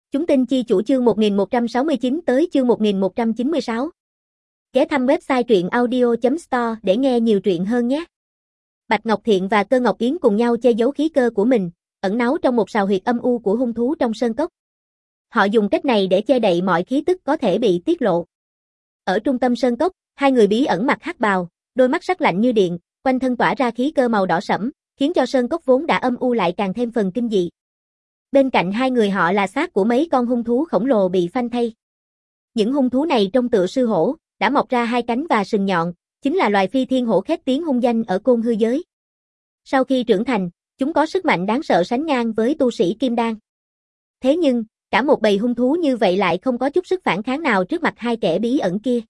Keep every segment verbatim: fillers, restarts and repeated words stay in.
Chúng tin chi chủ chương một nghìn một trăm sáu mươi chín tới chương một nghìn một trăm chín mươi sáu. Ghé thăm website truyện audio chấm store để nghe nhiều truyện hơn nhé. Bạch Ngọc Thiện và Cơ Ngọc Yến cùng nhau che giấu khí cơ của mình, ẩn náu trong một sào huyệt âm u của hung thú trong sơn cốc. Họ dùng cách này để che đậy mọi khí tức có thể bị tiết lộ. Ở trung tâm sơn cốc, hai người bí ẩn mặc hắc bào, đôi mắt sắc lạnh như điện, quanh thân tỏa ra khí cơ màu đỏ sẫm, khiến cho sơn cốc vốn đã âm u lại càng thêm phần kinh dị. Bên cạnh hai người họ là xác của mấy con hung thú khổng lồ bị phanh thây. Những hung thú này trông tựa sư hổ, đã mọc ra hai cánh và sừng nhọn, chính là loài phi thiên hổ khét tiếng hung danh ở Côn Hư giới. Sau khi trưởng thành, chúng có sức mạnh đáng sợ sánh ngang với tu sĩ kim đan. Thế nhưng, cả một bầy hung thú như vậy lại không có chút sức phản kháng nào trước mặt hai kẻ bí ẩn kia.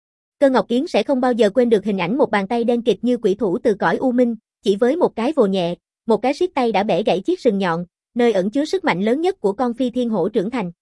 Cơ Ngọc Yến sẽ không bao giờ quên được hình ảnh một bàn tay đen kịt như quỷ thủ từ cõi u minh, chỉ với một cái vồ nhẹ, một cái siết tay đã bẻ gãy chiếc sừng nhọn, nơi ẩn chứa sức mạnh lớn nhất của con phi thiên hổ trưởng thành.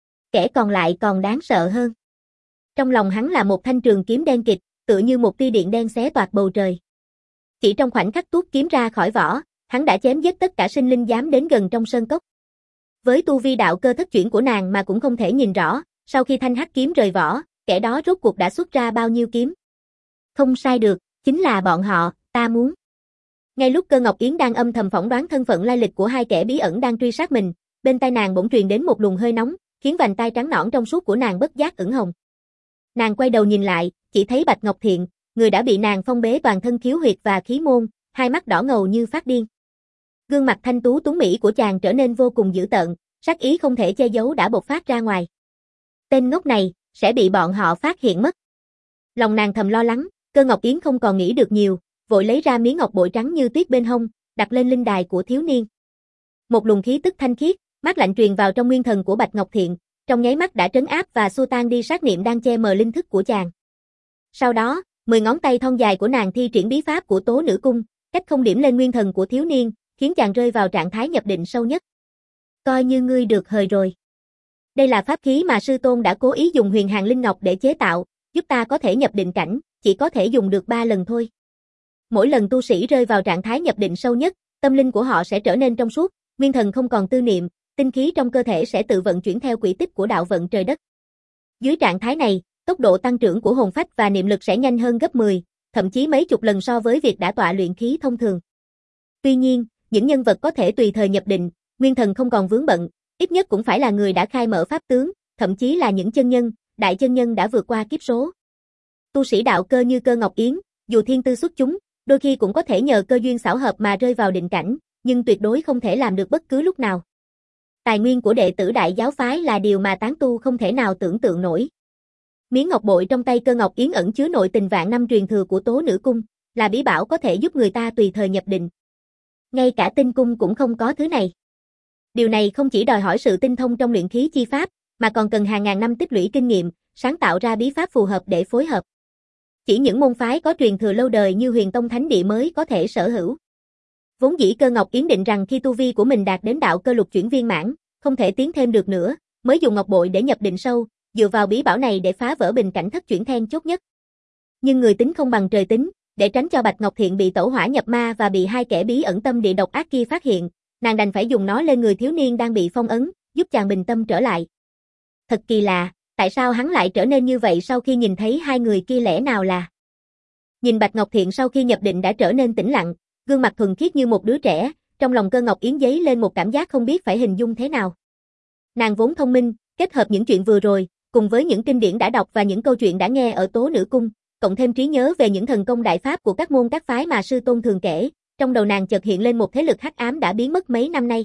Kẻ còn lại còn đáng sợ hơn. Trong lòng hắn là một thanh trường kiếm đen kịt, tựa như một tia điện đen xé toạc bầu trời. Chỉ trong khoảnh khắc tuốt kiếm ra khỏi vỏ, hắn đã chém giết tất cả sinh linh dám đến gần trong sơn cốc. Với tu vi đạo cơ thất chuyển của nàng mà cũng không thể nhìn rõ, sau khi thanh hắc kiếm rời vỏ, kẻ đó rốt cuộc đã xuất ra bao nhiêu kiếm. Không sai được, chính là bọn họ, ta muốn. Ngay lúc Cơ Ngọc Yến đang âm thầm phỏng đoán thân phận lai lịch của hai kẻ bí ẩn đang truy sát mình, bên tai nàng bỗng truyền đến một luồng hơi nóng, khiến vành tai trắng nõn trong suốt của nàng bất giác ửng hồng. Nàng quay đầu nhìn lại, chỉ thấy Bạch Ngọc Thiện, người đã bị nàng phong bế toàn thân khiếu huyệt và khí môn, hai mắt đỏ ngầu như phát điên. Gương mặt thanh tú tuấn mỹ của chàng trở nên vô cùng dữ tợn, sát ý không thể che giấu đã bộc phát ra ngoài. Tên ngốc này sẽ bị bọn họ phát hiện mất. Lòng nàng thầm lo lắng, Cơ Ngọc Yến không còn nghĩ được nhiều, vội lấy ra miếng ngọc bội trắng như tuyết bên hông, đặt lên linh đài của thiếu niên. Một luồng khí tức thanh khiết, mát lạnh truyền vào trong nguyên thần của Bạch Ngọc Thiện, trong nháy mắt đã trấn áp và xua tan đi sát niệm đang che mờ linh thức của chàng. Sau đó, mười ngón tay thon dài của nàng thi triển bí pháp của Tố Nữ Cung, cách không điểm lên nguyên thần của thiếu niên, khiến chàng rơi vào trạng thái nhập định sâu nhất. Coi như ngươi được hời rồi. Đây là pháp khí mà sư tôn đã cố ý dùng huyền hàng linh ngọc để chế tạo, giúp ta có thể nhập định cảnh, chỉ có thể dùng được ba lần thôi. Mỗi lần tu sĩ rơi vào trạng thái nhập định sâu nhất, tâm linh của họ sẽ trở nên trong suốt, nguyên thần không còn tư niệm, tinh khí trong cơ thể sẽ tự vận chuyển theo quỹ tích của đạo vận trời đất. Dưới trạng thái này, tốc độ tăng trưởng của hồn phách và niệm lực sẽ nhanh hơn gấp mười, thậm chí mấy chục lần so với việc đã tọa luyện khí thông thường. Tuy nhiên, những nhân vật có thể tùy thời nhập định, nguyên thần không còn vướng bận, ít nhất cũng phải là người đã khai mở pháp tướng, thậm chí là những chân nhân, đại chân nhân đã vượt qua kiếp số. Tu sĩ đạo cơ như Cơ Ngọc Yến, dù thiên tư xuất chúng, đôi khi cũng có thể nhờ cơ duyên xảo hợp mà rơi vào định cảnh, nhưng tuyệt đối không thể làm được bất cứ lúc nào. Tài nguyên của đệ tử đại giáo phái là điều mà tán tu không thể nào tưởng tượng nổi. Miếng ngọc bội trong tay Cơ Ngọc Yến ẩn chứa nội tình vạn năm truyền thừa của Tố Nữ Cung, là bí bảo có thể giúp người ta tùy thời nhập định. Ngay cả tinh cung cũng không có thứ này. Điều này không chỉ đòi hỏi sự tinh thông trong luyện khí chi pháp, mà còn cần hàng ngàn năm tích lũy kinh nghiệm, sáng tạo ra bí pháp phù hợp để phối hợp. Chỉ những môn phái có truyền thừa lâu đời như Huyền Tông Thánh Địa mới có thể sở hữu. Vốn dĩ Cơ Ngọc Yến định rằng khi tu vi của mình đạt đến đạo cơ lục chuyển viên mãn, không thể tiến thêm được nữa, mới dùng ngọc bội để nhập định sâu, dựa vào bí bảo này để phá vỡ bình cảnh thất chuyển then chốt nhất. Nhưng người tính không bằng trời tính, để tránh cho Bạch Ngọc Thiện bị tẩu hỏa nhập ma và bị hai kẻ bí ẩn tâm địa độc ác kia phát hiện, nàng đành phải dùng nó lên người thiếu niên đang bị phong ấn, giúp chàng bình tâm trở lại. Thật kỳ lạ, tại sao hắn lại trở nên như vậy sau khi nhìn thấy hai người kia lẽ nào là... Nhìn Bạch Ngọc Thiện sau khi nhập định đã trở nên tĩnh lặng, gương mặt thuần khiết như một đứa trẻ, trong lòng Cơ Ngọc Yến dấy lên một cảm giác không biết phải hình dung thế nào. Nàng vốn thông minh, kết hợp những chuyện vừa rồi, cùng với những kinh điển đã đọc và những câu chuyện đã nghe ở Tố Nữ Cung, cộng thêm trí nhớ về những thần công đại pháp của các môn các phái mà sư tôn thường kể, trong đầu nàng chợt hiện lên một thế lực hắc ám đã biến mất mấy năm nay.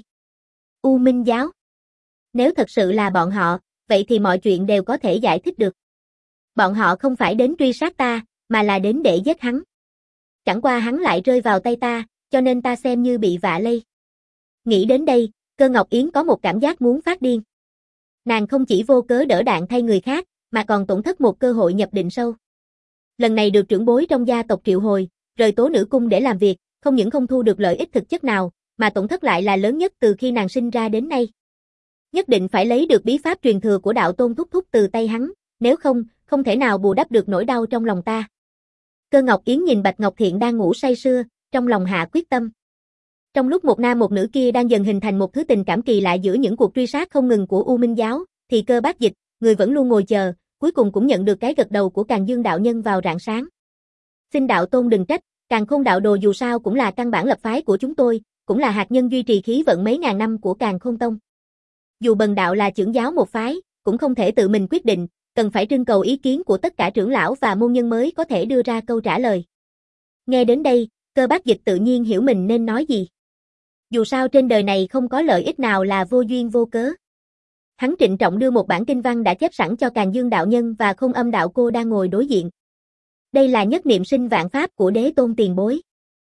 U Minh giáo. Nếu thật sự là bọn họ, vậy thì mọi chuyện đều có thể giải thích được. Bọn họ không phải đến truy sát ta, mà là đến để giết hắn. Chẳng qua hắn lại rơi vào tay ta, cho nên ta xem như bị vạ lây. Nghĩ đến đây, Cơ Ngọc Yến có một cảm giác muốn phát điên. Nàng không chỉ vô cớ đỡ đạn thay người khác, mà còn tổn thất một cơ hội nhập định sâu. Lần này được trưởng bối trong gia tộc triệu hồi, rời Tố Nữ Cung để làm việc, không những không thu được lợi ích thực chất nào, mà tổn thất lại là lớn nhất từ khi nàng sinh ra đến nay. Nhất định phải lấy được bí pháp truyền thừa của đạo tôn thúc thúc từ tay hắn, nếu không, không thể nào bù đắp được nỗi đau trong lòng ta. Cơ Ngọc Yến nhìn Bạch Ngọc Thiện đang ngủ say sưa, trong lòng hạ quyết tâm. Trong lúc một nam một nữ kia đang dần hình thành một thứ tình cảm kỳ lạ giữa những cuộc truy sát không ngừng của U Minh giáo, thì Cơ Bác Dịch, người vẫn luôn ngồi chờ, cuối cùng cũng nhận được cái gật đầu của Càn Dương đạo nhân vào rạng sáng. Xin đạo tôn đừng trách, Càn Khôn đạo đồ dù sao cũng là căn bản lập phái của chúng tôi, cũng là hạt nhân duy trì khí vận mấy ngàn năm của Càn Khôn tông. Dù bần đạo là trưởng giáo một phái, cũng không thể tự mình quyết định, cần phải trưng cầu ý kiến của tất cả trưởng lão và môn nhân mới có thể đưa ra câu trả lời. Nghe đến đây, Cơ Bác Dịch tự nhiên hiểu mình nên nói gì. Dù sao trên đời này không có lợi ích nào là vô duyên vô cớ. Hắn trịnh trọng đưa một bản kinh văn đã chép sẵn cho Càn Dương đạo nhân và Không Âm đạo cô đang ngồi đối diện. Đây là nhất niệm sinh vạn pháp của đế tôn tiền bối.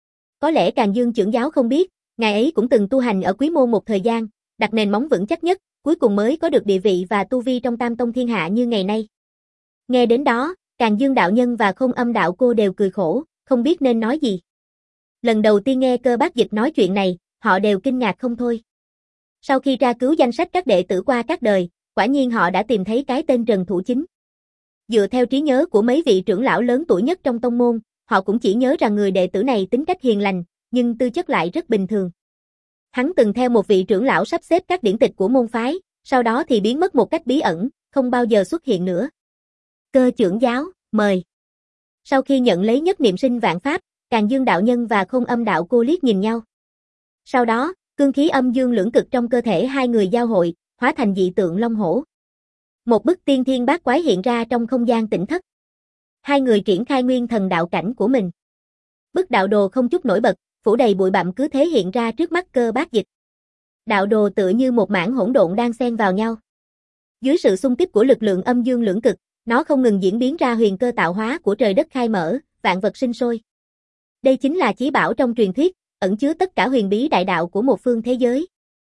Có lẽ Càn Dương trưởng giáo không biết, ngài ấy cũng từng tu hành ở Quý Môn một thời gian, đặt nền móng vững chắc nhất, cuối cùng mới có được địa vị và tu vi trong Tam Tông thiên hạ như ngày nay. Nghe đến đó, Càn Dương đạo nhân và Không Âm đạo cô đều cười khổ, không biết nên nói gì. Lần đầu tiên nghe Cơ Bác Dịch nói chuyện này, họ đều kinh ngạc không thôi. Sau khi tra cứu danh sách các đệ tử qua các đời, quả nhiên họ đã tìm thấy cái tên Trần Thủ Chính. Dựa theo trí nhớ của mấy vị trưởng lão lớn tuổi nhất trong tông môn, họ cũng chỉ nhớ rằng người đệ tử này tính cách hiền lành, nhưng tư chất lại rất bình thường. Hắn từng theo một vị trưởng lão sắp xếp các điển tịch của môn phái, sau đó thì biến mất một cách bí ẩn, không bao giờ xuất hiện nữa. Cơ trưởng giáo, mời. Sau khi nhận lấy nhất niệm sinh vạn pháp, Càn Dương đạo nhân và Không Âm đạo cô liếc nhìn nhau. Sau đó, cương khí âm dương lưỡng cực trong cơ thể hai người giao hội, hóa thành dị tượng long hổ. Một bức tiên thiên bát quái hiện ra trong không gian tỉnh thất. Hai người triển khai nguyên thần đạo cảnh của mình. Bức đạo đồ không chút nổi bật, phủ đầy bụi bặm cứ thế hiện ra trước mắt Cơ Bác Dịch. Đạo đồ tựa như một mảng hỗn độn đang xen vào nhau. Dưới sự xung kích của lực lượng âm dương lưỡng cực, nó không ngừng diễn biến ra huyền cơ tạo hóa của trời đất khai mở, vạn vật sinh sôi. Đây chính là chí bảo trong truyền thuyết, ẩn chứa tất cả huyền bí đại đạo của một phương thế giới.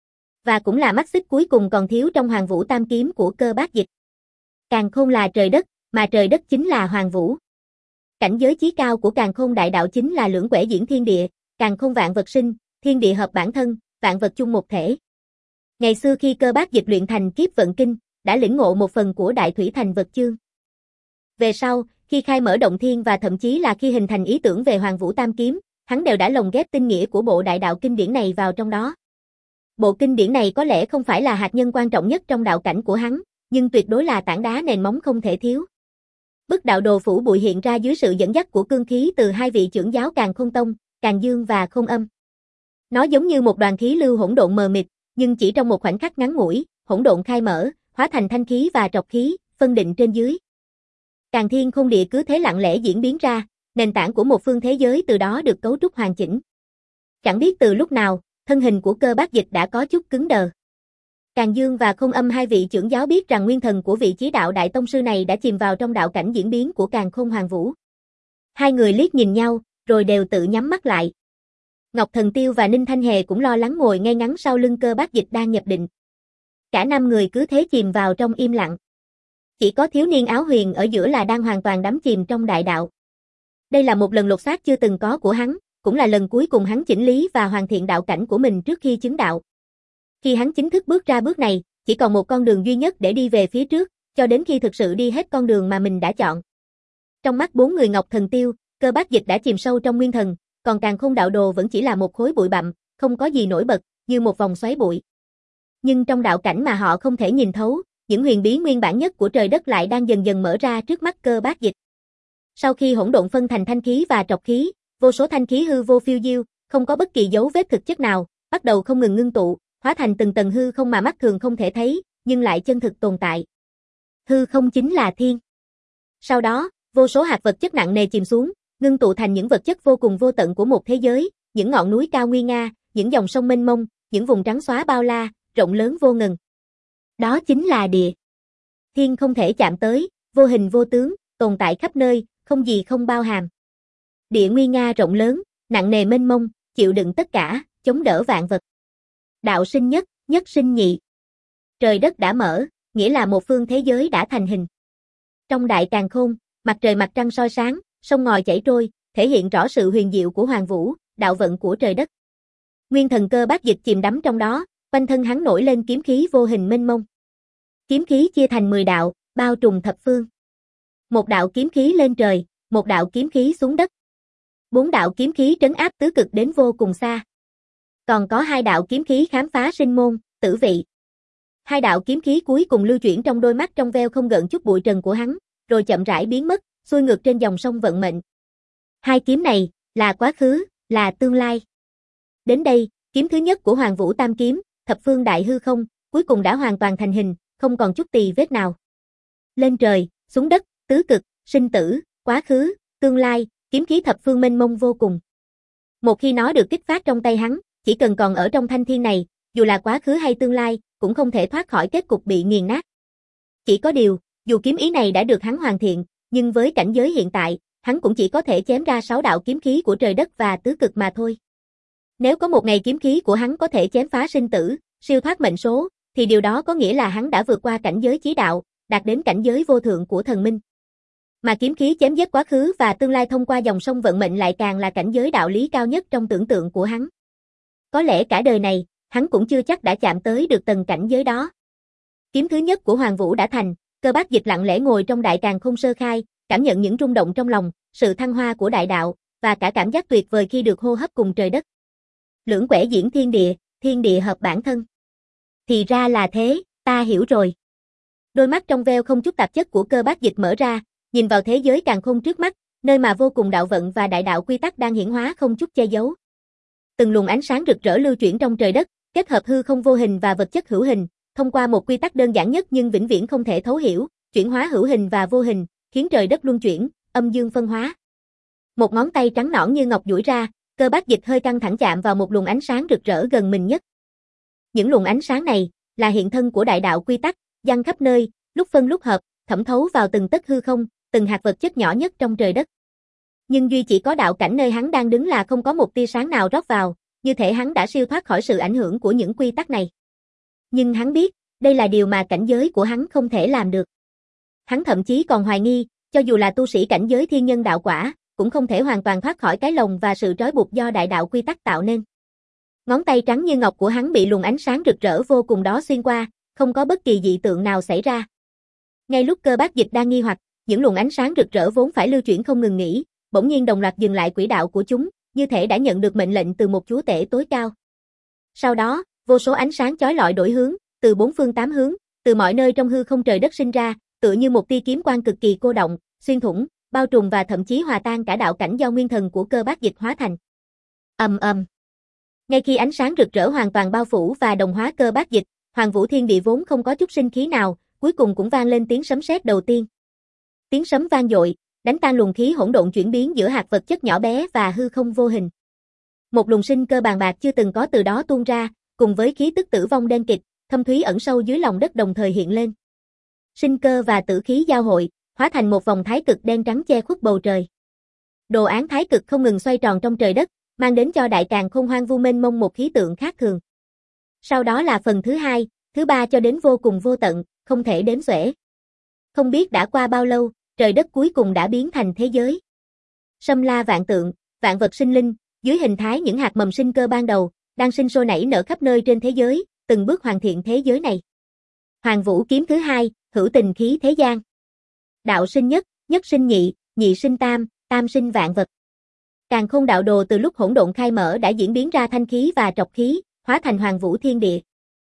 Và cũng là mắt xích cuối cùng còn thiếu trong Hoàng Vũ Tam Kiếm của Cơ Bác Dịch. Càn Khôn là trời đất, mà trời đất chính là Hoàng Vũ. Cảnh giới chí cao của Càn Khôn đại đạo chính là lưỡng quẻ diễn thiên địa, Càn Khôn vạn vật sinh, thiên địa hợp bản thân, vạn vật chung một thể. Ngày xưa khi Cơ Bác Dịch luyện thành Kiếp Vận Kinh, đã lĩnh ngộ một phần của Đại Thủy Thành Vật Chương. Về sau, khi khai mở động thiên và thậm chí là khi hình thành ý tưởng về Hoàng Vũ Tam Kiếm, hắn đều đã lồng ghép tinh nghĩa của bộ đại đạo kinh điển này vào trong đó. Bộ kinh điển này có lẽ không phải là hạt nhân quan trọng nhất trong đạo cảnh của hắn, nhưng tuyệt đối là tảng đá nền móng không thể thiếu. Bức đạo đồ phủ bụi hiện ra dưới sự dẫn dắt của cương khí từ hai vị trưởng giáo Càn Khôn Tông, Càn Dương và Không Âm. Nó giống như một đoàn khí lưu hỗn độn mờ mịt, nhưng chỉ trong một khoảnh khắc ngắn ngủi, hỗn độn khai mở, hóa thành thanh khí và trọc khí, phân định trên dưới. Càn thiên không địa cứ thế lặng lẽ diễn biến ra, nền tảng của một phương thế giới từ đó được cấu trúc hoàn chỉnh. Chẳng biết từ lúc nào, thân hình của Cơ Bác Dịch đã có chút cứng đờ. Càn Dương và Không Âm hai vị trưởng giáo biết rằng nguyên thần của vị chí đạo đại tông sư này đã chìm vào trong đạo cảnh diễn biến của Càn Khôn Hoàng Vũ. Hai người liếc nhìn nhau, rồi đều tự nhắm mắt lại. Ngọc Thần Tiêu và Ninh Thanh Hề cũng lo lắng ngồi ngay ngắn sau lưng Cơ Bác Dịch đang nhập định. Cả năm người cứ thế chìm vào trong im lặng. Chỉ có thiếu niên áo huyền ở giữa là đang hoàn toàn đắm chìm trong đại đạo. Đây là một lần lột xác chưa từng có của hắn, cũng là lần cuối cùng hắn chỉnh lý và hoàn thiện đạo cảnh của mình trước khi chứng đạo. Khi hắn chính thức bước ra bước này, chỉ còn một con đường duy nhất để đi về phía trước, cho đến khi thực sự đi hết con đường mà mình đã chọn. Trong mắt bốn người Ngọc Thần Tiêu, Cơ Bác Dịch đã chìm sâu trong nguyên thần, còn Càn Khôn đạo đồ vẫn chỉ là một khối bụi bặm, không có gì nổi bật, như một vòng xoáy bụi. Nhưng trong đạo cảnh mà họ không thể nhìn thấu, những huyền bí nguyên bản nhất của trời đất lại đang dần dần mở ra trước mắt Cơ Bác Dịch. Sau khi hỗn độn phân thành thanh khí và trọc khí, vô số thanh khí hư vô phiêu diêu, không có bất kỳ dấu vết thực chất nào, bắt đầu không ngừng ngưng tụ, hóa thành từng tầng hư không mà mắt thường không thể thấy, nhưng lại chân thực tồn tại. Hư không chính là thiên. Sau đó, vô số hạt vật chất nặng nề chìm xuống, ngưng tụ thành những vật chất vô cùng vô tận của một thế giới, những ngọn núi cao nguy nga, những dòng sông mênh mông, những vùng trắng xóa bao la, rộng lớn vô ngần. Đó chính là địa. Thiên không thể chạm tới, vô hình vô tướng, tồn tại khắp nơi, không gì không bao hàm. Địa nguy nga rộng lớn, nặng nề mênh mông, chịu đựng tất cả, chống đỡ vạn vật. Đạo sinh nhất, nhất sinh nhị. Trời đất đã mở, nghĩa là một phương thế giới đã thành hình. Trong đại càn khôn, mặt trời mặt trăng soi sáng, sông ngòi chảy trôi, thể hiện rõ sự huyền diệu của Hoàng Vũ, đạo vận của trời đất. Nguyên thần Cơ Bác Dịch chìm đắm trong đó, quanh thân hắn nổi lên kiếm khí vô hình mênh mông. Kiếm khí chia thành mười đạo, bao trùm thập phương. Một đạo kiếm khí lên trời, một đạo kiếm khí xuống đất. Bốn đạo kiếm khí trấn áp tứ cực đến vô cùng xa. Còn có hai đạo kiếm khí khám phá sinh môn, tử vị. Hai đạo kiếm khí cuối cùng lưu chuyển trong đôi mắt trong veo không gợn chút bụi trần của hắn, rồi chậm rãi biến mất, xuôi ngược trên dòng sông vận mệnh. Hai kiếm này, là quá khứ, là tương lai. Đến đây, kiếm thứ nhất của Hoàng Vũ Tam Kiếm, Thập Phương Đại Hư Không, cuối cùng đã hoàn toàn thành hình, không còn chút tì vết nào. Lên trời, xuống đất, tứ cực, sinh tử, quá khứ, tương lai, kiếm khí thập phương mênh mông vô cùng. Một khi nó được kích phát trong tay hắn, chỉ cần còn ở trong thanh thiên này, dù là quá khứ hay tương lai, cũng không thể thoát khỏi kết cục bị nghiền nát. Chỉ có điều, dù kiếm ý này đã được hắn hoàn thiện, nhưng với cảnh giới hiện tại, hắn cũng chỉ có thể chém ra sáu đạo kiếm khí của trời đất và tứ cực mà thôi. Nếu có một ngày kiếm khí của hắn có thể chém phá sinh tử, siêu thoát mệnh số, thì điều đó có nghĩa là hắn đã vượt qua cảnh giới chí đạo, đạt đến cảnh giới vô thượng của thần minh. Mà kiếm khí chém giết quá khứ và tương lai thông qua dòng sông vận mệnh lại càng là cảnh giới đạo lý cao nhất trong tưởng tượng của hắn. Có lẽ cả đời này, hắn cũng chưa chắc đã chạm tới được tầng cảnh giới đó. Kiếm thứ nhất của Hoàng Vũ đã thành, Cơ Bác Dịch lặng lẽ ngồi trong đại càn khôn sơ khai, cảm nhận những rung động trong lòng, sự thăng hoa của đại đạo, và cả cảm giác tuyệt vời khi được hô hấp cùng trời đất. Lưỡng quẻ diễn thiên địa, thiên địa hợp bản thân. Thì ra là thế, ta hiểu rồi. Đôi mắt trong veo không chút tạp chất của Cơ Bác Dịch mở ra, nhìn vào thế giới càn khôn trước mắt, nơi mà vô cùng đạo vận và đại đạo quy tắc đang hiển hóa không chút che giấu. Từng luồng ánh sáng rực rỡ lưu chuyển trong trời đất, kết hợp hư không vô hình và vật chất hữu hình, thông qua một quy tắc đơn giản nhất nhưng vĩnh viễn không thể thấu hiểu, chuyển hóa hữu hình và vô hình, khiến trời đất luân chuyển, âm dương phân hóa. Một ngón tay trắng nõn như ngọc duỗi ra, Cơ Bác Dịch hơi căng thẳng chạm vào một luồng ánh sáng rực rỡ gần mình nhất. Những luồng ánh sáng này là hiện thân của đại đạo quy tắc, giăng khắp nơi, lúc phân lúc hợp, thẩm thấu vào từng tấc hư không, từng hạt vật chất nhỏ nhất trong trời đất. Nhưng duy chỉ có đạo cảnh nơi hắn đang đứng là không có một tia sáng nào rót vào, như thể hắn đã siêu thoát khỏi sự ảnh hưởng của những quy tắc này. Nhưng hắn biết, đây là điều mà cảnh giới của hắn không thể làm được. Hắn thậm chí còn hoài nghi, cho dù là tu sĩ cảnh giới thiên nhân đạo quả, cũng không thể hoàn toàn thoát khỏi cái lồng và sự trói buộc do đại đạo quy tắc tạo nên. Ngón tay trắng như ngọc của hắn bị luồng ánh sáng rực rỡ vô cùng đó xuyên qua, không có bất kỳ dị tượng nào xảy ra. Ngay lúc Cơ Bác Dịch đang nghi hoặc, những luồng ánh sáng rực rỡ vốn phải lưu chuyển không ngừng nghỉ, bỗng nhiên đồng loạt dừng lại quỹ đạo của chúng, như thể đã nhận được mệnh lệnh từ một chúa tể tối cao. Sau đó, vô số ánh sáng chói lọi đổi hướng, từ bốn phương tám hướng, từ mọi nơi trong hư không trời đất sinh ra, tựa như một tia kiếm quang cực kỳ cô động, xuyên thủng, bao trùm và thậm chí hòa tan cả đạo cảnh do nguyên thần của Cơ Bác Dịch hóa thành. Ầm ầm. Ngay khi ánh sáng rực rỡ hoàn toàn bao phủ và đồng hóa Cơ Bác Dịch, Hoàng Vũ Thiên Địa vốn không có chút sinh khí nào, cuối cùng cũng vang lên tiếng sấm sét đầu tiên. Tiếng sấm vang dội, đánh tan luồng khí hỗn độn chuyển biến giữa hạt vật chất nhỏ bé và hư không vô hình. Một luồng sinh cơ bàn bạc chưa từng có từ đó tuôn ra, cùng với khí tức tử vong đen kịt, thâm thúy ẩn sâu dưới lòng đất đồng thời hiện lên. Sinh cơ và tử khí giao hội, hóa thành một vòng thái cực đen trắng che khuất bầu trời. Đồ án thái cực không ngừng xoay tròn trong trời đất, mang đến cho đại càn khôn hoang vu mênh mông một khí tượng khác thường. Sau đó là phần thứ hai, thứ ba cho đến vô cùng vô tận, không thể đếm xuể. Không biết đã qua bao lâu, trời đất cuối cùng đã biến thành thế giới. Sâm la vạn tượng, vạn vật sinh linh, dưới hình thái những hạt mầm sinh cơ ban đầu, đang sinh sôi nảy nở khắp nơi trên thế giới, từng bước hoàn thiện thế giới này. Hoàng Vũ kiếm thứ hai, hữu tình khí thế gian. Đạo sinh nhất, nhất sinh nhị, nhị sinh tam, tam sinh vạn vật. Càn khôn đạo đồ từ lúc hỗn độn khai mở đã diễn biến ra thanh khí và trọc khí, hóa thành Hoàng Vũ thiên địa.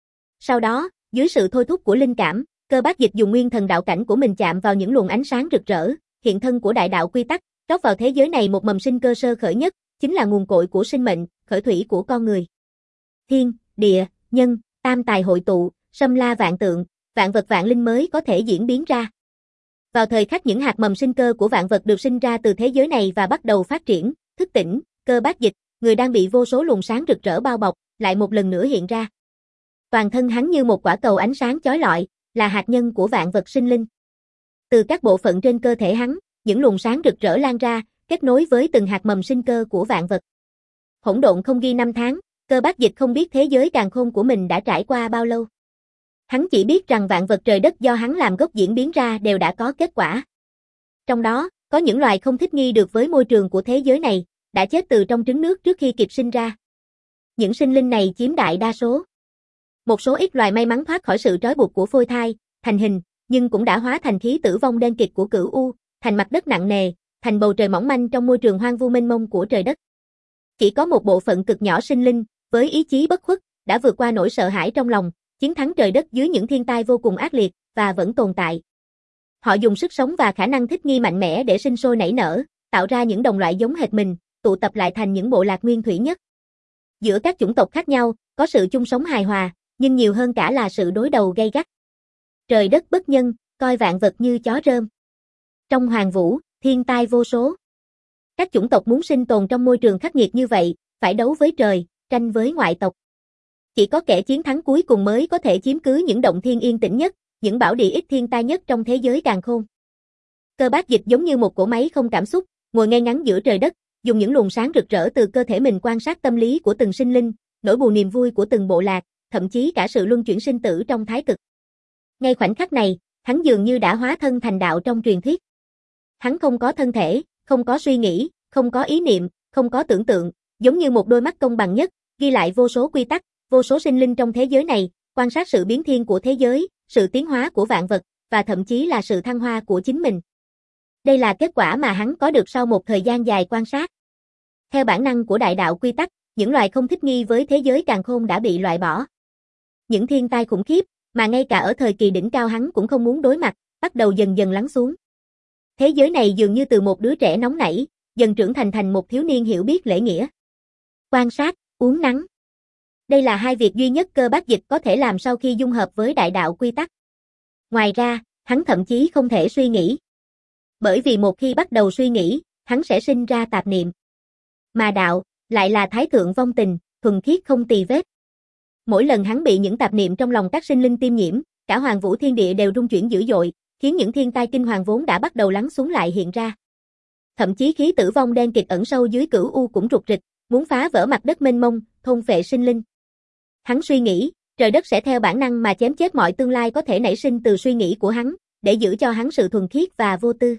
Sau đó, dưới sự thôi thúc của linh cảm, Cơ Bác Dịch dùng nguyên thần đạo cảnh của mình chạm vào những luồng ánh sáng rực rỡ, hiện thân của đại đạo quy tắc, rót vào thế giới này một mầm sinh cơ sơ khởi nhất, chính là nguồn cội của sinh mệnh, khởi thủy của con người. Thiên, địa, nhân, tam tài hội tụ, sâm la vạn tượng, vạn vật vạn linh mới có thể diễn biến ra. Vào thời khắc những hạt mầm sinh cơ của vạn vật được sinh ra từ thế giới này và bắt đầu phát triển, thức tỉnh, Cơ Bác Dịch, người đang bị vô số luồng sáng rực rỡ bao bọc, lại một lần nữa hiện ra. Toàn thân hắn như một quả cầu ánh sáng chói lọi, là hạt nhân của vạn vật sinh linh. Từ các bộ phận trên cơ thể hắn, những luồng sáng rực rỡ lan ra, kết nối với từng hạt mầm sinh cơ của vạn vật. Hỗn độn không ghi năm tháng, Cơ Bác Dịch không biết thế giới càn khôn của mình đã trải qua bao lâu. Hắn chỉ biết rằng vạn vật trời đất do hắn làm gốc diễn biến ra đều đã có kết quả. Trong đó, có những loài không thích nghi được với môi trường của thế giới này, đã chết từ trong trứng nước trước khi kịp sinh ra. Những sinh linh này chiếm đại đa số. Một số ít loài may mắn thoát khỏi sự trói buộc của phôi thai, thành hình, nhưng cũng đã hóa thành khí tử vong đen kịt của cửu u, thành mặt đất nặng nề, thành bầu trời mỏng manh trong môi trường hoang vu mênh mông của trời đất. Chỉ có một bộ phận cực nhỏ sinh linh, với ý chí bất khuất, đã vượt qua nỗi sợ hãi trong lòng, chiến thắng trời đất dưới những thiên tai vô cùng ác liệt, và vẫn tồn tại. Họ dùng sức sống và khả năng thích nghi mạnh mẽ để sinh sôi nảy nở, tạo ra những đồng loại giống hệt mình, tụ tập lại thành những bộ lạc nguyên thủy nhất. Giữa các chủng tộc khác nhau, có sự chung sống hài hòa, nhưng nhiều hơn cả là sự đối đầu gay gắt. Trời đất bất nhân, coi vạn vật như chó rơm. Trong hoàng vũ, thiên tai vô số. Các chủng tộc muốn sinh tồn trong môi trường khắc nghiệt như vậy, phải đấu với trời, tranh với ngoại tộc. Chỉ có kẻ chiến thắng cuối cùng mới có thể chiếm cứ những động thiên yên tĩnh nhất, những bảo địa ít thiên tai nhất trong thế giới càn khôn. Cơ bát dịch giống như một cỗ máy không cảm xúc, ngồi ngay ngắn giữa trời đất, dùng những luồng sáng rực rỡ từ cơ thể mình quan sát tâm lý của từng sinh linh, nỗi buồn niềm vui của từng bộ lạc, thậm chí cả sự luân chuyển sinh tử trong thái cực. Ngay khoảnh khắc này, hắn dường như đã hóa thân thành đạo trong truyền thuyết. Hắn không có thân thể, không có suy nghĩ, không có ý niệm, không có tưởng tượng, giống như một đôi mắt công bằng nhất, ghi lại vô số quy tắc, vô số sinh linh trong thế giới này, quan sát sự biến thiên của thế giới, sự tiến hóa của vạn vật, và thậm chí là sự thăng hoa của chính mình. Đây là kết quả mà hắn có được sau một thời gian dài quan sát. Theo bản năng của đại đạo quy tắc, những loài không thích nghi với thế giới càn khôn đã bị loại bỏ. Những thiên tai khủng khiếp, mà ngay cả ở thời kỳ đỉnh cao hắn cũng không muốn đối mặt, bắt đầu dần dần lắng xuống. Thế giới này dường như từ một đứa trẻ nóng nảy, dần trưởng thành thành một thiếu niên hiểu biết lễ nghĩa. Quan sát, uống nắng. Đây là hai việc duy nhất Cơ Bát Dịch có thể làm sau khi dung hợp với đại đạo quy tắc. Ngoài ra, hắn thậm chí không thể suy nghĩ. Bởi vì một khi bắt đầu suy nghĩ, hắn sẽ sinh ra tạp niệm. Mà đạo, lại là thái thượng vong tình, thuần khiết không tì vết. Mỗi lần hắn bị những tạp niệm trong lòng các sinh linh tiêm nhiễm, cả hoàng vũ thiên địa đều rung chuyển dữ dội, khiến những thiên tai kinh hoàng vốn đã bắt đầu lắng xuống lại hiện ra. Thậm chí khí tử vong đen kịt ẩn sâu dưới cửu u cũng rục rịch, muốn phá vỡ mặt đất mênh mông, thôn phệ sinh linh. Hắn suy nghĩ, trời đất sẽ theo bản năng mà chém chết mọi tương lai có thể nảy sinh từ suy nghĩ của hắn, để giữ cho hắn sự thuần khiết và vô tư.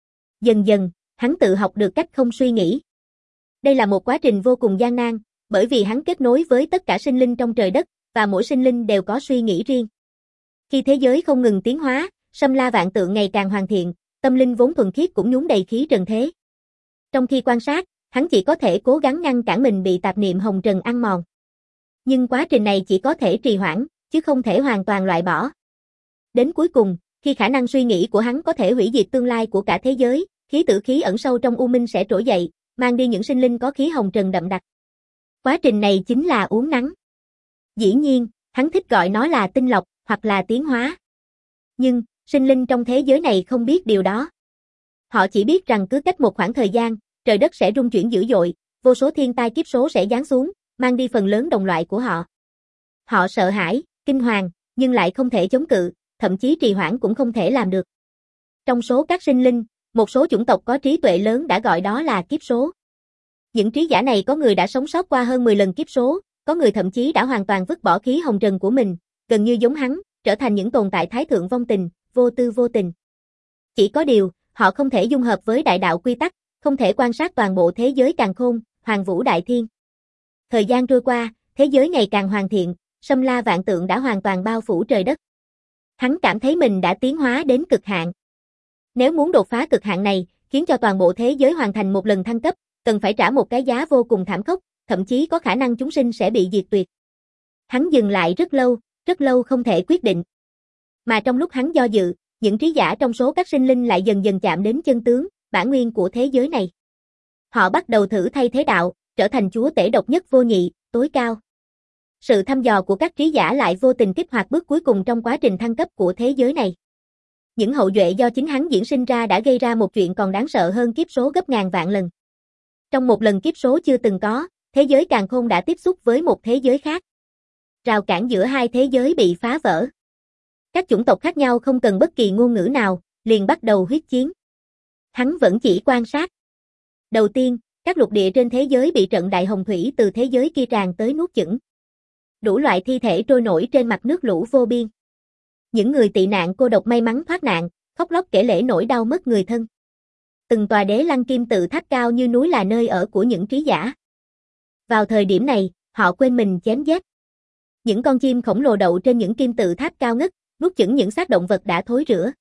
Dần dần, hắn tự học được cách không suy nghĩ. Đây là một quá trình vô cùng gian nan, bởi vì hắn kết nối với tất cả sinh linh trong trời đất, và mỗi sinh linh đều có suy nghĩ riêng. Khi thế giới không ngừng tiến hóa, Sâm La vạn tượng ngày càng hoàn thiện, tâm linh vốn thuần khiết cũng nhúng đầy khí trần thế. Trong khi quan sát, hắn chỉ có thể cố gắng ngăn cản mình bị tạp niệm hồng trần ăn mòn. Nhưng quá trình này chỉ có thể trì hoãn, chứ không thể hoàn toàn loại bỏ. Đến cuối cùng, khi khả năng suy nghĩ của hắn có thể hủy diệt tương lai của cả thế giới, khí tử khí ẩn sâu trong u minh sẽ trỗi dậy, mang đi những sinh linh có khí hồng trần đậm đặc. Quá trình này chính là uống nắng. Dĩ nhiên, hắn thích gọi nó là tinh lọc, hoặc là tiến hóa. Nhưng, sinh linh trong thế giới này không biết điều đó. Họ chỉ biết rằng cứ cách một khoảng thời gian, trời đất sẽ rung chuyển dữ dội, vô số thiên tai kiếp số sẽ giáng xuống, mang đi phần lớn đồng loại của họ. Họ sợ hãi, kinh hoàng, nhưng lại không thể chống cự, thậm chí trì hoãn cũng không thể làm được. Trong số các sinh linh, một số chủng tộc có trí tuệ lớn đã gọi đó là kiếp số. Những trí giả này có người đã sống sót qua hơn mười lần kiếp số, có người thậm chí đã hoàn toàn vứt bỏ khí hồng trần của mình, gần như giống hắn, trở thành những tồn tại thái thượng vong tình, vô tư vô tình. Chỉ có điều, họ không thể dung hợp với đại đạo quy tắc, không thể quan sát toàn bộ thế giới càn khôn, hoàng vũ đại thiên. Thời gian trôi qua, thế giới ngày càng hoàn thiện, Sâm La vạn tượng đã hoàn toàn bao phủ trời đất. Hắn cảm thấy mình đã tiến hóa đến cực hạn. Nếu muốn đột phá cực hạn này, khiến cho toàn bộ thế giới hoàn thành một lần thăng cấp, cần phải trả một cái giá vô cùng thảm khốc, thậm chí có khả năng chúng sinh sẽ bị diệt tuyệt. Hắn dừng lại rất lâu, rất lâu không thể quyết định. Mà trong lúc hắn do dự, những trí giả trong số các sinh linh lại dần dần chạm đến chân tướng, bản nguyên của thế giới này. Họ bắt đầu thử thay thế đạo, trở thành chúa tể độc nhất vô nhị, tối cao. Sự thăm dò của các trí giả lại vô tình kích hoạt bước cuối cùng trong quá trình thăng cấp của thế giới này. Những hậu duệ do chính hắn diễn sinh ra đã gây ra một chuyện còn đáng sợ hơn kiếp số gấp ngàn vạn lần. Trong một lần kiếp số chưa từng có, thế giới càn khôn đã tiếp xúc với một thế giới khác. Rào cản giữa hai thế giới bị phá vỡ. Các chủng tộc khác nhau không cần bất kỳ ngôn ngữ nào, liền bắt đầu huyết chiến. Hắn vẫn chỉ quan sát. Đầu tiên, các lục địa trên thế giới bị trận đại hồng thủy từ thế giới kia tràn tới nuốt chửng. Đủ loại thi thể trôi nổi trên mặt nước lũ vô biên. Những người tị nạn cô độc may mắn thoát nạn, khóc lóc kể lể nỗi đau mất người thân. Từng tòa đế lăng kim tự tháp cao như núi là nơi ở của những trí giả. Vào thời điểm này, họ quên mình chém giết. Những con chim khổng lồ đậu trên những kim tự tháp cao ngất, nuốt chửng những xác động vật đã thối rữa.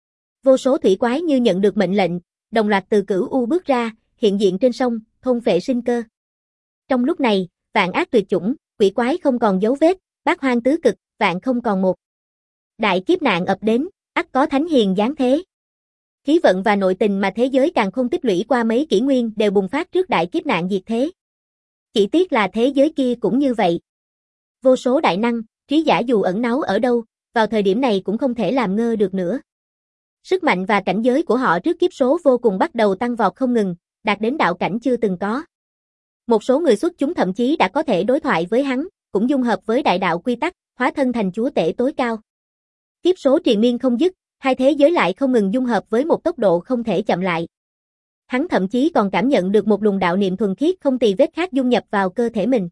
Vô số thủy quái như nhận được mệnh lệnh, đồng loạt từ cửu u bước ra, hiện diện trên sông, thôn phệ sinh cơ. Trong lúc này, vạn ác tuyệt chủng, quỷ quái không còn dấu vết, bát hoang tứ cực, vạn không còn một. Đại kiếp nạn ập đến, ắt có thánh hiền giáng thế. Khí vận và nội tình mà thế giới càng không tích lũy qua mấy kỷ nguyên đều bùng phát trước đại kiếp nạn diệt thế. Chỉ tiếc là thế giới kia cũng như vậy. Vô số đại năng, trí giả dù ẩn náu ở đâu, vào thời điểm này cũng không thể làm ngơ được nữa. Sức mạnh và cảnh giới của họ trước kiếp số vô cùng bắt đầu tăng vọt không ngừng, đạt đến đạo cảnh chưa từng có. Một số người xuất chúng thậm chí đã có thể đối thoại với hắn, cũng dung hợp với đại đạo quy tắc, hóa thân thành chúa tể tối cao. Kiếp số triền miên không dứt, hai thế giới lại không ngừng dung hợp với một tốc độ không thể chậm lại. Hắn thậm chí còn cảm nhận được một luồng đạo niệm thuần khiết không tì vết khác dung nhập vào cơ thể mình.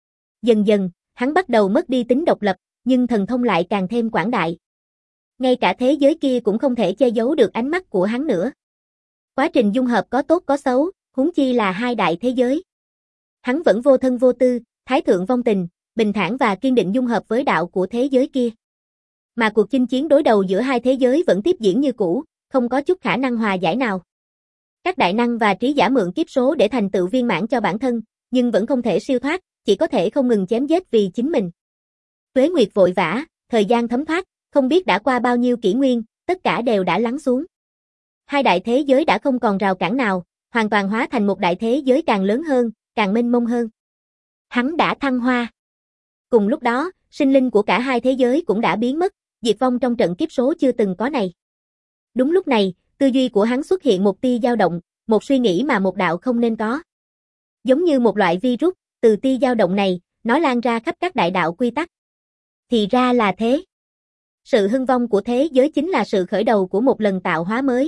Dần dần, hắn bắt đầu mất đi tính độc lập, nhưng thần thông lại càng thêm quảng đại. Ngay cả thế giới kia cũng không thể che giấu được ánh mắt của hắn nữa. Quá trình dung hợp có tốt có xấu, huống chi là hai đại thế giới. Hắn vẫn vô thân vô tư, thái thượng vong tình, bình thản và kiên định dung hợp với đạo của thế giới kia. Mà cuộc chinh chiến đối đầu giữa hai thế giới vẫn tiếp diễn như cũ, không có chút khả năng hòa giải nào. Các đại năng và trí giả mượn kiếp số để thành tựu viên mãn cho bản thân, nhưng vẫn không thể siêu thoát, chỉ có thể không ngừng chém giết vì chính mình. Tuế nguyệt vội vã, thời gian thấm thoát, không biết đã qua bao nhiêu kỷ nguyên, tất cả đều đã lắng xuống. Hai đại thế giới đã không còn rào cản nào, hoàn toàn hóa thành một đại thế giới càng lớn hơn, càng mênh mông hơn. Hắn đã thăng hoa. Cùng lúc đó, sinh linh của cả hai thế giới cũng đã biến mất, diệt vong trong trận kiếp số chưa từng có này. Đúng lúc này, tư duy của hắn xuất hiện một tia dao động, một suy nghĩ mà một đạo không nên có. Giống như một loại virus, từ tia dao động này, nó lan ra khắp các đại đạo quy tắc. Thì ra là thế. Sự hưng vong của thế giới chính là sự khởi đầu của một lần tạo hóa mới.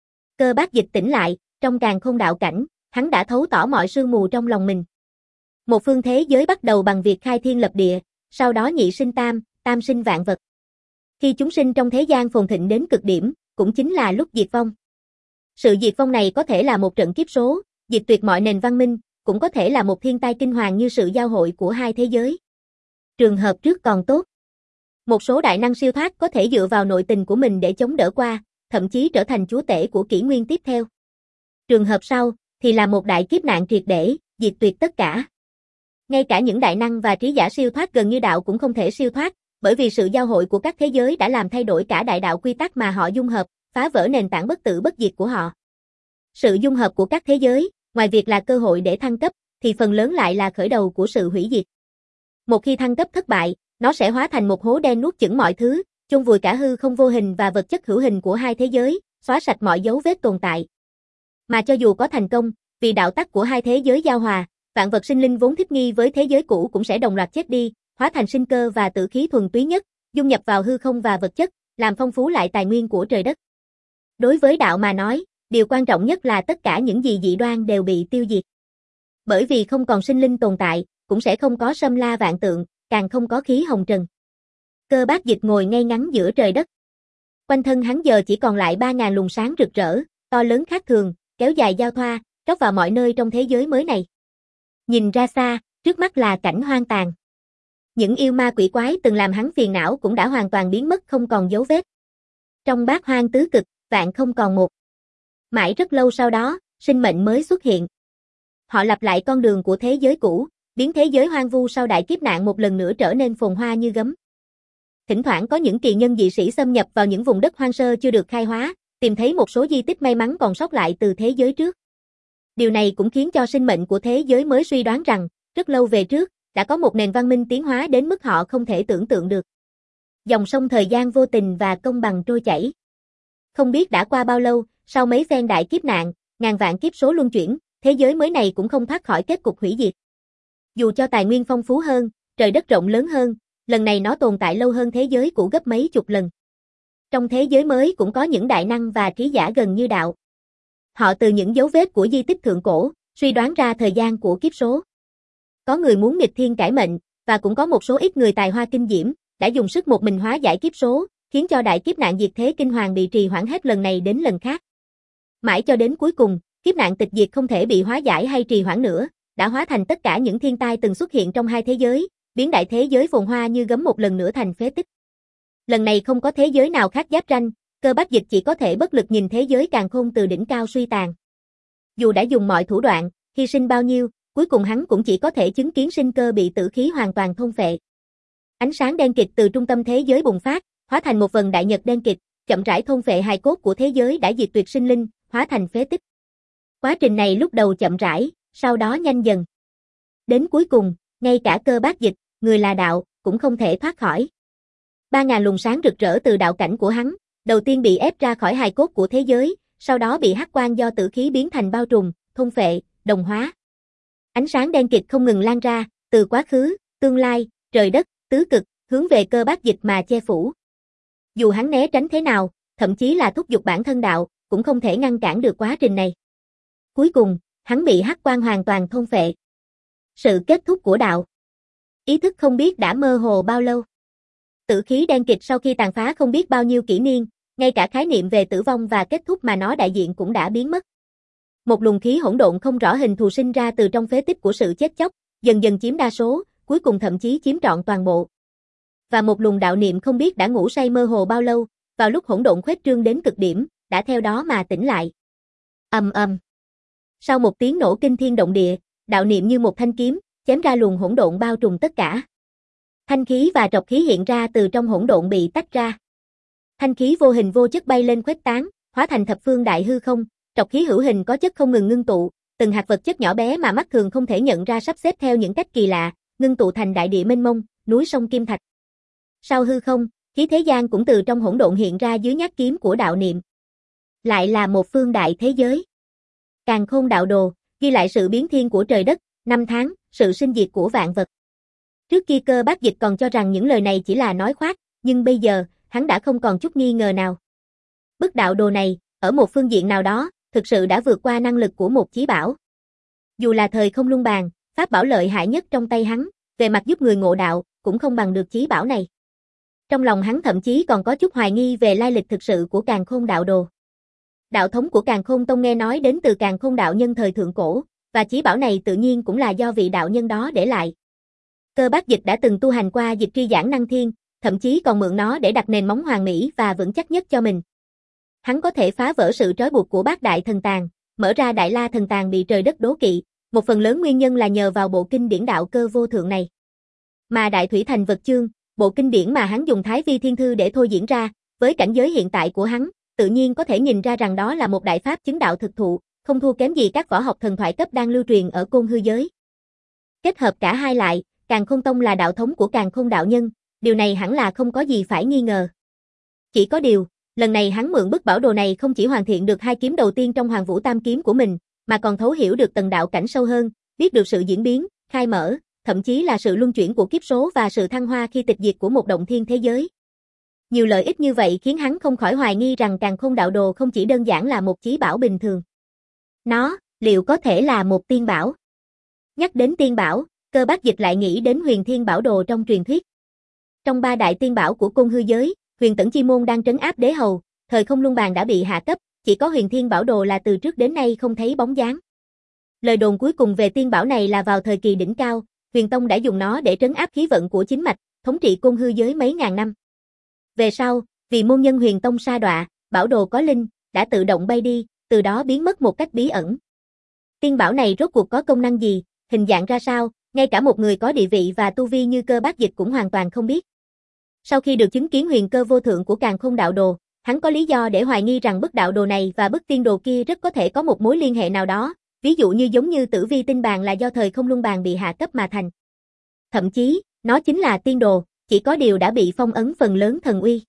Cơ Bác Dịch tỉnh lại, trong càn khôn đạo cảnh, hắn đã thấu tỏ mọi sương mù trong lòng mình. Một phương thế giới bắt đầu bằng việc khai thiên lập địa, sau đó nhị sinh tam, tam sinh vạn vật. Khi chúng sinh trong thế gian phồn thịnh đến cực điểm, cũng chính là lúc diệt vong. Sự diệt vong này có thể là một trận kiếp số, diệt tuyệt mọi nền văn minh, cũng có thể là một thiên tai kinh hoàng như sự giao hội của hai thế giới. Trường hợp trước còn tốt. Một số đại năng siêu thoát có thể dựa vào nội tình của mình để chống đỡ qua, thậm chí trở thành chúa tể của kỷ nguyên tiếp theo. Trường hợp sau, thì là một đại kiếp nạn triệt để, diệt tuyệt tất cả. Ngay cả những đại năng và trí giả siêu thoát gần như đạo cũng không thể siêu thoát, bởi vì sự giao hội của các thế giới đã làm thay đổi cả đại đạo quy tắc mà họ dung hợp, phá vỡ nền tảng bất tử bất diệt của họ. Sự dung hợp của các thế giới, ngoài việc là cơ hội để thăng cấp, thì phần lớn lại là khởi đầu của sự hủy diệt. Một khi thăng cấp thất bại, nó sẽ hóa thành một hố đen nuốt chửng mọi thứ, chôn vùi cả hư không vô hình và vật chất hữu hình của hai thế giới, xóa sạch mọi dấu vết tồn tại. Mà cho dù có thành công, vì đạo tắc của hai thế giới giao hòa, vạn vật sinh linh vốn thích nghi với thế giới cũ cũng sẽ đồng loạt chết đi, hóa thành sinh cơ và tử khí thuần túy nhất, dung nhập vào hư không và vật chất, làm phong phú lại tài nguyên của trời đất. Đối với đạo mà nói, điều quan trọng nhất là tất cả những gì dị đoan đều bị tiêu diệt. Bởi vì không còn sinh linh tồn tại, cũng sẽ không có sâm la vạn tượng, càng không có khí hồng trần. Cơ Bác Dịch ngồi ngay ngắn giữa trời đất. Quanh thân hắn giờ chỉ còn lại ba ngàn luồng sáng rực rỡ, to lớn khác thường, kéo dài giao thoa, trót vào mọi nơi trong thế giới mới này. Nhìn ra xa, trước mắt là cảnh hoang tàn. Những yêu ma quỷ quái từng làm hắn phiền não cũng đã hoàn toàn biến mất không còn dấu vết. Trong bát hoang tứ cực, vạn không còn một. Mãi rất lâu sau đó, sinh mệnh mới xuất hiện. Họ lặp lại con đường của thế giới cũ, biến thế giới hoang vu sau đại kiếp nạn một lần nữa trở nên phồn hoa như gấm. Thỉnh thoảng có những kỳ nhân dị sĩ xâm nhập vào những vùng đất hoang sơ chưa được khai hóa, tìm thấy một số di tích may mắn còn sót lại từ thế giới trước. Điều này cũng khiến cho sinh mệnh của thế giới mới suy đoán rằng, rất lâu về trước, đã có một nền văn minh tiến hóa đến mức họ không thể tưởng tượng được. Dòng sông thời gian vô tình và công bằng trôi chảy. Không biết đã qua bao lâu, sau mấy phen đại kiếp nạn, ngàn vạn kiếp số luân chuyển, thế giới mới này cũng không thoát khỏi kết cục hủy diệt. Dù cho tài nguyên phong phú hơn, trời đất rộng lớn hơn, lần này nó tồn tại lâu hơn thế giới cũ gấp mấy chục lần. Trong thế giới mới cũng có những đại năng và trí giả gần như đạo. Họ từ những dấu vết của di tích thượng cổ, suy đoán ra thời gian của kiếp số. Có người muốn nghịch thiên cải mệnh, và cũng có một số ít người tài hoa kinh diễm, đã dùng sức một mình hóa giải kiếp số, khiến cho đại kiếp nạn diệt thế kinh hoàng bị trì hoãn hết lần này đến lần khác. Mãi cho đến cuối cùng, kiếp nạn tịch diệt không thể bị hóa giải hay trì hoãn nữa, đã hóa thành tất cả những thiên tai từng xuất hiện trong hai thế giới, biến đại thế giới phồn hoa như gấm một lần nữa thành phế tích. Lần này không có thế giới nào khác giáp ranh, Cơ Bác Dịch chỉ có thể bất lực nhìn thế giới càn khôn từ đỉnh cao suy tàn. Dù đã dùng mọi thủ đoạn, hy sinh bao nhiêu, cuối cùng hắn cũng chỉ có thể chứng kiến sinh cơ bị tử khí hoàn toàn thôn phệ. Ánh sáng đen kịt từ trung tâm thế giới bùng phát, hóa thành một vần đại nhật đen kịt, chậm rãi thôn phệ hài cốt của thế giới đã diệt tuyệt sinh linh, hóa thành phế tích. Quá trình này lúc đầu chậm rãi, sau đó nhanh dần. Đến cuối cùng, ngay cả Cơ Bát Dịch, người là đạo, cũng không thể thoát khỏi. Ba ngàn luồng sáng rực rỡ từ đạo cảnh của hắn, đầu tiên bị ép ra khỏi hài cốt của thế giới, sau đó bị hắc quang do tử khí biến thành bao trùm, thôn phệ, đồng hóa. Ánh sáng đen kịt không ngừng lan ra, từ quá khứ, tương lai, trời đất, tứ cực, hướng về Cơ Bát Dịch mà che phủ. Dù hắn né tránh thế nào, thậm chí là thúc giục bản thân đạo, cũng không thể ngăn cản được quá trình này. Cuối cùng, hắn bị hắc quang hoàn toàn thôn phệ. Sự kết thúc của đạo. Ý thức không biết đã mơ hồ bao lâu. Tử khí đen kịt sau khi tàn phá không biết bao nhiêu kỷ niên, ngay cả khái niệm về tử vong và kết thúc mà nó đại diện cũng đã biến mất. Một luồng khí hỗn độn không rõ hình thù sinh ra từ trong phế tích của sự chết chóc, dần dần chiếm đa số, cuối cùng thậm chí chiếm trọn toàn bộ. Và một luồng đạo niệm không biết đã ngủ say mơ hồ bao lâu, vào lúc hỗn độn khuếch trương đến cực điểm, đã theo đó mà tỉnh lại. Ầm ầm. Sau một tiếng nổ kinh thiên động địa, đạo niệm như một thanh kiếm, chém ra luồng hỗn độn bao trùm tất cả. Thanh khí và trọc khí hiện ra từ trong hỗn độn bị tách ra. Thanh khí vô hình vô chất bay lên khuếch tán, hóa thành thập phương đại hư không, trọc khí hữu hình có chất không ngừng ngưng tụ, từng hạt vật chất nhỏ bé mà mắt thường không thể nhận ra sắp xếp theo những cách kỳ lạ, ngưng tụ thành đại địa mênh mông, núi sông kim thạch. Sau hư không, khí thế gian cũng từ trong hỗn độn hiện ra dưới nhát kiếm của đạo niệm. Lại là một phương đại thế giới. Càn Khôn Đạo Đồ, ghi lại sự biến thiên của trời đất, năm tháng, sự sinh diệt của vạn vật. Trước kia Cơ Bát Dịch còn cho rằng những lời này chỉ là nói khoác, nhưng bây giờ, hắn đã không còn chút nghi ngờ nào. Bức đạo đồ này, ở một phương diện nào đó, thực sự đã vượt qua năng lực của một chí bảo. Dù là thời không luân bàn, pháp bảo lợi hại nhất trong tay hắn, về mặt giúp người ngộ đạo, cũng không bằng được chí bảo này. Trong lòng hắn thậm chí còn có chút hoài nghi về lai lịch thực sự của Càn Khôn Đạo Đồ. Đạo thống của Càn Khôn Tông nghe nói đến từ Càn Khôn đạo nhân thời thượng cổ, và chí bảo này tự nhiên cũng là do vị đạo nhân đó để lại. Cơ Bát Dịch đã từng tu hành qua Dịch Tri Giảng Năng Thiên, thậm chí còn mượn nó để đặt nền móng hoàn mỹ và vững chắc nhất cho mình. Hắn có thể phá vỡ sự trói buộc của Bát Đại Thần Tàng, mở ra Đại La Thần Tàng bị trời đất đố kỵ, một phần lớn nguyên nhân là nhờ vào bộ kinh điển đạo cơ vô thượng này. Mà Đại Thủy Thành Vật Chương, bộ kinh điển mà hắn dùng Thái Vi Thiên Thư để thôi diễn ra, với cảnh giới hiện tại của hắn, tự nhiên có thể nhìn ra rằng đó là một đại pháp chứng đạo thực thụ, không thua kém gì các võ học thần thoại cấp đang lưu truyền ở Côn Hư giới. Kết hợp cả hai lại, Càn Khôn Tông là đạo thống của Càn Khôn đạo nhân, điều này hẳn là không có gì phải nghi ngờ. Chỉ có điều, lần này hắn mượn bức bảo đồ này không chỉ hoàn thiện được hai kiếm đầu tiên trong Hoàng Vũ Tam kiếm của mình, mà còn thấu hiểu được tầng đạo cảnh sâu hơn, biết được sự diễn biến, khai mở, thậm chí là sự luân chuyển của kiếp số và sự thăng hoa khi tịch diệt của một động thiên thế giới. Nhiều lợi ích như vậy khiến hắn không khỏi hoài nghi rằng Càn Khôn Đạo Đồ không chỉ đơn giản là một chí bảo bình thường. Nó, liệu có thể là một tiên bảo? Nhắc đến tiên bảo, Cơ Bát Dịch lại nghĩ đến Huyền Thiên Bảo Đồ trong truyền thuyết. Trong ba đại tiên bảo của Côn Hư giới, Huyền Tẫn Chi Môn đang trấn áp đế hầu, thời không luân bàn đã bị hạ cấp, chỉ có Huyền Thiên Bảo Đồ là từ trước đến nay không thấy bóng dáng. Lời đồn cuối cùng về tiên bảo này là vào thời kỳ đỉnh cao, Huyền Tông đã dùng nó để trấn áp khí vận của chính mạch, thống trị Côn Hư giới mấy ngàn năm. Về sau, vì môn nhân Huyền Tông sa đọa, bảo đồ có linh, đã tự động bay đi, từ đó biến mất một cách bí ẩn. Tiên bảo này rốt cuộc có công năng gì, hình dạng ra sao, ngay cả một người có địa vị và tu vi như Cơ Bát Dịch cũng hoàn toàn không biết. Sau khi được chứng kiến huyền cơ vô thượng của Càn Khôn Đạo Đồ, hắn có lý do để hoài nghi rằng bức đạo đồ này và bức tiên đồ kia rất có thể có một mối liên hệ nào đó, ví dụ như giống như Tử Vi tinh bàn là do thời không luân bàn bị hạ cấp mà thành. Thậm chí, nó chính là tiên đồ, chỉ có điều đã bị phong ấn phần lớn thần uy.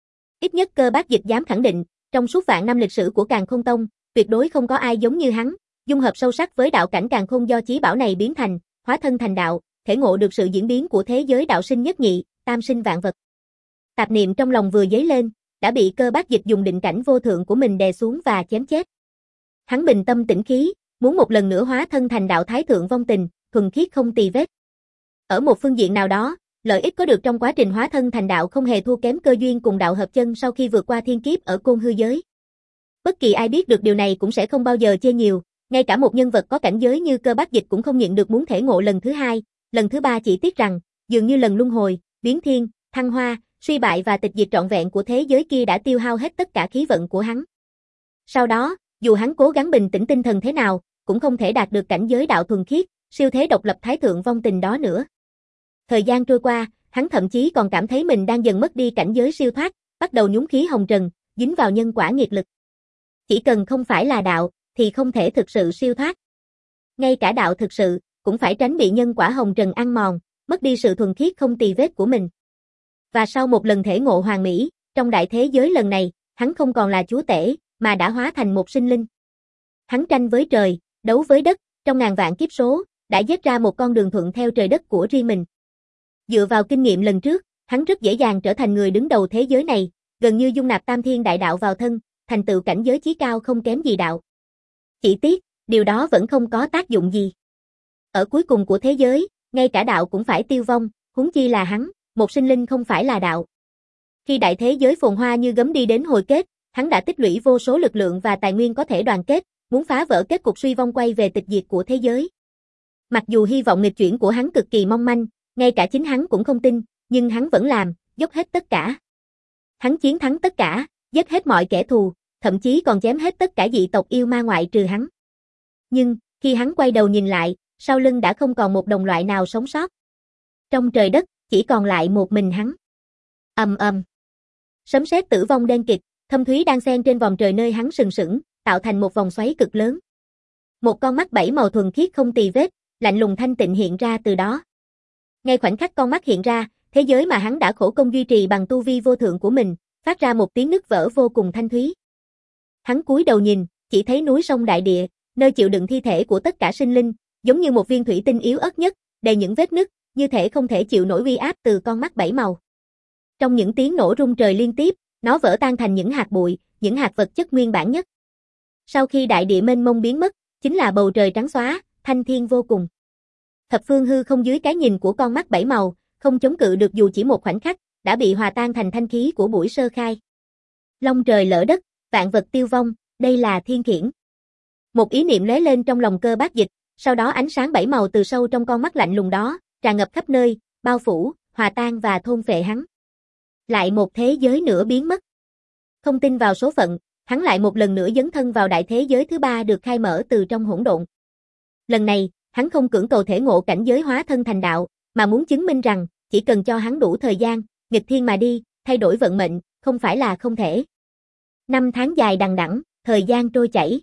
Ít nhất Cơ Bát Dịch dám khẳng định, trong suốt vạn năm lịch sử của Càn Khôn Tông, tuyệt đối không có ai giống như hắn, dung hợp sâu sắc với đạo cảnh Càn Khôn do chí bảo này biến thành, hóa thân thành đạo, thể ngộ được sự diễn biến của thế giới đạo sinh nhất nhị, tam sinh vạn vật. Tạp niệm trong lòng vừa dấy lên, đã bị Cơ Bát Dịch dùng định cảnh vô thượng của mình đè xuống và chém chết. Hắn bình tâm tĩnh khí, muốn một lần nữa hóa thân thành đạo thái thượng vong tình, thuần khiết không tì vết. Ở một phương diện nào đó, lợi ích có được trong quá trình hóa thân thành đạo không hề thua kém cơ duyên cùng đạo hợp chân sau khi vượt qua thiên kiếp ở Côn Hư giới. Bất kỳ ai biết được điều này cũng sẽ không bao giờ chê nhiều, ngay cả một nhân vật có cảnh giới như Cơ Bát Dịch cũng không nhịn được muốn thể ngộ lần thứ hai, lần thứ ba chỉ tiếc rằng, dường như lần luân hồi, biến thiên, thăng hoa, suy bại và tịch diệt trọn vẹn của thế giới kia đã tiêu hao hết tất cả khí vận của hắn. Sau đó, dù hắn cố gắng bình tĩnh tinh thần thế nào, cũng không thể đạt được cảnh giới đạo thuần khiết, siêu thế độc lập thái thượng vong tình đó nữa. Thời gian trôi qua, hắn thậm chí còn cảm thấy mình đang dần mất đi cảnh giới siêu thoát, bắt đầu nhúng khí hồng trần, dính vào nhân quả nghiệt lực. Chỉ cần không phải là đạo, thì không thể thực sự siêu thoát. Ngay cả đạo thực sự, cũng phải tránh bị nhân quả hồng trần ăn mòn, mất đi sự thuần khiết không tì vết của mình. Và sau một lần thể ngộ hoàn mỹ, trong đại thế giới lần này, hắn không còn là chúa tể, mà đã hóa thành một sinh linh. Hắn tranh với trời, đấu với đất, trong ngàn vạn kiếp số, đã giết ra một con đường thuận theo trời đất của riêng mình. Dựa vào kinh nghiệm lần trước, hắn rất dễ dàng trở thành người đứng đầu thế giới này, gần như dung nạp tam thiên đại đạo vào thân, thành tựu cảnh giới chí cao không kém gì đạo. Chỉ tiếc, điều đó vẫn không có tác dụng gì. Ở cuối cùng của thế giới, ngay cả đạo cũng phải tiêu vong, huống chi là hắn, một sinh linh không phải là đạo. Khi đại thế giới phồn hoa như gấm đi đến hồi kết, hắn đã tích lũy vô số lực lượng và tài nguyên có thể đoàn kết, muốn phá vỡ kết cục suy vong quay về tịch diệt của thế giới. Mặc dù hy vọng nghịch chuyển của hắn cực kỳ mong manh, ngay cả chính hắn cũng không tin, nhưng hắn vẫn làm, dốc hết tất cả. Hắn chiến thắng tất cả, giết hết mọi kẻ thù, thậm chí còn chém hết tất cả dị tộc yêu ma ngoại trừ hắn. Nhưng, khi hắn quay đầu nhìn lại, sau lưng đã không còn một đồng loại nào sống sót. Trong trời đất, chỉ còn lại một mình hắn. Ầm ầm. Sấm sét tử vong đen kịt, thâm thúy đang xen trên vòng trời nơi hắn sừng sững, tạo thành một vòng xoáy cực lớn. Một con mắt bảy màu thuần khiết không tì vết, lạnh lùng thanh tịnh hiện ra từ đó. Ngay khoảnh khắc con mắt hiện ra, thế giới mà hắn đã khổ công duy trì bằng tu vi vô thượng của mình, phát ra một tiếng nứt vỡ vô cùng thanh thúy. Hắn cúi đầu nhìn, chỉ thấy núi sông đại địa, nơi chịu đựng thi thể của tất cả sinh linh, giống như một viên thủy tinh yếu ớt nhất, đầy những vết nứt, như thể không thể chịu nổi uy áp từ con mắt bảy màu. Trong những tiếng nổ rung trời liên tiếp, nó vỡ tan thành những hạt bụi, những hạt vật chất nguyên bản nhất. Sau khi đại địa mênh mông biến mất, chính là bầu trời trắng xóa, thanh thiên vô cùng. Thập phương hư không dưới cái nhìn của con mắt bảy màu, không chống cự được dù chỉ một khoảnh khắc, đã bị hòa tan thành thanh khí của buổi sơ khai. Long trời lỡ đất, vạn vật tiêu vong, đây là thiên khiển. Một ý niệm lóe lên trong lòng Cơ Bác Dịch, sau đó ánh sáng bảy màu từ sâu trong con mắt lạnh lùng đó, tràn ngập khắp nơi, bao phủ, hòa tan và thôn phệ hắn. Lại một thế giới nữa biến mất. Không tin vào số phận, hắn lại một lần nữa dấn thân vào đại thế giới thứ ba được khai mở từ trong hỗn độn. Lần này, hắn không cưỡng cầu thể ngộ cảnh giới hóa thân thành đạo, mà muốn chứng minh rằng, chỉ cần cho hắn đủ thời gian, nghịch thiên mà đi, thay đổi vận mệnh, không phải là không thể. Năm tháng dài đằng đẵng, thời gian trôi chảy.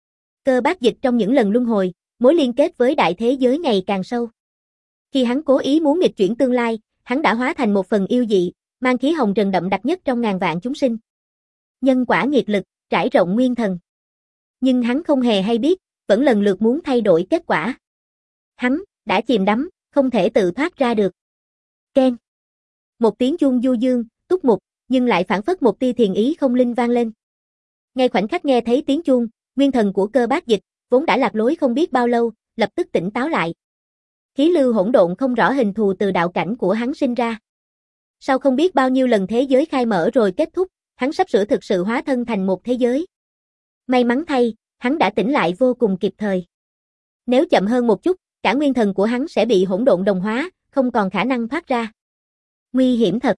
Cơ Bác Dịch trong những lần luân hồi, mối liên kết với đại thế giới ngày càng sâu. Khi hắn cố ý muốn nghịch chuyển tương lai, hắn đã hóa thành một phần yêu dị, mang khí hồng trần đậm đặc nhất trong ngàn vạn chúng sinh. Nhân quả nghiệt lực, trải rộng nguyên thần. Nhưng hắn không hề hay biết, vẫn lần lượt muốn thay đổi kết quả. Hắn đã chìm đắm, không thể tự thoát ra được. Keng. Một tiếng chuông du dương, túc mục, nhưng lại phảng phất một tia thiền ý không linh vang lên. Ngay khoảnh khắc nghe thấy tiếng chuông, nguyên thần của Cơ Bác Dịch, vốn đã lạc lối không biết bao lâu, lập tức tỉnh táo lại. Khí lưu hỗn độn không rõ hình thù từ đạo cảnh của hắn sinh ra. Sau không biết bao nhiêu lần thế giới khai mở rồi kết thúc, hắn sắp sửa thực sự hóa thân thành một thế giới. May mắn thay, hắn đã tỉnh lại vô cùng kịp thời. Nếu chậm hơn một chút, cả nguyên thần của hắn sẽ bị hỗn độn đồng hóa, không còn khả năng thoát ra. Nguy hiểm thật.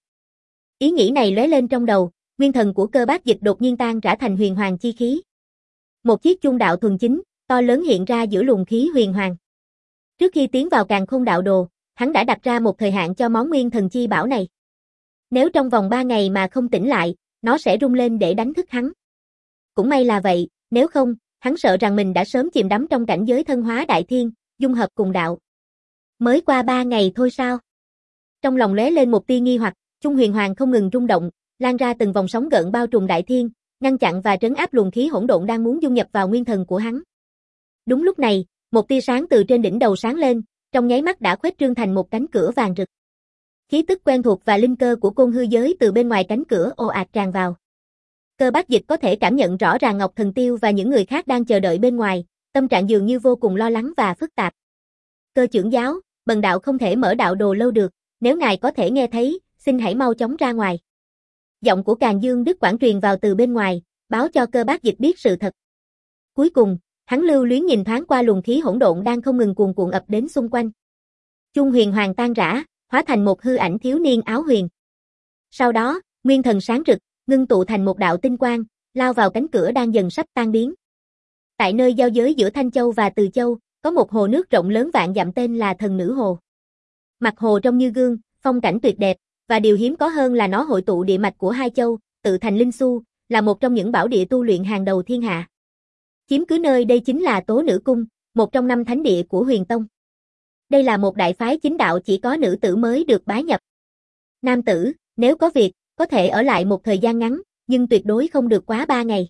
Ý nghĩ này lóe lên trong đầu, nguyên thần của Cơ Bác Dịch đột nhiên tan rã thành huyền hoàng chi khí. Một chiếc chuông đạo thuần chính, to lớn hiện ra giữa luồng khí huyền hoàng. Trước khi tiến vào Càn Khôn Đạo Đồ, hắn đã đặt ra một thời hạn cho món nguyên thần chi bảo này. Nếu trong vòng ba ngày mà không tỉnh lại, nó sẽ rung lên để đánh thức hắn. Cũng may là vậy, nếu không, hắn sợ rằng mình đã sớm chìm đắm trong cảnh giới thân hóa đại thiên, dung hợp cùng đạo. Mới qua ba ngày thôi sao? Trong lòng lóe lên một tia nghi hoặc, chuông huyền hoàng không ngừng rung động, lan ra từng vòng sóng gợn bao trùm đại thiên, ngăn chặn và trấn áp luồng khí hỗn độn đang muốn dung nhập vào nguyên thần của hắn. Đúng lúc này, một tia sáng từ trên đỉnh đầu sáng lên, trong nháy mắt đã khuếch trương thành một cánh cửa vàng rực. Khí tức quen thuộc và linh cơ của côn hư giới từ bên ngoài cánh cửa ồ ạt tràn vào. Cơ Bác Dịch có thể cảm nhận rõ ràng Ngọc Thần Tiêu và những người khác đang chờ đợi bên ngoài, tâm trạng dường như vô cùng lo lắng và phức tạp. Cơ trưởng giáo, bần đạo không thể mở đạo đồ lâu được, nếu ngài có thể nghe thấy, xin hãy mau chóng ra ngoài. Giọng của Càn Dương Đức Quảng truyền vào từ bên ngoài, báo cho Cơ Bác Dịch biết sự thật. Cuối cùng, hắn lưu luyến nhìn thoáng qua luồng khí hỗn độn đang không ngừng cuồn cuộn ập đến xung quanh. Chuông huyền hoàng tan rã, hóa thành một hư ảnh thiếu niên áo huyền. Sau đó, nguyên thần sáng rực, ngưng tụ thành một đạo tinh quang, lao vào cánh cửa đang dần sắp tan biến. Tại nơi giao giới giữa Thanh Châu và Từ Châu, có một hồ nước rộng lớn vạn dặm tên là Thần Nữ Hồ. Mặt hồ trong như gương, phong cảnh tuyệt đẹp, và điều hiếm có hơn là nó hội tụ địa mạch của hai châu, tự thành Linh Xu, là một trong những bảo địa tu luyện hàng đầu thiên hạ. Chiếm cứ nơi đây chính là Tố Nữ Cung, một trong năm thánh địa của Huyền Tông. Đây là một đại phái chính đạo chỉ có nữ tử mới được bái nhập. Nam tử, nếu có việc, có thể ở lại một thời gian ngắn, nhưng tuyệt đối không được quá ba ngày.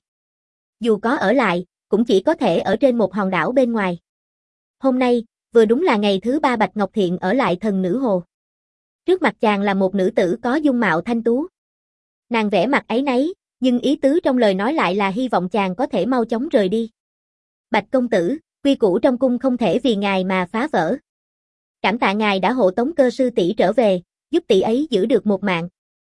Dù có ở lại, cũng chỉ có thể ở trên một hòn đảo bên ngoài. Hôm nay, vừa đúng là ngày thứ ba Bạch Ngọc Thiện ở lại Thần Nữ Hồ. Trước mặt chàng là một nữ tử có dung mạo thanh tú. Nàng vẻ mặt áy náy, nhưng ý tứ trong lời nói lại là hy vọng chàng có thể mau chóng rời đi. Bạch công tử, quy củ trong cung không thể vì ngài mà phá vỡ. Cảm tạ ngài đã hộ tống Cơ sư tỷ trở về, giúp tỷ ấy giữ được một mạng.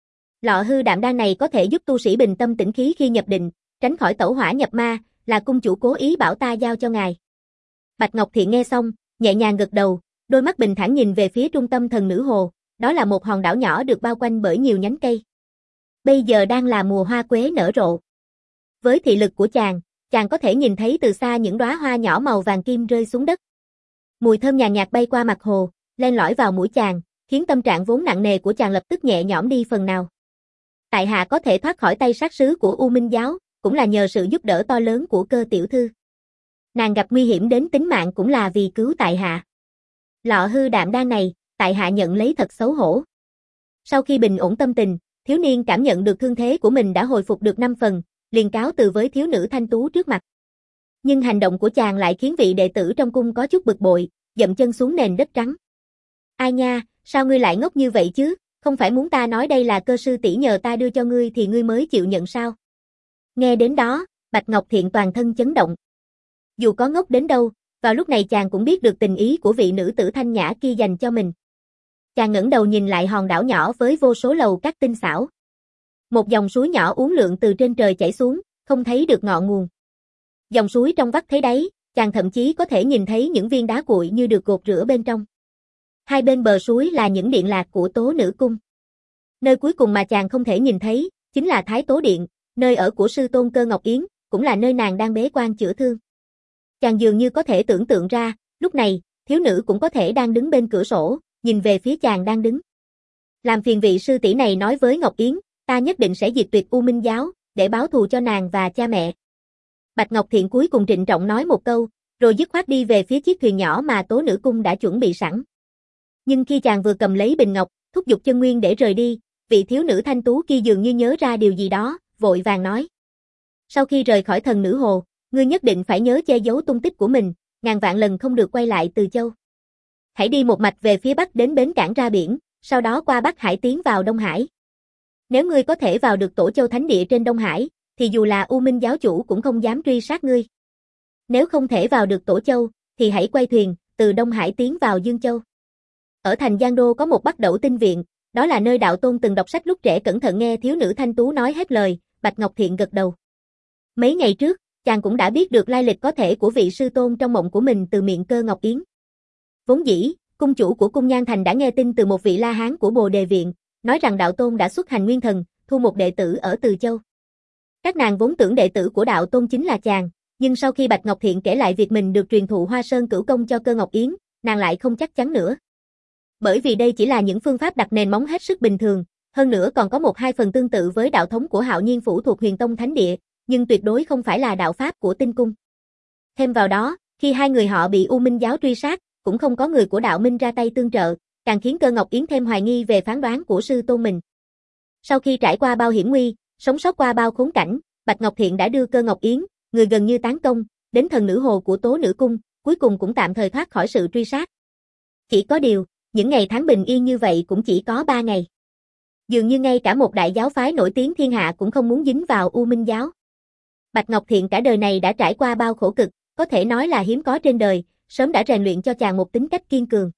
Lọ hư đạm đan này có thể giúp tu sĩ bình tâm tĩnh khí khi nhập định, tránh khỏi tẩu hỏa nhập ma, là cung chủ cố ý bảo ta giao cho ngài. Bạch Ngọc Thiện nghe xong, nhẹ nhàng gật đầu, đôi mắt bình thản nhìn về phía trung tâm Thần Nữ Hồ, đó là một hòn đảo nhỏ được bao quanh bởi nhiều nhánh cây. Bây giờ đang là mùa hoa quế nở rộ. Với thị lực của chàng, chàng có thể nhìn thấy từ xa những đóa hoa nhỏ màu vàng kim rơi xuống đất. Mùi thơm nhàn nhạt bay qua mặt hồ, len lỏi vào mũi chàng, khiến tâm trạng vốn nặng nề của chàng lập tức nhẹ nhõm đi phần nào. Tại hạ có thể thoát khỏi tay sát sứ của U Minh giáo, cũng là nhờ sự giúp đỡ to lớn của Cơ tiểu thư. Nàng gặp nguy hiểm đến tính mạng cũng là vì cứu tại hạ. Lọ hư đạm đan này, tại hạ nhận lấy thật xấu hổ. Sau khi bình ổn tâm tình, thiếu niên cảm nhận được thương thế của mình đã hồi phục được năm phần, liền cáo từ với thiếu nữ thanh tú trước mặt. Nhưng hành động của chàng lại khiến vị đệ tử trong cung có chút bực bội, dậm chân xuống nền đất trắng. Ai nha, sao ngươi lại ngốc như vậy chứ, không phải muốn ta nói đây là Cơ sư tỷ nhờ ta đưa cho ngươi thì ngươi mới chịu nhận sao? Nghe đến đó, Bạch Ngọc Thiện toàn thân chấn động. Dù có ngốc đến đâu, vào lúc này chàng cũng biết được tình ý của vị nữ tử thanh nhã kia dành cho mình. Chàng ngẩng đầu nhìn lại hòn đảo nhỏ với vô số lầu các tinh xảo. Một dòng suối nhỏ uốn lượn từ trên trời chảy xuống, không thấy được ngọn nguồn. Dòng suối trong vắt thấy đáy, chàng thậm chí có thể nhìn thấy những viên đá cuội như được gột rửa bên trong. Hai bên bờ suối là những điện lạc của Tố Nữ Cung. Nơi cuối cùng mà chàng không thể nhìn thấy, chính là Thái Tố Điện, nơi ở của sư tôn Cơ Ngọc Yến, cũng là nơi nàng đang bế quan chữa thương. Chàng dường như có thể tưởng tượng ra, lúc này, thiếu nữ cũng có thể đang đứng bên cửa sổ, nhìn về phía chàng đang đứng. Làm phiền vị sư tỷ này nói với Ngọc Yến, ta nhất định sẽ diệt tuyệt U Minh giáo, để báo thù cho nàng và cha mẹ. Bạch Ngọc Thiện cuối cùng trịnh trọng nói một câu, rồi dứt khoát đi về phía chiếc thuyền nhỏ mà Tố Nữ Cung đã chuẩn bị sẵn. Nhưng khi chàng vừa cầm lấy bình ngọc, thúc giục chân nguyên để rời đi, vị thiếu nữ thanh tú kia dường như nhớ ra điều gì đó, vội vàng nói. Sau khi rời khỏi Thần Nữ Hồ, ngươi nhất định phải nhớ che giấu tung tích của mình, ngàn vạn lần không được quay lại Từ Châu. Hãy đi một mạch về phía bắc đến bến cảng ra biển, sau đó qua Bắc Hải tiến vào Đông Hải. Nếu ngươi có thể vào được Tổ Châu Thánh Địa trên Đông Hải, thì dù là U Minh giáo chủ cũng không dám truy sát ngươi. Nếu không thể vào được Tổ Châu, thì hãy quay thuyền, từ Đông Hải tiến vào Dương Châu. Ở thành Giang Đô có một Bắc Đẩu Tinh Viện, đó là nơi đạo tôn từng đọc sách lúc trẻ. Cẩn thận nghe thiếu nữ thanh tú nói hết lời, Bạch Ngọc Thiện gật đầu. Mấy ngày trước, chàng cũng đã biết được lai lịch có thể của vị sư tôn trong mộng của mình từ miệng Cơ Ngọc Yến. Vốn dĩ, cung chủ của cung Nhan Thành đã nghe tin từ một vị La Hán của Bồ Đề Viện, nói rằng đạo tôn đã xuất hành nguyên thần, thu một đệ tử ở Từ Châu. Các nàng vốn tưởng đệ tử của đạo tôn chính là chàng, nhưng sau khi Bạch Ngọc Thiện kể lại việc mình được truyền thụ Hoa Sơn Cửu Công cho Cơ Ngọc Yến, nàng lại không chắc chắn nữa. Bởi vì đây chỉ là những phương pháp đặt nền móng hết sức bình thường, hơn nữa còn có một hai phần tương tự với đạo thống của Hạo Nhiên Phủ thuộc Huyền Tông Thánh Địa, nhưng tuyệt đối không phải là đạo pháp của Tinh Cung. Thêm vào đó, khi hai người họ bị U Minh giáo truy sát, cũng không có người của đạo minh ra tay tương trợ, càng khiến Cơ Ngọc Yến thêm hoài nghi về phán đoán của sư tôn mình. Sau khi trải qua bao hiểm nguy, sống sót qua bao khốn cảnh, Bạch Ngọc Thiện đã đưa Cơ Ngọc Yến, người gần như tán công, đến Thần Nữ Hồ của Tố Nữ Cung, cuối cùng cũng tạm thời thoát khỏi sự truy sát. Chỉ có điều, những ngày tháng bình yên như vậy cũng chỉ có ba ngày. Dường như ngay cả một đại giáo phái nổi tiếng thiên hạ cũng không muốn dính vào U Minh giáo. Bạch Ngọc Thiện cả đời này đã trải qua bao khổ cực, có thể nói là hiếm có trên đời, sớm đã rèn luyện cho chàng một tính cách kiên cường.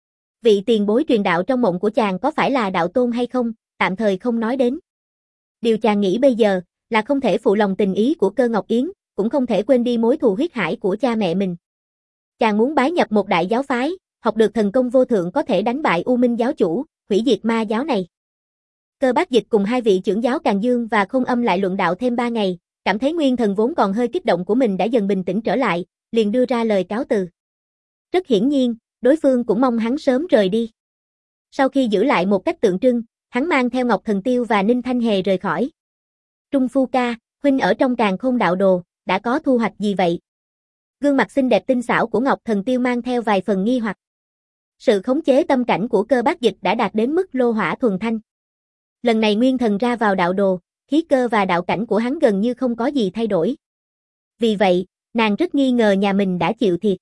Vị tiền bối truyền đạo trong mộng của chàng có phải là đạo tôn hay không, tạm thời không nói đến. Điều chàng nghĩ bây giờ là không thể phụ lòng tình ý của Cơ Ngọc Yến, cũng không thể quên đi mối thù huyết hải của cha mẹ mình. Chàng muốn bái nhập một đại giáo phái, học được thần công vô thượng có thể đánh bại U Minh giáo chủ, hủy diệt ma giáo này. Cơ Bác Dịch cùng hai vị trưởng giáo Càn Dương và Không Âm lại luận đạo thêm ba ngày, cảm thấy nguyên thần vốn còn hơi kích động của mình đã dần bình tĩnh trở lại, liền đưa ra lời cáo từ. Rất hiển nhiên, đối phương cũng mong hắn sớm rời đi. Sau khi giữ lại một cách tượng trưng, hắn mang theo Ngọc Thần Tiêu và Ninh Thanh Hề rời khỏi. Trung Phu ca, huynh ở trong Càn Khôn Đạo Đồ, đã có thu hoạch gì vậy? Gương mặt xinh đẹp tinh xảo của Ngọc Thần Tiêu mang theo vài phần nghi hoặc. Sự khống chế tâm cảnh của Cơ Bác Dịch đã đạt đến mức lô hỏa thuần thanh. Lần này nguyên thần ra vào đạo đồ, khí cơ và đạo cảnh của hắn gần như không có gì thay đổi. Vì vậy, nàng rất nghi ngờ nhà mình đã chịu thiệt.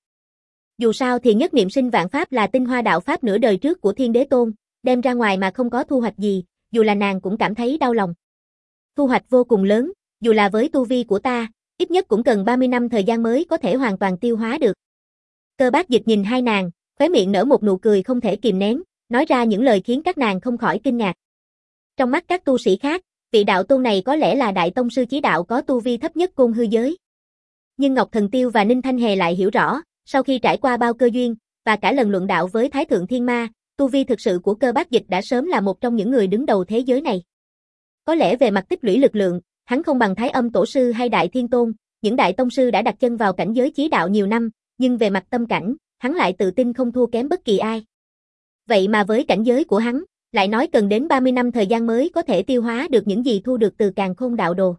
Dù sao thì nhất niệm sinh vạn pháp là tinh hoa đạo pháp nửa đời trước của Thiên Đế Tôn, đem ra ngoài mà không có thu hoạch gì, dù là nàng cũng cảm thấy đau lòng. Thu hoạch vô cùng lớn, dù là với tu vi của ta, ít nhất cũng cần ba mươi năm thời gian mới có thể hoàn toàn tiêu hóa được. Cơ Bác Dịch nhìn hai nàng, khóe miệng nở một nụ cười không thể kìm nén, nói ra những lời khiến các nàng không khỏi kinh ngạc. Trong mắt các tu sĩ khác, vị đạo tôn này có lẽ là đại tông sư chí đạo có tu vi thấp nhất côn hư giới. Nhưng Ngọc Thần Tiêu và Ninh Thanh Hề lại hiểu rõ, sau khi trải qua bao cơ duyên, và cả lần luận đạo với Thái Thượng Thiên Ma, tu vi thực sự của Cơ Bác Dịch đã sớm là một trong những người đứng đầu thế giới này. Có lẽ về mặt tích lũy lực lượng, hắn không bằng Thái Âm Tổ Sư hay Đại Thiên Tôn, những đại tông sư đã đặt chân vào cảnh giới chí đạo nhiều năm, nhưng về mặt tâm cảnh, hắn lại tự tin không thua kém bất kỳ ai. Vậy mà với cảnh giới của hắn, lại nói cần đến ba mươi năm thời gian mới có thể tiêu hóa được những gì thu được từ Càn Khôn Đạo Đồ.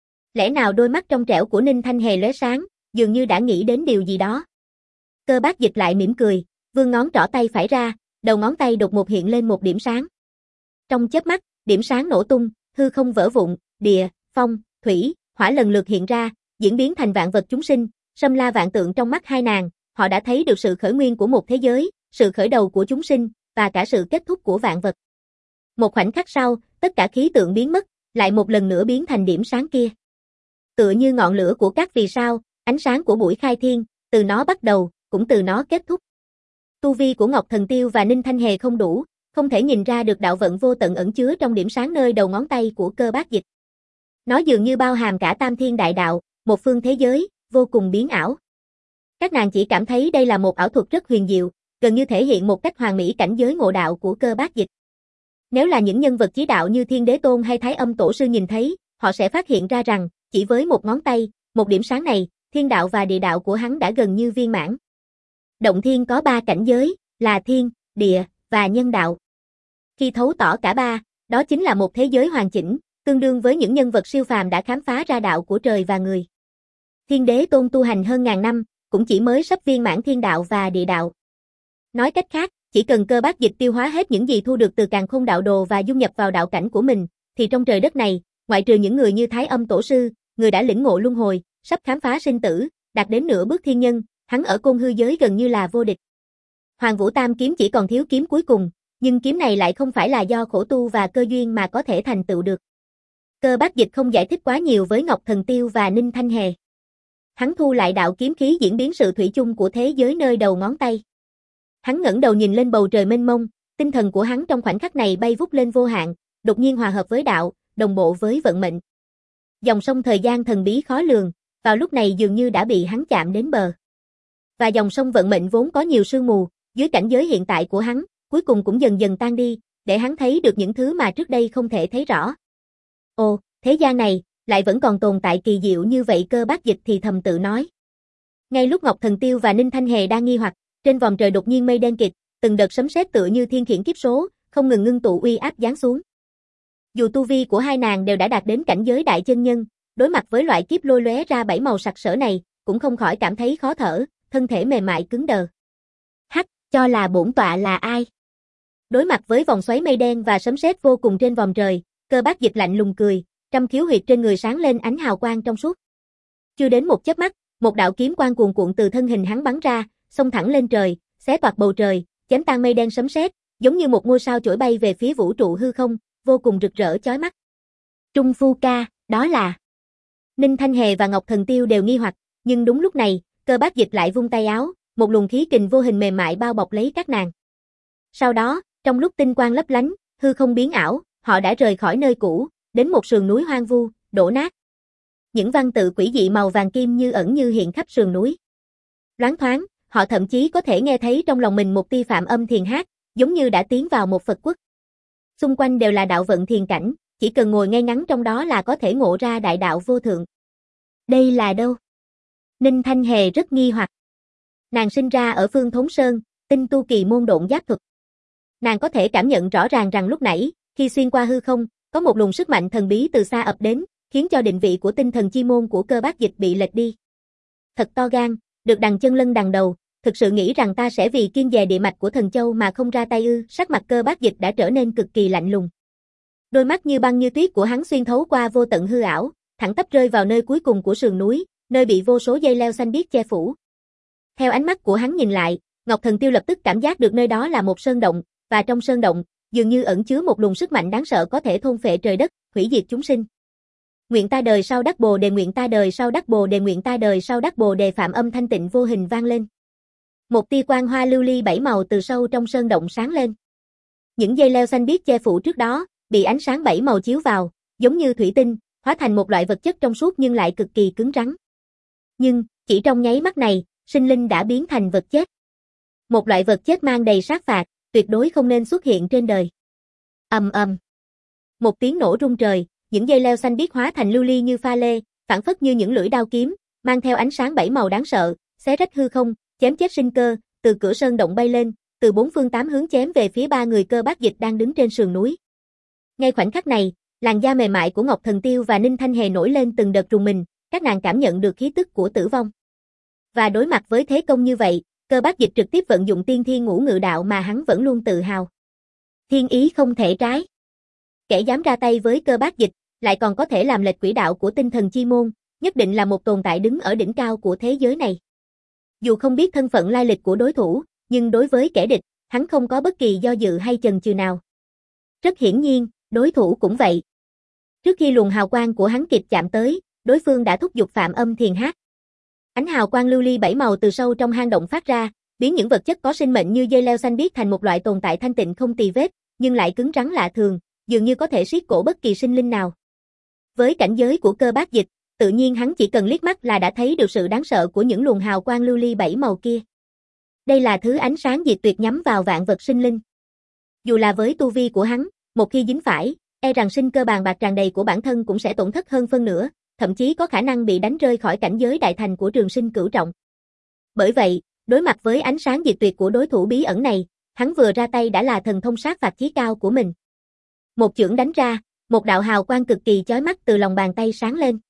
Lẽ nào đôi mắt trong trẻo của Ninh Thanh Hề lóe sáng, dường như đã nghĩ đến điều gì đó. Cơ Bác Dịch lại mỉm cười, vươn ngón trỏ tay phải ra, đầu ngón tay đột ngột hiện lên một điểm sáng. Trong chớp mắt, điểm sáng nổ tung, hư không vỡ vụn, địa, phong, thủy, hỏa lần lượt hiện ra, diễn biến thành vạn vật chúng sinh, xâm la vạn tượng trong mắt hai nàng, họ đã thấy được sự khởi nguyên của một thế giới, sự khởi đầu của chúng sinh, và cả sự kết thúc của vạn vật. Một khoảnh khắc sau, tất cả khí tượng biến mất, lại một lần nữa biến thành điểm sáng kia. Tựa như ngọn lửa của các vì sao, ánh sáng của buổi khai thiên, từ nó bắt đầu, cũng từ nó kết thúc. Tu vi của Ngọc Thần Tiêu và Ninh Thanh Hề không đủ, không thể nhìn ra được đạo vận vô tận ẩn chứa trong điểm sáng nơi đầu ngón tay của Cơ Bác Dịch. Nó dường như bao hàm cả tam thiên đại đạo, một phương thế giới, vô cùng biến ảo. Các nàng chỉ cảm thấy đây là một ảo thuật rất huyền diệu, gần như thể hiện một cách hoàn mỹ cảnh giới ngộ đạo của Cơ Bác Dịch. Nếu là những nhân vật chí đạo như Thiên Đế Tôn hay Thái Âm Tổ Sư nhìn thấy, họ sẽ phát hiện ra rằng, chỉ với một ngón tay, một điểm sáng này, thiên đạo và địa đạo của hắn đã gần như viên mãn. Động thiên có ba cảnh giới, là thiên, địa, và nhân đạo. Khi thấu tỏ cả ba, đó chính là một thế giới hoàn chỉnh, tương đương với những nhân vật siêu phàm đã khám phá ra đạo của trời và người. Thiên Đế Tôn tu hành hơn ngàn năm, cũng chỉ mới sắp viên mãn thiên đạo và địa đạo. Nói cách khác, chỉ cần Cơ Bác Dịch tiêu hóa hết những gì thu được từ Càn Khôn Đạo Đồ và dung nhập vào đạo cảnh của mình, thì trong trời đất này, ngoại trừ những người như Thái Âm Tổ Sư, người đã lĩnh ngộ luân hồi, sắp khám phá sinh tử, đạt đến nửa bước thiên nhân, hắn ở côn hư giới gần như là vô địch. Hoàng Vũ Tam kiếm chỉ còn thiếu kiếm cuối cùng, nhưng kiếm này lại không phải là do khổ tu và cơ duyên mà có thể thành tựu được. Cơ Bác Dịch không giải thích quá nhiều với Ngọc Thần Tiêu và Ninh Thanh Hề. Hắn thu lại đạo kiếm khí diễn biến sự thủy chung của thế giới nơi đầu ngón tay. Hắn ngẩng đầu nhìn lên bầu trời mênh mông, tinh thần của hắn trong khoảnh khắc này bay vút lên vô hạn, đột nhiên hòa hợp với đạo, đồng bộ với vận mệnh. Dòng sông thời gian thần bí khó lường, vào lúc này dường như đã bị hắn chạm đến bờ. Và dòng sông vận mệnh vốn có nhiều sương mù, dưới cảnh giới hiện tại của hắn, cuối cùng cũng dần dần tan đi, để hắn thấy được những thứ mà trước đây không thể thấy rõ. Ồ, thế gian này, lại vẫn còn tồn tại kỳ diệu như vậy, Cơ Bác Dịch thì thầm tự nói. Ngay lúc Ngọc Thần Tiêu và Ninh Thanh Hề đang nghi hoặc, trên vòm trời đột nhiên mây đen kịt, từng đợt sấm sét tựa như thiên khiển kiếp số, không ngừng ngưng tụ uy áp giáng xuống. Dù tu vi của hai nàng đều đã đạt đến cảnh giới đại chân nhân, đối mặt với loại kiếp lôi lóe ra bảy màu sặc sỡ này, cũng không khỏi cảm thấy khó thở, thân thể mềm mại cứng đờ. Hắc, cho là bổn tọa là ai? Đối mặt với vòng xoáy mây đen và sấm sét vô cùng trên vòm trời, Cơ Bác Dịch lạnh lùng cười, trăm khiếu huyệt trên người sáng lên ánh hào quang trong suốt. Chưa đến một chớp mắt, một đạo kiếm quang cuồn cuộn từ thân hình hắn bắn ra, xông thẳng lên trời, xé toạc bầu trời, chém tan mây đen sấm sét, giống như một ngôi sao chổi bay về phía vũ trụ hư không, vô cùng rực rỡ chói mắt. Trung Phu ca, đó là... Ninh Thanh Hề và Ngọc Thần Tiêu đều nghi hoặc, nhưng đúng lúc này, Cơ Bác Dịch lại vung tay áo, một luồng khí kình vô hình mềm mại bao bọc lấy các nàng. Sau đó, trong lúc tinh quang lấp lánh, hư không biến ảo, họ đã rời khỏi nơi cũ, đến một sườn núi hoang vu, đổ nát. Những văn tự quỷ dị màu vàng kim như ẩn như hiện khắp sườn núi. Loáng thoáng, họ thậm chí có thể nghe thấy trong lòng mình một tia phạm âm thiền hát, giống như đã tiến vào một Phật quốc. Xung quanh đều là đạo vận thiền cảnh, chỉ cần ngồi ngay ngắn trong đó là có thể ngộ ra đại đạo vô thượng. Đây là đâu? Ninh Thanh Hề rất nghi hoặc. Nàng sinh ra ở Phương Thốn Sơn, tinh tu kỳ môn độn giáp thuật. Nàng có thể cảm nhận rõ ràng rằng lúc nãy, khi xuyên qua hư không, có một luồng sức mạnh thần bí từ xa ập đến, khiến cho định vị của tinh thần chi môn của Cơ Bác Dịch bị lệch đi. Thật to gan, được đằng chân lân đằng đầu, thực sự nghĩ rằng ta sẽ vì kiêng dè địa mạch của thần châu mà không ra tay ư? Sắc mặt Cơ Bác Dịch đã trở nên cực kỳ lạnh lùng. Đôi mắt như băng như tuyết của hắn xuyên thấu qua vô tận hư ảo, thẳng tắp rơi vào nơi cuối cùng của sườn núi, nơi bị vô số dây leo xanh biếc che phủ. Theo ánh mắt của hắn nhìn lại, Ngọc Thần Tiêu lập tức cảm giác được nơi đó là một sơn động, và trong sơn động, dường như ẩn chứa một luồng sức mạnh đáng sợ có thể thôn phệ trời đất, hủy diệt chúng sinh. Nguyện ta đời sau đắc Bồ đề, nguyện ta đời sau đắc Bồ đề, nguyện ta đời sau đắc Bồ đề, phạm âm thanh tịnh vô hình vang lên. Một tia quang hoa lưu ly bảy màu từ sâu trong sơn động sáng lên. Những dây leo xanh biếc che phủ trước đó, bị ánh sáng bảy màu chiếu vào, giống như thủy tinh, hóa thành một loại vật chất trong suốt nhưng lại cực kỳ cứng rắn. Nhưng, chỉ trong nháy mắt này, sinh linh đã biến thành vật chết. Một loại vật chết mang đầy sát phạt, tuyệt đối không nên xuất hiện trên đời. Ầm ầm. Một tiếng nổ rung trời, những dây leo xanh biếc hóa thành lưu ly như pha lê, phảng phất như những lưỡi đao kiếm, mang theo ánh sáng bảy màu đáng sợ, xé rách hư không, chém chết sinh cơ, từ cửa sơn động bay lên, từ bốn phương tám hướng chém về phía ba người Cơ Bác Dịch đang đứng trên sườn núi. Ngay khoảnh khắc này, làn da mềm mại của Ngọc Thần Tiêu và Ninh Thanh Hề nổi lên từng đợt rùng mình, các nàng cảm nhận được khí tức của tử vong. Và đối mặt với thế công như vậy, Cơ Bác Dịch trực tiếp vận dụng tiên thiên ngũ ngự đạo mà hắn vẫn luôn tự hào. Thiên ý không thể trái. Kẻ dám ra tay với Cơ Bác Dịch, lại còn có thể làm lệch quỹ đạo của tinh thần chi môn, nhất định là một tồn tại đứng ở đỉnh cao của thế giới này. Dù không biết thân phận lai lịch của đối thủ, nhưng đối với kẻ địch, hắn không có bất kỳ do dự hay chần chừ nào. Rất hiển nhiên, đối thủ cũng vậy. Trước khi luồng hào quang của hắn kịp chạm tới, đối phương đã thúc giục phạm âm thiền hát. Ánh hào quang lưu ly bảy màu từ sâu trong hang động phát ra, biến những vật chất có sinh mệnh như dây leo xanh biếc thành một loại tồn tại thanh tịnh không tì vết, nhưng lại cứng rắn lạ thường, dường như có thể siết cổ bất kỳ sinh linh nào. Với cảnh giới của Cơ Bác Dịch, tự nhiên hắn chỉ cần liếc mắt là đã thấy được sự đáng sợ của những luồng hào quang lưu ly bảy màu kia. Đây là thứ ánh sáng diệt tuyệt nhắm vào vạn vật sinh linh. Dù là với tu vi của hắn, một khi dính phải, e rằng sinh cơ bàn bạc tràn đầy của bản thân cũng sẽ tổn thất hơn phân nửa, thậm chí có khả năng bị đánh rơi khỏi cảnh giới đại thành của trường sinh cửu trọng. Bởi vậy, đối mặt với ánh sáng diệt tuyệt của đối thủ bí ẩn này, hắn vừa ra tay đã là thần thông sát phạt chí cao của mình. Một chưởng đánh ra, một đạo hào quang cực kỳ chói mắt từ lòng bàn tay sáng lên.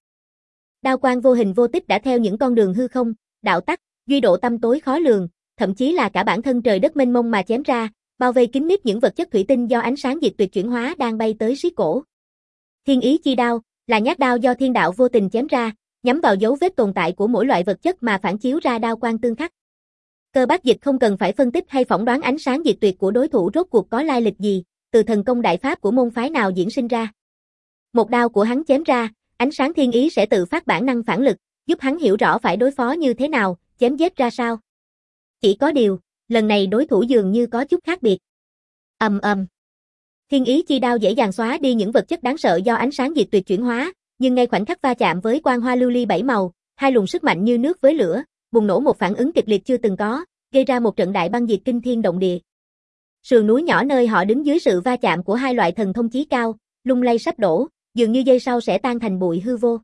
Đao quang vô hình vô tích đã theo những con đường hư không, đạo tắc, duy độ tâm tối khó lường, thậm chí là cả bản thân trời đất mênh mông mà chém ra, bao vây kín mít những vật chất thủy tinh do ánh sáng diệt tuyệt chuyển hóa đang bay tới siết cổ. Thiên ý chi đao là nhát đao do thiên đạo vô tình chém ra, nhắm vào dấu vết tồn tại của mỗi loại vật chất mà phản chiếu ra đao quang tương khắc. Cơ Bác Dịch không cần phải phân tích hay phỏng đoán ánh sáng diệt tuyệt của đối thủ rốt cuộc có lai lịch gì, từ thần công đại pháp của môn phái nào diễn sinh ra. Một đao của hắn chém ra, ánh sáng thiên ý sẽ tự phát bản năng phản lực, giúp hắn hiểu rõ phải đối phó như thế nào, chém giết ra sao. Chỉ có điều, lần này đối thủ dường như có chút khác biệt. Ầm ầm. Thiên ý chi đao dễ dàng xóa đi những vật chất đáng sợ do ánh sáng diệt tuyệt chuyển hóa, nhưng ngay khoảnh khắc va chạm với quang hoa lưu ly bảy màu, hai luồng sức mạnh như nước với lửa, bùng nổ một phản ứng kịch liệt chưa từng có, gây ra một trận đại băng diệt kinh thiên động địa. Sườn núi nhỏ nơi họ đứng dưới sự va chạm của hai loại thần thông chí cao, lung lay sắp đổ, dường như giây sau sẽ tan thành bụi hư vô.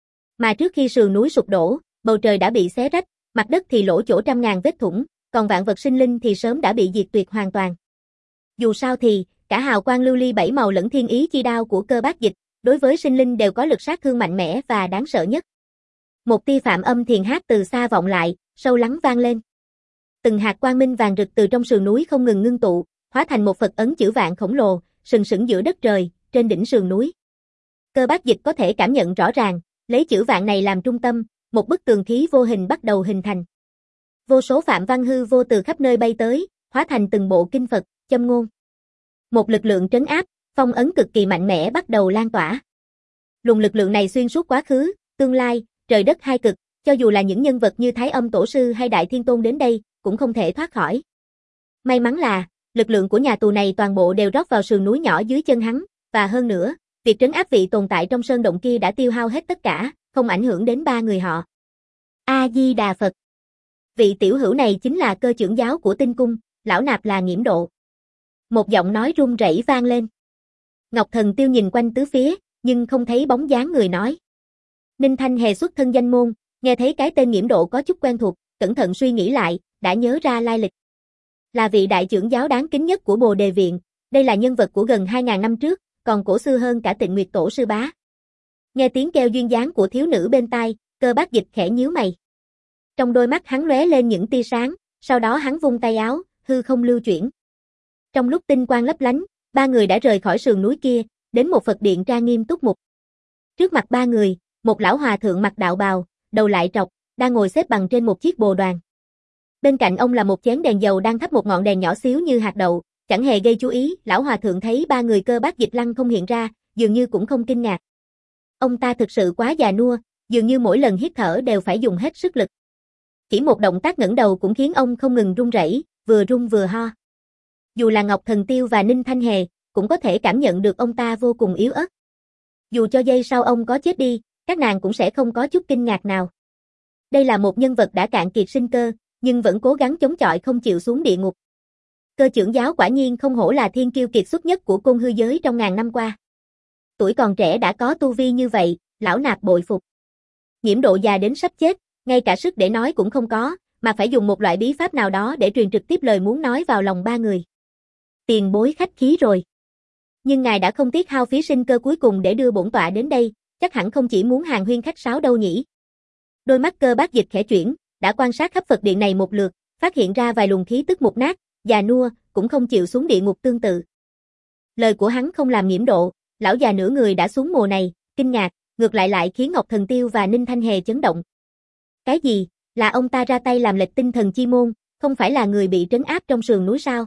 Mà trước khi sườn núi sụp đổ, bầu trời đã bị xé rách, mặt đất thì lỗ chỗ trăm ngàn vết thủng, còn vạn vật sinh linh thì sớm đã bị diệt tuyệt hoàn toàn. Dù sao thì, cả hào quang lưu ly bảy màu lẫn thiên ý chi đao của Cơ Bác Dịch, đối với sinh linh đều có lực sát thương mạnh mẽ và đáng sợ nhất. Một tia phạm âm thiền hát từ xa vọng lại, sâu lắng vang lên. Từng hạt quang minh vàng rực từ trong sườn núi không ngừng ngưng tụ, hóa thành một Phật ấn chữ vạn khổng lồ, sừng sững giữa đất trời, trên đỉnh sườn núi. Cơ Bác Dịch có thể cảm nhận rõ ràng, lấy chữ vạn này làm trung tâm, một bức tường khí vô hình bắt đầu hình thành. Vô số phạm văn hư vô từ khắp nơi bay tới, hóa thành từng bộ kinh Phật, châm ngôn. Một lực lượng trấn áp, phong ấn cực kỳ mạnh mẽ bắt đầu lan tỏa. Luồng lực lượng này xuyên suốt quá khứ, tương lai, trời đất hai cực, cho dù là những nhân vật như Thái Âm Tổ Sư hay Đại Thiên Tôn đến đây, cũng không thể thoát khỏi. May mắn là, lực lượng của nhà tù này toàn bộ đều rót vào sườn núi nhỏ dưới chân hắn, và hơn nữa, việc trấn áp vị tồn tại trong sơn động kia đã tiêu hao hết tất cả, không ảnh hưởng đến ba người họ. A-di-đà Phật. Vị tiểu hữu này chính là cơ trưởng giáo của tinh cung, lão nạp là Nghiễm Độ. Một giọng nói run rẩy vang lên. Ngọc Thần Tiêu nhìn quanh tứ phía, nhưng không thấy bóng dáng người nói. Ninh Thanh Hề xuất thân danh môn, nghe thấy cái tên Nghiễm Độ có chút quen thuộc, cẩn thận suy nghĩ lại, đã nhớ ra lai lịch. Là vị đại trưởng giáo đáng kính nhất của Bồ Đề Viện, đây là nhân vật của gần hai nghìn năm trước, còn cổ xưa hơn cả Tịnh Nguyệt Tổ sư bá. Nghe tiếng kêu duyên dáng của thiếu nữ bên tai, Cơ Bác Dịch khẽ nhíu mày. Trong đôi mắt hắn lóe lên những tia sáng, sau đó hắn vung tay áo, hư không lưu chuyển. Trong lúc tinh quang lấp lánh, ba người đã rời khỏi sườn núi kia, đến một Phật điện trang nghiêm túc mục. Trước mặt ba người, một lão hòa thượng mặc đạo bào, đầu lại trọc, đang ngồi xếp bằng trên một chiếc bồ đoàn. Bên cạnh ông là một chén đèn dầu đang thắp một ngọn đèn nhỏ xíu như hạt đậu, chẳng hề gây chú ý. Lão hòa thượng thấy ba người Cơ Bác Dịch lăng không hiện ra, dường như cũng không kinh ngạc. Ông ta thực sự quá già nua, dường như mỗi lần hít thở đều phải dùng hết sức lực. Chỉ một động tác ngẩng đầu cũng khiến ông không ngừng run rẩy, vừa run vừa ho. Dù là Ngọc Thần Tiêu và Ninh Thanh Hề, cũng có thể cảm nhận được ông ta vô cùng yếu ớt. Dù cho giây sau ông có chết đi, các nàng cũng sẽ không có chút kinh ngạc nào. Đây là một nhân vật đã cạn kiệt sinh cơ, nhưng vẫn cố gắng chống chọi không chịu xuống địa ngục. Cơ trưởng giáo quả nhiên không hổ là thiên kiêu kiệt xuất nhất của Côn Hư giới trong ngàn năm qua. Tuổi còn trẻ đã có tu vi như vậy, lão nạp bội phục. Nhiễm Độ già đến sắp chết, ngay cả sức để nói cũng không có, mà phải dùng một loại bí pháp nào đó để truyền trực tiếp lời muốn nói vào lòng ba người. Tiền bối khách khí rồi. Nhưng ngài đã không tiếc hao phí sinh cơ cuối cùng để đưa bổn tọa đến đây, chắc hẳn không chỉ muốn hàng huyên khách sáo đâu nhỉ. Đôi mắt Cơ Bác Dịch khẽ chuyển, đã quan sát khắp Phật điện này một lượt, phát hiện ra vài luồng khí tức mục nát, già nua, cũng không chịu xuống địa ngục tương tự. Lời của hắn không làm Nhiễm Độ, lão già nửa người đã xuống mồ này, kinh ngạc, ngược lại lại khiến Ngọc Thần Tiêu và Ninh Thanh Hề chấn động. Cái gì? Là ông ta ra tay làm lệch tinh thần chi môn, không phải là người bị trấn áp trong sườn núi sao?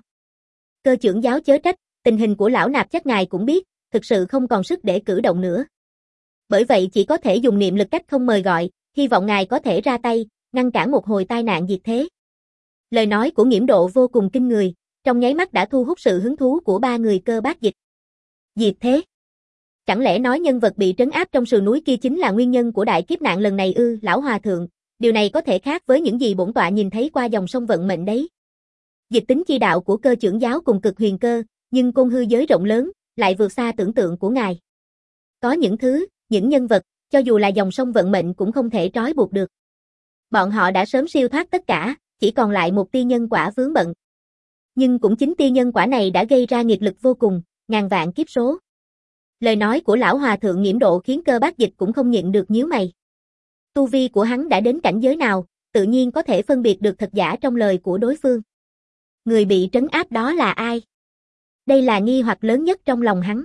Cơ trưởng giáo chớ trách, tình hình của lão nạp chắc ngài cũng biết, thực sự không còn sức để cử động nữa. Bởi vậy chỉ có thể dùng niệm lực cách không mời gọi, hy vọng ngài có thể ra tay, ngăn cản một hồi tai nạn diệt thế. Lời nói của Nhiễm Độ vô cùng kinh người, trong nháy mắt đã thu hút sự hứng thú của ba người Cơ Bác Dịch. Diệt thế? Chẳng lẽ nói nhân vật bị trấn áp trong sườn núi kia chính là nguyên nhân của đại kiếp nạn lần này ư? Lão hòa thượng, điều này có thể khác với những gì bổn tọa nhìn thấy qua dòng sông vận mệnh đấy. Dịch tính chi đạo của Cơ trưởng giáo cùng cực huyền cơ, nhưng Côn Hư giới rộng lớn, lại vượt xa tưởng tượng của ngài. Có những thứ, những nhân vật, cho dù là dòng sông vận mệnh cũng không thể trói buộc được. Bọn họ đã sớm siêu thoát tất cả, chỉ còn lại một tia nhân quả vướng bận. Nhưng cũng chính tia nhân quả này đã gây ra nghiệt lực vô cùng, ngàn vạn kiếp số. Lời nói của lão hòa thượng Nhiễm Độ khiến Cơ Bác Dịch cũng không nhịn được nhíu mày. Tu vi của hắn đã đến cảnh giới nào, tự nhiên có thể phân biệt được thật giả trong lời của đối phương. Người bị trấn áp đó là ai? Đây là nghi hoặc lớn nhất trong lòng hắn.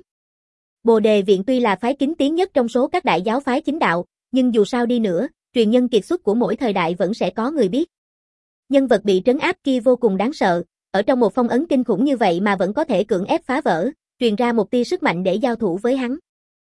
Bồ Đề Viện tuy là phái kính tiếng nhất trong số các đại giáo phái chính đạo, nhưng dù sao đi nữa, truyền nhân kiệt xuất của mỗi thời đại vẫn sẽ có người biết. Nhân vật bị trấn áp kia vô cùng đáng sợ, ở trong một phong ấn kinh khủng như vậy mà vẫn có thể cưỡng ép phá vỡ, truyền ra một tia sức mạnh để giao thủ với hắn.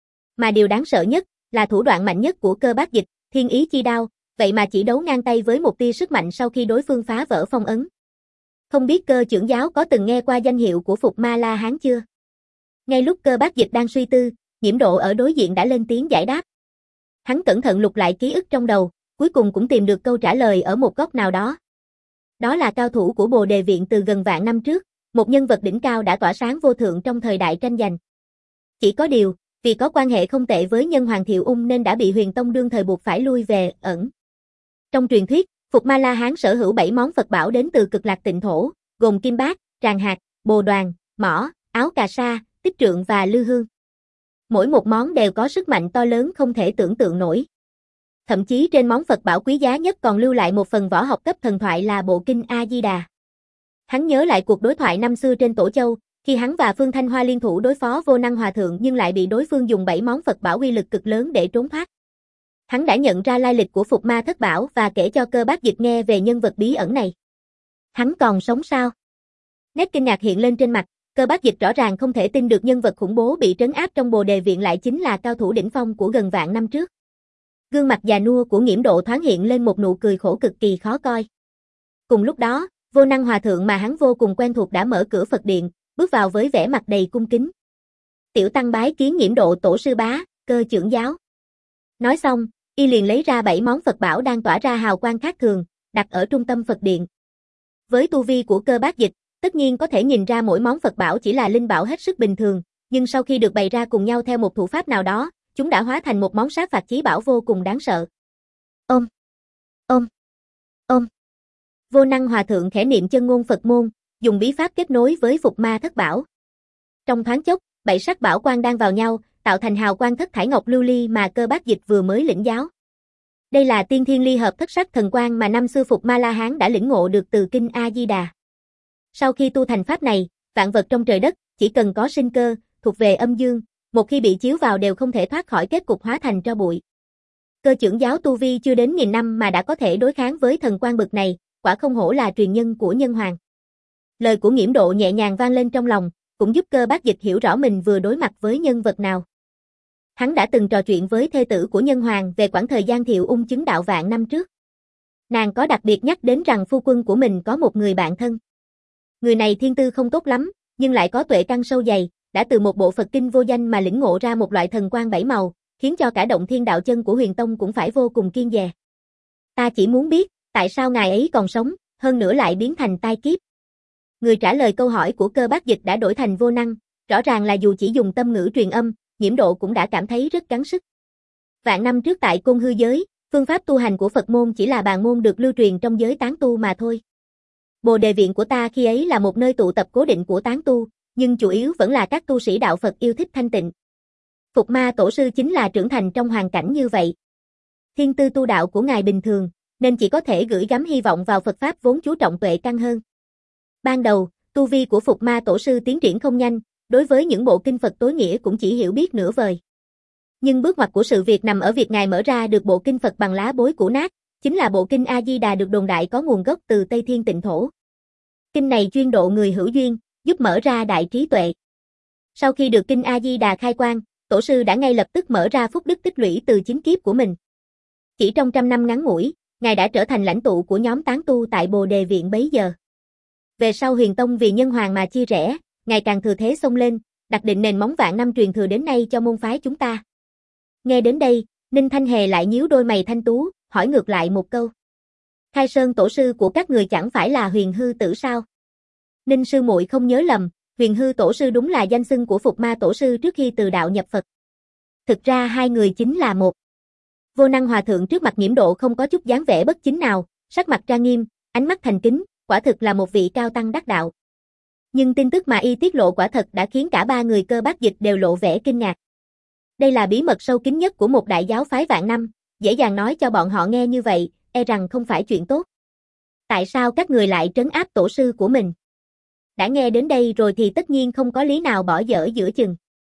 Mà điều đáng sợ nhất là thủ đoạn mạnh nhất của Cơ Bác Dịch, Thiên Ý Chi Đao, vậy mà chỉ đấu ngang tay với một tia sức mạnh sau khi đối phương phá vỡ phong ấn. Không biết Cơ trưởng giáo có từng nghe qua danh hiệu của Phục Ma La Hán chưa? Ngay lúc Cơ Bác Dịch đang suy tư, Nhiễm Độ ở đối diện đã lên tiếng giải đáp. Hắn cẩn thận lục lại ký ức trong đầu, cuối cùng cũng tìm được câu trả lời ở một góc nào đó. Đó là cao thủ của Bồ Đề Viện từ gần vạn năm trước, một nhân vật đỉnh cao đã tỏa sáng vô thượng trong thời đại tranh giành. Chỉ có điều, vì có quan hệ không tệ với Nhân Hoàng Thiệu Ung nên đã bị Huyền Tông đương thời buộc phải lui về ẩn. Trong truyền thuyết, Phục Ma La Hán sở hữu bảy món Phật bảo đến từ Cực Lạc Tịnh thổ, gồm Kim Bát, Tràng Hạt, Bồ Đoàn, Mỏ, Áo Cà Sa, Tích Trượng và Lư Hương. Mỗi một món đều có sức mạnh to lớn không thể tưởng tượng nổi. Thậm chí trên món Phật bảo quý giá nhất còn lưu lại một phần võ học cấp thần thoại là bộ kinh A Di Đà. Hắn nhớ lại cuộc đối thoại năm xưa trên Tổ Châu, khi hắn và Phương Thanh Hoa liên thủ đối phó Vô Năng Hòa thượng nhưng lại bị đối phương dùng bảy món Phật bảo uy lực cực lớn để trốn thoát. Hắn đã nhận ra lai lịch của Phục Ma Thất Bảo và kể cho Cơ Bác Dịch nghe về nhân vật bí ẩn này. Hắn còn sống sao? Nét kinh ngạc hiện lên trên mặt, Cơ Bác Dịch rõ ràng không thể tin được nhân vật khủng bố bị trấn áp trong Bồ Đề Viện lại chính là cao thủ đỉnh phong của gần vạn năm trước. Gương mặt già nua của Nhiễm Độ thoáng hiện lên một nụ cười khổ cực kỳ khó coi. Cùng lúc đó, Vô Năng Hòa thượng mà hắn vô cùng quen thuộc đã mở cửa Phật điện, bước vào với vẻ mặt đầy cung kính. Tiểu tăng bái kiến Nhiễm Độ tổ sư bá, Cơ trưởng giáo. Nói xong, y liền lấy ra bảy món Phật bảo đang tỏa ra hào quang khác thường, đặt ở trung tâm Phật điện. Với tu vi của Cơ Bác Dịch, tất nhiên có thể nhìn ra mỗi món Phật bảo chỉ là linh bảo hết sức bình thường, nhưng sau khi được bày ra cùng nhau theo một thủ pháp nào đó, chúng đã hóa thành một món sát phạt chí bảo vô cùng đáng sợ. Ôm, ôm, ôm. Vô Năng Hòa Thượng khẽ niệm chân ngôn Phật môn, dùng bí pháp kết nối với Phục Ma Thất Bảo. Trong thoáng chốc, bảy sắc bảo quang đang vào nhau, tạo thành hào quang thất thải ngọc lưu ly mà Cơ Bác Dịch vừa mới lĩnh giáo. Đây là tiên thiên ly hợp thất sắc thần quang mà năm xưa Phục Ma La Hán đã lĩnh ngộ được từ kinh A Di Đà. Sau khi tu thành pháp này, vạn vật trong trời đất chỉ cần có sinh cơ, thuộc về âm dương, một khi bị chiếu vào đều không thể thoát khỏi kết cục hóa thành tro bụi. Cơ trưởng giáo tu vi chưa đến nghìn năm mà đã có thể đối kháng với thần quang bực này, quả không hổ là truyền nhân của Nhân Hoàng. Lời của Nghiễm Độ nhẹ nhàng vang lên trong lòng, cũng giúp Cơ Bác Dịch hiểu rõ mình vừa đối mặt với nhân vật nào. Hắn đã từng trò chuyện với thê tử của Nhân Hoàng về quãng thời gian Thiệu Ung chứng đạo vạn năm trước. Nàng có đặc biệt nhắc đến rằng phu quân của mình có một người bạn thân. Người này thiên tư không tốt lắm, nhưng lại có tuệ căn sâu dày, đã từ một bộ Phật kinh vô danh mà lĩnh ngộ ra một loại thần quang bảy màu, khiến cho cả động thiên đạo chân của Huyền Tông cũng phải vô cùng kiêng dè. Ta chỉ muốn biết, tại sao ngài ấy còn sống, hơn nữa lại biến thành tai kiếp. Người trả lời câu hỏi của Cơ Bác Dịch đã đổi thành Vô Năng, rõ ràng là dù chỉ dùng tâm ngữ truyền âm, Nghiễm Độ cũng đã cảm thấy rất gắng sức. Vạn năm trước tại Côn Hư giới, phương pháp tu hành của Phật môn chỉ là bàn môn được lưu truyền trong giới tán tu mà thôi. Bồ Đề viện của ta khi ấy là một nơi tụ tập cố định của tán tu, nhưng chủ yếu vẫn là các tu sĩ đạo Phật yêu thích thanh tịnh. Phục Ma Tổ sư chính là trưởng thành trong hoàn cảnh như vậy. Thiên tư tu đạo của ngài bình thường, nên chỉ có thể gửi gắm hy vọng vào Phật pháp vốn chú trọng tuệ căn hơn. Ban đầu, tu vi của Phục Ma Tổ sư tiến triển không nhanh, đối với những bộ kinh Phật tối nghĩa cũng chỉ hiểu biết nửa vời. Nhưng bước ngoặt của sự việc nằm ở việc ngài mở ra được bộ kinh Phật bằng lá bối cũ nát, chính là bộ kinh A Di Đà được đồn đại có nguồn gốc từ Tây Thiên Tịnh thổ. Kinh này chuyên độ người hữu duyên, giúp mở ra đại trí tuệ. Sau khi được kinh A Di Đà khai quang, tổ sư đã ngay lập tức mở ra phúc đức tích lũy từ chính kiếp của mình. Chỉ trong trăm năm ngắn ngủi, ngài đã trở thành lãnh tụ của nhóm tán tu tại Bồ Đề viện bấy giờ. Về sau Huyền Tông vì Nhân Hoàng mà chia rẽ, ngày càng thừa thế xông lên, đặt định nền móng vạn năm truyền thừa đến nay cho môn phái chúng ta. Nghe đến đây, Ninh Thanh Hề lại nhíu đôi mày thanh tú, hỏi ngược lại một câu. Khai Sơn tổ sư của các người chẳng phải là Huyền Hư tử sao? Ninh sư muội không nhớ lầm, Huyền Hư tổ sư đúng là danh xưng của Phục Ma tổ sư trước khi từ đạo nhập Phật. Thực ra hai người chính là một. Vô Năng Hòa Thượng trước mặt Nghiễm Độ không có chút dáng vẻ bất chính nào, sắc mặt trang nghiêm, ánh mắt thành kính, quả thực là một vị cao tăng đắc đạo. Nhưng tin tức mà y tiết lộ quả thật đã khiến cả ba người Cơ Bác Dịch đều lộ vẻ kinh ngạc. Đây là bí mật sâu kín nhất của một đại giáo phái vạn năm, dễ dàng nói cho bọn họ nghe như vậy, e rằng không phải chuyện tốt. Tại sao các người lại trấn áp tổ sư của mình? Đã nghe đến đây rồi thì tất nhiên không có lý nào bỏ dở giữa chừng.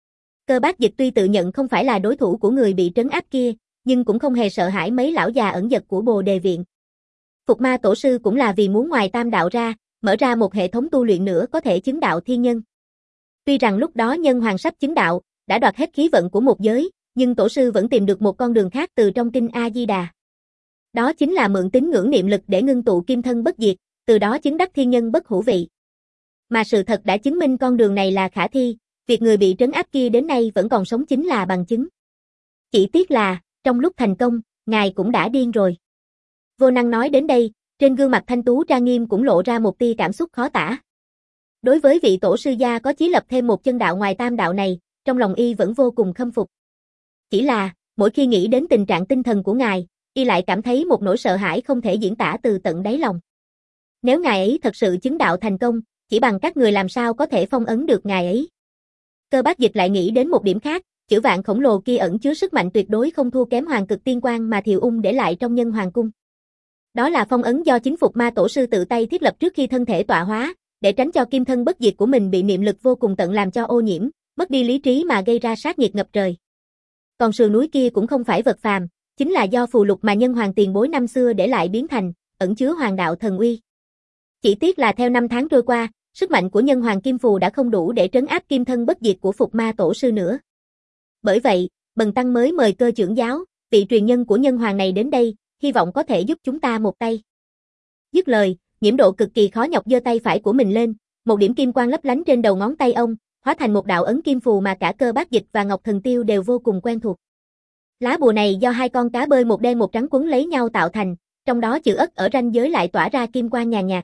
Cơ Bác Dịch tuy tự nhận không phải là đối thủ của người bị trấn áp kia, nhưng cũng không hề sợ hãi mấy lão già ẩn dật của Bồ Đề viện. Phục Ma tổ sư cũng là vì muốn ngoài tam đạo ra, mở ra một hệ thống tu luyện nữa có thể chứng đạo thiên nhân. Tuy rằng lúc đó Nhân Hoàng sắp chứng đạo, đã đoạt hết khí vận của một giới, nhưng tổ sư vẫn tìm được một con đường khác từ trong kinh A Di Đà. Đó chính là mượn tín ngưỡng niệm lực để ngưng tụ kim thân bất diệt, từ đó chứng đắc thiên nhân bất hủ vị. Mà sự thật đã chứng minh con đường này là khả thi, việc người bị trấn áp kia đến nay vẫn còn sống chính là bằng chứng. Chỉ tiếc là, trong lúc thành công, ngài cũng đã điên rồi. Vô Năng nói đến đây, trên gương mặt thanh tú trang nghiêm cũng lộ ra một tia cảm xúc khó tả. Đối với vị tổ sư gia có chí lập thêm một chân đạo ngoài tam đạo này, trong lòng y vẫn vô cùng khâm phục. Chỉ là, mỗi khi nghĩ đến tình trạng tinh thần của ngài, y lại cảm thấy một nỗi sợ hãi không thể diễn tả từ tận đáy lòng. Nếu ngài ấy thật sự chứng đạo thành công, chỉ bằng các người làm sao có thể phong ấn được ngài ấy. Cơ Bác Dịch lại nghĩ đến một điểm khác, chữ vạn khổng lồ kia ẩn chứa sức mạnh tuyệt đối không thua kém Hoàng Cực Tiên Quang mà Thiệu Ung để lại trong Nhân Hoàng cung. Đó là phong ấn do chính Phục Ma tổ sư tự tay thiết lập trước khi thân thể tọa hóa, để tránh cho kim thân bất diệt của mình bị niệm lực vô cùng tận làm cho ô nhiễm, mất đi lý trí mà gây ra sát nhiệt ngập trời. Còn sườn núi kia cũng không phải vật phàm, chính là do phù lục mà Nhân Hoàng tiền bối năm xưa để lại biến thành, ẩn chứa hoàng đạo thần uy. Chỉ tiếc là theo năm tháng trôi qua, sức mạnh của Nhân Hoàng kim phù đã không đủ để trấn áp kim thân bất diệt của Phục Ma tổ sư nữa. Bởi vậy, Bần tăng mới mời Cơ trưởng giáo, vị truyền nhân của Nhân Hoàng này đến đây, hy vọng có thể giúp chúng ta một tay. Dứt lời, Nghiễm Độ cực kỳ khó nhọc giơ tay phải của mình lên, một điểm kim quang lấp lánh trên đầu ngón tay ông, hóa thành một đạo ấn kim phù mà cả Cơ Bác Dịch và Ngọc Thần Tiêu đều vô cùng quen thuộc. Lá bùa này do hai con cá bơi một đen một trắng quấn lấy nhau tạo thành, trong đó chữ ất ở ranh giới lại tỏa ra kim quang nhàn nhạt.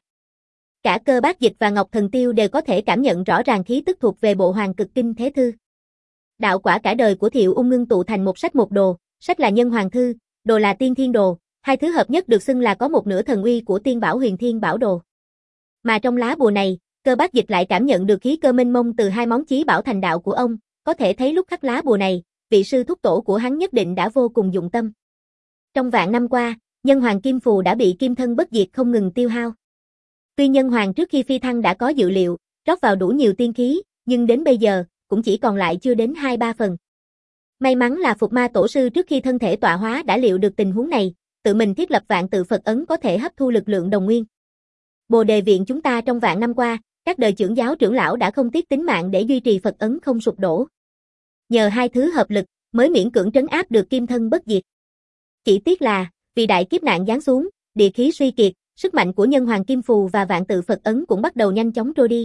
Cả Cơ Bác Dịch và Ngọc Thần Tiêu đều có thể cảm nhận rõ ràng khí tức thuộc về bộ Hoàng Cực Kinh Thế Thư. Đạo quả cả đời của Thiệu Ung ngưng tụ thành một sách một đồ, sách là Nhân Hoàng Thư, đồ là Tiên Thiên Đồ, Hai thứ hợp nhất được xưng là có một nửa thần uy của tiên bảo Huyền Thiên Bảo Đồ. Mà trong lá bùa này, Cơ Bác Dịch lại cảm nhận được khí cơ mênh mông từ hai món chí bảo thành đạo của ông, có thể thấy lúc khắc lá bùa này, vị sư thúc tổ của hắn nhất định đã vô cùng dụng tâm. Trong vạn năm qua, Nhân Hoàng Kim Phù đã bị kim thân bất diệt không ngừng tiêu hao. Tuy Nhân Hoàng trước khi phi thăng đã có dự liệu, rót vào đủ nhiều tiên khí, nhưng đến bây giờ, cũng chỉ còn lại chưa đến hai ba phần. May mắn là Phục Ma Tổ sư trước khi thân thể tọa hóa đã liệu được tình huống này, tự mình thiết lập vạn tự Phật ấn có thể hấp thu lực lượng đồng nguyên. Bồ Đề viện chúng ta trong vạn năm qua, các đời trưởng giáo trưởng lão đã không tiếc tính mạng để duy trì Phật ấn không sụp đổ. Nhờ hai thứ hợp lực, mới miễn cưỡng trấn áp được kim thân bất diệt. Chỉ tiếc là, vì đại kiếp nạn giáng xuống, địa khí suy kiệt, sức mạnh của Nhân Hoàng Kim Phù và vạn tự Phật ấn cũng bắt đầu nhanh chóng trôi đi.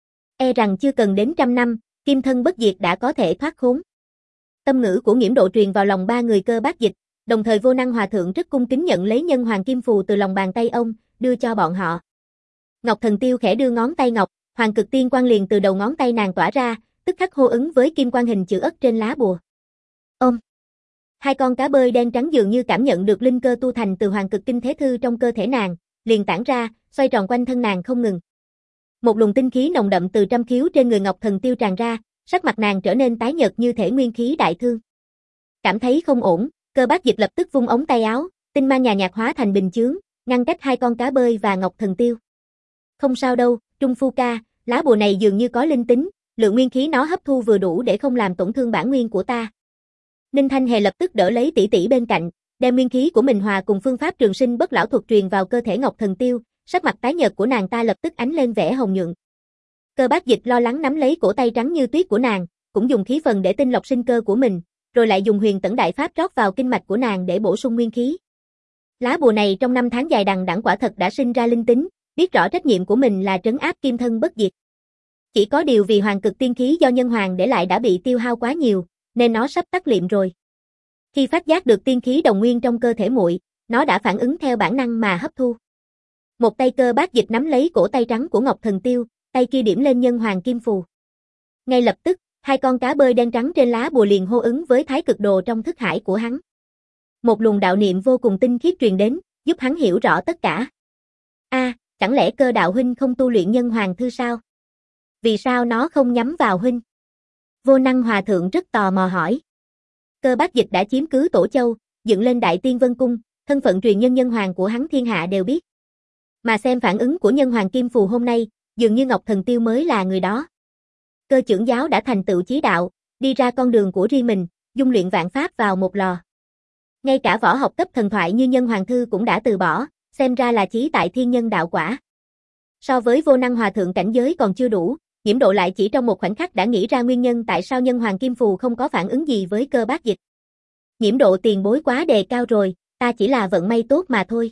E rằng chưa cần đến trăm năm, kim thân bất diệt đã có thể thoát khốn. Tâm ngữ của Nghiễm Độ truyền vào lòng ba người Cơ Bác Dịch, đồng thời Vô Năng Hòa Thượng rất cung kính nhận lấy Nhân Hoàng Kim Phù từ lòng bàn tay ông, đưa cho bọn họ. Ngọc Thần Tiêu khẽ đưa ngón tay ngọc, Hoàng Cực Tiên Quang liền từ đầu ngón tay nàng tỏa ra, tức khắc hô ứng với kim quang hình chữ ất trên lá bùa. Ôm. Hai con cá bơi đen trắng dường như cảm nhận được linh cơ tu thành từ Hoàng Cực Kinh Thế Thư trong cơ thể nàng, liền tản ra, xoay tròn quanh thân nàng không ngừng. Một luồng tinh khí nồng đậm từ trăm khiếu trên người Ngọc Thần Tiêu tràn ra, sắc mặt nàng trở nên tái nhợt như thể nguyên khí đại thương. Cảm thấy không ổn, Cơ Bác Dịch lập tức vung ống tay áo, tinh mang nhà nhạt hóa thành bình chướng, ngăn cách hai con cá bơi và Ngọc Thần Tiêu. Không sao đâu, Trung Phu ca, lá bùa này dường như có linh tính, lượng nguyên khí nó hấp thu vừa đủ để không làm tổn thương bản nguyên của ta. Ninh Thanh Hề lập tức đỡ lấy tỷ tỷ bên cạnh, đem nguyên khí của mình hòa cùng phương pháp trường sinh bất lão thuật truyền vào cơ thể Ngọc Thần Tiêu, sắc mặt tái nhợt của nàng ta lập tức ánh lên vẻ hồng nhuận. Cơ Bác Dịch lo lắng nắm lấy cổ tay trắng như tuyết của nàng, cũng dùng khí phần để tinh lọc sinh cơ của mình, rồi lại dùng Huyền Tẩn Đại Pháp rót vào kinh mạch của nàng để bổ sung nguyên khí. Lá bùa này trong năm tháng dài đằng đẵng quả thật đã sinh ra linh tính, biết rõ trách nhiệm của mình là trấn áp kim thân bất diệt. Chỉ có điều vì Hoàng Cực tiên khí do Nhân Hoàng để lại đã bị tiêu hao quá nhiều, nên nó sắp tắt liệm rồi. Khi phát giác được tiên khí đồng nguyên trong cơ thể muội, nó đã phản ứng theo bản năng mà hấp thu. Một tay Cơ Bác Dịch nắm lấy cổ tay trắng của Ngọc Thần Tiêu, tay kia điểm lên Nhân Hoàng Kim Phù. Ngay lập tức, hai con cá bơi đen trắng trên lá bùa liền hô ứng với Thái Cực Đồ trong thức hải của hắn. Một luồng đạo niệm vô cùng tinh khiết truyền đến, giúp hắn hiểu rõ tất cả. A, à, chẳng lẽ Cơ đạo huynh không tu luyện Nhân Hoàng thư sao? Vì sao nó không nhắm vào huynh? Vô Năng Hòa Thượng rất tò mò hỏi. Cơ Bác Dịch đã chiếm cứ Tổ Châu, dựng lên Đại Tiên Vân Cung, thân phận truyền nhân Nhân Hoàng của hắn thiên hạ đều biết. Mà xem phản ứng của Nhân Hoàng Kim Phù hôm nay, dường như Ngọc Thần Tiêu mới là người đó. Cơ trưởng giáo đã thành tựu chí đạo, đi ra con đường của riêng mình, dung luyện vạn pháp vào một lò. Ngay cả võ học cấp thần thoại như Nhân Hoàng thư cũng đã từ bỏ, xem ra là chí tại thiên nhân đạo quả. So với Vô Năng Hòa Thượng cảnh giới còn chưa đủ, Nghiễm Độ lại chỉ trong một khoảnh khắc đã nghĩ ra nguyên nhân tại sao Nhân Hoàng Kim Phù không có phản ứng gì với Cơ Bác Dịch. Nghiễm Độ tiền bối quá đề cao rồi, ta chỉ là vận may tốt mà thôi.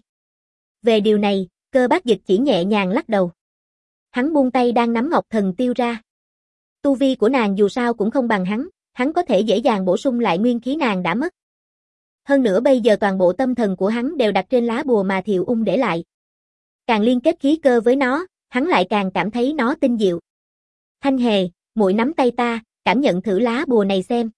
Về điều này, Cơ Bác Dịch chỉ nhẹ nhàng lắc đầu. Hắn buông tay đang nắm Ngọc Thần Tiêu ra. Tu vi của nàng dù sao cũng không bằng hắn, hắn có thể dễ dàng bổ sung lại nguyên khí nàng đã mất. Hơn nữa bây giờ toàn bộ tâm thần của hắn đều đặt trên lá bùa mà Thiệu Ung để lại. Càng liên kết khí cơ với nó, hắn lại càng cảm thấy nó tinh diệu. Thanh Hề, muội nắm tay ta, cảm nhận thử lá bùa này xem.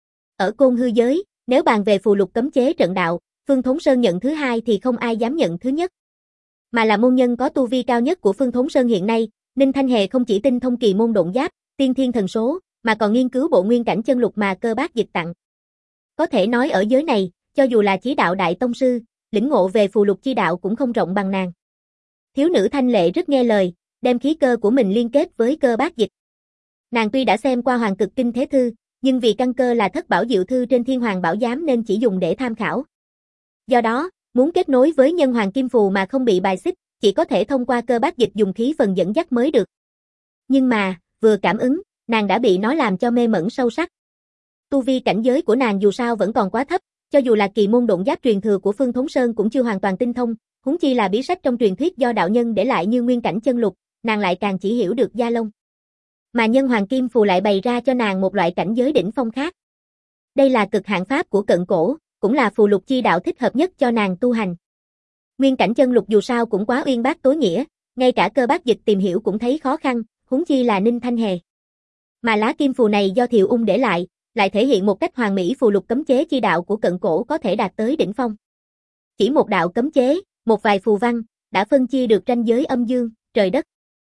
Ở Côn Hư giới, nếu bàn về phù lục cấm chế trận đạo, Phương Thốn Sơn nhận thứ hai thì không ai dám nhận thứ nhất. Mà là môn nhân có tu vi cao nhất của Phương Thốn Sơn hiện nay, Ninh Thanh Hề không chỉ tinh thông kỳ môn độn giáp, tiên thiên thần số, mà còn nghiên cứu bộ nguyên cảnh chân lục mà Cơ Bác Dịch tặng. Có thể nói ở giới này, cho dù là chí đạo đại tông sư, lĩnh ngộ về phù lục chi đạo cũng không rộng bằng nàng. Thiếu nữ Thanh Lệ rất nghe lời, đem khí cơ của mình liên kết với Cơ Bác Dịch. Nàng tuy đã xem qua Hoàng Cực Kinh Thế Thư, nhưng vì căn cơ là thất bảo diệu thư trên Thiên Hoàng Bảo Giám nên chỉ dùng để tham khảo. Do đó, muốn kết nối với Nhân Hoàng Kim Phù mà không bị bài xích, chỉ có thể thông qua Cơ Bác Dịch dùng khí phần dẫn dắt mới được. Nhưng mà, vừa cảm ứng, nàng đã bị nó làm cho mê mẩn sâu sắc. Tu vi cảnh giới của nàng dù sao vẫn còn quá thấp, cho dù là kỳ môn độn giáp truyền thừa của Phương Thốn Sơn cũng chưa hoàn toàn tinh thông, huống chi là bí sách trong truyền thuyết do đạo nhân để lại như nguyên cảnh chân lục, nàng lại càng chỉ hiểu được da lông. Mà Nhân Hoàng Kim Phù lại bày ra cho nàng một loại cảnh giới đỉnh phong khác. Đây là cực hạn pháp của cận cổ, cũng là phù lục chi đạo thích hợp nhất cho nàng tu hành. Nguyên cảnh chân lục dù sao cũng quá uyên bác tối nghĩa, ngay cả Cơ Bác Dịch tìm hiểu cũng thấy khó khăn, huống chi là Ninh Thanh Hề. Mà lá kim phù này do Thiệu Ung để lại, lại thể hiện một cách hoàn mỹ phù lục cấm chế chi đạo của cận cổ có thể đạt tới đỉnh phong. Chỉ một đạo cấm chế, một vài phù văn, đã phân chia được ranh giới âm dương, trời đất.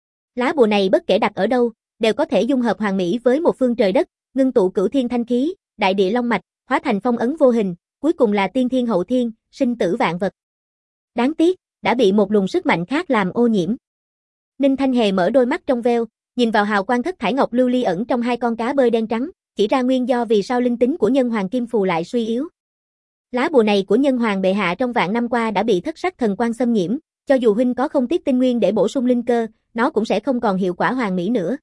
Lá bùa này bất kể đặt ở đâu, đều có thể dung hợp hoàn mỹ với một phương trời đất, ngưng tụ cửu thiên thanh khí, đại địa long mạch, hóa thành phong ấn vô hình, cuối cùng là tiên thiên hậu thiên, sinh tử vạn vật. Đáng tiếc, đã bị một luồng sức mạnh khác làm ô nhiễm. Ninh Thanh Hề mở đôi mắt trong veo, nhìn vào hào quang thất thải ngọc lưu ly ẩn trong hai con cá bơi đen trắng, chỉ ra nguyên do vì sao linh tính của nhân hoàng kim phù lại suy yếu. Lá bùa này của nhân hoàng bệ hạ trong vạn năm qua đã bị thất sắc thần quang xâm nhiễm, cho dù huynh có không tiếc tinh nguyên để bổ sung linh cơ, nó cũng sẽ không còn hiệu quả hoàn mỹ nữa.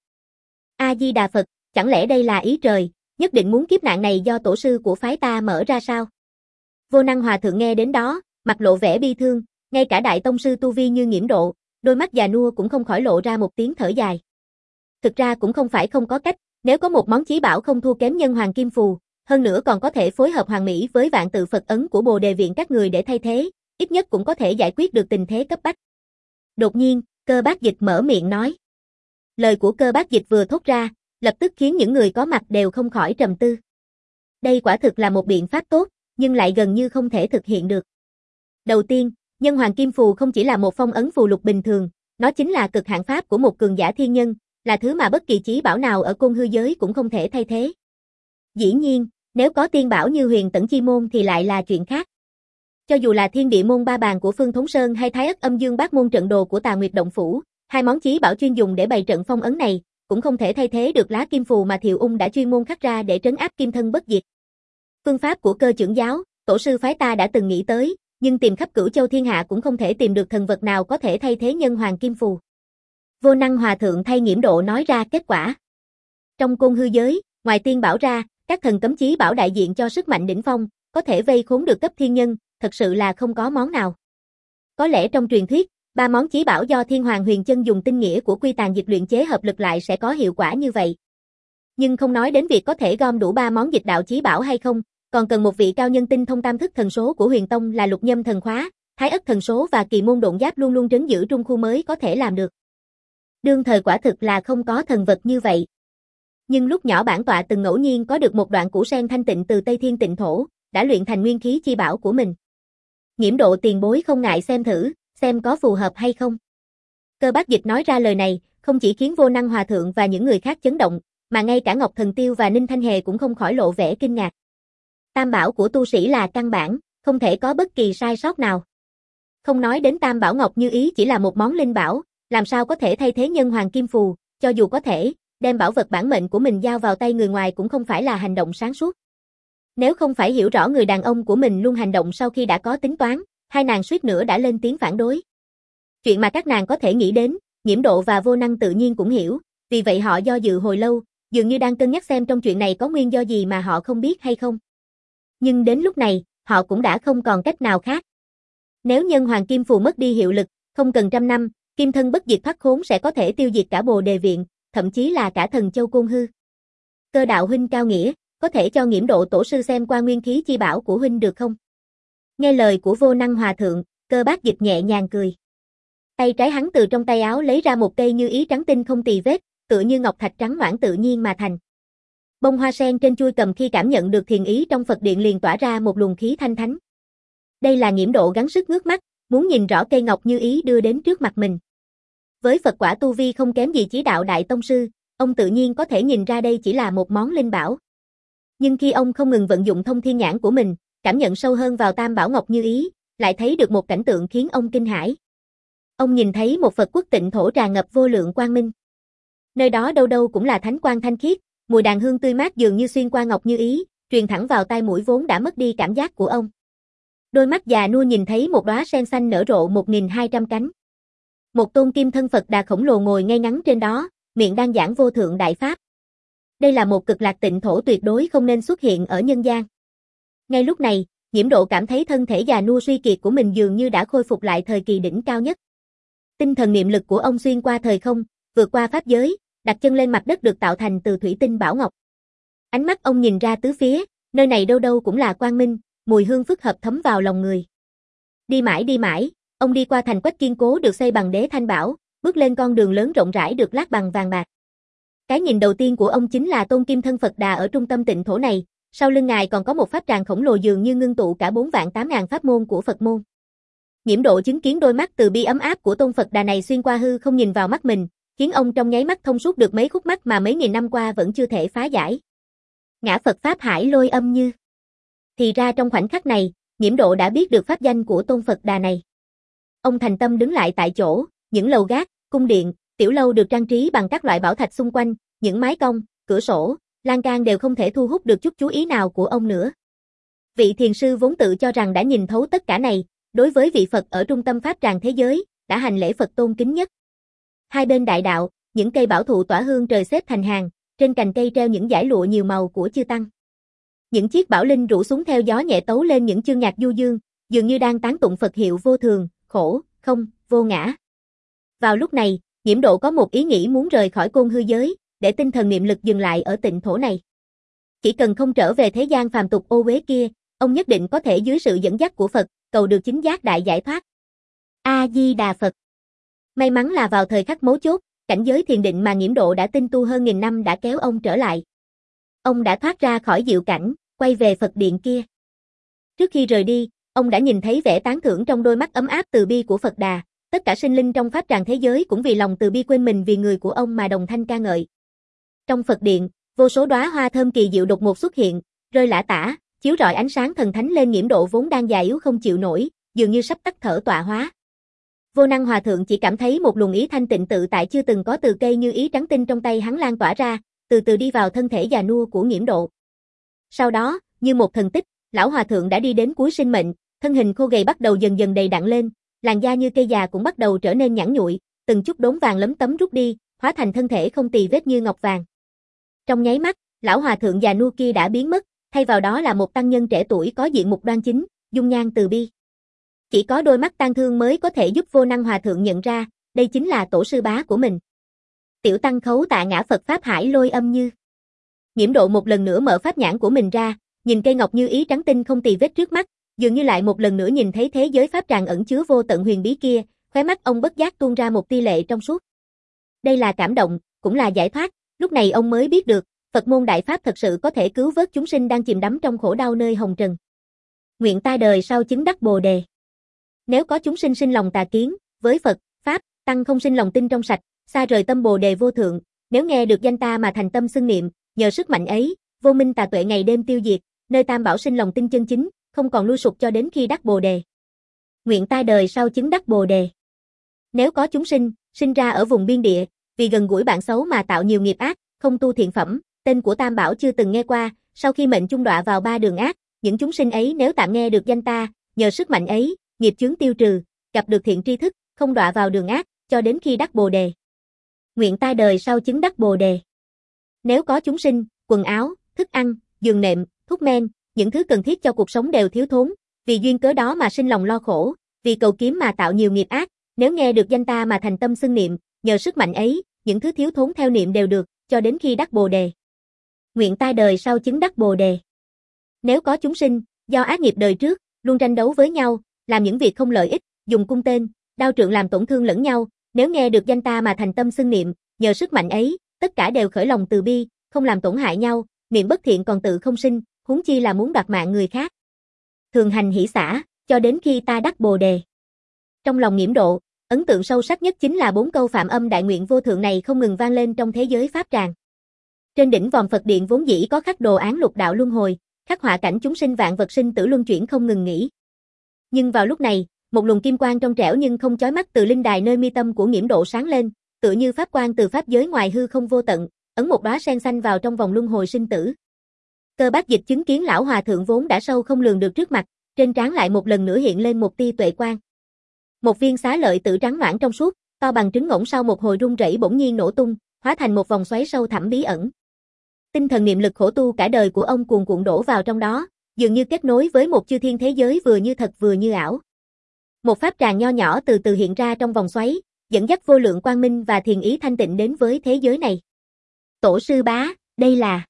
A Di Đà Phật, chẳng lẽ đây là ý trời, nhất định muốn kiếp nạn này do tổ sư của phái ta mở ra sao? Vô Năng Hòa thượng nghe đến đó, mặt lộ vẻ bi thương, ngay cả đại tông sư tu vi như Nghiễm Độ, đôi mắt già nua cũng không khỏi lộ ra một tiếng thở dài. Thực ra cũng không phải không có cách, nếu có một món chí bảo không thua kém nhân hoàng kim phù, hơn nữa còn có thể phối hợp hoàn mỹ với vạn tự Phật ấn của Bồ Đề viện các người để thay thế, ít nhất cũng có thể giải quyết được tình thế cấp bách. Đột nhiên, Cơ Bác Dịch mở miệng nói. Lời của Cơ Bác Dịch vừa thốt ra, lập tức khiến những người có mặt đều không khỏi trầm tư. Đây quả thực là một biện pháp tốt, nhưng lại gần như không thể thực hiện được. Đầu tiên, nhân hoàng kim phù không chỉ là một phong ấn phù lục bình thường, nó chính là cực hạn pháp của một cường giả thiên nhân, là thứ mà bất kỳ chí bảo nào ở côn hư giới cũng không thể thay thế. Dĩ nhiên, nếu có tiên bảo như Huyền Tẩn Chi Môn thì lại là chuyện khác. Cho dù là Thiên Địa Môn Ba Bàn của Phương Thống Sơn hay Thái Ất Âm Dương Bát Môn Trận Đồ của Tà Nguyệt Động Phủ, hai món chí bảo chuyên dùng để bày trận phong ấn này, cũng không thể thay thế được lá kim phù mà Thiệu Ung đã chuyên môn khắc ra để trấn áp kim thân bất diệt. Phương pháp của Cơ trưởng giáo, tổ sư phái ta đã từng nghĩ tới, nhưng tìm khắp cửu châu thiên hạ cũng không thể tìm được thần vật nào có thể thay thế nhân hoàng kim phù. Vô Năng Hòa thượng thay Nghiễm Độ nói ra kết quả. Trong côn hư giới, ngoài tiên bảo ra, các thần cấm chí bảo đại diện cho sức mạnh đỉnh phong, có thể vây khốn được cấp thiên nhân, thật sự là không có món nào. Có lẽ trong truyền thuyết, ba món chí bảo do Thiên Hoàng Huyền Chân dùng tinh nghĩa của Quy Tàn Dịch luyện chế hợp lực lại sẽ có hiệu quả như vậy. Nhưng không nói đến việc có thể gom đủ ba món dịch đạo chí bảo hay không, còn cần một vị cao nhân tinh thông tam thức thần số của Huyền Tông là Lục Nhâm thần khóa, Thái Ất thần số và Kỳ môn độn giáp luôn luôn trấn giữ trung khu mới có thể làm được. Đương thời quả thực là không có thần vật như vậy. Nhưng lúc nhỏ bản tọa từng ngẫu nhiên có được một đoạn củ sen thanh tịnh từ Tây Thiên Tịnh Thổ, đã luyện thành nguyên khí chi bảo của mình. Nghiễm Độ tiền bối không ngại xem thử, xem có phù hợp hay không. Cơ Bác Dịch nói ra lời này, không chỉ khiến Vô Năng Hòa thượng và những người khác chấn động, mà ngay cả Ngọc Thần Tiêu và Ninh Thanh Hề cũng không khỏi lộ vẻ kinh ngạc. Tam bảo của tu sĩ là căn bản, không thể có bất kỳ sai sót nào. Không nói đến Tam bảo Ngọc Như Ý chỉ là một món linh bảo, làm sao có thể thay thế nhân hoàng kim phù, cho dù có thể, đem bảo vật bản mệnh của mình giao vào tay người ngoài cũng không phải là hành động sáng suốt. Nếu không phải hiểu rõ người đàn ông của mình luôn hành động sau khi đã có tính toán, hai nàng suýt nữa đã lên tiếng phản đối. Chuyện mà các nàng có thể nghĩ đến, Nghiễm Độ và Vô Năng tự nhiên cũng hiểu, vì vậy họ do dự hồi lâu, dường như đang cân nhắc xem trong chuyện này có nguyên do gì mà họ không biết hay không. Nhưng đến lúc này, họ cũng đã không còn cách nào khác. Nếu nhân hoàng kim phù mất đi hiệu lực, không cần trăm năm, kim thân bất diệt thoát khốn sẽ có thể tiêu diệt cả Bồ Đề viện, thậm chí là cả thần châu Côn Hư. Cơ đạo huynh cao nghĩa, có thể cho Nghiễm Độ tổ sư xem qua nguyên khí chi bảo của huynh được không? Nghe lời của Vô Năng Hòa thượng, Cơ Bác Dịch nhẹ nhàng cười. Tay trái hắn từ trong tay áo lấy ra một cây như ý trắng tinh không tì vết, tựa như ngọc thạch trắng noãn tự nhiên mà thành. Bông hoa sen trên chuôi cầm khi cảm nhận được thiền ý trong Phật điện liền tỏa ra một luồng khí thanh thánh. Đây là Nghiễm Độ gắng sức ngước mắt, muốn nhìn rõ cây ngọc như ý đưa đến trước mặt mình. Với Phật quả tu vi không kém gì Chí Đạo đại tông sư, ông tự nhiên có thể nhìn ra đây chỉ là một món linh bảo. Nhưng khi ông không ngừng vận dụng thông thiên nhãn của mình, cảm nhận sâu hơn vào Tam bảo Ngọc Như Ý, lại thấy được một cảnh tượng khiến ông kinh hãi. Ông nhìn thấy một Phật quốc tịnh thổ tràn ngập vô lượng quang minh. Nơi đó đâu đâu cũng là thánh quang thanh khiết, mùi đàn hương tươi mát dường như xuyên qua Ngọc Như Ý, truyền thẳng vào tai mũi vốn đã mất đi cảm giác của ông. Đôi mắt già nua nhìn thấy một đóa sen xanh nở rộ một nghìn hai trăm cánh. Một tôn kim thân Phật Đà khổng lồ ngồi ngay ngắn trên đó, miệng đang giảng vô thượng đại pháp. Đây là một cực lạc tịnh thổ tuyệt đối không nên xuất hiện ở nhân gian. Ngay lúc này, Nghiễm Độ cảm thấy thân thể già nua suy kiệt của mình dường như đã khôi phục lại thời kỳ đỉnh cao nhất. Tinh thần niệm lực của ông xuyên qua thời không, vượt qua pháp giới, đặt chân lên mặt đất được tạo thành từ thủy tinh bảo ngọc. Ánh mắt ông nhìn ra tứ phía, nơi này đâu đâu cũng là quang minh, mùi hương phức hợp thấm vào lòng người. Đi mãi đi mãi, ông đi qua thành quách kiên cố được xây bằng đế thanh bảo, bước lên con đường lớn rộng rãi được lát bằng vàng bạc. Cái nhìn đầu tiên của ông chính là tôn kim thân Phật Đà ở trung tâm tịnh thổ này, sau lưng ngài còn có một pháp tràng khổng lồ dường như ngưng tụ cả bốn vạn tám ngàn pháp môn của Phật môn. Nhiễm Độ chứng kiến đôi mắt từ bi ấm áp của tôn Phật Đà này xuyên qua hư không nhìn vào mắt mình, khiến ông trong nháy mắt thông suốt được mấy khúc mắc mà mấy nghìn năm qua vẫn chưa thể phá giải. Ngã Phật Pháp Hải Lôi Âm Như. Thì ra trong khoảnh khắc này, Nhiễm Độ đã biết được pháp danh của tôn Phật Đà này. Ông thành tâm đứng lại tại chỗ, những lầu gác, cung điện, tiểu lâu được trang trí bằng các loại bảo thạch xung quanh, những mái cong, cửa sổ, lan can đều không thể thu hút được chút chú ý nào của ông nữa. Vị thiền sư vốn tự cho rằng đã nhìn thấu tất cả này, đối với vị Phật ở trung tâm pháp tràng thế giới, đã hành lễ Phật tôn kính nhất. Hai bên đại đạo, những cây bảo thụ tỏa hương trời xếp thành hàng, trên cành cây treo những dải lụa nhiều màu của chư tăng. Những chiếc bảo linh rủ xuống theo gió nhẹ tấu lên những chương nhạc du dương, dường như đang tán tụng Phật hiệu vô thường, khổ, không, vô ngã. Vào lúc này, Nhiễm Độ có một ý nghĩ muốn rời khỏi côn hư giới, để tinh thần niệm lực dừng lại ở tịnh thổ này. Chỉ cần không trở về thế gian phàm tục ô uế kia, ông nhất định có thể dưới sự dẫn dắt của Phật, cầu được chính giác đại giải thoát. A-di-đà Phật. May mắn là vào thời khắc mấu chốt, cảnh giới thiền định mà Nhiễm Độ đã tinh tu hơn nghìn năm đã kéo ông trở lại. Ông đã thoát ra khỏi diệu cảnh, quay về Phật điện kia. Trước khi rời đi, ông đã nhìn thấy vẻ tán thưởng trong đôi mắt ấm áp từ bi của Phật Đà, tất cả sinh linh trong pháp tràng thế giới cũng vì lòng từ bi quên mình vì người của ông mà đồng thanh ca ngợi. Trong Phật điện, vô số đóa hoa thơm kỳ diệu đột ngột xuất hiện, rơi lả tả, chiếu rọi ánh sáng thần thánh lên Nhiễm Độ vốn đang già yếu không chịu nổi, dường như sắp tắt thở tọa hóa. Vô Năng Hòa Thượng chỉ cảm thấy một luồng ý thanh tịnh tự tại chưa từng có từ cây như ý trắng tinh trong tay hắn lan tỏa ra, từ từ đi vào thân thể già nua của Nhiễm Độ. Sau đó, như một thần tích, lão hòa thượng đã đi đến cuối sinh mệnh, thân hình khô gầy bắt đầu dần dần đầy đặn lên, làn da như cây già cũng bắt đầu trở nên nhẵn nhụi, từng chút đốm vàng lấm tấm rút đi, hóa thành thân thể không tì vết như ngọc vàng. Trong nháy mắt, lão hòa thượng già nua kia đã biến mất, thay vào đó là một tăng nhân trẻ tuổi có diện mục đoan chính, dung nhan từ bi. Chỉ có đôi mắt tang thương mới có thể giúp Vô Năng Hòa Thượng nhận ra, đây chính là tổ sư bá của mình. Tiểu tăng khấu tạ ngã Phật Pháp Hải Lôi Âm Như. Nhiễm Độ một lần nữa mở pháp nhãn của mình ra, nhìn cây ngọc như ý trắng tinh không tì vết trước mắt, dường như lại một lần nữa nhìn thấy thế giới pháp tràng ẩn chứa vô tận huyền bí kia, khóe mắt ông bất giác tuôn ra một tia lệ trong suốt. Đây là cảm động, cũng là giải thoát, lúc này ông mới biết được, Phật môn đại pháp thật sự có thể cứu vớt chúng sinh đang chìm đắm trong khổ đau nơi hồng trần. Nguyện ta đời sau chứng đắc Bồ đề. Nếu có chúng sinh sinh lòng tà kiến, với Phật, Pháp, Tăng không sinh lòng tin trong sạch, xa rời tâm Bồ đề vô thượng, nếu nghe được danh ta mà thành tâm xưng niệm, nhờ sức mạnh ấy, vô minh tà tuệ ngày đêm tiêu diệt, nơi tam bảo sinh lòng tin chân chính, không còn lui sụp cho đến khi đắc Bồ đề. Nguyện ta đời sau chứng đắc Bồ đề. Nếu có chúng sinh, sinh ra ở vùng biên địa, vì gần gũi bạn xấu mà tạo nhiều nghiệp ác, không tu thiện phẩm, tên của tam bảo chưa từng nghe qua, sau khi mệnh chung đọa vào ba đường ác, những chúng sinh ấy nếu tạm nghe được danh ta, nhờ sức mạnh ấy, nghiệp chướng tiêu trừ, gặp được thiện tri thức, không đọa vào đường ác, cho đến khi đắc Bồ đề. Nguyện ta đời sau chứng đắc Bồ đề. Nếu có chúng sinh, quần áo, thức ăn, giường nệm, thuốc men, những thứ cần thiết cho cuộc sống đều thiếu thốn, vì duyên cớ đó mà sinh lòng lo khổ, vì cầu kiếm mà tạo nhiều nghiệp ác, nếu nghe được danh ta mà thành tâm xưng niệm, nhờ sức mạnh ấy, những thứ thiếu thốn theo niệm đều được, cho đến khi đắc Bồ đề. Nguyện ta đời sau chứng đắc Bồ đề. Nếu có chúng sinh, do ác nghiệp đời trước, luôn tranh đấu với nhau, làm những việc không lợi ích, dùng cung tên, đao trượng làm tổn thương lẫn nhau, nếu nghe được danh ta mà thành tâm xưng niệm, nhờ sức mạnh ấy, tất cả đều khởi lòng từ bi, không làm tổn hại nhau, niệm bất thiện còn tự không sinh, huống chi là muốn đoạt mạng người khác. Thường hành hỷ xả, cho đến khi ta đắc Bồ đề. Trong lòng Nhiễm Độ, ấn tượng sâu sắc nhất chính là bốn câu phạm âm đại nguyện vô thượng này không ngừng vang lên trong thế giới pháp tràng. Trên đỉnh vòm Phật điện vốn dĩ có khắc đồ án lục đạo luân hồi, khắc họa cảnh chúng sinh vạn vật sinh tử luân chuyển không ngừng nghỉ. Nhưng vào lúc này, một luồng kim quang trong trẻo nhưng không chói mắt từ linh đài nơi mi tâm của Nhiễm Độ sáng lên, tựa như pháp quang từ pháp giới ngoài hư không vô tận, ấn một đóa sen xanh vào trong vòng luân hồi sinh tử. Cơ Bác Dịch chứng kiến lão hòa thượng vốn đã sâu không lường được trước mặt, trên trán lại một lần nữa hiện lên một tia tuệ quang. Một viên xá lợi tử trắng noãn trong suốt, to bằng trứng ngỗng sau một hồi rung rẩy bỗng nhiên nổ tung, hóa thành một vòng xoáy sâu thẳm bí ẩn. Tinh thần niệm lực khổ tu cả đời của ông cuồn cuộn đổ vào trong đó, dường như kết nối với một chư thiên thế giới vừa như thật vừa như ảo. Một pháp tràng nho nhỏ từ từ hiện ra trong vòng xoáy, dẫn dắt vô lượng quang minh và thiền ý thanh tịnh đến với thế giới này. Tổ sư bá, đây là...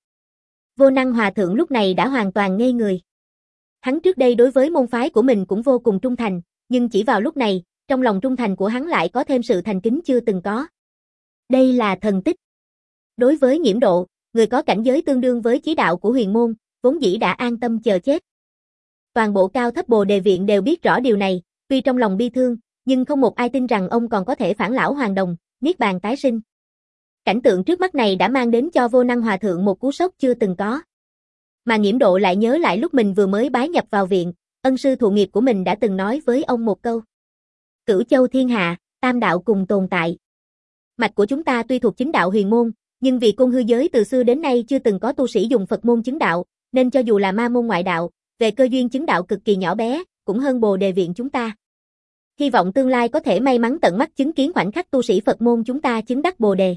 Vô Năng Hòa Thượng lúc này đã hoàn toàn ngây người. Hắn trước đây đối với môn phái của mình cũng vô cùng trung thành, nhưng chỉ vào lúc này, trong lòng trung thành của hắn lại có thêm sự thành kính chưa từng có. Đây là thần tích. Đối với Nhiễm Độ, người có cảnh giới tương đương với chí đạo của huyền môn, vốn dĩ đã an tâm chờ chết. Toàn bộ cao thấp Bồ đề viện đều biết rõ điều này, Tuy trong lòng bi thương, nhưng không một ai tin rằng ông còn có thể phản lão hoàn đồng, niết bàn tái sinh. Cảnh tượng trước mắt này đã mang đến cho Vô Năng Hòa Thượng một cú sốc chưa từng có. Mà Nghiễm Độ lại nhớ lại lúc mình vừa mới bái nhập vào viện, ân sư thụ nghiệp của mình đã từng nói với ông một câu. Cửu châu thiên hạ, tam đạo cùng tồn tại. Mạch của chúng ta tuy thuộc chính đạo huyền môn, nhưng vì côn hư giới từ xưa đến nay chưa từng có tu sĩ dùng Phật môn chứng đạo, nên cho dù là ma môn ngoại đạo, về cơ duyên chứng đạo cực kỳ nhỏ bé, cũng hơn Bồ Đề viện chúng ta. Hy vọng tương lai có thể may mắn tận mắt chứng kiến khoảnh khắc tu sĩ Phật môn chúng ta chứng đắc Bồ Đề.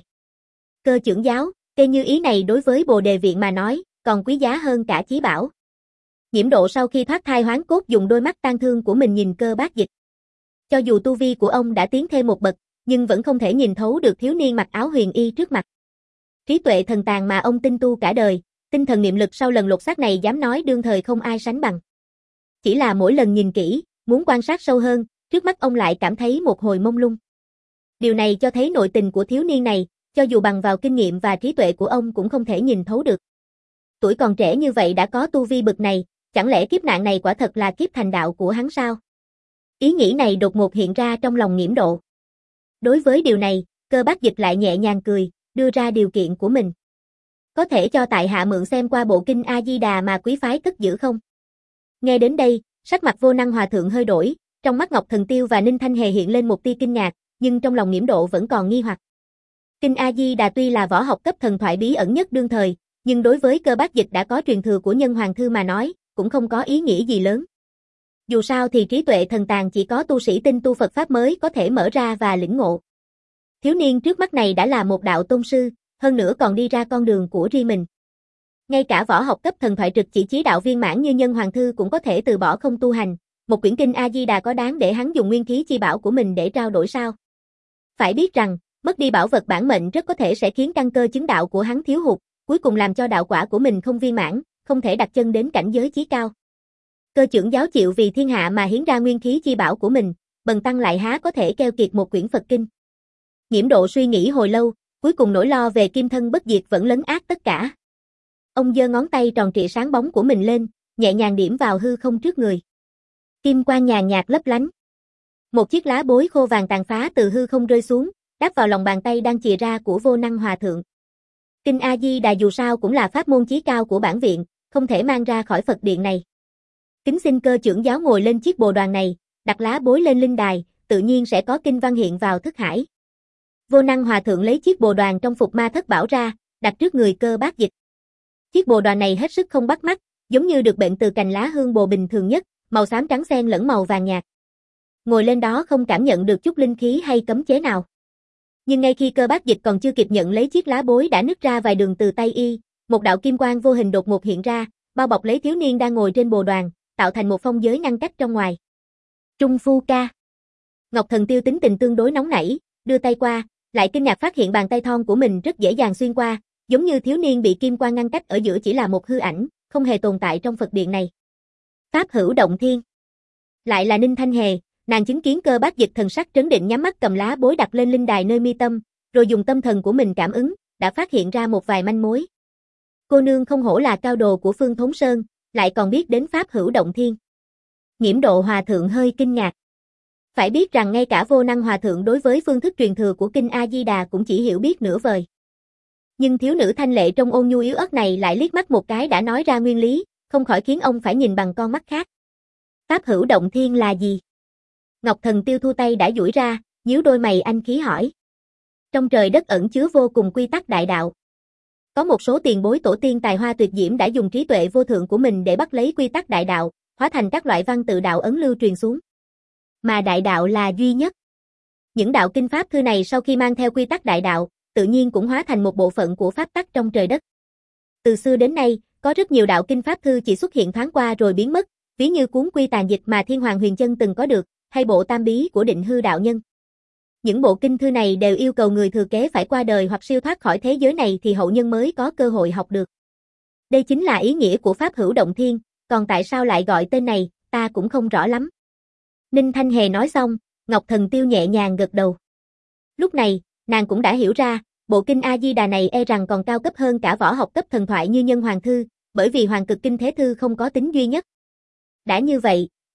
Cơ trưởng giáo, cây như ý này đối với Bồ Đề viện mà nói, còn quý giá hơn cả chí bảo. Nghiễm Độ sau khi thoát thai hoán cốt dùng đôi mắt tang thương của mình nhìn Cơ Bác Dịch. Cho dù tu vi của ông đã tiến thêm một bậc, nhưng vẫn không thể nhìn thấu được thiếu niên mặc áo huyền y trước mặt. Trí tuệ thần tàng mà ông tinh tu cả đời, tinh thần niệm lực sau lần lột xác này dám nói đương thời không ai sánh bằng. Chỉ là mỗi lần nhìn kỹ, muốn quan sát sâu hơn, trước mắt ông lại cảm thấy một hồi mông lung. Điều này cho thấy nội tình của thiếu niên này, cho dù bằng vào kinh nghiệm và trí tuệ của ông cũng không thể nhìn thấu được. Tuổi còn trẻ như vậy đã có tu vi bậc này, chẳng lẽ kiếp nạn này quả thật là kiếp thành đạo của hắn sao? Ý nghĩ này đột ngột hiện ra trong lòng Nghiễm Độ. Đối với điều này, Cơ Bác Dịch lại nhẹ nhàng cười, đưa ra điều kiện của mình. Có thể cho tại hạ mượn xem qua bộ kinh A-di-đà mà quý phái cất giữ không? Nghe đến đây, sắc mặt Vô Năng Hòa Thượng hơi đổi, trong mắt Ngọc Thần Tiêu và Ninh Thanh Hề hiện lên một tia kinh ngạc, nhưng trong lòng Nghiễm Độ vẫn còn nghi hoặc. Kinh A-di-đà tuy là võ học cấp thần thoại bí ẩn nhất đương thời, nhưng đối với Cơ Bác Dịch đã có truyền thừa của Nhân Hoàng Thư mà nói, cũng không có ý nghĩa gì lớn. Dù sao thì trí tuệ thần tàng chỉ có tu sĩ tinh tu Phật Pháp mới có thể mở ra và lĩnh ngộ. Thiếu niên trước mắt này đã là một đạo tôn sư, hơn nữa còn đi ra con đường của riêng mình. Ngay cả võ học cấp thần thoại trực chỉ chí đạo viên mãn như Nhân Hoàng Thư cũng có thể từ bỏ không tu hành, một quyển kinh A-di-đà có đáng để hắn dùng nguyên khí chi bảo của mình để trao đổi sao? Phải biết rằng, mất đi bảo vật bản mệnh rất có thể sẽ khiến căn cơ chứng đạo của hắn thiếu hụt, cuối cùng làm cho đạo quả của mình không viên mãn, không thể đặt chân đến cảnh giới chí cao. Cơ trưởng giáo chịu vì thiên hạ mà hiến ra nguyên khí chi bảo của mình, bần tăng lại há có thể keo kiệt một quyển Phật kinh. Nghiễm Độ suy nghĩ hồi lâu, cuối cùng nỗi lo về kim thân bất diệt vẫn lấn át tất cả. Ông giơ ngón tay tròn trịa sáng bóng của mình lên, nhẹ nhàng điểm vào hư không trước người. Kim quang nhàn nhạt lấp lánh. Một chiếc lá bối khô vàng tàn phá từ hư không rơi xuống, đáp vào lòng bàn tay đang chìa ra của Vô Năng Hòa Thượng. Kinh A-di-đà dù sao cũng là pháp môn chí cao của bản viện, không thể mang ra khỏi Phật điện này. Kính xin Cơ trưởng giáo ngồi lên chiếc bồ đoàn này, đặt lá bối lên linh đài, tự nhiên sẽ có kinh văn hiện vào thức hải. Vô Năng Hòa Thượng lấy chiếc bồ đoàn trong phục ma thất bảo ra, đặt trước người Cơ Bác Dịch. Chiếc bồ đoàn này hết sức không bắt mắt, giống như được bệnh từ cành lá hương bồ bình thường nhất, màu xám trắng xen lẫn màu vàng nhạt. Ngồi lên đó không cảm nhận được chút linh khí hay cấm chế nào. Nhưng ngay khi Cơ Bác Dịch còn chưa kịp nhận lấy chiếc lá bối đã nứt ra vài đường từ tay y, một đạo kim quang vô hình đột ngột hiện ra, bao bọc lấy thiếu niên đang ngồi trên bồ đoàn, tạo thành một phong giới ngăn cách trong ngoài. Trung Phu Ca. Ngọc Thần Tiêu tính tình tương đối nóng nảy, đưa tay qua, lại kinh ngạc phát hiện bàn tay thon của mình rất dễ dàng xuyên qua, giống như thiếu niên bị kim quang ngăn cách ở giữa chỉ là một hư ảnh, không hề tồn tại trong Phật điện này. Pháp hữu động thiên. Lại là Ninh Thanh Hề, nàng chứng kiến Cơ Bác Dịch thần sắc trấn định nhắm mắt cầm lá bối đặt lên linh đài nơi mi tâm, rồi dùng tâm thần của mình cảm ứng, đã phát hiện ra một vài manh mối. Cô nương không hổ là cao đồ của Phương Thốn Sơn, lại còn biết đến pháp hữu động thiên. Nghiễm Độ Hòa Thượng hơi kinh ngạc. Phải biết rằng ngay cả Vô Năng Hòa Thượng đối với phương thức truyền thừa của kinh A-di-đà cũng chỉ hiểu biết nửa vời. Nhưng thiếu nữ thanh lệ trong ôn nhu yếu ớt này lại liếc mắt một cái đã nói ra nguyên lý, không khỏi khiến ông phải nhìn bằng con mắt khác. Pháp hữu động thiên là gì? Ngọc Thần Tiêu thu tay đã duỗi ra, nhíu đôi mày anh khí hỏi. Trong trời đất ẩn chứa vô cùng quy tắc đại đạo. Có một số tiền bối tổ tiên tài hoa tuyệt diễm đã dùng trí tuệ vô thượng của mình để bắt lấy quy tắc đại đạo, hóa thành các loại văn tự đạo ấn lưu truyền xuống. Mà đại đạo là duy nhất. Những đạo kinh pháp thư này sau khi mang theo quy tắc đại đạo, tự nhiên cũng hóa thành một bộ phận của pháp tắc trong trời đất. Từ xưa đến nay, có rất nhiều đạo kinh pháp thư chỉ xuất hiện thoáng qua rồi biến mất, ví như cuốn Quy Tàn Dịch mà Thiên Hoàng Huyền Chân từng có được, hay bộ Tam Bí của Định Hư đạo nhân. Những bộ kinh thư này đều yêu cầu người thừa kế phải qua đời hoặc siêu thoát khỏi thế giới này thì hậu nhân mới có cơ hội học được. Đây chính là ý nghĩa của pháp hữu động thiên, còn tại sao lại gọi tên này, ta cũng không rõ lắm. Ninh Thanh Hề nói xong, Ngọc Thần Tiêu nhẹ nhàng gật đầu. Lúc này, nàng cũng đã hiểu ra, bộ kinh A-di-đà này e rằng còn cao cấp hơn cả võ học cấp thần thoại như Nhân Hoàng Thư, bởi vì Hoàng Cực Kinh Thế Thư không có tính duy nhất. Đã như vậy,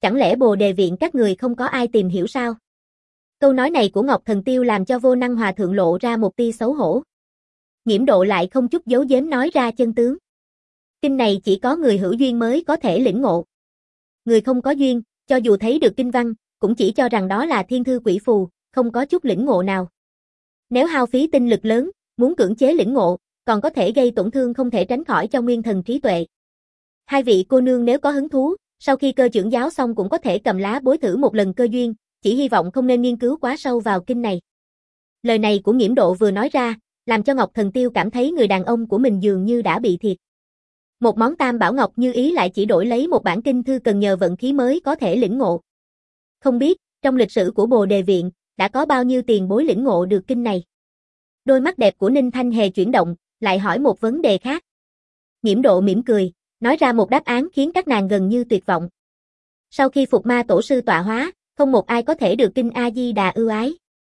chẳng lẽ Bồ Đề viện các người không có ai tìm hiểu sao? Câu nói này của Ngọc Thần Tiêu làm cho Vô Năng Hòa Thượng lộ ra một tia xấu hổ. Nghiễm Độ lại không chút giấu giếm nói ra chân tướng. Kinh này chỉ có người hữu duyên mới có thể lĩnh ngộ. Người không có duyên, cho dù thấy được kinh văn, cũng chỉ cho rằng đó là thiên thư quỷ phù, không có chút lĩnh ngộ nào. Nếu hao phí tinh lực lớn, muốn cưỡng chế lĩnh ngộ, còn có thể gây tổn thương không thể tránh khỏi cho nguyên thần trí tuệ. Hai vị cô nương nếu có hứng thú, sau khi cơ trưởng giáo xong cũng có thể cầm lá bối thử một lần cơ duyên, chỉ hy vọng không nên nghiên cứu quá sâu vào kinh này. Lời này của Nghiễm Độ vừa nói ra, làm cho Ngọc Thần Tiêu cảm thấy người đàn ông của mình dường như đã bị thiệt. Một món tam bảo ngọc như ý lại chỉ đổi lấy một bản kinh thư cần nhờ vận khí mới có thể lĩnh ngộ. Không biết, trong lịch sử của Bồ Đề viện, đã có bao nhiêu tiền bối lĩnh ngộ được kinh này? Đôi mắt đẹp của Ninh Thanh Hề chuyển động, lại hỏi một vấn đề khác. Nghiễm Độ mỉm cười, nói ra một đáp án khiến các nàng gần như tuyệt vọng. Sau khi Phục Ma Tổ sư tọa hóa, không một ai có thể được kinh A-di-đà ưu ái.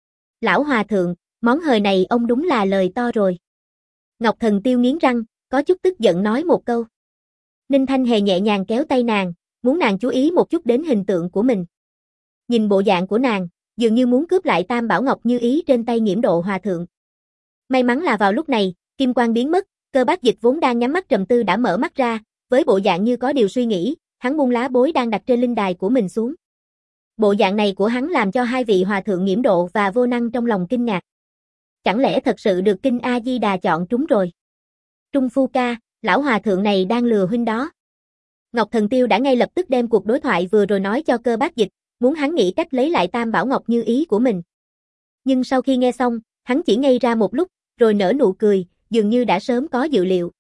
Lão Hòa Thượng, món hời này ông đúng là lời to rồi. Ngọc Thần Tiêu nghiến răng, có chút tức giận nói một câu. Ninh Thanh Hề nhẹ nhàng kéo tay nàng, muốn nàng chú ý một chút đến hình tượng của mình. Nhìn bộ dạng của nàng, dường như muốn cướp lại tam bảo ngọc như ý trên tay Nghiễm Độ Hòa Thượng. May mắn là vào lúc này, kim quang biến mất, Cơ Bác Dịch vốn đang nhắm mắt trầm tư đã mở mắt ra, với bộ dạng như có điều suy nghĩ, hắn buông lá bối đang đặt trên linh đài của mình xuống. Bộ dạng này của hắn làm cho hai vị hòa thượng Nghiễm Độ và Vô Năng trong lòng kinh ngạc. Chẳng lẽ thật sự được kinh A-di-đà chọn trúng rồi? Trung Phu ca, lão hòa thượng này đang lừa huynh đó. Ngọc Thần Tiêu đã ngay lập tức đem cuộc đối thoại vừa rồi nói cho Cơ Bác Dịch, muốn hắn nghĩ cách lấy lại tam bảo ngọc như ý của mình. Nhưng sau khi nghe xong, hắn chỉ ngây ra một lúc, rồi nở nụ cười, dường như đã sớm có dự liệu.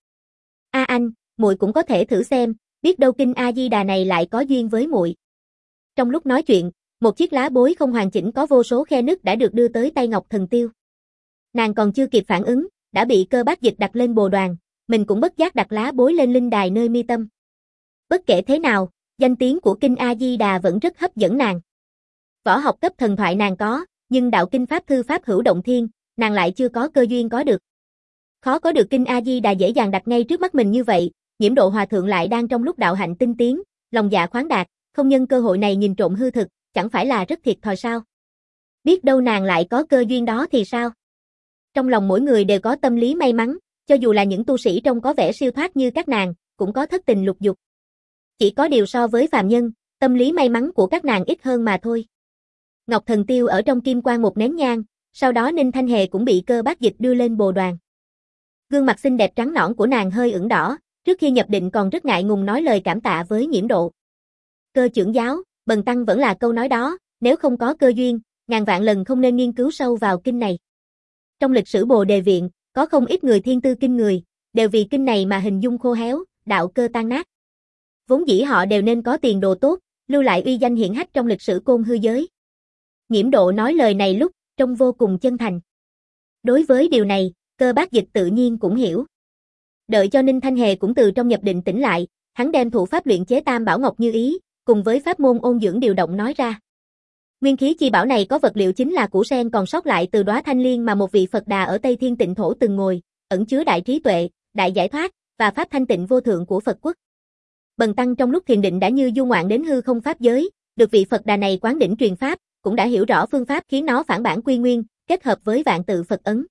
A anh, muội cũng có thể thử xem, biết đâu kinh A-di-đà này lại có duyên với muội. Trong lúc nói chuyện, một chiếc lá bối không hoàn chỉnh có vô số khe nứt đã được đưa tới tay Ngọc Thần Tiêu. Nàng còn chưa kịp phản ứng, đã bị Cơ Bác Dịch đặt lên bồ đoàn, mình cũng bất giác đặt lá bối lên linh đài nơi mi tâm. Bất kể thế nào, danh tiếng của kinh A-di-đà vẫn rất hấp dẫn nàng. Võ học cấp thần thoại nàng có, nhưng đạo kinh pháp thư pháp hữu động thiên, nàng lại chưa có cơ duyên có được. Khó có được kinh A-di-đà dễ dàng đặt ngay trước mắt mình như vậy, Nghiễm Độ Hòa Thượng lại đang trong lúc đạo hạnh tinh tiến, lòng dạ khoáng đạt, không nhân cơ hội này nhìn trộm hư thực, chẳng phải là rất thiệt thòi sao? Biết đâu nàng lại có cơ duyên đó thì sao? Trong lòng mỗi người đều có tâm lý may mắn, cho dù là những tu sĩ trông có vẻ siêu thoát như các nàng, cũng có thất tình lục dục. Chỉ có điều so với phàm nhân, tâm lý may mắn của các nàng ít hơn mà thôi. Ngọc Thần Tiêu ở trong kim quang một nén nhang, sau đó Ninh Thanh Hề cũng bị Cơ Bác Dịch đưa lên bồ đoàn. Gương mặt xinh đẹp trắng nõn của nàng hơi ửng đỏ, trước khi nhập định còn rất ngại ngùng nói lời cảm tạ với Nghiễm Độ. Cơ trưởng giáo, bần tăng vẫn là câu nói đó, nếu không có cơ duyên, ngàn vạn lần không nên nghiên cứu sâu vào kinh này. Trong lịch sử Bồ Đề viện, có không ít người thiên tư kinh người, đều vì kinh này mà hình dung khô héo, đạo cơ tan nát. Vốn dĩ họ đều nên có tiền đồ tốt, lưu lại uy danh hiển hách trong lịch sử côn hư giới. Nghiễm Độ nói lời này lúc, trông vô cùng chân thành. Đối với điều này, Cơ Bác Dịch tự nhiên cũng hiểu. Đợi cho Ninh Thanh Hề cũng từ trong nhập định tỉnh lại, hắn đem thủ pháp luyện chế tam bảo ngọc như ý, cùng với pháp môn ôn dưỡng điều động nói ra. Nguyên khí chi bảo này có vật liệu chính là củ sen còn sót lại từ đóa thanh liên mà một vị Phật Đà ở Tây Thiên Tịnh Thổ từng ngồi, ẩn chứa đại trí tuệ, đại giải thoát và pháp thanh tịnh vô thượng của Phật quốc. Bần tăng trong lúc thiền định đã như du ngoạn đến hư không pháp giới, được vị Phật Đà này quán đỉnh truyền pháp, cũng đã hiểu rõ phương pháp khiến nó phản bản quy nguyên, kết hợp với vạn tự Phật ấn.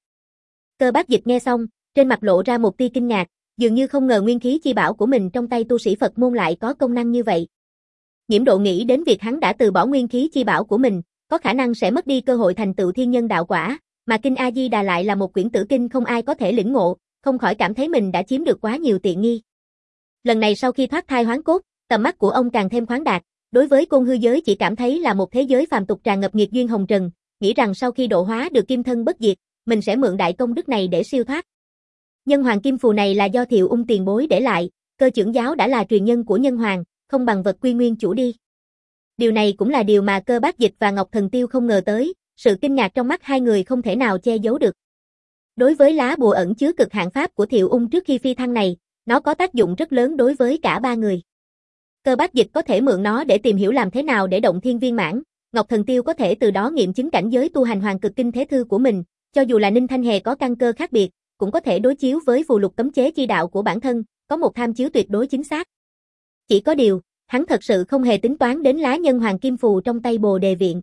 Cơ Bác Dịch nghe xong, trên mặt lộ ra một tia kinh ngạc, dường như không ngờ nguyên khí chi bảo của mình trong tay tu sĩ Phật môn lại có công năng như vậy. Nghiễm Độ nghĩ đến việc hắn đã từ bỏ nguyên khí chi bảo của mình, có khả năng sẽ mất đi cơ hội thành tựu thiên nhân đạo quả, mà kinh A-di-đà lại là một quyển tử kinh không ai có thể lĩnh ngộ, không khỏi cảm thấy mình đã chiếm được quá nhiều tiện nghi. Lần này sau khi thoát thai hoán cốt, tầm mắt của ông càng thêm khoáng đạt, đối với côn hư giới chỉ cảm thấy là một thế giới phàm tục tràn ngập nghiệt duyên hồng trần, nghĩ rằng sau khi độ hóa được kim thân bất diệt, mình sẽ mượn đại công đức này để siêu thoát. Nhân hoàng kim phù này là do Thiệu Ung tiền bối để lại, Cơ trưởng giáo đã là truyền nhân của nhân hoàng, không bằng vật quy nguyên chủ đi. Điều này cũng là điều mà Cơ Bác Dịch và Ngọc Thần Tiêu không ngờ tới, sự kinh ngạc trong mắt hai người không thể nào che giấu được. Đối với lá bùa ẩn chứa cực hạn pháp của Thiệu Ung trước khi phi thăng này, nó có tác dụng rất lớn đối với cả ba người. Cơ Bác Dịch có thể mượn nó để tìm hiểu làm thế nào để động thiên viên mãn, Ngọc Thần Tiêu có thể từ đó nghiệm chứng cảnh giới tu hành hoàng cực kinh thế thư của mình, cho dù là Ninh Thanh Hề có căn cơ khác biệt, cũng có thể đối chiếu với phù lục cấm chế chi đạo của bản thân, có một tham chiếu tuyệt đối chính xác. Chỉ có điều, hắn thật sự không hề tính toán đến lá nhân hoàng kim phù trong tay Bồ Đề Viện.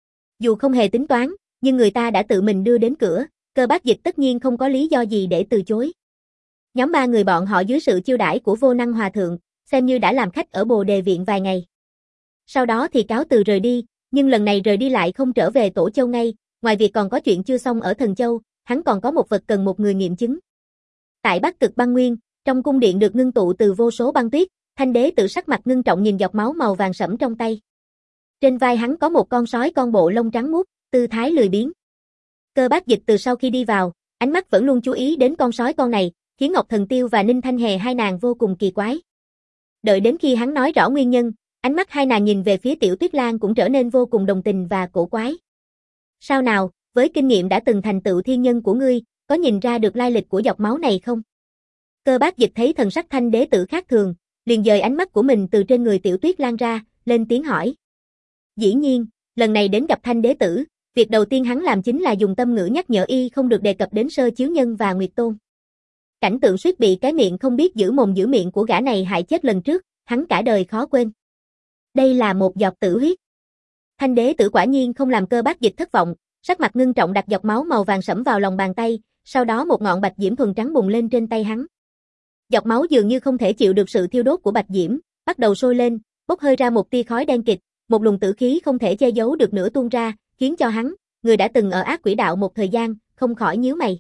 Dù không hề tính toán, nhưng người ta đã tự mình đưa đến cửa, Cơ Bác Dịch tất nhiên không có lý do gì để từ chối. Nhóm ba người bọn họ dưới sự chiêu đãi của Vô Năng Hòa Thượng, xem như đã làm khách ở Bồ Đề Viện vài ngày. Sau đó thì cáo từ rời đi, nhưng lần này rời đi lại không trở về Tổ Châu ngay, ngoài việc còn có chuyện chưa xong ở Thần Châu, hắn còn có một vật cần một người nghiệm chứng. Tại Bắc Cực Băng Nguyên, trong cung điện được ngưng tụ từ vô số băng tuyết, Thanh Đế Tử sắc mặt ngưng trọng nhìn giọt máu màu vàng sẫm trong tay. Trên vai hắn có một con sói con bộ lông trắng muốt, tư thái lười biếng. Cơ Bác Dịch từ sau khi đi vào, ánh mắt vẫn luôn chú ý đến con sói con này, khiến Ngọc Thần Tiêu và Ninh Thanh Hề hai nàng vô cùng kỳ quái. Đợi đến khi hắn nói rõ nguyên nhân, ánh mắt hai nàng nhìn về phía Tiểu Tuyết Lang cũng trở nên vô cùng đồng tình và cổ quái. Sao nào, với kinh nghiệm đã từng thành tựu thiên nhân của ngươi, có nhìn ra được lai lịch của giọt máu này không? Cơ Bác Dịch thấy thần sắc Thanh Đế Tử khác thường, liền dời ánh mắt của mình từ trên người Tiểu Tuyết Lang ra, lên tiếng hỏi. Dĩ nhiên, lần này đến gặp Thanh Đế Tử, việc đầu tiên hắn làm chính là dùng tâm ngữ nhắc nhở y không được đề cập đến Sơ Chiếu Nhân và Nguyệt Tôn. Cảnh tượng suýt bị cái miệng không biết giữ mồm giữ miệng của gã này hại chết lần trước, hắn cả đời khó quên. Đây là một giọt tử huyết. Thanh Đế Tử quả nhiên không làm Cơ Bác Dịch thất vọng, sắc mặt ngưng trọng đặt giọt máu màu vàng sẫm vào lòng bàn tay, sau đó một ngọn bạch diễm thuần trắng bùng lên trên tay hắn. Giọt máu dường như không thể chịu được sự thiêu đốt của bạch diễm, bắt đầu sôi lên, bốc hơi ra một tia khói đen kịt, một luồng tử khí không thể che giấu được nữa tuôn ra, khiến cho hắn, người đã từng ở Ác Quỷ Đạo một thời gian, không khỏi nhíu mày.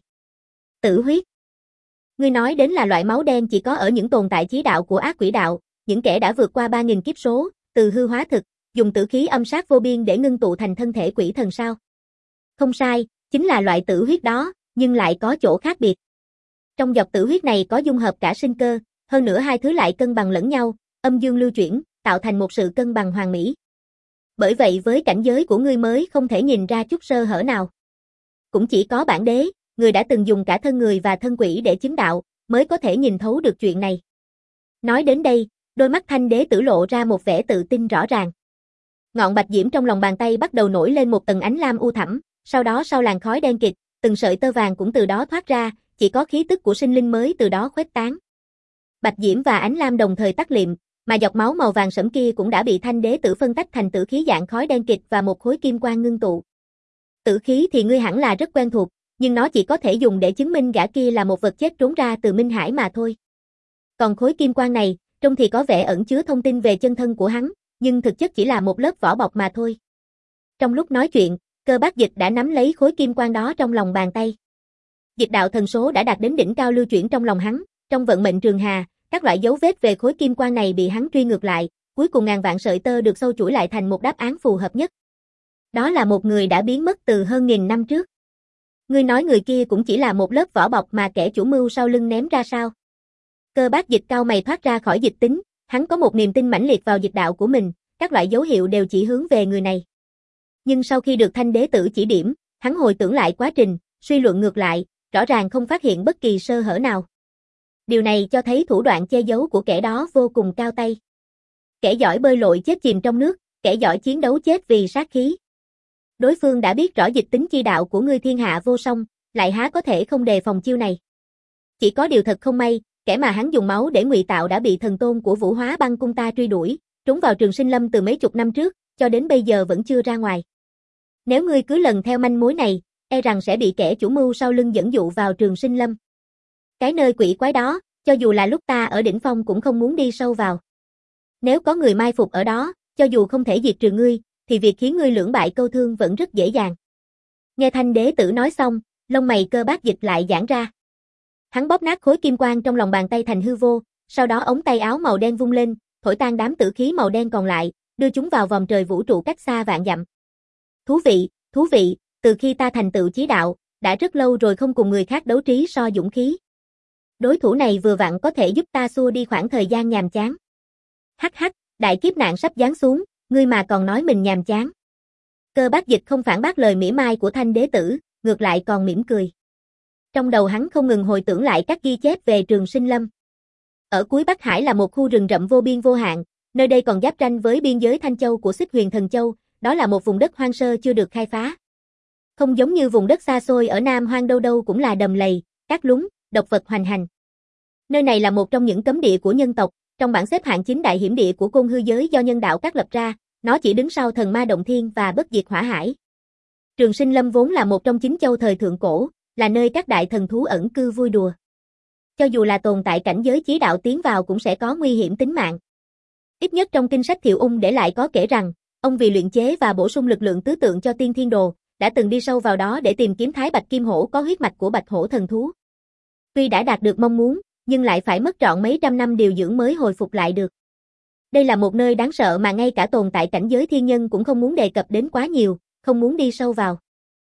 Tử huyết. Ngươi nói đến là loại máu đen chỉ có ở những tồn tại chí đạo của Ác Quỷ Đạo, những kẻ đã vượt qua ba nghìn kiếp số, từ hư hóa thực, dùng tử khí âm sát vô biên để ngưng tụ thành thân thể quỷ thần sao? Không sai, chính là loại tử huyết đó, nhưng lại có chỗ khác biệt. Trong giọt tử huyết này có dung hợp cả sinh cơ, hơn nữa hai thứ lại cân bằng lẫn nhau, âm dương lưu chuyển, tạo thành một sự cân bằng hoàn mỹ. Bởi vậy với cảnh giới của ngươi mới không thể nhìn ra chút sơ hở nào. Cũng chỉ có bản đế, người đã từng dùng cả thân người và thân quỷ để chứng đạo, mới có thể nhìn thấu được chuyện này. Nói đến đây, đôi mắt Thanh Đế Tử lộ ra một vẻ tự tin rõ ràng. Ngọn bạch diễm trong lòng bàn tay bắt đầu nổi lên một tầng ánh lam u thẳm, sau đó sau làn khói đen kịt, từng sợi tơ vàng cũng từ đó thoát ra, chỉ có khí tức của sinh linh mới từ đó khuếch tán. Bạch diễm và ánh lam đồng thời tắt liệm, mà giọt máu màu vàng sẫm kia cũng đã bị Thanh Đế Tử phân tách thành tử khí dạng khói đen kịt và một khối kim quang ngưng tụ. Tử khí thì ngươi hẳn là rất quen thuộc, nhưng nó chỉ có thể dùng để chứng minh gã kia là một vật chết trốn ra từ Minh Hải mà thôi. Còn khối kim quang này, trông thì có vẻ ẩn chứa thông tin về chân thân của hắn, nhưng thực chất chỉ là một lớp vỏ bọc mà thôi. Trong lúc nói chuyện, Cơ Bác Dịch đã nắm lấy khối kim quang đó trong lòng bàn tay. Dịch đạo thần số đã đạt đến đỉnh cao lưu chuyển trong lòng hắn, trong vận mệnh trường hà, các loại dấu vết về khối kim quang này bị hắn truy ngược lại, cuối cùng ngàn vạn sợi tơ được sâu chuỗi lại thành một đáp án phù hợp nhất. Đó là một người đã biến mất từ hơn nghìn năm trước. Ngươi nói người kia cũng chỉ là một lớp vỏ bọc mà kẻ chủ mưu sau lưng ném ra sao? Cơ Bác Dịch cao mày thoát ra khỏi dịch tính, hắn có một niềm tin mãnh liệt vào dịch đạo của mình, các loại dấu hiệu đều chỉ hướng về người này. Nhưng sau khi được Thanh Đế Tử chỉ điểm, hắn hồi tưởng lại quá trình, suy luận ngược lại, rõ ràng không phát hiện bất kỳ sơ hở nào. Điều này cho thấy thủ đoạn che giấu của kẻ đó vô cùng cao tay. Kẻ giỏi bơi lội chết chìm trong nước, kẻ giỏi chiến đấu chết vì sát khí. Đối phương đã biết rõ dịch tính chi đạo của ngươi thiên hạ vô song, lại há có thể không đề phòng chiêu này. Chỉ có điều thật không may, kẻ mà hắn dùng máu để ngụy tạo đã bị thần tôn của Vũ Hóa Băng cung ta truy đuổi, trốn vào Trường Sinh Lâm từ mấy chục năm trước, cho đến bây giờ vẫn chưa ra ngoài. Nếu ngươi cứ lần theo manh mối này, e rằng sẽ bị kẻ chủ mưu sau lưng dẫn dụ vào Trường Sinh Lâm. Cái nơi quỷ quái đó, cho dù là lúc ta ở đỉnh phong cũng không muốn đi sâu vào. Nếu có người mai phục ở đó, cho dù không thể diệt trừ ngươi, thì việc khiến ngươi lưỡng bại câu thương vẫn rất dễ dàng. Nghe Thanh Đế Tử nói xong, lông mày Cơ Bác Dịch lại giãn ra. Hắn bóp nát khối kim quang trong lòng bàn tay thành hư vô, sau đó ống tay áo màu đen vung lên, thổi tan đám tử khí màu đen còn lại, đưa chúng vào vòng trời vũ trụ cách xa vạn dặm. Thú vị, thú vị, từ khi ta thành tựu chí đạo, đã rất lâu rồi không cùng người khác đấu trí so dũng khí. Đối thủ này vừa vặn có thể giúp ta xua đi khoảng thời gian nhàm chán. Hắc hắc, đại kiếp nạn sắp giáng xuống, ngươi mà còn nói mình nhàm chán. Cơ Bác Dịch không phản bác lời mỉa mai của Thanh Đế Tử, ngược lại còn mỉm cười. Trong đầu hắn không ngừng hồi tưởng lại các ghi chép về Trường Sinh Lâm. Ở cuối Bắc Hải là một khu rừng rậm vô biên vô hạn, nơi đây còn giáp ranh với biên giới Thanh Châu của Xích Huyền Thần Châu, đó là một vùng đất hoang sơ chưa được khai phá. Không giống như vùng đất xa xôi ở Nam Hoang đâu đâu cũng là đầm lầy, cát lún, độc vật hoành hành. Nơi này là một trong những cấm địa của nhân tộc, Trong bảng xếp hạng chín đại hiểm địa của côn hư giới do nhân đạo các lập ra, nó chỉ đứng sau thần ma động thiên và bất diệt hỏa hải. Trường Sinh Lâm vốn là một trong chín châu thời thượng cổ, là nơi các đại thần thú ẩn cư vui đùa. Cho dù là tồn tại cảnh giới chí đạo tiến vào cũng sẽ có nguy hiểm tính mạng. Ít nhất trong kinh sách Thiệu Ung để lại có kể rằng, ông vì luyện chế và bổ sung lực lượng tứ tượng cho Tiên Thiên Đồ, đã từng đi sâu vào đó để tìm kiếm Thái Bạch Kim Hổ có huyết mạch của Bạch Hổ thần thú. Tuy đã đạt được mong muốn, nhưng lại phải mất trọn mấy trăm năm điều dưỡng mới hồi phục lại được. Đây là một nơi đáng sợ mà ngay cả tồn tại cảnh giới thiên nhân cũng không muốn đề cập đến quá nhiều, không muốn đi sâu vào.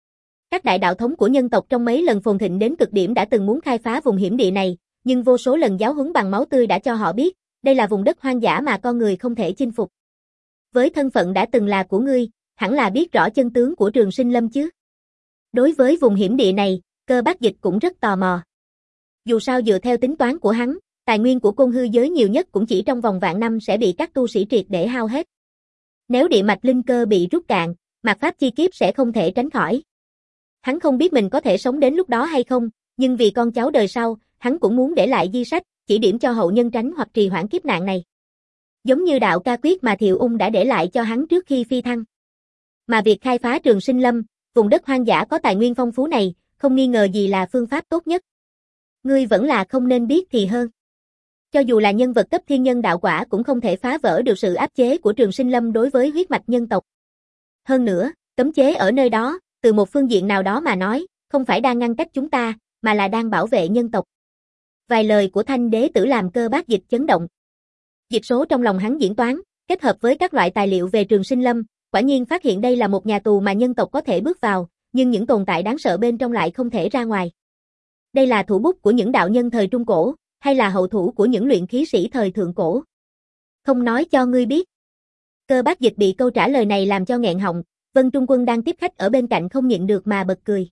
Các đại đạo thống của nhân tộc trong mấy lần phồn thịnh đến cực điểm đã từng muốn khai phá vùng hiểm địa này, nhưng vô số lần giáo huấn bằng máu tươi đã cho họ biết, đây là vùng đất hoang dã mà con người không thể chinh phục. Với thân phận đã từng là của ngươi, hẳn là biết rõ chân tướng của Trường Sinh Lâm chứ. Đối với vùng hiểm địa này, Cơ Bác Dịch cũng rất tò mò. Dù sao dựa theo tính toán của hắn, tài nguyên của côn hư giới nhiều nhất cũng chỉ trong vòng vạn năm sẽ bị các tu sĩ triệt để hao hết. Nếu địa mạch linh cơ bị rút cạn, mạt pháp chi kiếp sẽ không thể tránh khỏi. Hắn không biết mình có thể sống đến lúc đó hay không, nhưng vì con cháu đời sau, hắn cũng muốn để lại di sách, chỉ điểm cho hậu nhân tránh hoặc trì hoãn kiếp nạn này. Giống như đạo ca quyết mà Thiệu Ung đã để lại cho hắn trước khi phi thăng. Mà việc khai phá Trường Sinh Lâm, vùng đất hoang dã có tài nguyên phong phú này, không nghi ngờ gì là phương pháp tốt nhất. Ngươi vẫn là không nên biết thì hơn. Cho dù là nhân vật cấp thiên nhân đạo quả cũng không thể phá vỡ được sự áp chế của Trường Sinh Lâm đối với huyết mạch nhân tộc. Hơn nữa, cấm chế ở nơi đó, từ một phương diện nào đó mà nói, không phải đang ngăn cách chúng ta, mà là đang bảo vệ nhân tộc. Vài lời của Thanh Đế Tử làm Cơ Bác Dịch chấn động. Dịch số trong lòng hắn diễn toán, kết hợp với các loại tài liệu về Trường Sinh Lâm, quả nhiên phát hiện đây là một nhà tù mà nhân tộc có thể bước vào, nhưng những tồn tại đáng sợ bên trong lại không thể ra ngoài. Đây là thủ bút của những đạo nhân thời Trung Cổ, hay là hậu thủ của những luyện khí sĩ thời Thượng Cổ? Không nói cho ngươi biết. Cơ Bác Dịch bị câu trả lời này làm cho nghẹn họng, Vân Trung Quân đang tiếp khách ở bên cạnh không nhịn được mà bật cười.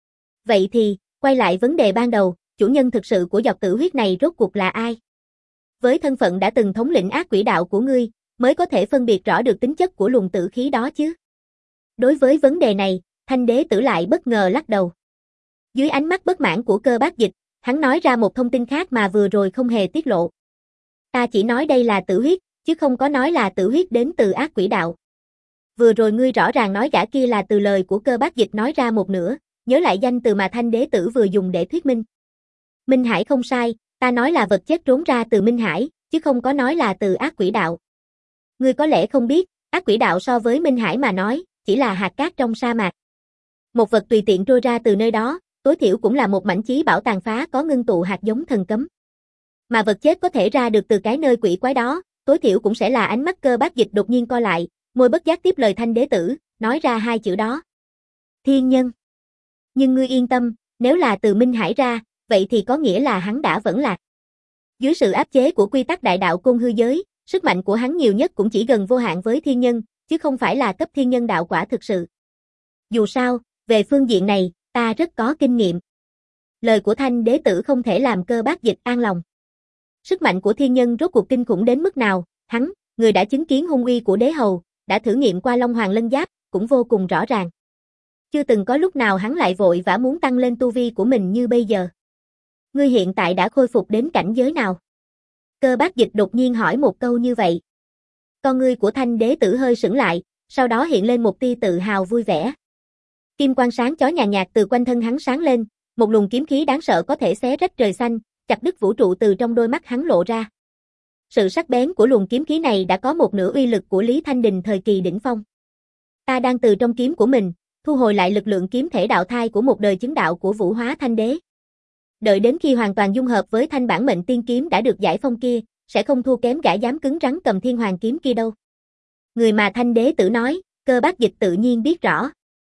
Vậy thì, quay lại vấn đề ban đầu, chủ nhân thực sự của giọt tử huyết này rốt cuộc là ai? Với thân phận đã từng thống lĩnh ác quỷ đạo của ngươi, mới có thể phân biệt rõ được tính chất của luồng tử khí đó chứ. Đối với vấn đề này, Thanh Đế Tử lại bất ngờ lắc đầu. Dưới ánh mắt bất mãn của Cơ Bác Dịch, hắn nói ra một thông tin khác mà vừa rồi không hề tiết lộ. Ta chỉ nói đây là tử huyết, chứ không có nói là tử huyết đến từ ác quỷ đạo. Vừa rồi ngươi rõ ràng nói gã kia là từ lời của Cơ Bác Dịch nói ra một nửa, nhớ lại danh từ mà Thanh Đế Tử vừa dùng để thuyết minh. Minh Hải không sai, ta nói là vật chất trốn ra từ Minh Hải, chứ không có nói là từ ác quỷ đạo. Ngươi có lẽ không biết, ác quỷ đạo so với Minh Hải mà nói, chỉ là hạt cát trong sa mạc. Một vật tùy tiện trôi ra từ nơi đó, tối thiểu cũng là một mảnh chí bảo tàn phá có ngưng tụ hạt giống thần cấm. Mà vật chết có thể ra được từ cái nơi quỷ quái đó, tối thiểu cũng sẽ là ánh mắt Cơ Bác Dịch đột nhiên co lại, môi bất giác tiếp lời Thanh Đế Tử, nói ra hai chữ đó. Thiên nhân. Nhưng ngươi yên tâm, nếu là từ Minh Hải ra, vậy thì có nghĩa là hắn đã vẫn lạc. Dưới sự áp chế của quy tắc đại đạo côn hư giới, sức mạnh của hắn nhiều nhất cũng chỉ gần vô hạn với thiên nhân, chứ không phải là cấp thiên nhân đạo quả thực sự. Dù sao, về phương diện này, ta rất có kinh nghiệm. Lời của Thanh Đế Tử không thể làm Cơ Bác Dịch an lòng. Sức mạnh của thiên nhân rốt cuộc kinh khủng đến mức nào, hắn, người đã chứng kiến hung uy của đế hầu, đã thử nghiệm qua Long Hoàng Lân Giáp, cũng vô cùng rõ ràng. Chưa từng có lúc nào hắn lại vội vã muốn tăng lên tu vi của mình như bây giờ. Ngươi hiện tại đã khôi phục đến cảnh giới nào? Cơ Bác Dịch đột nhiên hỏi một câu như vậy. Con ngươi của Thanh Đế Tử hơi sững lại, sau đó hiện lên một tia tự hào vui vẻ. Kim quang sáng chói nhàn nhạt từ quanh thân hắn sáng lên, một luồng kiếm khí đáng sợ có thể xé rách trời xanh, chặt đứt vũ trụ từ trong đôi mắt hắn lộ ra. Sự sắc bén của luồng kiếm khí này đã có một nửa uy lực của Lý Thanh Đình thời kỳ đỉnh phong. Ta đang từ trong kiếm của mình, thu hồi lại lực lượng kiếm thể đạo thai của một đời chứng đạo của Vũ Hóa Thanh Đế. Đợi đến khi hoàn toàn dung hợp với thanh bản mệnh tiên kiếm đã được giải phong kia, sẽ không thua kém gã dám cứng rắn cầm thiên hoàng kiếm kia đâu. Người mà Thanh Đế Tử nói, Cơ Bác Dịch tự nhiên biết rõ.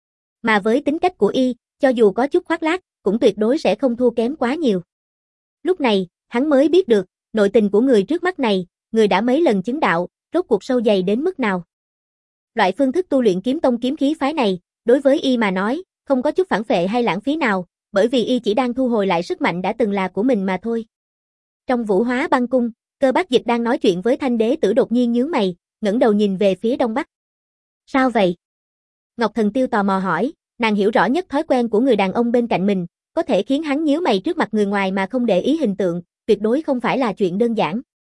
Mà với tính cách của y, cho dù có chút khoác lác, cũng tuyệt đối sẽ không thua kém quá nhiều. Lúc này, hắn mới biết được, nội tình của người trước mắt này, người đã mấy lần chứng đạo, rốt cuộc sâu dày đến mức nào. Loại phương thức tu luyện kiếm tông kiếm khí phái này, đối với y mà nói, không có chút phản phệ hay lãng phí nào, bởi vì y chỉ đang thu hồi lại sức mạnh đã từng là của mình mà thôi. Trong Vũ Hóa Băng Cung, Cơ Bác Dịch đang nói chuyện với Thanh Đế Tử đột nhiên nhướng mày, ngẩng đầu nhìn về phía đông bắc. Sao vậy? Ngọc Thần Tiêu tò mò hỏi, nàng hiểu rõ nhất thói quen của người đàn ông bên cạnh mình, có thể khiến hắn nhíu mày trước mặt người ngoài mà không để ý hình tượng, tuyệt đối không phải là chuyện đơn giản.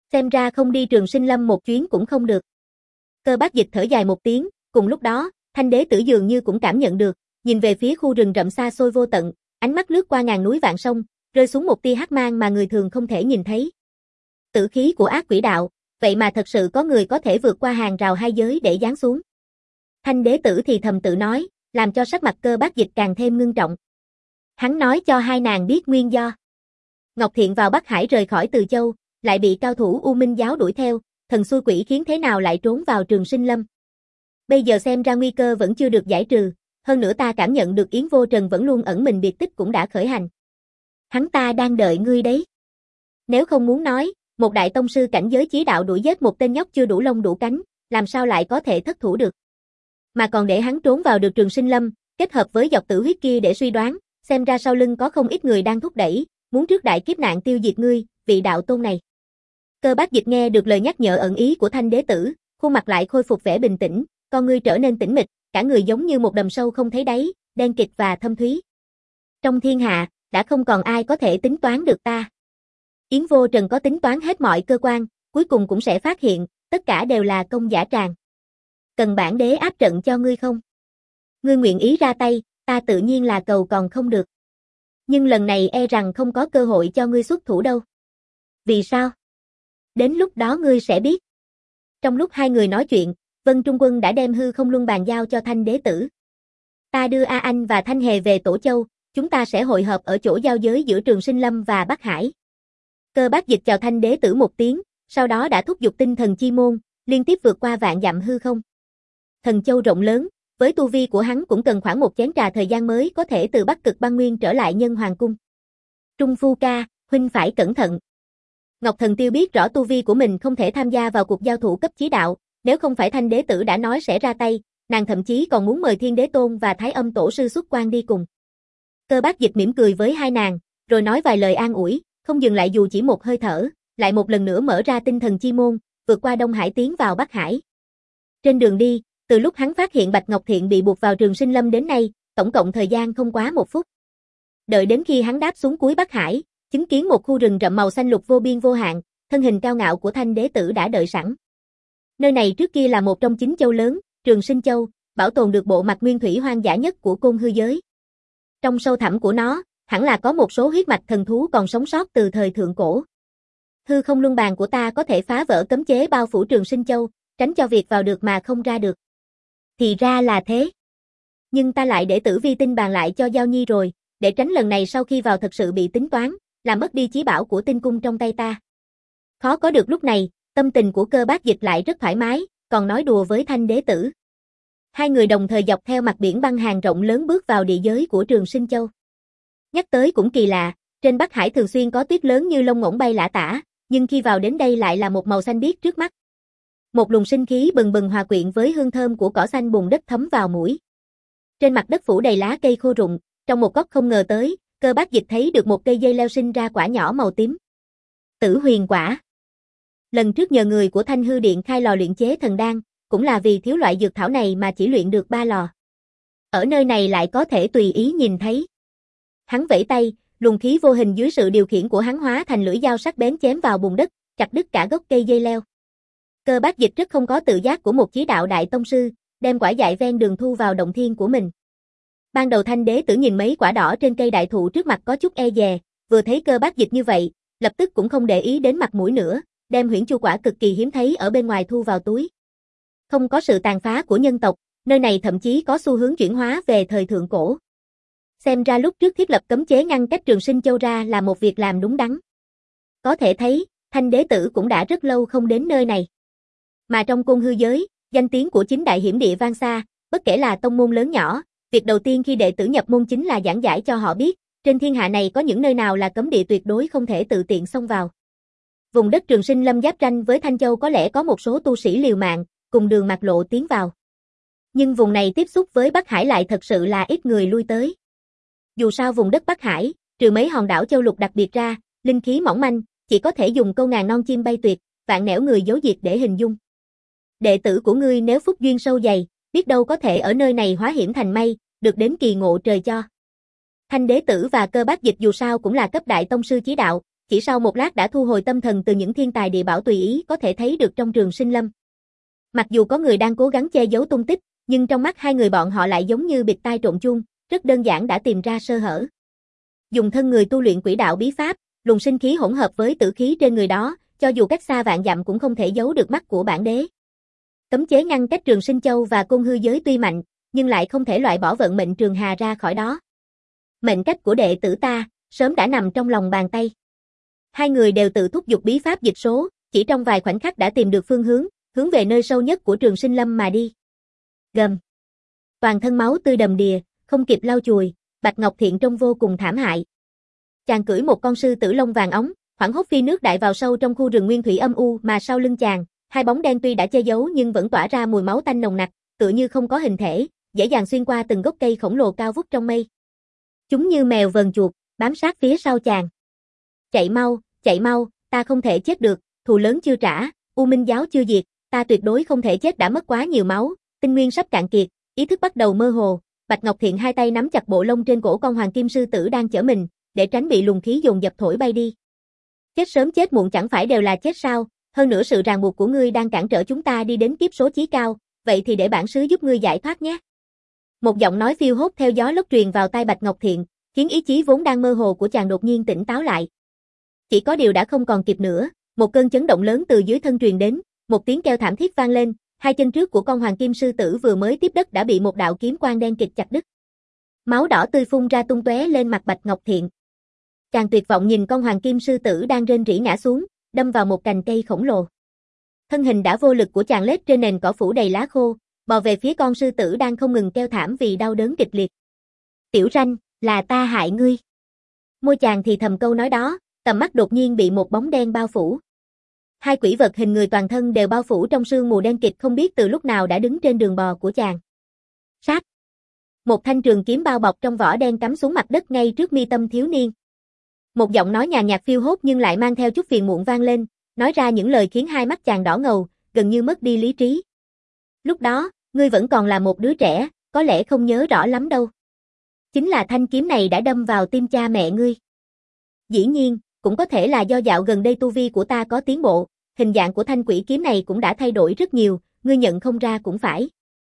Xem ra không đi Trường Sinh Lâm một chuyến cũng không được. Cơ Bác Dịch thở dài một tiếng, cùng lúc đó, Thanh Đế Tử dường như cũng cảm nhận được, nhìn về phía khu rừng rậm xa xôi vô tận, ánh mắt lướt qua ngàn núi vạn sông, rơi xuống một tia hắc mang mà người thường không thể nhìn thấy. Tử khí của ác quỷ đạo, vậy mà thật sự có người có thể vượt qua hàng rào hai giới để giáng xuống. Thanh Đế Tử thì thầm tự nói, làm cho sắc mặt Cơ Bác Dịch càng thêm ngưng trọng. Hắn nói cho hai nàng biết nguyên do. Ngọc Thiện vào Bắc Hải rời khỏi Từ Châu, lại bị cao thủ U Minh giáo đuổi theo, thần xui quỷ khiến thế nào lại trốn vào Trường Sinh Lâm. Bây giờ xem ra nguy cơ vẫn chưa được giải trừ, hơn nữa ta cảm nhận được Yến Vô Trần vẫn luôn ẩn mình biệt tích cũng đã khởi hành. Hắn ta đang đợi ngươi đấy. Nếu không muốn nói, một đại tông sư cảnh giới chí đạo đuổi giết một tên nhóc chưa đủ lông đủ cánh, làm sao lại có thể thất thủ được. Mà còn để hắn trốn vào được Trường Sinh Lâm, kết hợp với dọc tử huyết kia để suy đoán, xem ra sau lưng có không ít người đang thúc đẩy, muốn trước đại kiếp nạn tiêu diệt ngươi, vị đạo tôn này. Cơ Bác Dịch nghe được lời nhắc nhở ẩn ý của Thanh Đế Tử, khuôn mặt lại khôi phục vẻ bình tĩnh, con ngươi trở nên tĩnh mịch, cả người giống như một đầm sâu không thấy đáy, đen kịt và thâm thúy. Trong thiên hạ, đã không còn ai có thể tính toán được ta. Yến Vô Trần có tính toán hết mọi cơ quan, cuối cùng cũng sẽ phát hiện, tất cả đều là công giả tràng. Cần bản đế áp trận cho ngươi không? Ngươi nguyện ý ra tay, ta tự nhiên là cầu còn không được. Nhưng lần này e rằng không có cơ hội cho ngươi xuất thủ đâu. Vì sao? Đến lúc đó ngươi sẽ biết. Trong lúc hai người nói chuyện, Vân Trung Quân đã đem hư không luân bàn giao cho Thanh Đế Tử. Ta đưa A Anh và Thanh Hề về Tổ Châu, chúng ta sẽ hội hợp ở chỗ giao giới giữa Trường Sinh Lâm và Bắc Hải. Cơ Bác Dịch chào Thanh Đế Tử một tiếng, sau đó đã thúc giục tinh thần chi môn, liên tiếp vượt qua vạn dặm hư không. Thần Châu rộng lớn, với tu vi của hắn cũng cần khoảng một chén trà thời gian mới có thể từ Bắc Cực Băng Nguyên trở lại Nhân Hoàng Cung. Trung Phu ca, huynh phải cẩn thận. Ngọc Thần Tiêu biết rõ tu vi của mình không thể tham gia vào cuộc giao thủ cấp chí đạo, nếu không phải Thanh Đế Tử đã nói sẽ ra tay, nàng thậm chí còn muốn mời Thiên Đế Tôn và Thái Âm Tổ sư xuất quan đi cùng. Cơ Bác Dịch mỉm cười với hai nàng, rồi nói vài lời an ủi, không dừng lại dù chỉ một hơi thở, lại một lần nữa mở ra tinh thần chi môn, vượt qua Đông Hải tiến vào Bắc Hải. Trên đường đi, từ lúc hắn phát hiện Bạch Ngọc Thiện bị buộc vào Trường Sinh Lâm đến nay, tổng cộng thời gian không quá một phút. Đợi đến khi hắn đáp xuống cuối Bắc Hải, chứng kiến một khu rừng rậm màu xanh lục vô biên vô hạn, thân hình cao ngạo của Thanh Đế Tử đã đợi sẵn. Nơi này trước kia là một trong chín châu lớn, Trường Sinh Châu, bảo tồn được bộ mặt nguyên thủy hoang dã nhất của côn hư giới. Trong sâu thẳm của nó, hẳn là có một số huyết mạch thần thú còn sống sót từ thời thượng cổ. Hư không luân bàn của ta có thể phá vỡ cấm chế bao phủ Trường Sinh Châu, tránh cho việc vào được mà không ra được. Thì ra là thế. Nhưng ta lại để Tử Vi tinh bàn lại cho Giao Nhi rồi, để tránh lần này sau khi vào thật sự bị tính toán, làm mất đi chí bảo của tinh cung trong tay ta. Khó có được lúc này, tâm tình của Cơ Bác Dịch lại rất thoải mái, còn nói đùa với Thanh Đế Tử. Hai người đồng thời dọc theo mặt biển băng hàng rộng lớn bước vào địa giới của Trường Sinh Châu. Nhắc tới cũng kỳ lạ, trên Bắc Hải thường xuyên có tuyết lớn như lông ngỗng bay lả tả, nhưng khi vào đến đây lại là một màu xanh biếc trước mắt. Một luồng sinh khí bừng bừng hòa quyện với hương thơm của cỏ xanh bùn đất thấm vào mũi. Trên mặt đất phủ đầy lá cây khô rụng, trong một góc không ngờ tới, Cơ Bác Dịch thấy được một cây dây leo sinh ra quả nhỏ màu tím. Tử huyền quả. Lần trước nhờ người của Thanh Hư Điện khai lò luyện chế thần đan, cũng là vì thiếu loại dược thảo này mà chỉ luyện được ba lò. Ở nơi này lại có thể tùy ý nhìn thấy. Hắn vẫy tay, luồng khí vô hình dưới sự điều khiển của hắn hóa thành lưỡi dao sắc bén chém vào bùn đất, chặt đứt cả gốc cây dây leo. Cơ Bác Dịch rất không có tự giác của một chí đạo đại tông sư, đem quả dại ven đường thu vào động thiên của mình. Ban đầu Thanh Đế Tử nhìn mấy quả đỏ trên cây đại thụ trước mặt có chút e dè, vừa thấy Cơ Bác Dịch như vậy, lập tức cũng không để ý đến mặt mũi nữa, đem huyễn chu quả cực kỳ hiếm thấy ở bên ngoài thu vào túi. Không có sự tàn phá của nhân tộc, nơi này thậm chí có xu hướng chuyển hóa về thời thượng cổ. Xem ra lúc trước thiết lập cấm chế ngăn cách Trường Sinh Châu ra là một việc làm đúng đắn. Có thể thấy, Thanh Đế Tử cũng đã rất lâu không đến nơi này. Mà trong côn hư giới, danh tiếng của chính đại hiểm địa vang xa, bất kể là tông môn lớn nhỏ, việc đầu tiên khi đệ tử nhập môn chính là giảng giải cho họ biết, trên thiên hạ này có những nơi nào là cấm địa tuyệt đối không thể tự tiện xông vào. Vùng đất Trường Sinh Lâm giáp ranh với Thanh Châu có lẽ có một số tu sĩ liều mạng, cùng đường mạc lộ tiến vào. Nhưng vùng này tiếp xúc với Bắc Hải lại thật sự là ít người lui tới. Dù sao vùng đất Bắc Hải, trừ mấy hòn đảo châu lục đặc biệt ra, linh khí mỏng manh, chỉ có thể dùng câu ngàn non chim bay tuyệt, vạn nẻo người dấu diệt để hình dung. Đệ tử của ngươi nếu phúc duyên sâu dày, biết đâu có thể ở nơi này hóa hiểm thành may, được đến kỳ ngộ trời cho. Thanh Đế Tử và Cơ Bác Dịch dù sao cũng là cấp đại tông sư chí đạo, chỉ sau một lát đã thu hồi tâm thần từ những thiên tài địa bảo tùy ý có thể thấy được trong Trường Sinh Lâm. Mặc dù có người đang cố gắng che giấu tung tích, nhưng trong mắt hai người bọn họ lại giống như bịt tai trộn chuông, rất đơn giản đã tìm ra sơ hở. Dùng thân người tu luyện quỷ đạo bí pháp, luồng sinh khí hỗn hợp với tử khí trên người đó, cho dù cách xa vạn dặm cũng không thể giấu được mắt của bản đế. Cấm chế ngăn cách Trường Sinh Châu và Côn Hư giới tuy mạnh, nhưng lại không thể loại bỏ vận mệnh Trường Hà ra khỏi đó. Mệnh cách của đệ tử ta, sớm đã nằm trong lòng bàn tay. Hai người đều tự thúc giục bí pháp dịch số, chỉ trong vài khoảnh khắc đã tìm được phương hướng, hướng về nơi sâu nhất của Trường Sinh Lâm mà đi. Gầm. Toàn thân máu tươi đầm đìa, không kịp lau chùi, Bạch Ngọc Thiện trông vô cùng thảm hại. Chàng cưỡi một con sư tử lông vàng óng, hoảng hốt phi nước đại vào sâu trong khu rừng nguyên thủy âm u mà sau lưng chàng, hai bóng đen tuy đã che giấu nhưng vẫn tỏa ra mùi máu tanh nồng nặc, tựa như không có hình thể, dễ dàng xuyên qua từng gốc cây khổng lồ cao vút trong mây. Chúng như mèo vờn chuột, bám sát phía sau chàng. Chạy mau, chạy mau, ta không thể chết được, thù lớn chưa trả, U Minh giáo chưa diệt, ta tuyệt đối không thể chết đã mất quá nhiều máu, tinh nguyên sắp cạn kiệt, ý thức bắt đầu mơ hồ, Bạch Ngọc Thiện hai tay nắm chặt bộ lông trên cổ con hoàng kim sư tử đang chở mình, để tránh bị luồng khí dồn dập thổi bay đi. Chết sớm chết muộn chẳng phải đều là chết sao, hơn nữa sự ràng buộc của ngươi đang cản trở chúng ta đi đến kiếp số chí cao, vậy thì để bản sứ giúp ngươi giải thoát nhé. Một giọng nói phiêu hốt theo gió lốc truyền vào tai Bạch Ngọc Thiện, khiến ý chí vốn đang mơ hồ của chàng đột nhiên tỉnh táo lại. Chỉ có điều đã không còn kịp nữa, một cơn chấn động lớn từ dưới thân truyền đến, một tiếng kêu thảm thiết vang lên, hai chân trước của con hoàng kim sư tử vừa mới tiếp đất đã bị một đạo kiếm quang đen kịt chặt đứt. Máu đỏ tươi phun ra tung tóe lên mặt Bạch Ngọc Thiện. Chàng tuyệt vọng nhìn con hoàng kim sư tử đang rên rỉ ngã xuống, đâm vào một cành cây khổng lồ. Thân hình đã vô lực của chàng lết trên nền cỏ phủ đầy lá khô, bò về phía con sư tử đang không ngừng kêu thảm vì đau đớn kịch liệt. Tiểu Ranh, là ta hại ngươi. Môi chàng thì thầm câu nói đó, tầm mắt đột nhiên bị một bóng đen bao phủ. Hai quỷ vật hình người toàn thân đều bao phủ trong sương mù đen kịt không biết từ lúc nào đã đứng trên đường bò của chàng. Sát. Một thanh trường kiếm bao bọc trong vỏ đen cắm xuống mặt đất ngay trước mi tâm thiếu niên. Một giọng nói nhàn nhạt phiêu hốt nhưng lại mang theo chút phiền muộn vang lên, nói ra những lời khiến hai mắt chàng đỏ ngầu, gần như mất đi lý trí. Lúc đó, ngươi vẫn còn là một đứa trẻ, có lẽ không nhớ rõ lắm đâu. Chính là thanh kiếm này đã đâm vào tim cha mẹ ngươi. Dĩ nhiên, cũng có thể là do dạo gần đây tu vi của ta có tiến bộ, hình dạng của thanh quỷ kiếm này cũng đã thay đổi rất nhiều, ngươi nhận không ra cũng phải.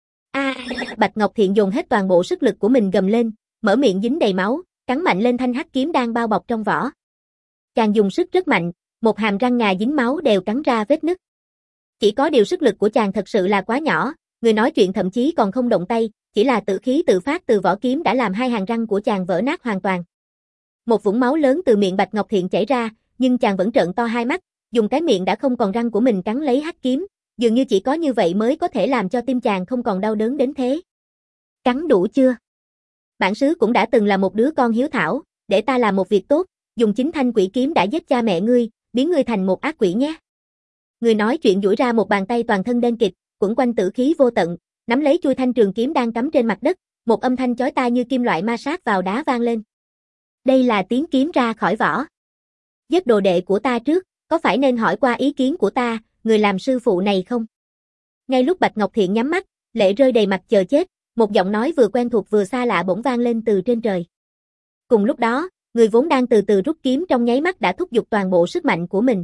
A, à, Bạch Ngọc Thiện dùng hết toàn bộ sức lực của mình gầm lên, mở miệng dính đầy máu, cắn mạnh lên thanh hắc kiếm đang bao bọc trong vỏ. Chàng dùng sức rất mạnh, một hàm răng ngà dính máu đều cắn ra vết nứt. Chỉ có điều sức lực của chàng thật sự là quá nhỏ, người nói chuyện thậm chí còn không động tay, chỉ là tử khí tự phát từ vỏ kiếm đã làm hai hàm răng của chàng vỡ nát hoàn toàn. Một vũng máu lớn từ miệng Bạch Ngọc Thiện chảy ra, nhưng chàng vẫn trợn to hai mắt, dùng cái miệng đã không còn răng của mình cắn lấy hắc kiếm, dường như chỉ có như vậy mới có thể làm cho tim chàng không còn đau đớn đến thế. Cắn đủ chưa? Bản sứ cũng đã từng là một đứa con hiếu thảo, để ta làm một việc tốt, dùng chính thanh quỷ kiếm đã giết cha mẹ ngươi, biến ngươi thành một ác quỷ nhé. Người nói chuyện duỗi ra một bàn tay toàn thân đen kịt, quẩn quanh tử khí vô tận, nắm lấy chuôi thanh trường kiếm đang cắm trên mặt đất, một âm thanh chói tai như kim loại ma sát vào đá vang lên. Đây là tiếng kiếm ra khỏi vỏ. Giết đồ đệ của ta trước, có phải nên hỏi qua ý kiến của ta, người làm sư phụ này không? Ngay lúc Bạch Ngọc Thiện nhắm mắt, lệ rơi đầy mặt chờ chết, một giọng nói vừa quen thuộc vừa xa lạ bỗng vang lên từ trên trời. Cùng lúc đó, người vốn đang từ từ rút kiếm trong nháy mắt đã thúc giục toàn bộ sức mạnh của mình.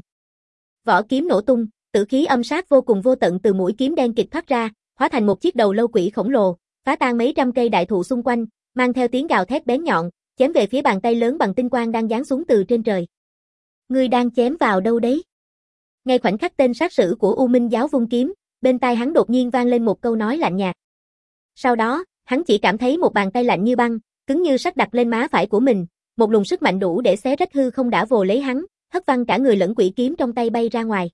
Vỏ kiếm nổ tung, tử khí âm sát vô cùng vô tận từ mũi kiếm đen kịt thoát ra, hóa thành một chiếc đầu lâu quỷ khổng lồ, phá tan mấy trăm cây đại thụ xung quanh, mang theo tiếng gào thét bén nhọn, chém về phía bàn tay lớn bằng tinh quang đang giáng xuống từ trên trời. Ngươi đang chém vào đâu đấy? Ngay khoảnh khắc tên sát sử của U Minh giáo vung kiếm, bên tai hắn đột nhiên vang lên một câu nói lạnh nhạt. Sau đó, hắn chỉ cảm thấy một bàn tay lạnh như băng, cứng như sắt đặt lên má phải của mình, một luồng sức mạnh đủ để xé rách hư không đã vồ lấy hắn, hất văng cả người lẫn quỷ kiếm trong tay bay ra ngoài.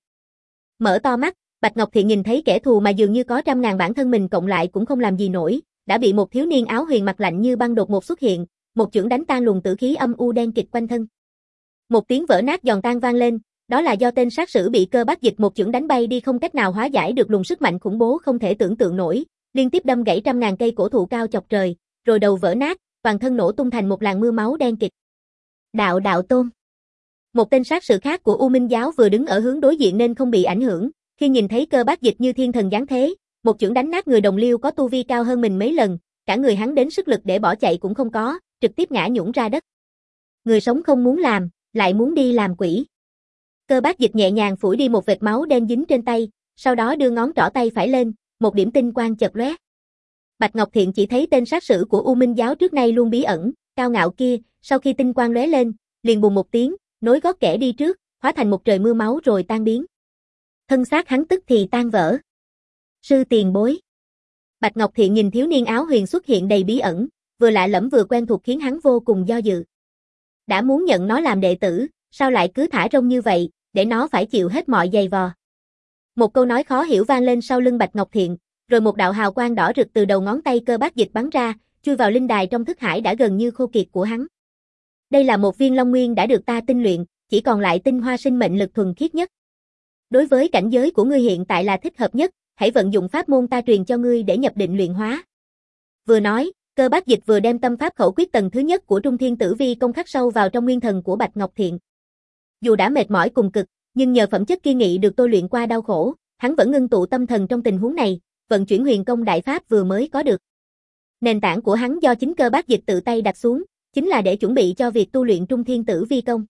Mở to mắt, Bạch Ngọc Thiện nhìn thấy kẻ thù mà dường như có trăm ngàn bản thân mình cộng lại cũng không làm gì nổi, đã bị một thiếu niên áo huyền mặt lạnh như băng đột ngột xuất hiện, một chưởng đánh tan luồng tử khí âm u đen kịt quanh thân. Một tiếng vỡ nát giòn tan vang lên, đó là do tên sát sử bị cơ bác dịch một chưởng đánh bay đi không cách nào hóa giải được luồng sức mạnh khủng bố không thể tưởng tượng nổi, liên tiếp đâm gãy trăm ngàn cây cổ thụ cao chọc trời, rồi đầu vỡ nát, toàn thân nổ tung thành một làn mưa máu đen kịt. Đạo đạo tôn. Một tên sát sử khác của U Minh giáo vừa đứng ở hướng đối diện nên không bị ảnh hưởng, khi nhìn thấy cơ bác dịch như thiên thần giáng thế, một chưởng đánh nát người đồng liêu có tu vi cao hơn mình mấy lần, cả người hắn đến sức lực để bỏ chạy cũng không có, trực tiếp ngã nhũn ra đất. Người sống không muốn làm, Lại muốn đi làm quỷ. Cơ Bác Dịch nhẹ nhàng phủi đi một vệt máu đen dính trên tay, sau đó đưa ngón trỏ tay phải lên, một điểm tinh quang chợt lóe. Bạch Ngọc Thiện chỉ thấy tên sát sử của U Minh giáo trước nay luôn bí ẩn, cao ngạo kia, sau khi tinh quang lóe lên, liền bùng một tiếng, nối gót kẻ đi trước, hóa thành một trời mưa máu rồi tan biến. Thân xác hắn tức thì tan vỡ. Sư tiền bối. Bạch Ngọc Thiện nhìn thiếu niên áo huyền xuất hiện đầy bí ẩn, vừa lạ lẫm vừa quen thuộc khiến hắn vô cùng do dự. Đã muốn nhận nó làm đệ tử, sao lại cứ thả rông như vậy, để nó phải chịu hết mọi giày vò. Một câu nói khó hiểu vang lên sau lưng Bạch Ngọc Thiện, rồi một đạo hào quang đỏ rực từ đầu ngón tay Cơ Bác Dịch bắn ra, chui vào linh đài trong thức hải đã gần như khô kiệt của hắn. Đây là một viên long nguyên đã được ta tinh luyện, chỉ còn lại tinh hoa sinh mệnh lực thuần khiết nhất. Đối với cảnh giới của ngươi hiện tại là thích hợp nhất, hãy vận dụng pháp môn ta truyền cho ngươi để nhập định luyện hóa. Vừa nói, Cơ Bác Dịch vừa đem tâm pháp khẩu quyết tầng thứ nhất của Trung Thiên Tử Vi công khắc sâu vào trong nguyên thần của Bạch Ngọc Thiện. Dù đã mệt mỏi cùng cực, nhưng nhờ phẩm chất kiên nghị được tôi luyện qua đau khổ, hắn vẫn ngưng tụ tâm thần trong tình huống này, vận chuyển huyền công đại pháp vừa mới có được. Nền tảng của hắn do chính Cơ Bác Dịch tự tay đặt xuống, chính là để chuẩn bị cho việc tu luyện Trung Thiên Tử Vi công.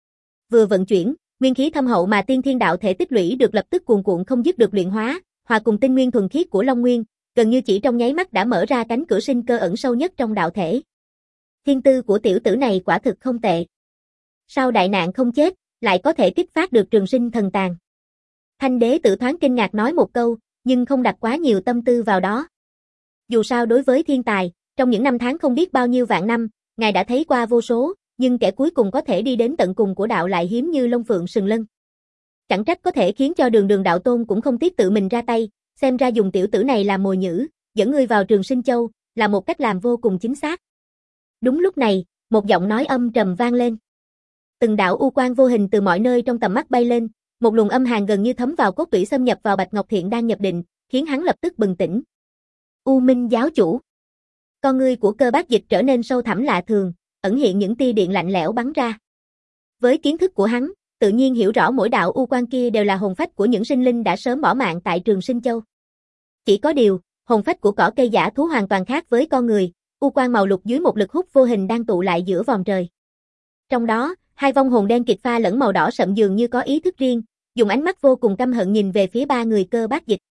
Vừa vận chuyển, nguyên khí thâm hậu mà tiên thiên đạo thể tích lũy được lập tức cuồn cuộn không dứt được luyện hóa, hòa cùng tinh nguyên thuần khiết của Long Nguyên, gần như chỉ trong nháy mắt đã mở ra cánh cửa sinh cơ ẩn sâu nhất trong đạo thể. Thiên tư của tiểu tử này quả thực không tệ. Sau đại nạn không chết, lại có thể kích phát được trường sinh thần tàng. Thanh đế tự thoáng kinh ngạc nói một câu, nhưng không đặt quá nhiều tâm tư vào đó. Dù sao đối với thiên tài, trong những năm tháng không biết bao nhiêu vạn năm, ngài đã thấy qua vô số, nhưng kẻ cuối cùng có thể đi đến tận cùng của đạo lại hiếm như lông phượng sừng lân. Chẳng trách có thể khiến cho Đường Đường đạo tôn cũng không tiếc tự mình ra tay, xem ra dùng tiểu tử này làm mồi nhử, dẫn ngươi vào Trường Sinh Châu, là một cách làm vô cùng chính xác. Đúng lúc này, một giọng nói âm trầm vang lên. Từng đạo u quang vô hình từ mọi nơi trong tầm mắt bay lên, một luồng âm hàn gần như thấm vào cốt tủy xâm nhập vào Bạch Ngọc Thiện đang nhập định, khiến hắn lập tức bừng tỉnh. U Minh giáo chủ. Con ngươi của Cơ Bác Dịch trở nên sâu thẳm lạ thường, ẩn hiện những tia điện lạnh lẽo bắn ra. Với kiến thức của hắn, tự nhiên hiểu rõ mỗi đạo u quang kia đều là hồn phách của những sinh linh đã sớm bỏ mạng tại Trường Sinh Châu. Chỉ có điều, hồn phách của cỏ cây dã thú hoàn toàn khác với con người, u quang màu lục dưới một lực hút vô hình đang tụ lại giữa vòm trời. Trong đó, hai vong hồn đen kịt pha lẫn màu đỏ sậm dường như có ý thức riêng, dùng ánh mắt vô cùng căm hận nhìn về phía ba người Cơ Bác Dịch.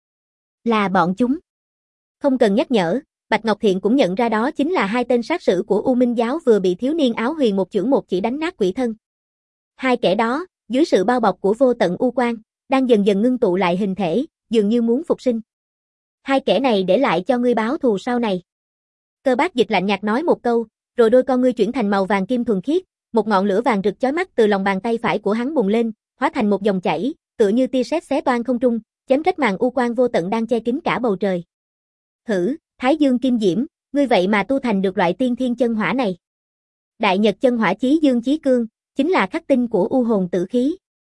Là bọn chúng. Không cần nhắc nhở, Bạch Ngọc Thiện cũng nhận ra đó chính là hai tên sát sử của U Minh giáo vừa bị thiếu niên áo huyền một chưởng một chỉ đánh nát quỷ thân. Hai kẻ đó, dưới sự bao bọc của vô tận u quang, đang dần dần ngưng tụ lại hình thể, dường như muốn phục sinh. Hai kẻ này để lại cho ngươi báo thù sau này. Cơ Bác Dịch lạnh nhạt nói một câu, rồi đôi con ngươi chuyển thành màu vàng kim thuần khiết, một ngọn lửa vàng rực chói mắt từ lòng bàn tay phải của hắn bùng lên, hóa thành một dòng chảy, tựa như tia sét xé toang không trung, chém rách màn u quang vô tận đang che kín cả bầu trời. Hử, Thái Dương Kim Diễm, ngươi vậy mà tu thành được loại tiên thiên chân hỏa này. Đại Nhật chân hỏa chí dương chí cương, chính là khắc tinh của u hồn tử khí.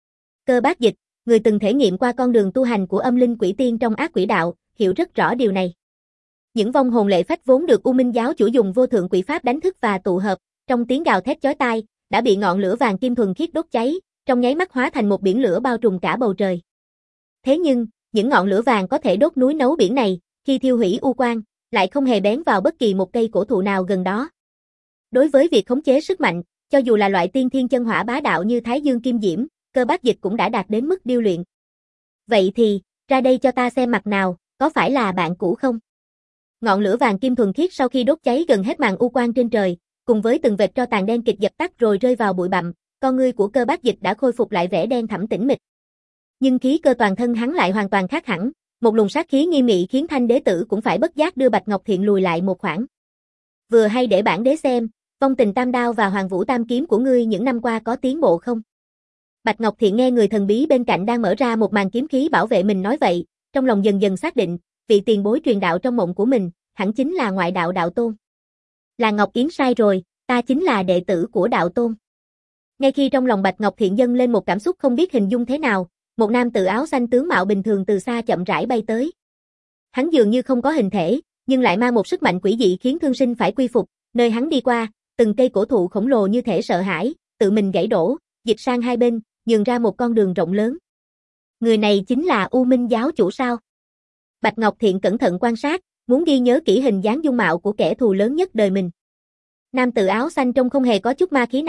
Cơ Bác Dịch, người từng thể nghiệm qua con đường tu hành của âm linh quỷ tiên trong ác quỷ đạo, hiểu rất rõ điều này. Những vong hồn lệ phách vốn được U Minh giáo chủ dùng vô thượng quỷ pháp đánh thức và tụ hợp, trong tiếng gào thét chói tai, đã bị ngọn lửa vàng kim thuần khiết đốt cháy, trong nháy mắt hóa thành một biển lửa bao trùm cả bầu trời. Thế nhưng, những ngọn lửa vàng có thể đốt núi nấu biển này, khi thiêu hủy u quang, lại không hề bén vào bất kỳ một cây cổ thụ nào gần đó. Đối với việc khống chế sức mạnh, cho dù là loại tiên thiên chân hỏa bá đạo như Thái Dương Kim Diễm, Cơ Bác Dịch cũng đã đạt đến mức điêu luyện. Vậy thì, ra đây cho ta xem mặt nào, có phải là bạn cũ không? Ngọn lửa vàng kim thuần khiết sau khi đốt cháy gần hết màn u quang trên trời, cùng với từng vệt tro tàn đen kịt dập tắt rồi rơi vào bụi bặm, con ngươi của Cơ Bác Dịch đã khôi phục lại vẻ đen thẫm tĩnh mịch. Nhưng khí cơ toàn thân hắn lại hoàn toàn khác hẳn, một luồng sát khí nghiêm nghị khiến Thanh đế tử cũng phải bất giác đưa Bạch Ngọc Thiện lùi lại một khoảng. Vừa hay để bản đế xem, Vong Tình Tam Đao và Hoàng Vũ Tam Kiếm của ngươi những năm qua có tiến bộ không? Bạch Ngọc Thiện nghe người thần bí bên cạnh đang mở ra một màn kiếm khí bảo vệ mình nói vậy, trong lòng dần dần xác định, vị tiền bối truyền đạo trong mộng của mình, hẳn chính là ngoại đạo đạo tôn. Là Ngọc Yến sai rồi, ta chính là đệ tử của đạo tôn. Ngay khi trong lòng Bạch Ngọc Thiện dâng lên một cảm xúc không biết hình dung thế nào, một nam tử áo xanh tướng mạo bình thường từ xa chậm rãi bay tới. Hắn dường như không có hình thể, nhưng lại mang một sức mạnh quỷ dị khiến thương sinh phải quy phục, nơi hắn đi qua, từng cây cổ thụ khổng lồ như thể sợ hãi, tự mình gãy đổ, dịch sang hai bên, nhường ra một con đường rộng lớn. Người này chính là U Minh giáo chủ sao? Bạch Ngọc Thiện cẩn thận quan sát, muốn ghi nhớ kỹ hình dáng dung mạo của kẻ thù lớn nhất đời mình. Nam tử áo xanh trông không hề có chút ma khí nào,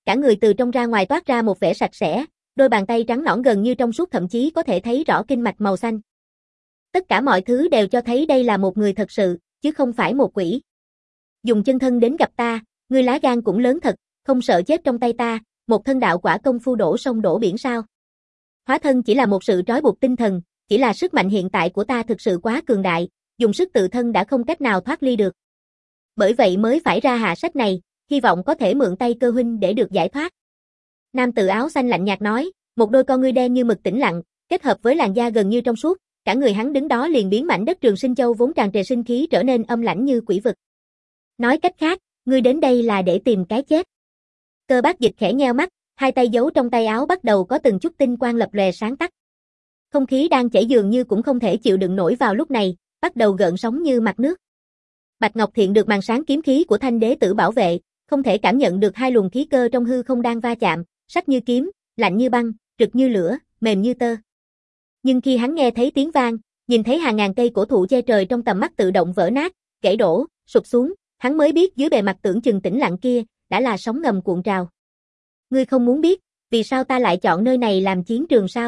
cả người từ trong ra ngoài toát ra một vẻ sạch sẽ, đôi bàn tay trắng nõn gần như trong suốt, thậm chí có thể thấy rõ kinh mạch màu xanh. Tất cả mọi thứ đều cho thấy đây là một người thật sự, chứ không phải một quỷ. Dùng chân thân đến gặp ta, ngươi lá gan cũng lớn thật, không sợ chết trong tay ta, một thân đạo quả công phu đổ sông đổ biển sao? Hóa thân chỉ là một sự trói buộc tinh thần, chỉ là sức mạnh hiện tại của ta thực sự quá cường đại, dùng sức tự thân đã không cách nào thoát ly được. Bởi vậy mới phải ra hạ sách này, hy vọng có thể mượn tay Cơ huynh để được giải thoát. Nam tử áo xanh lạnh nhạt nói, một đôi con ngươi đen như mực tĩnh lặng, kết hợp với làn da gần như trong suốt, cả người hắn đứng đó liền biến mảnh đất Trường Sinh Châu vốn tràn trề sinh khí trở nên âm lãnh như quỷ vực. Nói cách khác, ngươi đến đây là để tìm cái chết. Cơ Bác Dịch khẽ nheo mắt, hai tay giấu trong tay áo bắt đầu có từng chút tinh quang lập lòe sáng tắt. Không khí đang chảy dường như cũng không thể chịu đựng nổi vào lúc này, bắt đầu gợn sóng như mặt nước. Bạch Ngọc Thiện được màn sáng kiếm khí của Thanh Đế Tử bảo vệ, không thể cảm nhận được hai luồng khí cơ trong hư không đang va chạm, sắc như kiếm, lạnh như băng, rực như lửa, mềm như tơ. Nhưng khi hắn nghe thấy tiếng vang, nhìn thấy hàng ngàn cây cổ thụ che trời trong tầm mắt tự động vỡ nát, gãy đổ, sụp xuống, hắn mới biết dưới bề mặt tưởng chừng tĩnh lặng kia, đã là sóng ngầm cuộn trào. Ngươi không muốn biết, vì sao ta lại chọn nơi này làm chiến trường sao?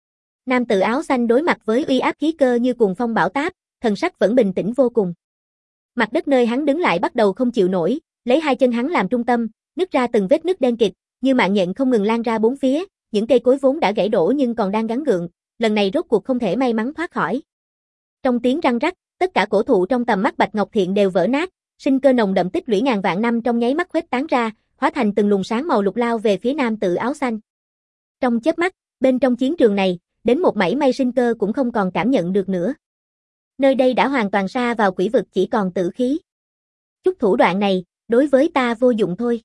Nam tử áo xanh đối mặt với uy áp khí cơ như cuồng phong bão táp, thần sắc vẫn bình tĩnh vô cùng. Mặt đất nơi hắn đứng lại bắt đầu không chịu nổi, lấy hai chân hắn làm trung tâm, nứt ra từng vết nứt đen kịt, như mạng nhện không ngừng lan ra bốn phía, những cây cối vốn đã gãy đổ nhưng còn đang gắng gượng, lần này rốt cuộc không thể may mắn thoát khỏi. Trong tiếng răng rắc, tất cả cổ thụ trong tầm mắt Bạch Ngọc Thiện đều vỡ nát, sinh cơ nồng đậm tích lũy ngàn vạn năm trong nháy mắt khuếch tán ra, hóa thành từng luồng sáng màu lục lao về phía nam tử áo xanh. Trong chớp mắt, bên trong chiến trường này, đến một mảy may sinh cơ cũng không còn cảm nhận được nữa. Nơi đây đã hoàn toàn sa vào quỷ vực, chỉ còn tử khí. Chút thủ đoạn này, đối với ta vô dụng thôi.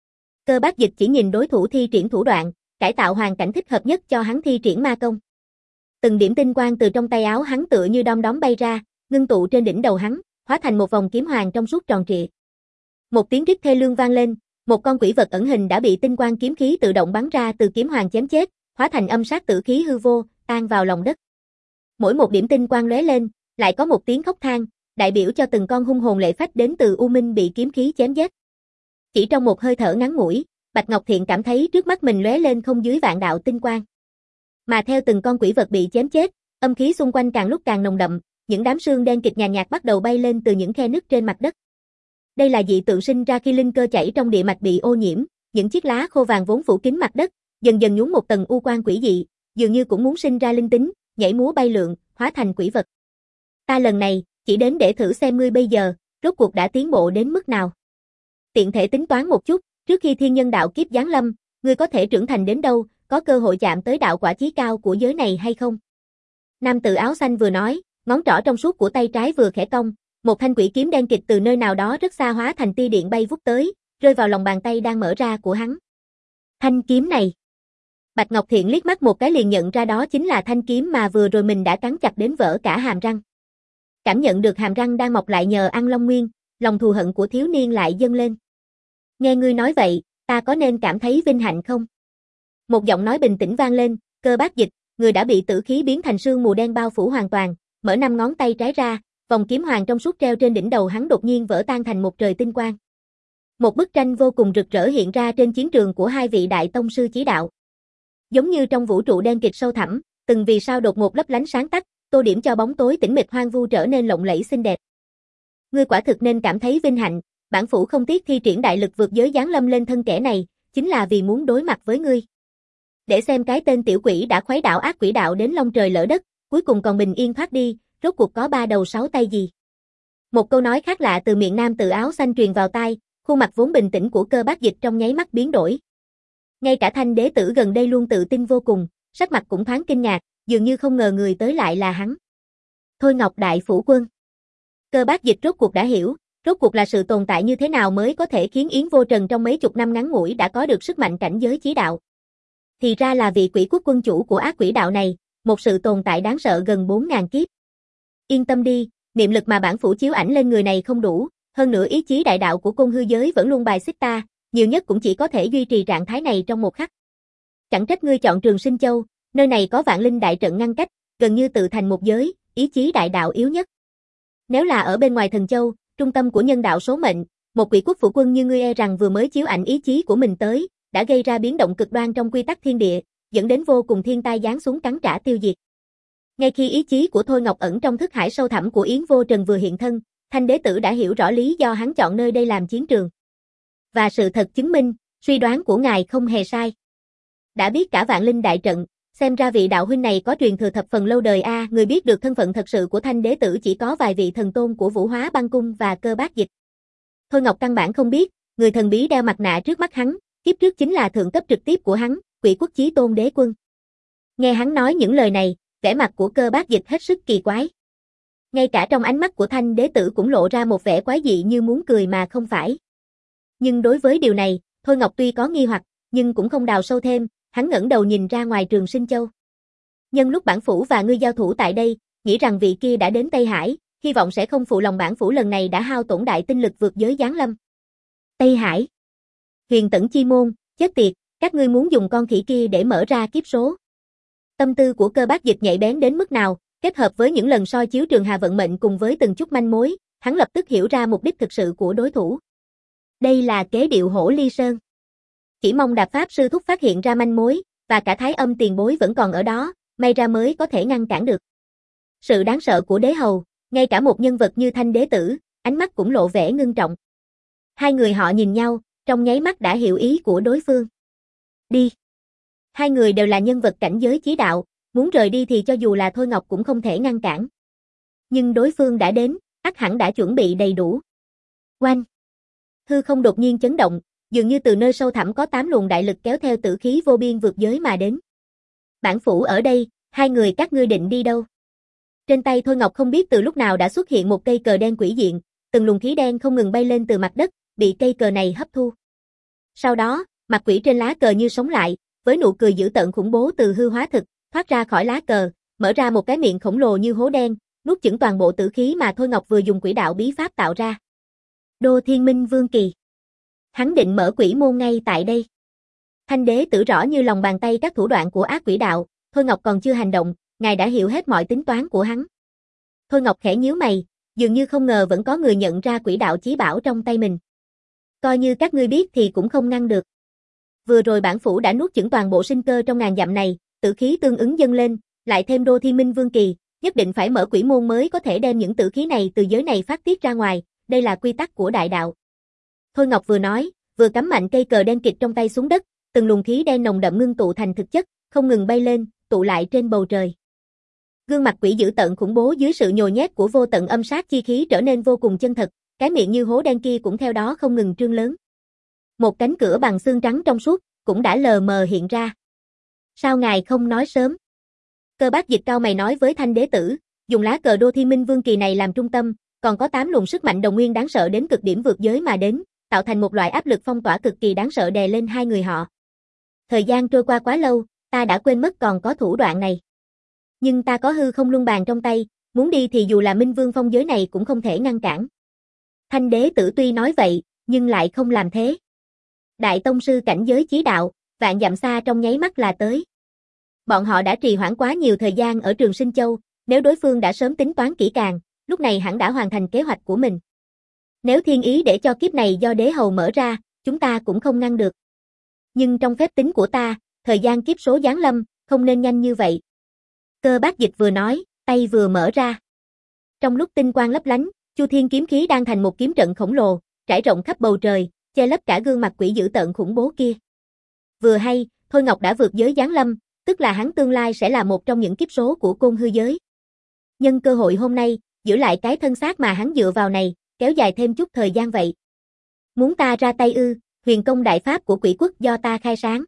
Cơ Bác Dịch chỉ nhìn đối thủ thi triển thủ đoạn, cải tạo hoàn cảnh thích hợp nhất cho hắn thi triển ma công. Từng điểm tinh quang từ trong tay áo hắn tựa như đom đóm bay ra, ngưng tụ trên đỉnh đầu hắn, hóa thành một vòng kiếm hoàng trong suốt tròn trịa. Một tiếng rít thê lương vang lên, một con quỷ vật ẩn hình đã bị tinh quang kiếm khí tự động bắn ra từ kiếm hoàng chém chết, hóa thành âm sát tử khí hư vô, tan vào lòng đất. Mỗi một điểm tinh quang lóe lên, lại có một tiếng khóc than, đại biểu cho từng con hung hồn lệ phách đến từ U Minh bị kiếm khí chém giết. Chỉ trong một hơi thở ngắn ngủi, Bạch Ngọc Thiện cảm thấy trước mắt mình lóe lên không dưới vạn đạo tinh quang. Mà theo từng con quỷ vật bị chém chết, âm khí xung quanh càng lúc càng nồng đậm, những đám sương đen kịt nhàn nhạt bắt đầu bay lên từ những khe nứt trên mặt đất. Đây là dị tượng sinh ra khi linh cơ chảy trong địa mạch bị ô nhiễm, những chiếc lá khô vàng vốn phủ kín mặt đất, dần dần nhúng một tầng u quang quỷ dị, dường như cũng muốn sinh ra linh tính, nhảy múa bay lượn, hóa thành quỷ vật. Ta lần này, chỉ đến để thử xem ngươi bây giờ, rốt cuộc đã tiến bộ đến mức nào. Tiện thể tính toán một chút, trước khi thiên nhân đạo kiếp giáng lâm, ngươi có thể trưởng thành đến đâu, có cơ hội chạm tới đạo quả chí cao của giới này hay không? Nam tử áo xanh vừa nói, ngón trỏ trong suốt của tay trái vừa khẽ cong, một thanh quỷ kiếm đen kịt từ nơi nào đó rất xa hóa thành tia điện bay vút tới, rơi vào lòng bàn tay đang mở ra của hắn. Thanh kiếm này. Bạch Ngọc Thiện liếc mắt một cái liền nhận ra đó chính là thanh kiếm mà vừa rồi mình đã cắn chặt đến vỡ cả hàm răng. Cảm nhận được hàm răng đang mọc lại nhờ ăn long nguyên, lòng thù hận của thiếu niên lại dâng lên. Nghe ngươi nói vậy, ta có nên cảm thấy vinh hạnh không? Một giọng nói bình tĩnh vang lên, Cơ Bác Dịch, người đã bị tử khí biến thành sương mù đen bao phủ hoàn toàn, mở năm ngón tay trái ra, vòng kiếm hoàng trong suốt treo trên đỉnh đầu hắn đột nhiên vỡ tan thành một trời tinh quang. Một bức tranh vô cùng rực rỡ hiện ra trên chiến trường của hai vị đại tông sư chí đạo. Giống như trong vũ trụ đen kịt sâu thẳm, từng vì sao đột ngột lấp lánh sáng tắt, tô điểm cho bóng tối tĩnh mịch hoang vu trở nên lộng lẫy xinh đẹp. Ngươi quả thực nên cảm thấy vinh hạnh, bản phủ không tiếc thi triển đại lực vượt giới giáng lâm lên thân kẻ này, chính là vì muốn đối mặt với ngươi. Để xem cái tên tiểu quỷ đã khuấy đảo ác quỷ đạo đến long trời lỡ đất, cuối cùng còn bình yên thoát đi, rốt cuộc có ba đầu sáu tay gì. Một câu nói khác lạ từ miệng nam tử áo xanh truyền vào tai, khuôn mặt vốn bình tĩnh của Cơ Bác Dịch trong nháy mắt biến đổi. Ngay cả Thanh Đế Tử gần đây luôn tự tin vô cùng, sắc mặt cũng thoáng kinh ngạc, dường như không ngờ người tới lại là hắn. Thôi Ngọc đại phủ quân. Cơ Bác Dịch rốt cuộc đã hiểu, rốt cuộc là sự tồn tại như thế nào mới có thể khiến Yến Vô Trần trong mấy chục năm ngắn ngủi đã có được sức mạnh cảnh giới chí đạo. Thì ra là vị quỷ quốc quân chủ của ác quỷ đạo này, một sự tồn tại đáng sợ gần bốn ngàn kiếp. Yên tâm đi, niệm lực mà bản phủ chiếu ảnh lên người này không đủ, hơn nữa ý chí đại đạo của côn hư giới vẫn luôn bài xích ta, nhiều nhất cũng chỉ có thể duy trì trạng thái này trong một khắc. Chẳng trách ngươi chọn Trường Sinh Châu, nơi này có vạn linh đại trận ngăn cách, gần như tự thành một giới, ý chí đại đạo yếu nhất. Nếu là ở bên ngoài Thần Châu, trung tâm của nhân đạo số mệnh, một quỷ quốc phủ quân như ngươi e rằng vừa mới chiếu ảnh ý chí của mình tới, đã gây ra biến động cực đoan trong quy tắc thiên địa, dẫn đến vô cùng thiên tai giáng xuống cắn trả tiêu diệt. Ngay khi ý chí của Thôi Ngọc ẩn trong thức hải sâu thẳm của Yến Vô Trần vừa hiện thân, Thanh Đế Tử đã hiểu rõ lý do hắn chọn nơi đây làm chiến trường. Và sự thật chứng minh, suy đoán của ngài không hề sai. Đã biết cả vạn linh đại trận, xem ra vị đạo huynh này có truyền thừa thập phần lâu đời a, à, người biết được thân phận thật sự của Thanh Đế Tử chỉ có vài vị thần tôn của Vũ Hóa Băng Cung và Cơ Bát Dịch. Thôi Ngọc căn bản không biết, người thần bí đeo mặt nạ trước mắt hắn, kiếp trước chính là thượng cấp trực tiếp của hắn, Quỷ Quốc Chí Tôn Đế Quân. Nghe hắn nói những lời này, vẻ mặt của Cơ Bát Dịch hết sức kỳ quái. Ngay cả trong ánh mắt của Thanh Đế Tử cũng lộ ra một vẻ quái dị như muốn cười mà không phải. Nhưng đối với điều này, Thôi Ngọc tuy có nghi hoặc, nhưng cũng không đào sâu thêm, hắn ngẩng đầu nhìn ra ngoài Trường Sinh Châu. Nhân lúc bản phủ và ngươi giao thủ tại đây, nghĩ rằng vị kia đã đến Tây Hải, hy vọng sẽ không phụ lòng bản phủ lần này đã hao tổn đại tinh lực vượt giới giáng lâm. Tây Hải. Huyền Tẫn Chi Môn, chết tiệt, các ngươi muốn dùng con khỉ kia để mở ra kiếp số. Tâm tư của Cơ Bát Dịch nhạy bén đến mức nào, kết hợp với những lần soi chiếu Trường Hà vận mệnh cùng với từng chút manh mối, hắn lập tức hiểu ra mục đích thực sự của đối thủ. Đây là kế điệu Hổ Ly Sơn. Chỉ mong Đạp Pháp Sư Thúc phát hiện ra manh mối, và cả Thái Âm tiền bối vẫn còn ở đó, may ra mới có thể ngăn cản được. Sự đáng sợ của đế hầu, ngay cả một nhân vật như Thanh Đế Tử, ánh mắt cũng lộ vẻ ngưng trọng. Hai người họ nhìn nhau, trong nháy mắt đã hiểu ý của đối phương. Đi. Hai người đều là nhân vật cảnh giới chí đạo, muốn rời đi thì cho dù là Thôi Ngọc cũng không thể ngăn cản. Nhưng đối phương đã đến, ắt hẳn đã chuẩn bị đầy đủ. Oanh. Hư không đột nhiên chấn động, dường như từ nơi sâu thẳm có tám luồng đại lực kéo theo tử khí vô biên vượt giới mà đến. Bản phủ ở đây, hai người các ngươi định đi đâu? Trên tay Thôi Ngọc không biết từ lúc nào đã xuất hiện một cây cờ đen quỷ diện, từng luồng khí đen không ngừng bay lên từ mặt đất, bị cây cờ này hấp thu. Sau đó, mặt quỷ trên lá cờ như sống lại, với nụ cười dữ tợn khủng bố từ hư hóa thực, thoát ra khỏi lá cờ, mở ra một cái miệng khổng lồ như hố đen, nuốt chửng toàn bộ tử khí mà Thôi Ngọc vừa dùng quỷ đạo bí pháp tạo ra. Đô Thiên Minh Vương Kỳ. Hắn định mở quỷ môn ngay tại đây. Thanh Đế Tử rõ như lòng bàn tay các thủ đoạn của ác quỷ đạo, Thôi Ngọc còn chưa hành động, ngài đã hiểu hết mọi tính toán của hắn. Thôi Ngọc khẽ nhíu mày, dường như không ngờ vẫn có người nhận ra quỷ đạo chí bảo trong tay mình. Coi như các ngươi biết thì cũng không ngăn được. Vừa rồi bản phủ đã nuốt chửng toàn bộ sinh cơ trong ngàn dặm này, tử khí tương ứng dâng lên, lại thêm Đô Thiên Minh Vương Kỳ, nhất định phải mở quỷ môn mới có thể đem những tử khí này từ giới này phát tiết ra ngoài, đây là quy tắc của đại đạo. Thôi Ngọc vừa nói, vừa cắm mạnh cây cờ đen kịt trong tay xuống đất, từng luồng khí đen nồng đậm ngưng tụ thành thực chất, không ngừng bay lên, tụ lại trên bầu trời. Gương mặt quỷ dữ tợn khủng bố dưới sự nhồi nhét của vô tận âm sát chi khí trở nên vô cùng chân thật, cái miệng như hố đen kia cũng theo đó không ngừng trương lớn. Một cánh cửa bằng xương trắng trong suốt cũng đã lờ mờ hiện ra. Sao ngài không nói sớm? Cơ Bát Dịch cao mày nói với Thanh Đế Tử, dùng lá cờ Đô Thiên Minh Vương Kỳ này làm trung tâm, còn có tám luồng sức mạnh đồng nguyên đáng sợ đến cực điểm vượt giới mà đến, tạo thành một loại áp lực phong tỏa cực kỳ đáng sợ đè lên hai người họ. Thời gian trôi qua quá lâu, ta đã quên mất còn có thủ đoạn này. Nhưng ta có hư không luân bàn trong tay, muốn đi thì dù là Minh Vương phong giới này cũng không thể ngăn cản. Thanh Đế Tử tuy nói vậy, nhưng lại không làm thế. Đại tông sư cảnh giới chí đạo, vạn dặm xa trong nháy mắt là tới. Bọn họ đã trì hoãn quá nhiều thời gian ở Trường Sinh Châu, nếu đối phương đã sớm tính toán kỹ càng, lúc này hẳn đã hoàn thành kế hoạch của mình. Nếu thiên ý để cho kiếp này do đế hầu mở ra, chúng ta cũng không ngăn được. Nhưng trong phép tính của ta, thời gian kiếp số giáng lâm, không nên nhanh như vậy. Cơ Bát Dịch vừa nói, tay vừa mở ra. Trong lúc tinh quang lấp lánh, Chu Thiên kiếm khí đang thành một kiếm trận khổng lồ, trải rộng khắp bầu trời, che lấp cả gương mặt quỷ dữ tợn khủng bố kia. Vừa hay, Thôi Ngọc đã vượt giới giáng lâm, tức là hắn tương lai sẽ là một trong những kiếp số của côn hư giới. Nhân cơ hội hôm nay, giữ lại cái thân xác mà hắn dựa vào này, kéo dài thêm chút thời gian vậy. Muốn ta ra tay ư, huyền công đại pháp của quỷ quốc do ta khai sáng.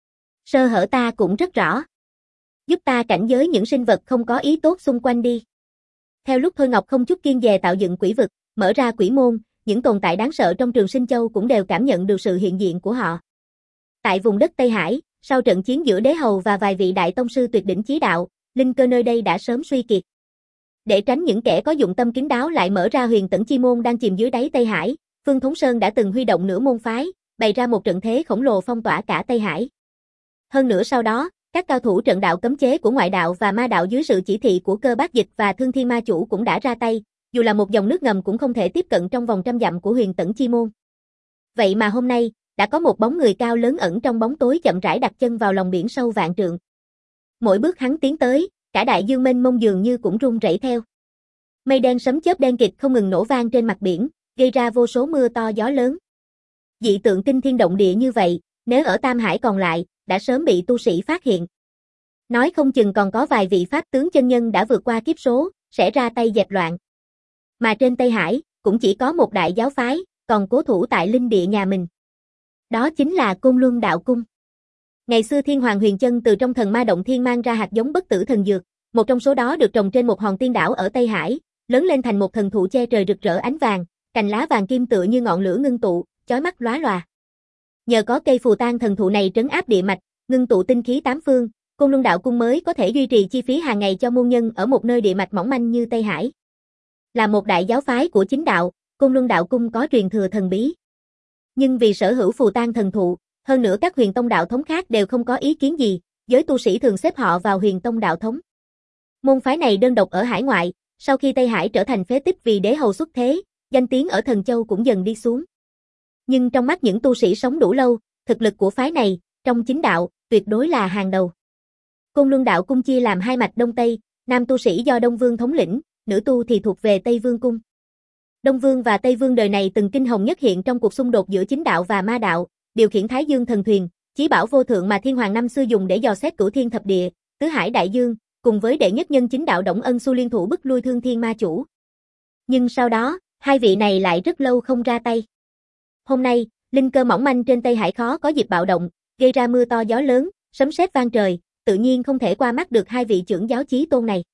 Sơ hở ta cũng rất rõ. Giúp ta cảnh giới những sinh vật không có ý tốt xung quanh đi. Theo lúc Thôi Ngọc không chút kiêng dè tạo dựng quỷ vực, mở ra quỷ môn, những tồn tại đáng sợ trong Trường Sinh Châu cũng đều cảm nhận được sự hiện diện của họ. Tại vùng đất Tây Hải, sau trận chiến giữa đế hầu và vài vị đại tông sư tuyệt đỉnh chí đạo, linh cơ nơi đây đã sớm suy kiệt. Để tránh những kẻ có dụng tâm kín đáo lại mở ra Huyền Tẫn Chi Môn đang chìm dưới đáy Tây Hải, Phương Thống Sơn đã từng huy động nửa môn phái, bày ra một trận thế khổng lồ phong tỏa cả Tây Hải. Hơn nữa sau đó, các cao thủ trận đạo cấm chế của ngoại đạo và ma đạo dưới sự chỉ thị của Cơ Bát Dịch và Thương Thiên Ma Chủ cũng đã ra tay, dù là một dòng nước ngầm cũng không thể tiếp cận trong vòng trăm dặm của Huyền Tẫn Chi Môn. Vậy mà hôm nay, đã có một bóng người cao lớn ẩn trong bóng tối chậm rãi đặt chân vào lòng biển sâu vạn trượng. Mỗi bước hắn tiến tới, cả đại dương mênh mông dường như cũng rung rẩy theo. Mây đen sấm chớp đen kịt không ngừng nổ vang trên mặt biển, gây ra vô số mưa to gió lớn. Dị tượng kinh thiên động địa như vậy, nếu ở Tam Hải còn lại, đã sớm bị tu sĩ phát hiện. Nói không chừng còn có vài vị pháp tướng chân nhân đã vượt qua kiếp số, sẽ ra tay dẹp loạn. Mà trên Tây Hải, cũng chỉ có một đại giáo phái, còn cố thủ tại linh địa nhà mình. Đó chính là Côn Luân Đạo Cung. Ngày xưa Thiên Hoàng Huyền Chân từ trong thần ma động thiên mang ra hạt giống bất tử thần dược, một trong số đó được trồng trên một hòn tiên đảo ở Tây Hải, lớn lên thành một thần thụ che trời rực rỡ ánh vàng, cành lá vàng kim tựa như ngọn lửa ngưng tụ, chói mắt lóa lòa. Nhờ có cây phù tang thần thụ này trấn áp địa mạch, ngưng tụ tinh khí tám phương, Côn Luân Đạo Cung mới có thể duy trì chi phí hàng ngày cho môn nhân ở một nơi địa mạch mỏng manh như Tây Hải. Là một đại giáo phái của chính đạo, Côn Luân Đạo Cung có truyền thừa thần bí. Nhưng vì sở hữu phù tang thần thụ, hơn nữa các huyền tông đạo thống khác đều không có ý kiến gì, giới tu sĩ thường xếp họ vào huyền tông đạo thống. Môn phái này đơn độc ở hải ngoại, sau khi Tây Hải trở thành phế tích vì đế hầu xuất thế, danh tiếng ở Thần Châu cũng dần đi xuống. Nhưng trong mắt những tu sĩ sống đủ lâu, thực lực của phái này, trong chính đạo, tuyệt đối là hàng đầu. Côn Luân Đạo Cung chia làm hai mạch Đông Tây, nam tu sĩ do Đông Vương thống lĩnh, nữ tu thì thuộc về Tây Vương Cung. Đông Vương và Tây Vương đời này từng kinh hồng nhất hiện trong cuộc xung đột giữa chính đạo và ma đạo, điều khiển Thái Dương thần thuyền, chí bảo vô thượng mà Thiên Hoàng năm xưa dùng để dò xét cửu thiên thập địa, tứ hải đại dương, cùng với đệ nhất nhân chính đạo Đổng Ân Xu liên thủ bức lui Thương Thiên Ma Chủ. Nhưng sau đó, hai vị này lại rất lâu không ra tay. Hôm nay, linh cơ mỏng manh trên Tây Hải khó có dịp bạo động, gây ra mưa to gió lớn, sấm sét vang trời, tự nhiên không thể qua mắt được hai vị trưởng giáo chí tôn này.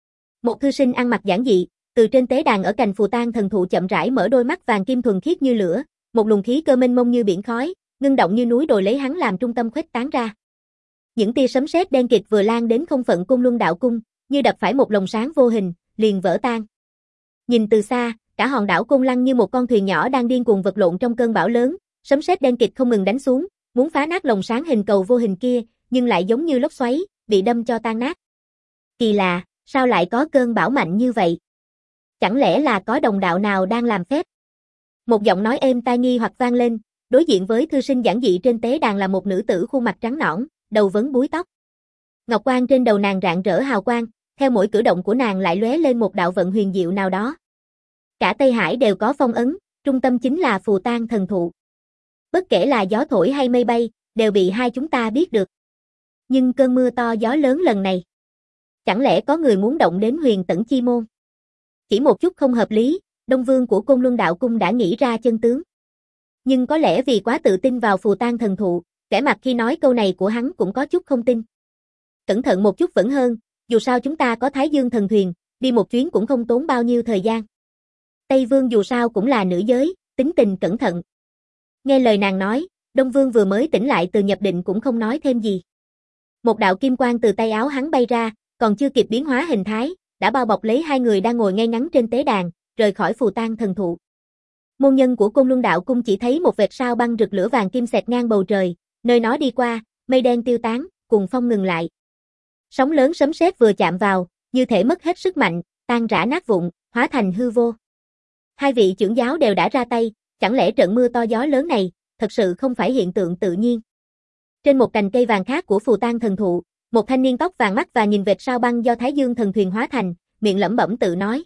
Một thư sinh ăn mặc giản dị, từ trên tế đàn ở cành phù tang thần thụ chậm rãi mở đôi mắt vàng kim thuần khiết như lửa, một luồng khí cơ mênh mông như biển khói, ngưng động như núi đồi lấy hắn làm trung tâm khuếch tán ra. Những tia sấm sét đen kịt vừa lan đến không phận Côn Luân Đạo Cung, như đập phải một lồng sáng vô hình, liền vỡ tan. Nhìn từ xa, cả hòn đảo Côn Lăng như một con thuyền nhỏ đang điên cuồng vật lộn trong cơn bão lớn, sấm sét đen kịt không ngừng đánh xuống, muốn phá nát lồng sáng hình cầu vô hình kia, nhưng lại giống như lốc xoáy, bị đâm cho tan nát. Kỳ lạ, sao lại có cơn bão mạnh như vậy? Chẳng lẽ là có đồng đạo nào đang làm phép? Một giọng nói êm tai nghi hoặc vang lên, đối diện với thư sinh giản dị trên tế đàn là một nữ tử khuôn mặt trắng nõn, đầu vấn búi tóc. Ngọc quan trên đầu nàng rạng rỡ hào quang, theo mỗi cử động của nàng lại lóe lên một đạo vận huyền diệu nào đó. Cả Tây Hải đều có phong ấn, trung tâm chính là phù tang thần thụ. Bất kể là gió thổi hay mây bay, đều bị hai chúng ta biết được. Nhưng cơn mưa to gió lớn lần này, chẳng lẽ có người muốn động đến Huyền Tẩn chi môn? Chỉ một chút không hợp lý, Đông Vương của Côn Luân Đạo Cung đã nghĩ ra chân tướng. Nhưng có lẽ vì quá tự tin vào phù tang thần thụ, vẻ mặt khi nói câu này của hắn cũng có chút không tin. Cẩn thận một chút vẫn hơn, dù sao chúng ta có Thái Dương thần thuyền, đi một chuyến cũng không tốn bao nhiêu thời gian. Tây Vương dù sao cũng là nữ giới, tính tình cẩn thận. Nghe lời nàng nói, Đông Vương vừa mới tỉnh lại từ nhập định cũng không nói thêm gì. Một đạo kim quang từ tay áo hắn bay ra, còn chưa kịp biến hóa hình thái, đã bao bọc lấy hai người đang ngồi ngay ngắn trên tế đàn, rời khỏi phù tang thần thụ. Môn nhân của Côn Luân Đạo Cung chỉ thấy một vệt sao băng rực lửa vàng kim xẹt ngang bầu trời, nơi nó đi qua, mây đen tiêu tán, cùng phong ngừng lại. Sóng lớn sấm sét vừa chạm vào, như thể mất hết sức mạnh, tan rã nát vụn, hóa thành hư vô. Hai vị trưởng giáo đều đã ra tay, chẳng lẽ trận mưa to gió lớn này, thật sự không phải hiện tượng tự nhiên. Trên một cành cây vàng khác của phù tang thần thụ, một thanh niên tóc vàng mắt và nhìn vệt sao băng do Thái Dương thần thuyền hóa thành, miệng lẩm bẩm tự nói.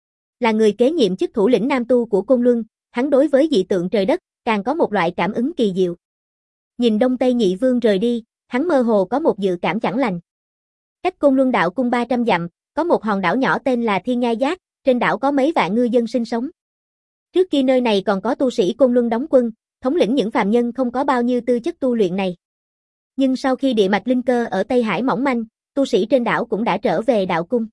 Là người kế nhiệm chức thủ lĩnh nam tu của Côn Luân, hắn đối với dị tượng trời đất, càng có một loại cảm ứng kỳ diệu. Nhìn Đông Tây Nhị Vương rời đi, hắn mơ hồ có một dự cảm chẳng lành. Cách Côn Luân Đạo Cung ba trăm dặm, có một hòn đảo nhỏ tên là Thiên Ngai Giác, trên đảo có mấy vạn ngư dân sinh sống. Trước kia nơi này còn có tu sĩ Côn Luân đóng quân, thống lĩnh những phàm nhân không có bao nhiêu tư chất tu luyện này. Nhưng sau khi địa mạch linh cơ ở Tây Hải mỏng manh, tu sĩ trên đảo cũng đã trở về đạo cung.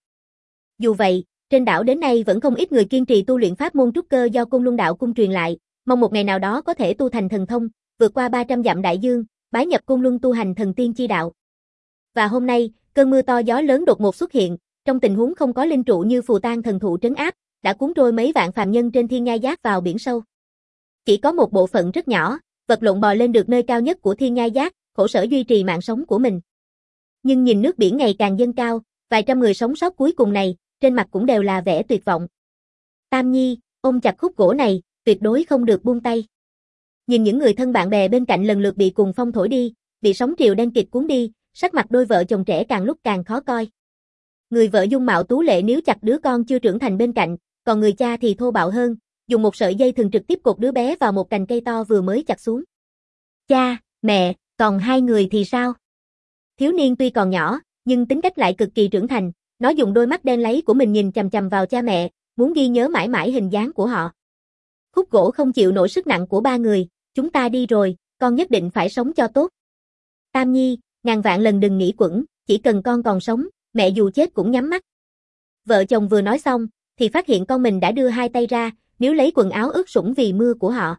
Dù vậy, trên đảo đến nay vẫn không ít người kiên trì tu luyện pháp môn trúc cơ do Côn Luân Đạo Cung truyền lại, mong một ngày nào đó có thể tu thành thần thông, vượt qua ba trăm dặm đại dương, bái nhập Côn Luân tu hành thần tiên chi đạo. Và hôm nay, cơn mưa to gió lớn đột ngột xuất hiện, trong tình huống không có linh trụ như phù tang thần thụ trấn áp, đã cuốn trôi mấy vạn phàm nhân trên Thiên Ngai Giác vào biển sâu. Chỉ có một bộ phận rất nhỏ, vật lộn bò lên được nơi cao nhất của Thiên Ngai Giác, khổ sở duy trì mạng sống của mình. Nhưng nhìn nước biển ngày càng dâng cao, vài trăm người sống sót cuối cùng này, trên mặt cũng đều là vẻ tuyệt vọng. Tam Nhi, ôm chặt khúc gỗ này, tuyệt đối không được buông tay. Nhìn những người thân bạn bè bên cạnh lần lượt bị cuồng phong thổi đi, bị sóng triều đen kịch cuốn đi, sắc mặt đôi vợ chồng trẻ càng lúc càng khó coi. Người vợ dung mạo tú lệ níu chặt đứa con chưa trưởng thành bên cạnh, còn người cha thì thô bạo hơn, dùng một sợi dây thừng trực tiếp cột đứa bé vào một cành cây to vừa mới chặt xuống. Cha, mẹ, còn hai người thì sao? Thiếu niên tuy còn nhỏ, nhưng tính cách lại cực kỳ trưởng thành, nó dùng đôi mắt đen láy của mình nhìn chằm chằm vào cha mẹ, muốn ghi nhớ mãi mãi hình dáng của họ. Khúc gỗ không chịu nổi sức nặng của ba người, chúng ta đi rồi, con nhất định phải sống cho tốt. Tam Nhi, ngàn vạn lần đừng nghĩ quẩn, chỉ cần con còn sống, mẹ dù chết cũng nhắm mắt. Vợ chồng vừa nói xong, thì phát hiện con mình đã đưa hai tay ra, níu lấy quần áo ướt sũng vì mưa của họ.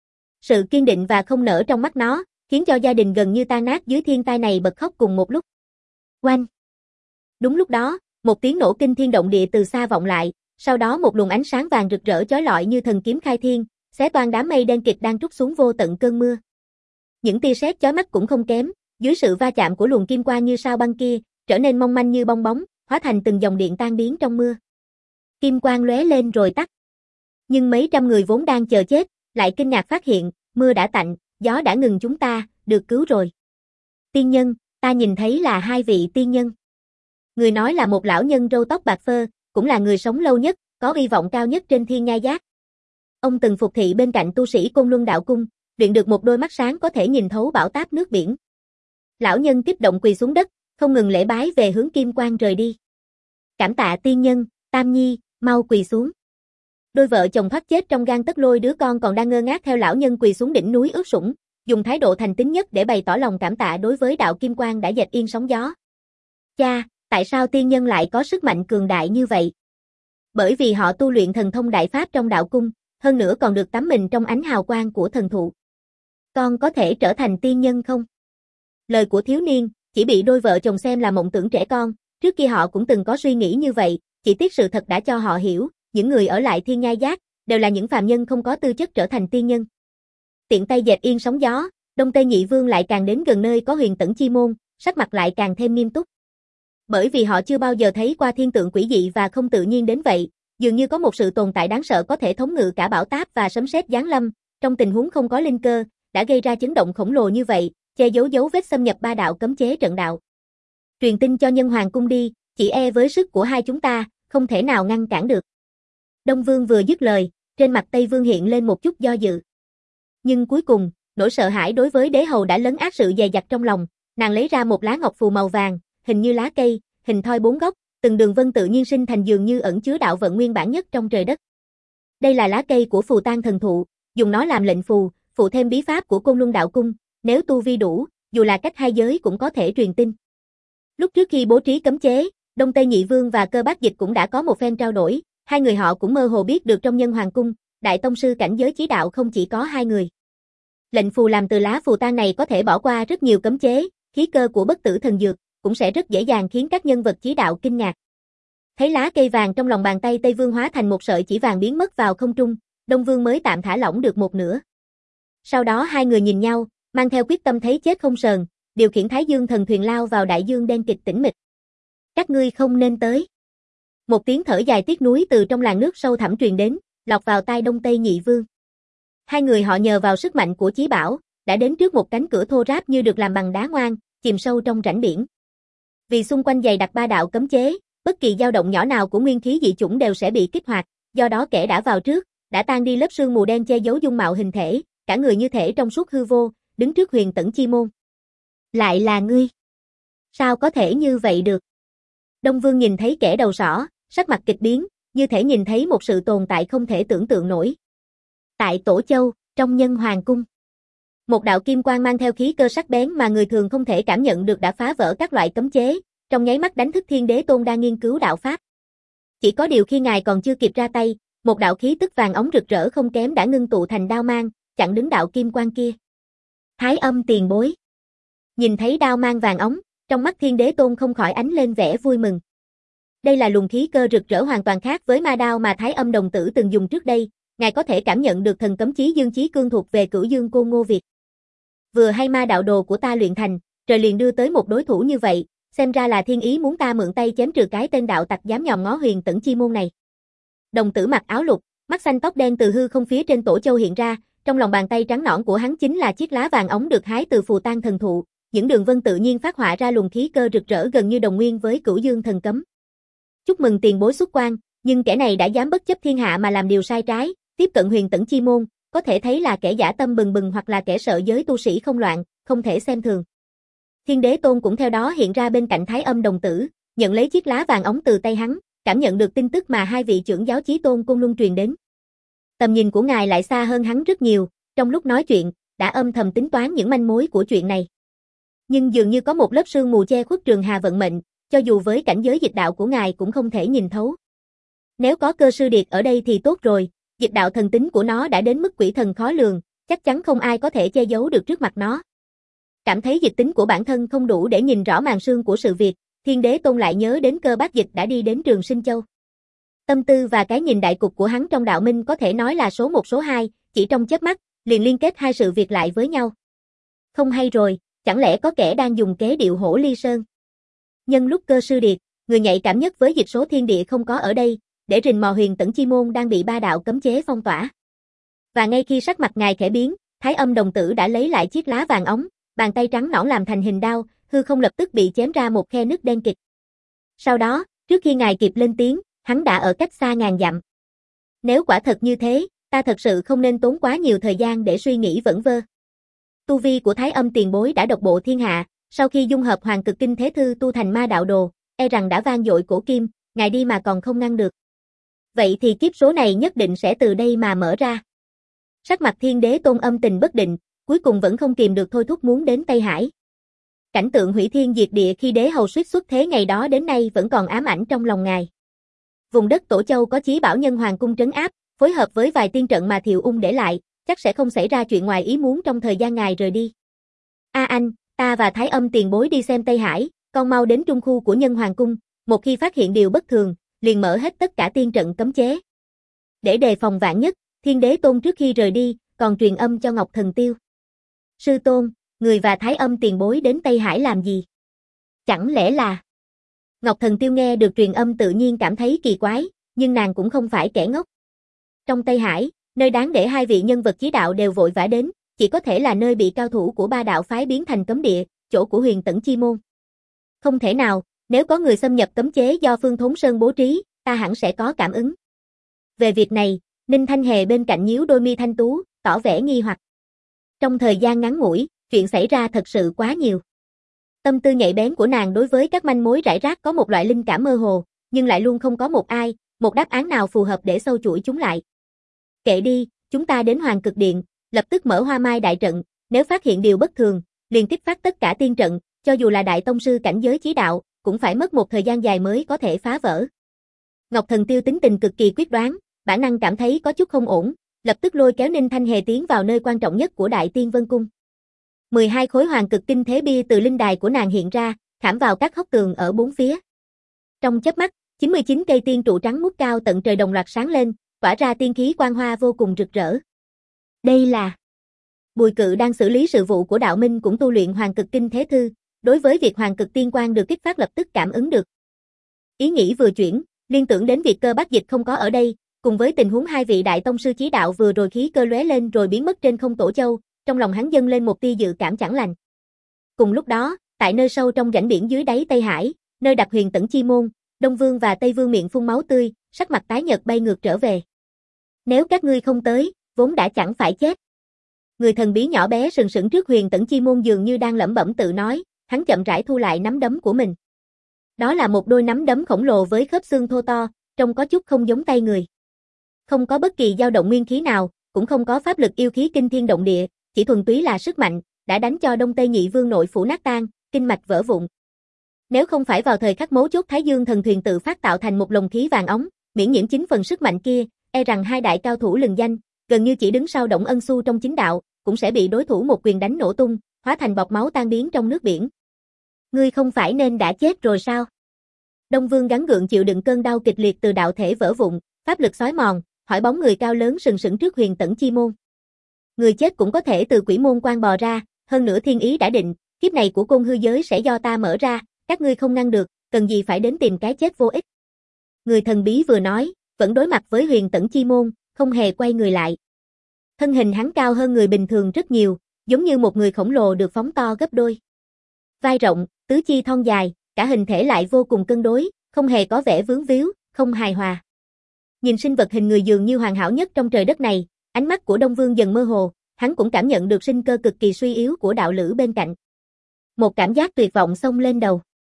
Sự kiên định và không nở trong mắt nó, khiến cho gia đình gần như tan nát dưới thiên tai này bật khóc cùng một lúc. Oanh! Đúng lúc đó, một tiếng nổ kinh thiên động địa từ xa vọng lại, sau đó một luồng ánh sáng vàng rực rỡ chói lọi như thần kiếm khai thiên, xé toang đám mây đen kịt đang trút xuống vô tận cơn mưa. Những tia sét chói mắt cũng không kém, dưới sự va chạm của luồng kim quang như sao băng kia, trở nên mong manh như bong bóng, hóa thành từng dòng điện tan biến trong mưa. Kim quang lóe lên rồi tắt. Nhưng mấy trăm người vốn đang chờ chết, lại kinh ngạc phát hiện, mưa đã tạnh, gió đã ngừng, chúng ta, được cứu rồi. Tiên nhân, ta nhìn thấy là hai vị tiên nhân. Người nói là một lão nhân râu tóc bạc phơ, cũng là người sống lâu nhất, có uy vọng cao nhất trên thiên nhai giác. Ông từng phục thị bên cạnh tu sĩ Côn Luân Đạo Cung, luyện được một đôi mắt sáng có thể nhìn thấu bão táp nước biển. Lão nhân kích động quỳ xuống đất, không ngừng lễ bái về hướng kim quang rời đi. Cảm tạ tiên nhân, Tam Nhi, mau quỳ xuống. Đôi vợ chồng thoát chết trong gang tấc lôi đứa con còn đang ngơ ngác theo lão nhân quỳ xuống đỉnh núi ướt sũng, dùng thái độ thành tín nhất để bày tỏ lòng cảm tạ đối với đạo kim quang đã dệt yên sóng gió. Cha, tại sao tiên nhân lại có sức mạnh cường đại như vậy? Bởi vì họ tu luyện thần thông đại pháp trong đạo cung, hơn nữa còn được tắm mình trong ánh hào quang của thần thụ. Con có thể trở thành tiên nhân không? Lời của thiếu niên chỉ bị đôi vợ chồng xem là mộng tưởng trẻ con, trước kia họ cũng từng có suy nghĩ như vậy, chỉ tiếc sự thật đã cho họ hiểu, những người ở lại thiên nhai giác đều là những phàm nhân không có tư chất trở thành tiên nhân. Tiện tay dệt yên sóng gió, Đông Tây Nhị Vương lại càng đến gần nơi có Huyền Tẫn Chi môn, sắc mặt lại càng thêm nghiêm túc. Bởi vì họ chưa bao giờ thấy qua thiên tượng quỷ dị và không tự nhiên đến vậy, dường như có một sự tồn tại đáng sợ có thể thống ngự cả bão táp và sấm sét giáng lâm, trong tình huống không có linh cơ, đã gây ra chấn động khổng lồ như vậy, che giấu dấu vết xâm nhập ba đạo cấm chế trận đạo. Truyền tin cho Nhân Hoàng cung đi, chỉ e với sức của hai chúng ta, không thể nào ngăn cản được. Đông Vương vừa dứt lời, trên mặt Tây Vương hiện lên một chút do dự. Nhưng cuối cùng, nỗi sợ hãi đối với đế hầu đã lấn át sự dè dặt trong lòng, nàng lấy ra một lá ngọc phù màu vàng, hình như lá cây, hình thoi bốn góc, từng đường vân tự nhiên sinh thành dường như ẩn chứa đạo vận nguyên bản nhất trong trời đất. Đây là lá cây của phù tang thần thụ, dùng nó làm lệnh phù, phụ thêm bí pháp của Côn Luân Đạo Cung, nếu tu vi đủ, dù là cách hai giới cũng có thể truyền tin. Lúc trước khi bố trí cấm chế, Đông Tây Nhị Vương và Cơ Bác Dịch cũng đã có một phen trao đổi, hai người họ cũng mơ hồ biết được trong Nhân Hoàng cung, đại tông sư cảnh giới chí đạo không chỉ có hai người. Lệnh phù làm từ lá phù tang này có thể bỏ qua rất nhiều cấm chế, khí cơ của bất tử thần dược cũng sẽ rất dễ dàng khiến các nhân vật chí đạo kinh ngạc. Thấy lá cây vàng trong lòng bàn tay Tây Vương hóa thành một sợi chỉ vàng biến mất vào không trung, Đông Vương mới tạm thả lỏng được một nửa. Sau đó hai người nhìn nhau, mang theo quyết tâm thấy chết không sờn, điều khiển Thái Dương thần thuyền lao vào đại dương đen kịch tĩnh mịch. Các ngươi không nên tới. Một tiếng thở dài tiếc nuối từ trong làn nước sâu thẳm truyền đến, lọt vào tai Đông Tây Nhị Vương. Hai người họ nhờ vào sức mạnh của chí bảo, đã đến trước một cánh cửa thô ráp như được làm bằng đá ngoan, chìm sâu trong rãnh biển. Vì xung quanh dày đặc ba đạo cấm chế, bất kỳ dao động nhỏ nào của nguyên khí dị chủng đều sẽ bị kích hoạt, do đó kẻ đã vào trước, đã tan đi lớp sương mù đen che giấu dung mạo hình thể, cả người như thể trong suốt hư vô, đứng trước Huyền Tẫn Chi môn. Lại là ngươi? Sao có thể như vậy được? Đông Vương nhìn thấy kẻ đầu sỏ, sắc mặt kịch biến, như thể nhìn thấy một sự tồn tại không thể tưởng tượng nổi. Tại Tổ Châu, trong Nhân Hoàng cung, một đạo kim quang mang theo khí cơ sắc bén mà người thường không thể cảm nhận được đã phá vỡ các loại cấm chế, trong nháy mắt đánh thức Thiên Đế Tôn đang nghiên cứu đạo pháp. Chỉ có điều khi ngài còn chưa kịp ra tay, một đạo khí tức vàng óng rực rỡ không kém đã ngưng tụ thành đao mang, chặn đứng đạo kim quang kia. Thái Âm tiền bối. Nhìn thấy đao mang vàng óng, trong mắt Thiên Đế Tôn không khỏi ánh lên vẻ vui mừng. Đây là luồng khí cơ rực rỡ hoàn toàn khác với ma đao mà Thái Âm đồng tử từng dùng trước đây, ngài có thể cảm nhận được thần cấm chí Dương Chí Cương thuộc về Cửu Dương Côn Ngô Việt. Vừa hay ma đạo đồ của ta luyện thành, trời liền đưa tới một đối thủ như vậy, xem ra là thiên ý muốn ta mượn tay chém trừ cái tên đạo tặc dám nhòm ngó Huyền Tẫn Chi môn này. Đồng tử mặc áo lục, mắt xanh tóc đen từ hư không phía trên Tổ Châu hiện ra, trong lòng bàn tay trắng nõn của hắn chính là chiếc lá vàng óng được hái từ phù tang thần thụ, những đường vân tự nhiên phát họa ra luồng khí cơ rực rỡ gần như đồng nguyên với Cửu Dương thần cấm. Chúc mừng tiền bối xuất quan, nhưng kẻ này đã dám bất chấp thiên hạ mà làm điều sai trái, tiếp cận Huyền Tẫn chi môn, có thể thấy là kẻ dã tâm bừng bừng hoặc là kẻ sợ giới tu sĩ không loạn, không thể xem thường. Thiên Đế Tôn cũng theo đó hiện ra bên cạnh Thái Âm đồng tử, nhận lấy chiếc lá vàng óng từ tay hắn, cảm nhận được tin tức mà hai vị trưởng giáo chí tôn Côn Luân truyền đến. Tầm nhìn của ngài lại xa hơn hắn rất nhiều, trong lúc nói chuyện, đã âm thầm tính toán những manh mối của chuyện này. Nhưng dường như có một lớp sương mù che khuất Trường Hà vận mệnh, cho dù với cảnh giới dịch đạo của ngài cũng không thể nhìn thấu. Nếu có Cơ Sư Điệt ở đây thì tốt rồi, dịch đạo thần tính của nó đã đến mức quỷ thần khó lường, chắc chắn không ai có thể che giấu được trước mặt nó. Cảm thấy dịch tính của bản thân không đủ để nhìn rõ màn sương của sự việc, Thiên Đế Tôn lại nhớ đến Cơ Bác Dịch đã đi đến Trường Sinh Châu. Tâm tư và cái nhìn đại cục của hắn trong đạo minh có thể nói là số một số hai, chỉ trong chớp mắt, liền liên kết hai sự việc lại với nhau. Không hay rồi, chẳng lẽ có kẻ đang dùng kế điệu hổ ly sơn? Nhân lúc Cơ Sư Điệt, người nhạy cảm nhất với dịch số thiên địa không có ở đây, để rình mò Huyền Tẫn chi môn đang bị ba đạo cấm chế phong tỏa. Và ngay khi sắc mặt ngài khẽ biến, Thái Âm đồng tử đã lấy lại chiếc lá vàng óng, bàn tay trắng nõn làm thành hình đao, hư không lập tức bị chém ra một khe nứt đen kịt. Sau đó, trước khi ngài kịp lên tiếng, hắn đã ở cách xa ngàn dặm. Nếu quả thật như thế, ta thật sự không nên tốn quá nhiều thời gian để suy nghĩ vẩn vơ. Tu vi của Thái Âm tiền bối đã độc bộ thiên hạ, sau khi dung hợp Hoàng Cực Kinh Thế Thư tu thành ma đạo đồ, e rằng đã vang dội cổ kim, ngài đi mà còn không ngăn được. Vậy thì kiếp số này nhất định sẽ từ đây mà mở ra. Sắc mặt Thiên Đế Tôn âm tình bất định, cuối cùng vẫn không kìm được thôi thúc muốn đến Tây Hải. Cảnh tượng hủy thiên diệt địa khi đế hầu suýt xuất thế ngày đó đến nay vẫn còn ám ảnh trong lòng ngài. Vùng đất Tổ Châu có Chí Bảo Nhân Hoàng cung trấn áp, phối hợp với vài tiên trận mà Thiệu Ung để lại, chắc sẽ không xảy ra chuyện ngoài ý muốn trong thời gian ngài rời đi. A anh, ta và Thái Âm tiền bối đi xem Tây Hải, con mau đến trung khu của Nhân Hoàng cung, một khi phát hiện điều bất thường, liền mở hết tất cả tiên trận cấm chế. Để đề phòng vạn nhất, Thiên Đế Tôn trước khi rời đi, còn truyền âm cho Ngọc Thần Tiêu. Sư Tôn, người và Thái Âm tiền bối đến Tây Hải làm gì? Chẳng lẽ là... Ngọc Thần Tiêu nghe được truyền âm tự nhiên cảm thấy kỳ quái, nhưng nàng cũng không phải kẻ ngốc. Trong Tây Hải, nơi đáng để hai vị nhân vật chí đạo đều vội vã đến, chỉ có thể là nơi bị cao thủ của ba đạo phái biến thành cấm địa, chỗ của Huyền Tẫn chi môn. Không thể nào, nếu có người xâm nhập cấm chế do Phương Thốn Sơn bố trí, ta hẳn sẽ có cảm ứng. Về việc này, Ninh Thanh Hề bên cạnh nhíu đôi mi thanh tú, tỏ vẻ nghi hoặc. Trong thời gian ngắn ngủi, chuyện xảy ra thật sự quá nhiều. Tâm tư nhạy bén của nàng đối với các manh mối rải rác có một loại linh cảm mơ hồ, nhưng lại luôn không có một ai, một đáp án nào phù hợp để sâu chuỗi chúng lại. Kệ đi, chúng ta đến Hoàng Cực Điện, lập tức mở Hoa Mai đại trận, nếu phát hiện điều bất thường, liền kích phát tất cả tiên trận, cho dù là đại tông sư cảnh giới chí đạo, cũng phải mất một thời gian dài mới có thể phá vỡ. Ngọc Thần Tiêu tính tình cực kỳ quyết đoán, bản năng cảm thấy có chút không ổn, lập tức lôi kéo Ninh Thanh Hề tiến vào nơi quan trọng nhất của Đại Tiên Vân Cung. mười hai khối Hoàng Cực Kinh Thế bia từ linh đài của nàng hiện ra, khảm vào các hốc tường ở bốn phía. Trong chớp mắt, chín mươi chín cây tiên trụ trắng ngút cao tận trời đồng loạt sáng lên, tỏa ra tiên khí quang hoa vô cùng rực rỡ. Đây là... Bùi Cự đang xử lý sự vụ của đạo minh cũng tu luyện Hoàng Cực Kinh Thế Thư, đối với việc Hoàng Cực Tiên Quang được kích phát lập tức cảm ứng được. Ý nghĩ vừa chuyển, liên tưởng đến việc Cơ Bác Dịch không có ở đây, cùng với tình huống hai vị đại tông sư chí đạo vừa rồi khí cơ lóe lên rồi biến mất trên không Tổ Châu, trong lòng hắn dâng lên một tia dự cảm chẳng lành. Cùng lúc đó, tại nơi sâu trong rãnh biển dưới đáy Tây Hải, nơi đặt Huyền Tẫn chi môn, Đông Vương và Tây Vương miệng phun máu tươi, sắc mặt tái nhợt bay ngược trở về. Nếu các ngươi không tới, vốn đã chẳng phải chết. Người thần bí nhỏ bé sừng sững trước Huyền Tẫn chi môn dường như đang lẩm bẩm tự nói, hắn chậm rãi thu lại nắm đấm của mình. Đó là một đôi nắm đấm khổng lồ với khớp xương thô to, trông có chút không giống tay người. Không có bất kỳ dao động nguyên khí nào, cũng không có pháp lực yêu khí kinh thiên động địa, chỉ thuần túy là sức mạnh, đã đánh cho Đông Tây Nhị Vương nội phủ nát tan, kinh mạch vỡ vụn. Nếu không phải vào thời khắc mấu chốt Thái Dương thần thuyền tự phát tạo thành một lồng khí vàng óng, miễn nhiễm chính phần sức mạnh kia, e rằng hai đại cao thủ lừng danh, gần như chỉ đứng sau Đổng Ân Xu trong chính đạo, cũng sẽ bị đối thủ một quyền đánh nổ tung, hóa thành bọt máu tan biến trong nước biển. Ngươi không phải nên đã chết rồi sao? Đông Vương gắng gượng chịu đựng cơn đau kịch liệt từ đạo thể vỡ vụn, pháp lực xói mòn, hỏi bóng người cao lớn sừng sững trước Huyền Tẫn chi môn. Người chết cũng có thể từ quỷ môn quan bò ra, hơn nữa thiên ý đã định, kiếp này của côn hư giới sẽ do ta mở ra, các ngươi không ngăn được, cần gì phải đến tìm cái chết vô ích. Người thần bí vừa nói, vẫn đối mặt với Huyền Tẫn chi môn, không hề quay người lại. Thân hình hắn cao hơn người bình thường rất nhiều, giống như một người khổng lồ được phóng to gấp đôi. Vai rộng, tứ chi thon dài, cả hình thể lại vô cùng cân đối, không hề có vẻ vướng víu, không hài hòa. Nhìn sinh vật hình người dường như hoàn hảo nhất trong trời đất này, ánh mắt của Đông Vương dần mơ hồ, hắn cũng cảm nhận được sinh cơ cực kỳ suy yếu của đạo lữ bên cạnh. Một cảm giác tuyệt vọng xông lên đầu.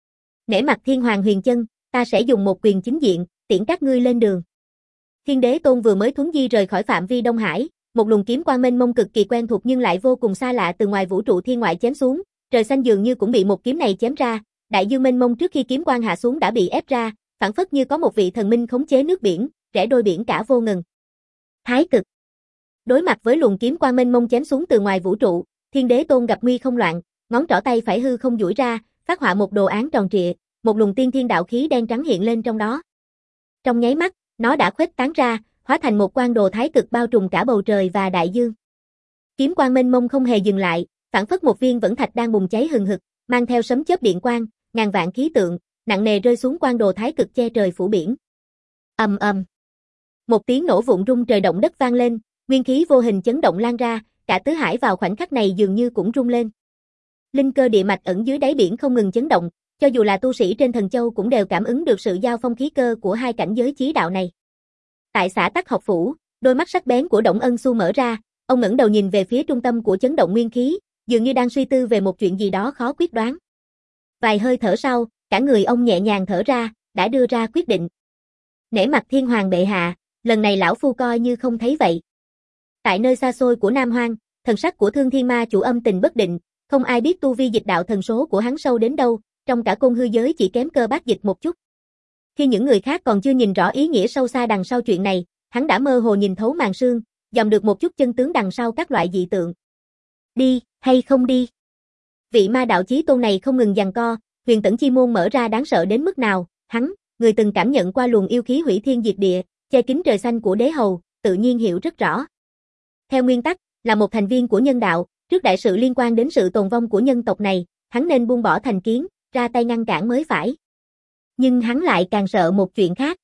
Nể mặt Thiên Hoàng Huyền Chân, ta sẽ dùng một quyền chính diện, tiễn các ngươi lên đường. Thiên Đế Tôn vừa mới thuấn di rời khỏi phạm vi Đông Hải, một luồng kiếm quang mênh mông cực kỳ quen thuộc nhưng lại vô cùng xa lạ từ ngoài vũ trụ thiên ngoại chém xuống, trời xanh dường như cũng bị một kiếm này chém ra, đại dương mênh mông trước khi kiếm quang hạ xuống đã bị ép ra, phảng phất như có một vị thần minh khống chế nước biển, rẽ đôi biển cả vô ngần. Thái cực. Đối mặt với luồng kiếm quang mênh mông chém xuống từ ngoài vũ trụ, Thiên Đế Tôn gặp nguy không loạn, ngón trỏ tay phải hư không duỗi ra, phát họa một đồ án tròn trịa, một luồng tiên thiên đạo khí đen trắng hiện lên trong đó. Trong nháy mắt, nó đã khuếch tán ra, hóa thành một quang đồ thái cực bao trùm cả bầu trời và đại dương. Kiếm quang mênh mông không hề dừng lại, phảng phất một viên vẫn thạch đang bùng cháy hừng hực, mang theo sấm chớp điện quang, ngàn vạn khí tượng, nặng nề rơi xuống quang đồ thái cực che trời phủ biển. Ầm ầm. Một tiếng nổ vụn rung trời động đất vang lên, nguyên khí vô hình chấn động lan ra, cả tứ hải vào khoảnh khắc này dường như cũng rung lên. Linh cơ địa mạch ẩn dưới đáy biển không ngừng chấn động, cho dù là tu sĩ trên Thần Châu cũng đều cảm ứng được sự giao phong khí cơ của hai cảnh giới chí đạo này. Tại xã Tắc Học Phủ, đôi mắt sắc bén của Đổng Ân Xu mở ra, ông ngẩng đầu nhìn về phía trung tâm của chấn động nguyên khí, dường như đang suy tư về một chuyện gì đó khó quyết đoán. Vài hơi thở sau, cả người ông nhẹ nhàng thở ra, đã đưa ra quyết định. Nể mặt Thiên Hoàng bệ hạ, lần này lão phu coi như không thấy vậy. Tại nơi xa xôi của Nam Hoang, thần sắc của Thương Thiên Ma chủ âm tình bất định, không ai biết tu vi dịch đạo thần số của hắn sâu đến đâu, trong cả côn hư giới chỉ kém cơ bát dịch một chút. Khi những người khác còn chưa nhìn rõ ý nghĩa sâu xa đằng sau chuyện này, hắn đã mơ hồ nhìn thấu màn sương, dòm được một chút chân tướng đằng sau các loại dị tượng. Đi, hay không đi? Vị ma đạo chí tôn này không ngừng giằng co, huyền tẩn chi môn mở ra đáng sợ đến mức nào, hắn, người từng cảm nhận qua luồng yêu khí hủy thiên diệt địa, che kín trời xanh của đế hầu, tự nhiên hiểu rất rõ. Theo nguyên tắc, là một thành viên của nhân đạo, trước đại sự liên quan đến sự tồn vong của nhân tộc này, hắn nên buông bỏ thành kiến, ra tay ngăn cản mới phải. Nhưng hắn lại càng sợ một chuyện khác.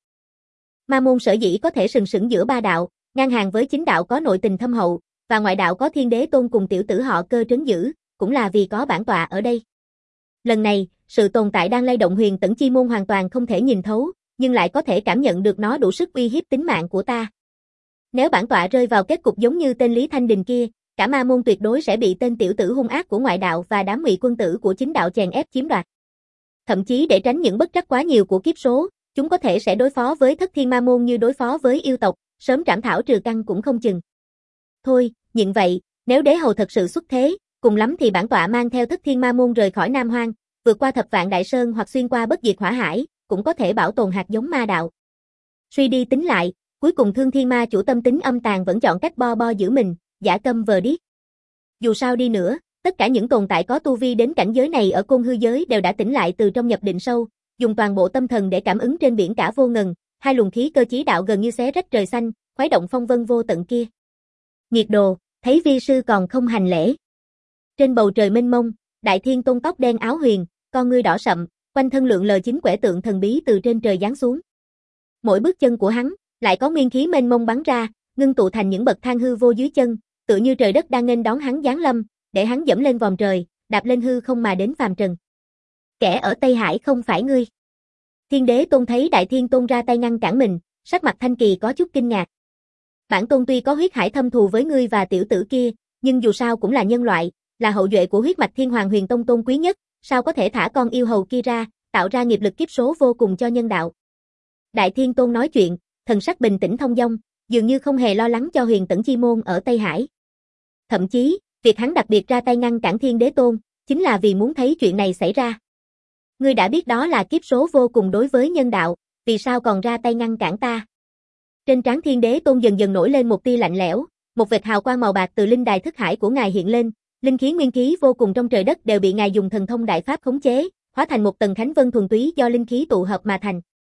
Ma môn sở dĩ có thể sừng sững giữa ba đạo, ngang hàng với chính đạo có nội tình thâm hậu, và ngoại đạo có Thiên Đế Tôn cùng tiểu tử họ Cơ trấn giữ, cũng là vì có bản tọa ở đây. Lần này, sự tồn tại đang lay động huyền tẩn chi môn hoàn toàn không thể nhìn thấu, nhưng lại có thể cảm nhận được nó đủ sức uy hiếp tính mạng của ta. Nếu bản tọa rơi vào kết cục giống như tên Lý Thanh Đình kia, cả ma môn tuyệt đối sẽ bị tên tiểu tử hung ác của ngoại đạo và đám ngụy quân tử của chính đạo chèn ép chiếm đoạt. Thậm chí để tránh những bất trắc quá nhiều của kiếp số, chúng có thể sẽ đối phó với Thất Thiên Ma môn như đối phó với yêu tộc, sớm trảm thảo trừ căn cũng không chừng. Thôi, nhịn vậy, nếu đế hầu thật sự xuất thế, cùng lắm thì bản tọa mang theo Thất Thiên Ma môn rời khỏi Nam Hoang, vượt qua Thập Vạn Đại Sơn hoặc xuyên qua Bất Diệt Hỏa Hải, cũng có thể bảo tồn hạt giống ma đạo. Suy đi tính lại, cuối cùng Thương Thiên Ma chủ tâm tính âm tàn vẫn chọn cách bo bo giữ mình, giả câm vờ điếc. Dù sao đi nữa, tất cả những tồn tại có tu vi đến cảnh giới này ở côn hư giới đều đã tỉnh lại từ trong nhập định sâu, dùng toàn bộ tâm thần để cảm ứng trên biển cả vô ngần, hai luồng khí cơ chí đạo gần như xé rách trời xanh, khuấy động phong vân vô tận kia. Nghiệt đồ, thấy vi sư còn không hành lễ. Trên bầu trời mênh mông, Đại Thiên Tôn tóc đen áo huyền, con ngươi đỏ sậm, quanh thân lượn lờ chính quẻ tượng thần bí từ trên trời giáng xuống. Mỗi bước chân của hắn lại có nguyên khí mênh mông bắn ra, ngưng tụ thành những bậc thang hư vô dưới chân, tựa như trời đất đang nghênh đón hắn giáng lâm, để hắn dẫm lên vòm trời, đạp lên hư không mà đến phàm trần. Kẻ ở Tây Hải không phải ngươi. Thiên Đế Tôn thấy Đại Thiên Tôn ra tay ngăn cản mình, sắc mặt Thanh Kỳ có chút kinh ngạc. Bản tôn tuy có huyết hải thâm thù với ngươi và tiểu tử kia, nhưng dù sao cũng là nhân loại, là hậu duệ của huyết mạch Thiên Hoàng Huyền Tông tôn quý nhất, sao có thể thả con yêu hầu kia ra, tạo ra nghiệp lực kiếp số vô cùng cho nhân đạo. Đại Thiên Tôn nói chuyện, thần sắc bình tĩnh thông dong, dường như không hề lo lắng cho huyền tẩn chi môn ở Tây Hải. Thậm chí, việc hắn đặc biệt ra tay ngăn cản Thiên Đế Tôn, chính là vì muốn thấy chuyện này xảy ra. Ngươi đã biết đó là kiếp số vô cùng đối với nhân đạo, vì sao còn ra tay ngăn cản ta? Trên trán Thiên Đế Tôn dần dần nổi lên một tia lạnh lẽo, một vệt hào quang màu bạc từ linh đài thức hải của ngài hiện lên, linh khí nguyên khí vô cùng trong trời đất đều bị ngài dùng thần thông đại pháp khống chế, hóa thành một tầng khánh vân thuần túy do linh khí tụ hợp mà thành.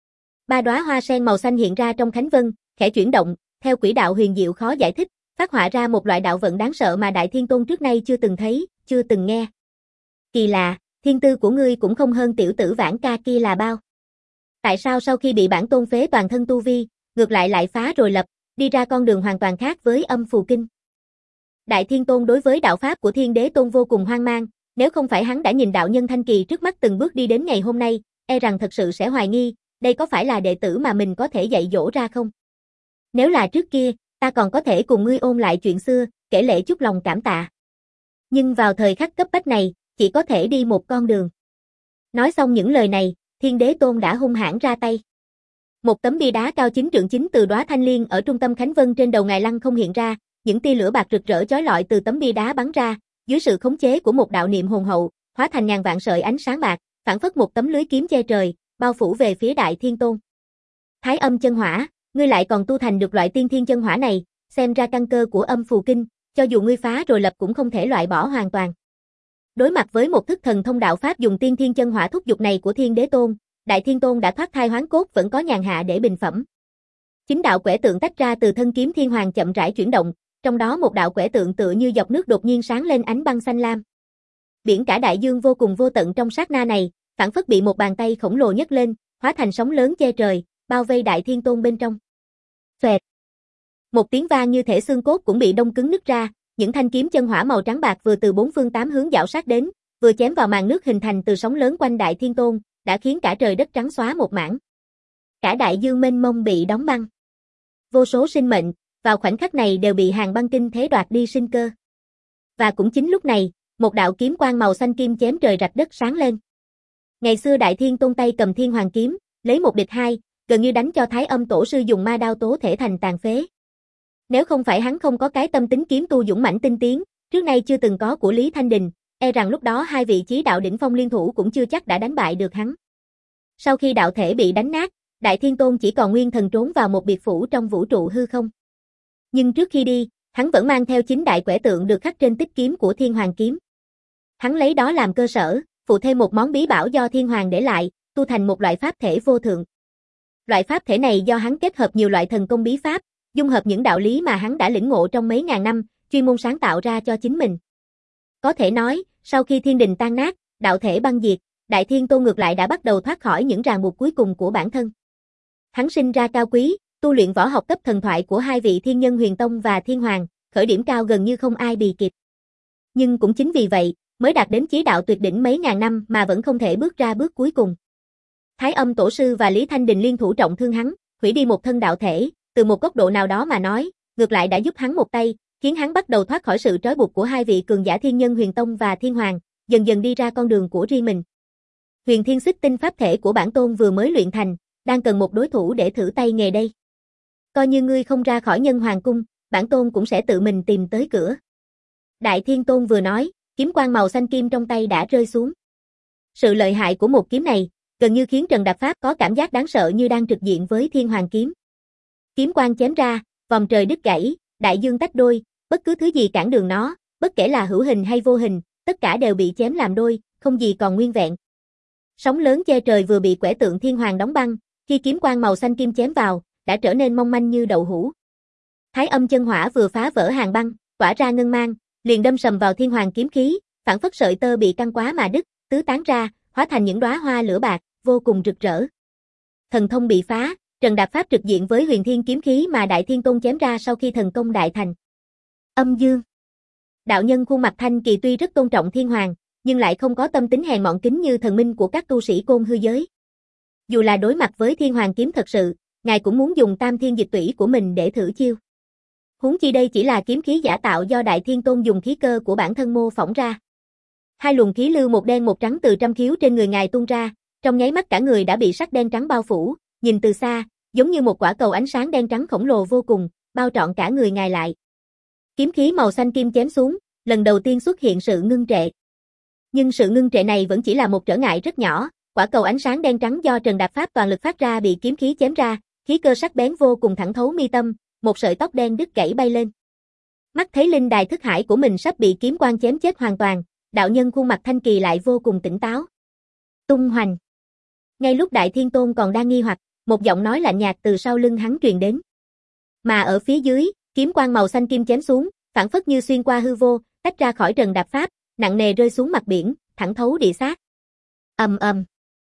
Ba đóa hoa sen màu xanh hiện ra trong khánh vân, khẽ chuyển động, theo quỹ đạo huyền diệu khó giải thích, phát họa ra một loại đạo vận đáng sợ mà Đại Thiên Tôn trước nay chưa từng thấy, chưa từng nghe. Kỳ lạ, thiên tư của ngươi cũng không hơn tiểu tử Vãn Ca kia là bao. Tại sao sau khi bị bản tôn phế toàn thân tu vi, ngược lại lại phá rồi lập, đi ra con đường hoàn toàn khác với Âm Phù Kinh? Đại Thiên Tôn đối với đạo pháp của Thiên Đế Tôn vô cùng hoang mang, nếu không phải hắn đã nhìn đạo nhân thanh kỳ trước mắt từng bước đi đến ngày hôm nay, e rằng thật sự sẽ hoài nghi, đây có phải là đệ tử mà mình có thể dạy dỗ ra không? Nếu là trước kia, ta còn có thể cùng ngươi ôn lại chuyện xưa, kể lể chút lòng cảm tạ. Nhưng vào thời khắc cấp bách này, chỉ có thể đi một con đường. Nói xong những lời này, Thiên Đế Tôn đã hung hãn ra tay. Một tấm bia đá cao chín trượng chín từ đóa thanh liên ở trung tâm Khánh Vân trên đầu ngài lăng không hiện ra, những tia lửa bạc rực rỡ chói lọi từ tấm bia đá bắn ra, dưới sự khống chế của một đạo niệm hồn hậu, hóa thành ngàn vạn sợi ánh sáng bạc, phảng phất một tấm lưới kiếm che trời, bao phủ về phía Đại Thiên Tôn. Thái âm chân hỏa, ngươi lại còn tu thành được loại tiên thiên chân hỏa này, xem ra căn cơ của âm phù kinh, cho dù ngươi phá rồi lập cũng không thể loại bỏ hoàn toàn. Đối mặt với một thức thần thông đạo pháp dùng tiên thiên chân hỏa thúc dục này của Thiên Đế Tôn, Đại Thiên Tôn đã thoát thai hoán cốt vẫn có nhàn hạ để bình phẩm. Chính đạo quẻ tượng tách ra từ thân kiếm thiên hoàng chậm rãi chuyển động, trong đó một đạo quẻ tượng tựa như dọc nước đột nhiên sáng lên ánh băng xanh lam. Biển cả đại dương vô cùng vô tận trong sát na này, phảng phất bị một bàn tay khổng lồ nhấc lên, hóa thành sóng lớn che trời, bao vây Đại Thiên Tôn bên trong. Xoẹt. Một tiếng vang như thể xương cốt cũng bị đông cứng nứt ra, những thanh kiếm chân hỏa màu trắng bạc vừa từ bốn phương tám hướng dạo sát đến, vừa chém vào màn nước hình thành từ sóng lớn quanh Đại Thiên Tôn, đã khiến cả trời đất trắng xóa một mảng. Cả đại dương mênh mông bị đóng băng. Vô số sinh mệnh, vào khoảnh khắc này đều bị hàng băng kinh thế đoạt đi sinh cơ. Và cũng chính lúc này, một đạo kiếm quang màu xanh kim chém trời rạch đất sáng lên. Ngày xưa Đại Thiên Tôn tay cầm thiên hoàng kiếm, lấy một địch hai, gần như đánh cho Thái Âm Tổ sư dùng ma đao tố thể thành tàn phế. Nếu không phải hắn không có cái tâm tính kiếm tu dũng mãnh tinh tiến, trước nay chưa từng có của Lý Thanh Đình, e rằng lúc đó hai vị chí đạo đỉnh phong liên thủ cũng chưa chắc đã đánh bại được hắn. Sau khi đạo thể bị đánh nát, Đại Thiên Tôn chỉ còn nguyên thần trốn vào một biệt phủ trong vũ trụ hư không. Nhưng trước khi đi, hắn vẫn mang theo chính đại quẻ tượng được khắc trên tích kiếm của Thiên Hoàng kiếm. Hắn lấy đó làm cơ sở, phụ thêm một món bí bảo do Thiên Hoàng để lại, tu thành một loại pháp thể vô thượng. Loại pháp thể này do hắn kết hợp nhiều loại thần công bí pháp, dung hợp những đạo lý mà hắn đã lĩnh ngộ trong mấy ngàn năm, chuyên môn sáng tạo ra cho chính mình. Có thể nói, sau khi thiên đình tan nát, đạo thể băng diệt, Đại Thiên Tôn ngược lại đã bắt đầu thoát khỏi những ràng buộc cuối cùng của bản thân. Hắn sinh ra cao quý, tu luyện võ học cấp thần thoại của hai vị thiên nhân Huyền Tông và Thiên Hoàng, khởi điểm cao gần như không ai bì kịp. Nhưng cũng chính vì vậy, mới đạt đến chí đạo tuyệt đỉnh mấy ngàn năm mà vẫn không thể bước ra bước cuối cùng. Thái Âm Tổ sư và Lý Thanh Đình liên thủ trọng thương hắn, hủy đi một thân đạo thể, từ một góc độ nào đó mà nói, ngược lại đã giúp hắn một tay, khiến hắn bắt đầu thoát khỏi sự trói buộc của hai vị cường giả thiên nhân Huyền Tông và Thiên Hoàng, dần dần đi ra con đường của riêng mình. Huyền Thiên Xích Tinh pháp thể của bản tôn vừa mới luyện thành, đang cần một đối thủ để thử tay nghề đây. Coi như ngươi không ra khỏi Nhân Hoàng cung, bản tôn cũng sẽ tự mình tìm tới cửa. Đại Thiên Tôn vừa nói, kiếm quang màu xanh kim trong tay đã rơi xuống. Sự lợi hại của một kiếm này, gần như khiến Trần Đạp Pháp có cảm giác đáng sợ như đang trực diện với Thiên Hoàng kiếm. Kiếm quang chém ra, vòng trời đứt gãy, đại dương tách đôi, bất cứ thứ gì cản đường nó, bất kể là hữu hình hay vô hình, tất cả đều bị chém làm đôi, không gì còn nguyên vẹn. Sóng lớn che trời vừa bị quẻ tượng Thiên Hoàng đóng băng, khi kiếm quang màu xanh kim chém vào, đã trở nên mong manh như đậu hũ. Thái Âm chân hỏa vừa phá vỡ hàng băng, tỏa ra ngân mang, liền đâm sầm vào Thiên Hoàng kiếm khí, phảng phất sợi tơ bị căng quá mà đứt, tứ tán ra, hóa thành những đóa hoa lửa bạc, vô cùng rực rỡ. Thần thông bị phá, Trần Đạp Pháp trực diện với Huyền Thiên kiếm khí mà Đại Thiên Tôn chém ra sau khi thần công đại thành. Âm dương. Đạo nhân khuôn mặt thanh kỳ tuy rất tôn trọng Thiên Hoàng, nhưng lại không có tâm tính hèn mọn kính như thần minh của các tu sĩ Côn hư giới. Dù là đối mặt với Thiên Hoàng kiếm thật sự, ngài cũng muốn dùng Tam Thiên Dịch Tủy của mình để thử chiêu. Huống chi đây chỉ là kiếm khí giả tạo do Đại Thiên Tôn dùng khí cơ của bản thân mô phỏng ra. Hai luồng khí lưu một đen một trắng từ trăm khiếu trên người ngài tuôn ra, trong nháy mắt cả người đã bị sắc đen trắng bao phủ, nhìn từ xa, giống như một quả cầu ánh sáng đen trắng khổng lồ vô cùng, bao trọn cả người ngài lại. Kiếm khí màu xanh kim chém xuống, lần đầu tiên xuất hiện sự ngưng trệ. Nhưng sự ngưng trệ này vẫn chỉ là một trở ngại rất nhỏ, quả cầu ánh sáng đen trắng do Trần Đạp Pháp toàn lực phát ra bị kiếm khí chém ra, khí cơ sắc bén vô cùng thẳng thấu mi tâm, một sợi tóc đen đứt gãy bay lên. Mắt thấy linh đài thức hải của mình sắp bị kiếm quang chém chết hoàn toàn, đạo nhân khuôn mặt thanh kỳ lại vô cùng tỉnh táo. Tung hoành. Ngay lúc Đại Thiên Tôn còn đang nghi hoặc, một giọng nói lạnh nhạt từ sau lưng hắn truyền đến. Mà ở phía dưới, kiếm quang màu xanh kim chém xuống, phảng phất như xuyên qua hư vô, tách ra khỏi Trần Đạp Pháp, nặng nề rơi xuống mặt biển, thẳng thấu địa xác. Ầm ầm.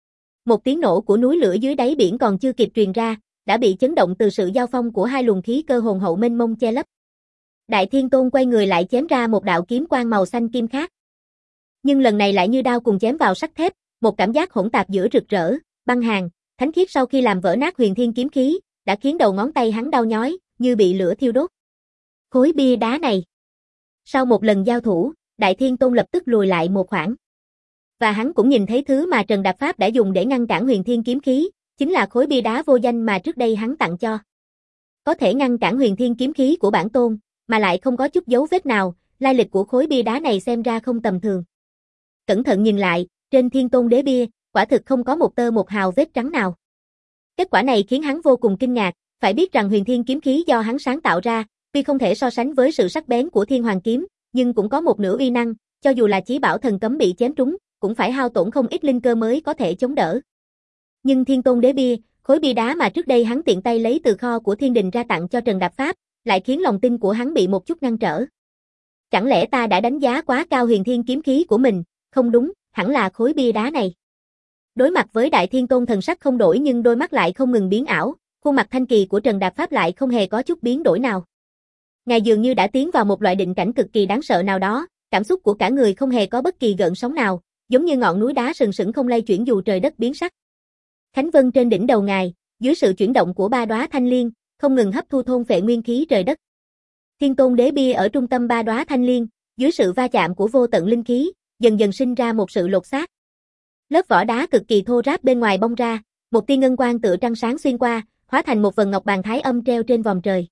Một tiếng nổ của núi lửa dưới đáy biển còn chưa kịp truyền ra, đã bị chấn động từ sự giao phong của hai luồng khí cơ hồn hậu mênh mông che lấp. Đại Thiên Tôn quay người lại chém ra một đạo kiếm quang màu xanh kim khác. Nhưng lần này lại như đao cùng chém vào sắt thép, một cảm giác hỗn tạp giữa rực rỡ, băng hàn, thánh khiết sau khi làm vỡ nát huyền thiên kiếm khí, đã khiến đầu ngón tay hắn đau nhói, như bị lửa thiêu đốt. Khối bia đá này. Sau một lần giao thủ, Đại Thiên Tôn lập tức lùi lại một khoảng. Và hắn cũng nhìn thấy thứ mà Trần Đạp Pháp đã dùng để ngăn cản huyền thiên kiếm khí, chính là khối bia đá vô danh mà trước đây hắn tặng cho. Có thể ngăn cản huyền thiên kiếm khí của bản tôn, mà lại không có chút dấu vết nào, lai lịch của khối bia đá này xem ra không tầm thường. Cẩn thận nhìn lại, trên Thiên Tôn đế bia, quả thực không có một tơ một hào vết trắng nào. Kết quả này khiến hắn vô cùng kinh ngạc, phải biết rằng huyền thiên kiếm khí do hắn sáng tạo ra, tuy không thể so sánh với sự sắc bén của Thiên Hoàng kiếm, nhưng cũng có một nửa uy năng, cho dù là chí bảo thần cấm bị chém trúng, cũng phải hao tổn không ít linh cơ mới có thể chống đỡ. Nhưng Thiên Tôn đế bia, khối bia đá mà trước đây hắn tiện tay lấy từ kho của Thiên Đình ra tặng cho Trần Đạp Pháp, lại khiến lòng tin của hắn bị một chút ngăn trở. Chẳng lẽ ta đã đánh giá quá cao huyền thiên kiếm khí của mình? Không đúng, hẳn là khối bia đá này. Đối mặt với Đại Thiên Tôn thần sắc không đổi nhưng đôi mắt lại không ngừng biến ảo, khuôn mặt thanh kỳ của Trần Đạp Pháp lại không hề có chút biến đổi nào. Ngài dường như đã tiến vào một loại định cảnh cực kỳ đáng sợ nào đó, cảm xúc của cả người không hề có bất kỳ gợn sóng nào, giống như ngọn núi đá sừng sững không lay chuyển dù trời đất biến sắc. Khánh vân trên đỉnh đầu ngài, dưới sự chuyển động của ba đóa thanh liên, không ngừng hấp thu thôn phệ nguyên khí trời đất. Thiên Tôn đế bia ở trung tâm ba đóa thanh liên, dưới sự va chạm của vô tận linh khí, dần dần sinh ra một sự lột xác. Lớp vỏ đá cực kỳ thô ráp bên ngoài bong ra, một tia ngân quang tựa trăng sáng xuyên qua, hóa thành một vần ngọc bàn thái âm treo trên vòm trời.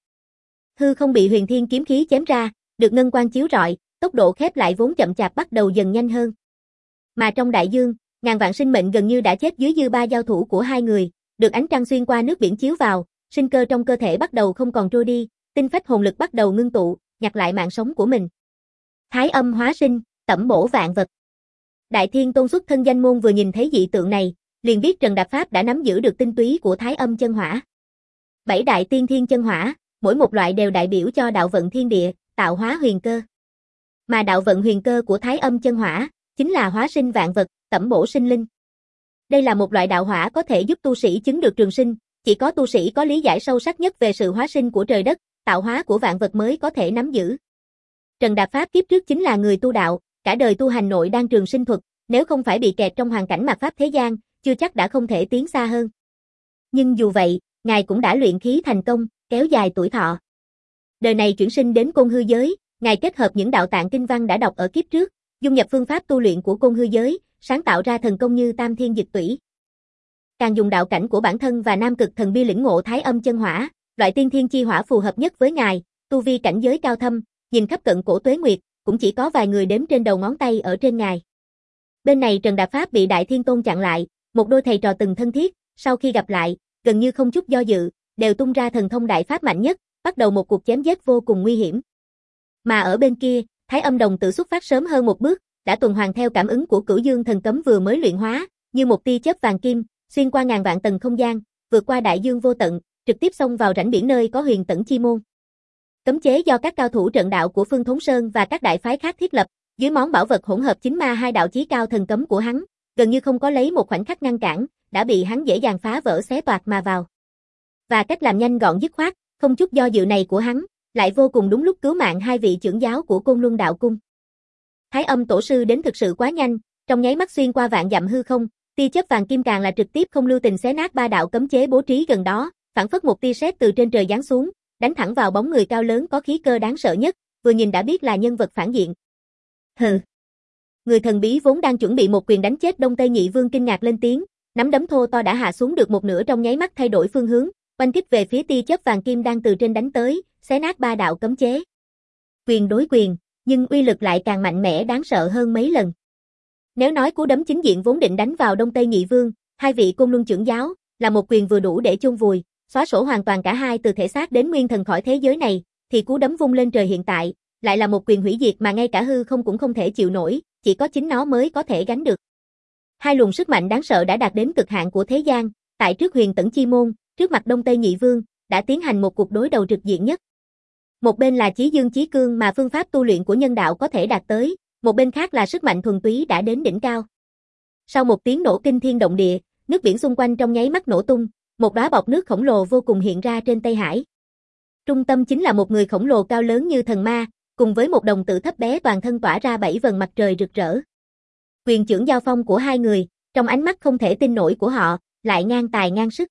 Hư không bị huyền thiên kiếm khí chém ra, được ngân quang chiếu rọi, tốc độ khép lại vốn chậm chạp bắt đầu dần nhanh hơn. Mà trong đại dương, ngàn vạn sinh mệnh gần như đã chết dưới dư ba giao thủ của hai người, được ánh trăng xuyên qua nước biển chiếu vào, sinh cơ trong cơ thể bắt đầu không còn trôi đi, tinh phách hồn lực bắt đầu ngưng tụ, nhặt lại mạng sống của mình. Thái âm hóa sinh, tẩm bổ vạn vật. Đại Thiên Tôn xuất thân danh môn vừa nhìn thấy dị tượng này, liền biết Trần Đạp Pháp đã nắm giữ được tinh túy của Thái âm chân hỏa. Bảy đại tiên thiên chân hỏa, mỗi một loại đều đại biểu cho đạo vận thiên địa, tạo hóa huyền cơ. Mà đạo vận huyền cơ của Thái âm chân hỏa, chính là hóa sinh vạn vật, tẩm bổ sinh linh. Đây là một loại đạo hỏa có thể giúp tu sĩ chứng được trường sinh, chỉ có tu sĩ có lý giải sâu sắc nhất về sự hóa sinh của trời đất, tạo hóa của vạn vật mới có thể nắm giữ. Trần Đạp Pháp kiếp trước chính là người tu đạo, cả đời tu hành nội đan trường sinh thuật, nếu không phải bị kẹt trong hoàn cảnh mạt pháp thế gian, chưa chắc đã không thể tiến xa hơn. Nhưng dù vậy, ngài cũng đã luyện khí thành công, kéo dài tuổi thọ. Đời này chuyển sinh đến Côn Hư giới, ngài kết hợp những đạo tạng kinh văn đã đọc ở kiếp trước, dung nhập phương pháp tu luyện của Côn Hư giới, sáng tạo ra thần công như Tam Thiên Dịch Tủy. Càng dùng đạo cảnh của bản thân và Nam Cực Thần Bia lĩnh ngộ Thái âm chân hỏa, loại tiên thiên chi hỏa phù hợp nhất với ngài, tu vi cảnh giới cao thâm, nhìn khắp cận cổ tuế nguyệt, cũng chỉ có vài người đếm trên đầu ngón tay ở trên ngài. Bên này Trần Đạp Pháp bị Đại Thiên Tôn chặn lại, một đôi thầy trò từng thân thiết, sau khi gặp lại, gần như không chút do dự, đều tung ra thần thông đại pháp mạnh nhất, bắt đầu một cuộc chém giết vô cùng nguy hiểm. Mà ở bên kia, Thái âm đồng tử xuất phát sớm hơn một bước, đã tuần hoàn theo cảm ứng của Cửu Dương thần cấm vừa mới luyện hóa, như một tia chớp vàng kim, xuyên qua ngàn vạn tầng không gian, vượt qua đại dương vô tận, trực tiếp xông vào rãnh biển nơi có Huyền Tẫn chi môn. Cấm chế do các cao thủ trận đạo của Phương Thốn Sơn và các đại phái khác thiết lập, dưới món bảo vật hỗn hợp chính ma hai đạo chí cao thần cấm của hắn, gần như không có lấy một khoảnh khắc ngăn cản, đã bị hắn dễ dàng phá vỡ xé toạc mà vào. Và cách làm nhanh gọn dứt khoát, không chút do dự này của hắn, lại vô cùng đúng lúc cứu mạng hai vị trưởng giáo của Côn Luân Đạo Cung. Thái âm tổ sư đến thực sự quá nhanh, trong nháy mắt xuyên qua vạn dặm hư không, tia chớp vàng kim càng là trực tiếp không lưu tình xé nát ba đạo cấm chế bố trí gần đó, phảng phất một tia sét từ trên trời giáng xuống, đánh thẳng vào bóng người cao lớn có khí cơ đáng sợ nhất, vừa nhìn đã biết là nhân vật phản diện. Hừ. Người thần bí vốn đang chuẩn bị một quyền đánh chết Đông Tây Nhị Vương kinh ngạc lên tiếng, nắm đấm thô to đã hạ xuống được một nửa trong nháy mắt thay đổi phương hướng, oanh kích về phía tia chớp vàng kim đang từ trên đánh tới, xé nát ba đạo cấm chế. Quyền đối quyền, nhưng uy lực lại càng mạnh mẽ đáng sợ hơn mấy lần. Nếu nói cú đấm chính diện vốn định đánh vào Đông Tây Nhị Vương, hai vị Côn Luân trưởng giáo, là một quyền vừa đủ để chôn vùi, xóa sổ hoàn toàn cả hai từ thể xác đến nguyên thần khỏi thế giới này, thì cú đấm vung lên trời hiện tại, lại là một quyền hủy diệt mà ngay cả hư không cũng không thể chịu nổi, chỉ có chính nó mới có thể gánh được. Hai luồng sức mạnh đáng sợ đã đạt đến cực hạn của thế gian, tại trước Huyền Tẫn chi môn, trước mặt Đông Tây Nhị Vương, đã tiến hành một cuộc đối đầu trực diện nhất. Một bên là chí dương chí cương mà phương pháp tu luyện của nhân đạo có thể đạt tới, một bên khác là sức mạnh thuần túy đã đến đỉnh cao. Sau một tiếng nổ kinh thiên động địa, nước biển xung quanh trong nháy mắt nổ tung, một đóa bọt nước khổng lồ vô cùng hiện ra trên Tây Hải. Trung tâm chính là một người khổng lồ cao lớn như thần ma, cùng với một đồng tử thấp bé toàn thân tỏa ra bảy vầng mặt trời rực rỡ. Quyền chưởng giao phong của hai người, trong ánh mắt không thể tin nổi của họ, lại ngang tài ngang sức.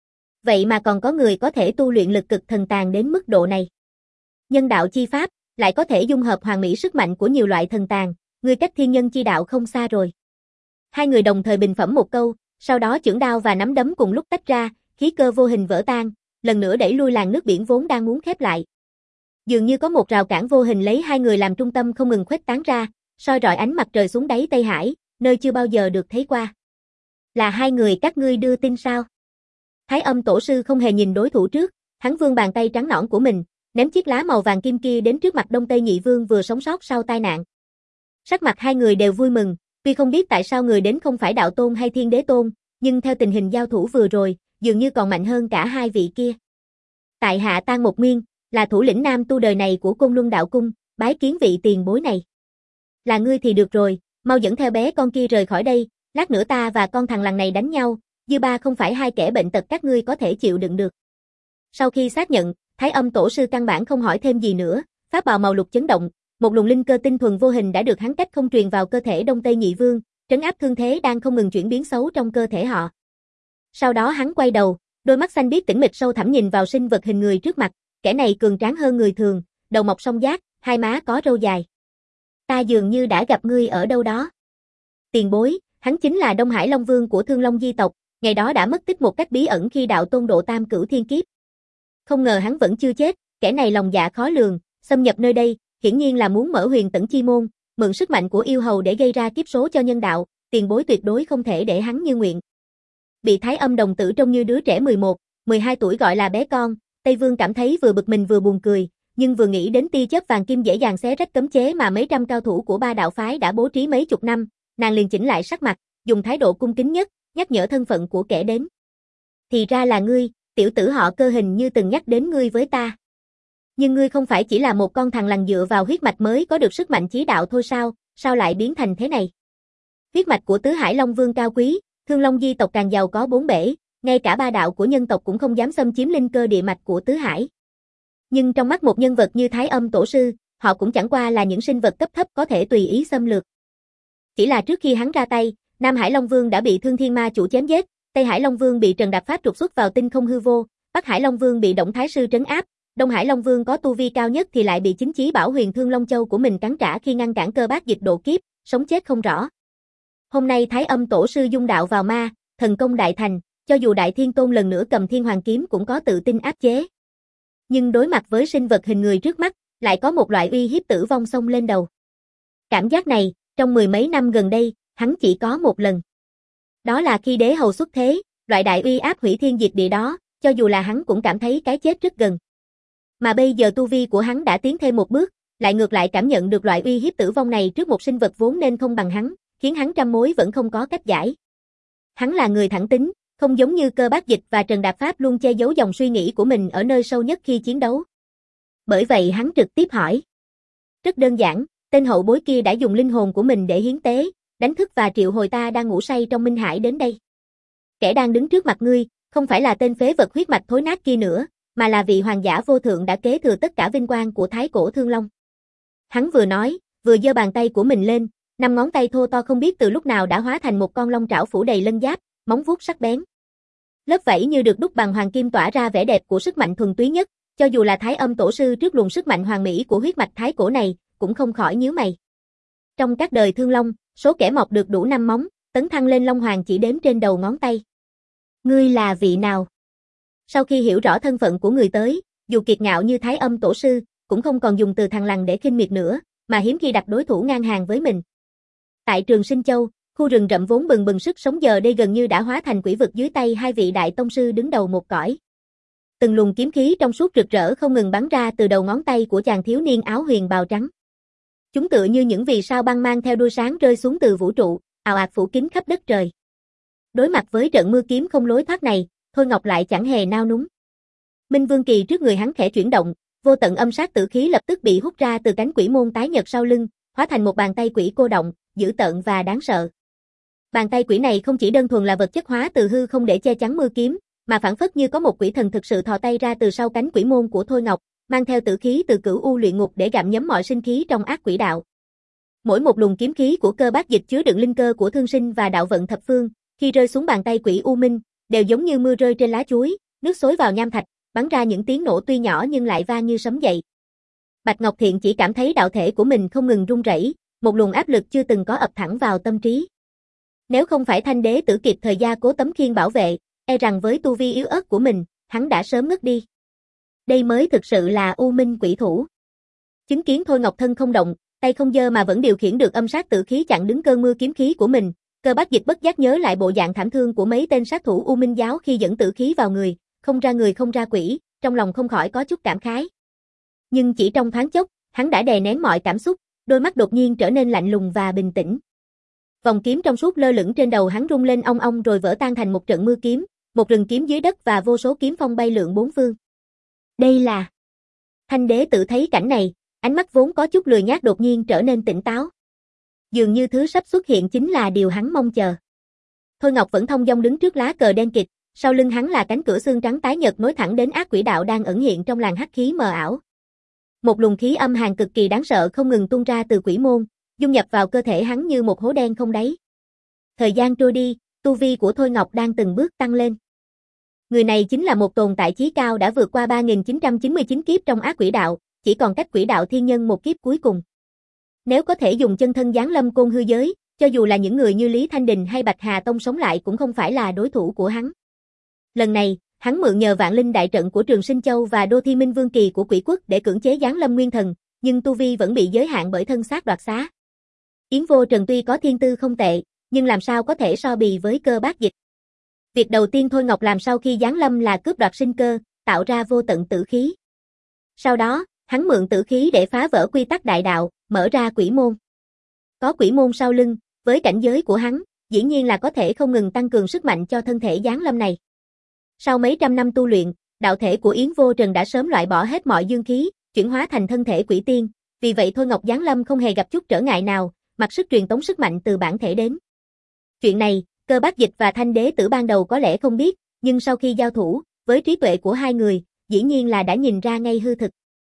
Vậy mà còn có người có thể tu luyện lực cực thần tàng đến mức độ này. Nhân đạo chi pháp, lại có thể dung hợp hoàn mỹ sức mạnh của nhiều loại thần tàng, người cách thiên nhân chi đạo không xa rồi. Hai người đồng thời bình phẩm một câu, sau đó chưởng đao và nắm đấm cùng lúc tách ra, khí cơ vô hình vỡ tan, lần nữa đẩy lui làn nước biển vốn đang muốn khép lại. Dường như có một rào cản vô hình lấy hai người làm trung tâm không ngừng khuếch tán ra, soi rọi ánh mặt trời xuống đáy Tây Hải, nơi chưa bao giờ được thấy qua. Là hai người các ngươi đưa tin sao? Thái Âm tổ sư không hề nhìn đối thủ trước, hắn vươn bàn tay trắng nõn của mình, ném chiếc lá màu vàng kim kia đến trước mặt Đông Tây Nhị Vương vừa sống sót sau tai nạn. Sắc mặt hai người đều vui mừng, tuy không biết tại sao người đến không phải đạo tôn hay thiên đế tôn, nhưng theo tình hình giao thủ vừa rồi, dường như còn mạnh hơn cả hai vị kia. Tại hạ Tang Một Nguyên, là thủ lĩnh nam tu đời này của Côn Luân Đạo Cung, bái kiến vị tiền bối này. Là ngươi thì được rồi, mau dẫn theo bé con kia rời khỏi đây, lát nữa ta và con thằng lằn này đánh nhau, dư ba không phải hai kẻ bệnh tật các ngươi có thể chịu đựng được. Sau khi xác nhận, Thái Âm tổ sư căn bản không hỏi thêm gì nữa, pháp bào màu lục chấn động, một luồng linh cơ tinh thuần vô hình đã được hắn cách không truyền vào cơ thể Đông Tây Nhị Vương, trấn áp thương thế đang không ngừng chuyển biến xấu trong cơ thể họ. Sau đó hắn quay đầu, đôi mắt xanh biếc tĩnh mịch sâu thẳm nhìn vào sinh vật hình người trước mặt, kẻ này cường tráng hơn người thường, đầu mọc song giác, hai má có râu dài. Ta dường như đã gặp ngươi ở đâu đó. Tiền bối, hắn chính là Đông Hải Long Vương của Thương Long Di tộc, ngày đó đã mất tích một cách bí ẩn khi đạo tôn độ tam cửu thiên kiếp. Không ngờ hắn vẫn chưa chết, kẻ này lòng dạ khó lường, xâm nhập nơi đây, hiển nhiên là muốn mở huyền tẩn chi môn, mượn sức mạnh của yêu hầu để gây ra kiếp số cho nhân đạo, tiền bối tuyệt đối không thể để hắn như nguyện. Bị Thái Âm đồng tử trông như đứa trẻ mười một, mười hai tuổi gọi là bé con, Tây Vương cảm thấy vừa bực mình vừa buồn cười, nhưng vừa nghĩ đến tia chớp vàng kim dễ dàng xé rách cấm chế mà mấy trăm cao thủ của ba đạo phái đã bố trí mấy chục năm, nàng liền chỉnh lại sắc mặt, dùng thái độ cung kính nhất, nhắc nhở thân phận của kẻ đến. Thì ra là ngươi, tiểu tử họ Cơ hình như từng nhắc đến ngươi với ta. Nhưng ngươi không phải chỉ là một con thằn lằn dựa vào huyết mạch mới có được sức mạnh chí đạo thôi sao, sao lại biến thành thế này? Huyết mạch của Tứ Hải Long Vương cao quý, Thương Long Di tộc càng giàu có bốn bể, ngay cả ba đạo của nhân tộc cũng không dám xâm chiếm linh cơ địa mạch của Tứ Hải. Nhưng trong mắt một nhân vật như Thái Âm tổ sư, họ cũng chẳng qua là những sinh vật cấp thấp có thể tùy ý xâm lược. Chỉ là trước khi hắn ra tay, Nam Hải Long Vương đã bị Thương Thiên Ma chủ chém giết, Tây Hải Long Vương bị Trần Đạp Pháp trục xuất vào tinh không hư vô, Bắc Hải Long Vương bị Động Thái Sư trấn áp, Đông Hải Long Vương có tu vi cao nhất thì lại bị chính chí Bảo Huyền Thương Long Châu của mình cắn trả khi ngăn cản Cơ Bát Dịch độ kiếp, sống chết không rõ. Hôm nay Thái Âm tổ sư dung đạo vào ma, thần công đại thành, cho dù Đại Thiên Tôn lần nữa cầm Thiên Hoàng kiếm cũng có tự tin áp chế. Nhưng đối mặt với sinh vật hình người trước mắt, lại có một loại uy hiếp tử vong xông lên đầu. Cảm giác này, trong mười mấy năm gần đây, hắn chỉ có một lần. Đó là khi đế hầu xuất thế, loại đại uy áp hủy thiên diệt địa đó, cho dù là hắn cũng cảm thấy cái chết rất gần. Mà bây giờ tu vi của hắn đã tiến thêm một bước, lại ngược lại cảm nhận được loại uy hiếp tử vong này trước một sinh vật vốn nên không bằng hắn, khiến hắn trăm mối vẫn không có cách giải. Hắn là người thẳng tính, không giống như Cơ Bát Dịch và Trần Đạp Pháp luôn che giấu dòng suy nghĩ của mình ở nơi sâu nhất khi chiến đấu. Bởi vậy hắn trực tiếp hỏi. Rất đơn giản, tên hậu bối kia đã dùng linh hồn của mình để hiến tế, đánh thức và triệu hồi ta đang ngủ say trong Minh Hải đến đây. Kẻ đang đứng trước mặt ngươi, không phải là tên phế vật huyết mạch thối nát kia nữa, mà là vị hoàng giả vô thượng đã kế thừa tất cả vinh quang của Thái Cổ Thương Long. Hắn vừa nói, vừa giơ bàn tay của mình lên, năm ngón tay thô to không biết từ lúc nào đã hóa thành một con long trảo phủ đầy lân giáp, móng vuốt sắc bén. Lớp vảy như được đúc bằng hoàng kim tỏa ra vẻ đẹp của sức mạnh thuần túy nhất, cho dù là Thái Âm tổ sư trước luồng sức mạnh hoàn mỹ của huyết mạch thái cổ này, cũng không khỏi nhíu mày. Trong các đời Thương Long, số kẻ mọc được đủ năm móng, tấn thăng lên Long Hoàng chỉ đếm trên đầu ngón tay. Ngươi là vị nào? Sau khi hiểu rõ thân phận của người tới, dù kiệt ngạo như Thái Âm tổ sư, cũng không còn dùng từ thằng lằn để khinh miệt nữa, mà hiếm khi đặt đối thủ ngang hàng với mình. Tại Trường Sinh Châu, khu rừng rậm vốn bừng bừng sức sống giờ đây gần như đã hóa thành quỷ vực dưới tay hai vị đại tông sư đứng đầu một cõi. Từng luồng kiếm khí trong suốt rực rỡ không ngừng bắn ra từ đầu ngón tay của chàng thiếu niên áo huyền bào trắng. Chúng tựa như những vì sao băng mang theo đuôi sáng rơi xuống từ vũ trụ, ào ạt phủ kín khắp đất trời. Đối mặt với trận mưa kiếm không lối thoát này, Thôi Ngọc lại chẳng hề nao núng. Minh Vương Kỳ trước người hắn khẽ chuyển động, vô tận âm sát tử khí lập tức bị hút ra từ cánh quỷ môn tái nhật sau lưng, hóa thành một bàn tay quỷ cô động, dữ tợn và đáng sợ. Bàn tay quỷ này không chỉ đơn thuần là vật chất hóa từ hư không để che chắn mưa kiếm, mà phảng phất như có một quỷ thần thực sự thò tay ra từ sau cánh quỷ môn của Thôi Ngọc, mang theo tử khí từ Cửu U luyện ngục để gặm nhấm mọi sinh khí trong ác quỷ đạo. Mỗi một luồng kiếm khí của Cơ Bác Dịch chứa đựng linh cơ của thương sinh và đạo vận thập phương, khi rơi xuống bàn tay quỷ U Minh, đều giống như mưa rơi trên lá chuối, nước xối vào nham thạch, bắn ra những tiếng nổ tuy nhỏ nhưng lại vang như sấm dậy. Bạch Ngọc Thiện chỉ cảm thấy đạo thể của mình không ngừng run rẩy, một luồng áp lực chưa từng có ập thẳng vào tâm trí. Nếu không phải Thanh Đế Tử kịp thời gia cố tấm khiên bảo vệ, e rằng với tu vi yếu ớt của mình, hắn đã sớm ngất đi. Đây mới thực sự là U Minh quỷ thủ. Chứng kiến Thôi Ngọc thân không động, tay không giơ mà vẫn điều khiển được âm sát tử khí chặn đứng cơn mưa kiếm khí của mình, Cơ Bác Dịch bất giác nhớ lại bộ dạng thảm thương của mấy tên sát thủ U Minh giáo khi dẫn tử khí vào người, không ra người không ra quỷ, trong lòng không khỏi có chút cảm khái. Nhưng chỉ trong thoáng chốc, hắn đã đè nén mọi cảm xúc, đôi mắt đột nhiên trở nên lạnh lùng và bình tĩnh. Vòng kiếm trong suốt lơ lửng trên đầu hắn rung lên ong ong rồi vỡ tan thành một trận mưa kiếm, một rừng kiếm dưới đất và vô số kiếm phong bay lượn bốn phương. Đây là... Thanh Đế Tử thấy cảnh này, ánh mắt vốn có chút lười nhác đột nhiên trở nên tỉnh táo. Dường như thứ sắp xuất hiện chính là điều hắn mong chờ. Thôi Ngọc vẫn thong dong đứng trước lá cờ đen kịt, sau lưng hắn là cánh cửa xương trắng tái nhợt nối thẳng đến ác quỷ đạo đang ẩn hiện trong làn hắc khí mờ ảo. Một luồng khí âm hàn cực kỳ đáng sợ không ngừng tuôn ra từ quỷ môn, dung nhập vào cơ thể hắn như một hố đen không đáy. Thời gian trôi đi, tu vi của Thôi Ngọc đang từng bước tăng lên. Người này chính là một tồn tại chí cao đã vượt qua ba nghìn chín trăm chín mươi chín kiếp trong ác quỷ đạo, chỉ còn cách quỷ đạo thiên nhân một kiếp cuối cùng. Nếu có thể dùng chân thân giáng lâm côn hư giới, cho dù là những người như Lý Thanh Đình hay Bạch Hà Tông sống lại cũng không phải là đối thủ của hắn. Lần này, hắn mượn nhờ vạn linh đại trận của Trường Sinh Châu và Đô Thi Minh Vương Kỳ của Quỷ Quốc để cưỡng chế giáng lâm nguyên thần, nhưng tu vi vẫn bị giới hạn bởi thân xác đoạt xá. Yến Vô Trần tuy có thiên tư không tệ, nhưng làm sao có thể so bì với Cơ Bác Dịch. Việc đầu tiên Thôi Ngọc làm sau khi giáng lâm là cướp đoạt sinh cơ, tạo ra vô tận tử khí. Sau đó, hắn mượn tử khí để phá vỡ quy tắc đại đạo, mở ra quỷ môn. Có quỷ môn sau lưng, với cảnh giới của hắn, dĩ nhiên là có thể không ngừng tăng cường sức mạnh cho thân thể giáng lâm này. Sau mấy trăm năm tu luyện, đạo thể của Yến Vô Trần đã sớm loại bỏ hết mọi dương khí, chuyển hóa thành thân thể quỷ tiên, vì vậy Thôi Ngọc giáng lâm không hề gặp chút trở ngại nào, mặc sức truyền tống sức mạnh từ bản thể đến. Chuyện này, Cơ Bác Dịch và Thanh Đế Tử ban đầu có lẽ không biết, nhưng sau khi giao thủ, với trí tuệ của hai người, dĩ nhiên là đã nhìn ra ngay hư thực.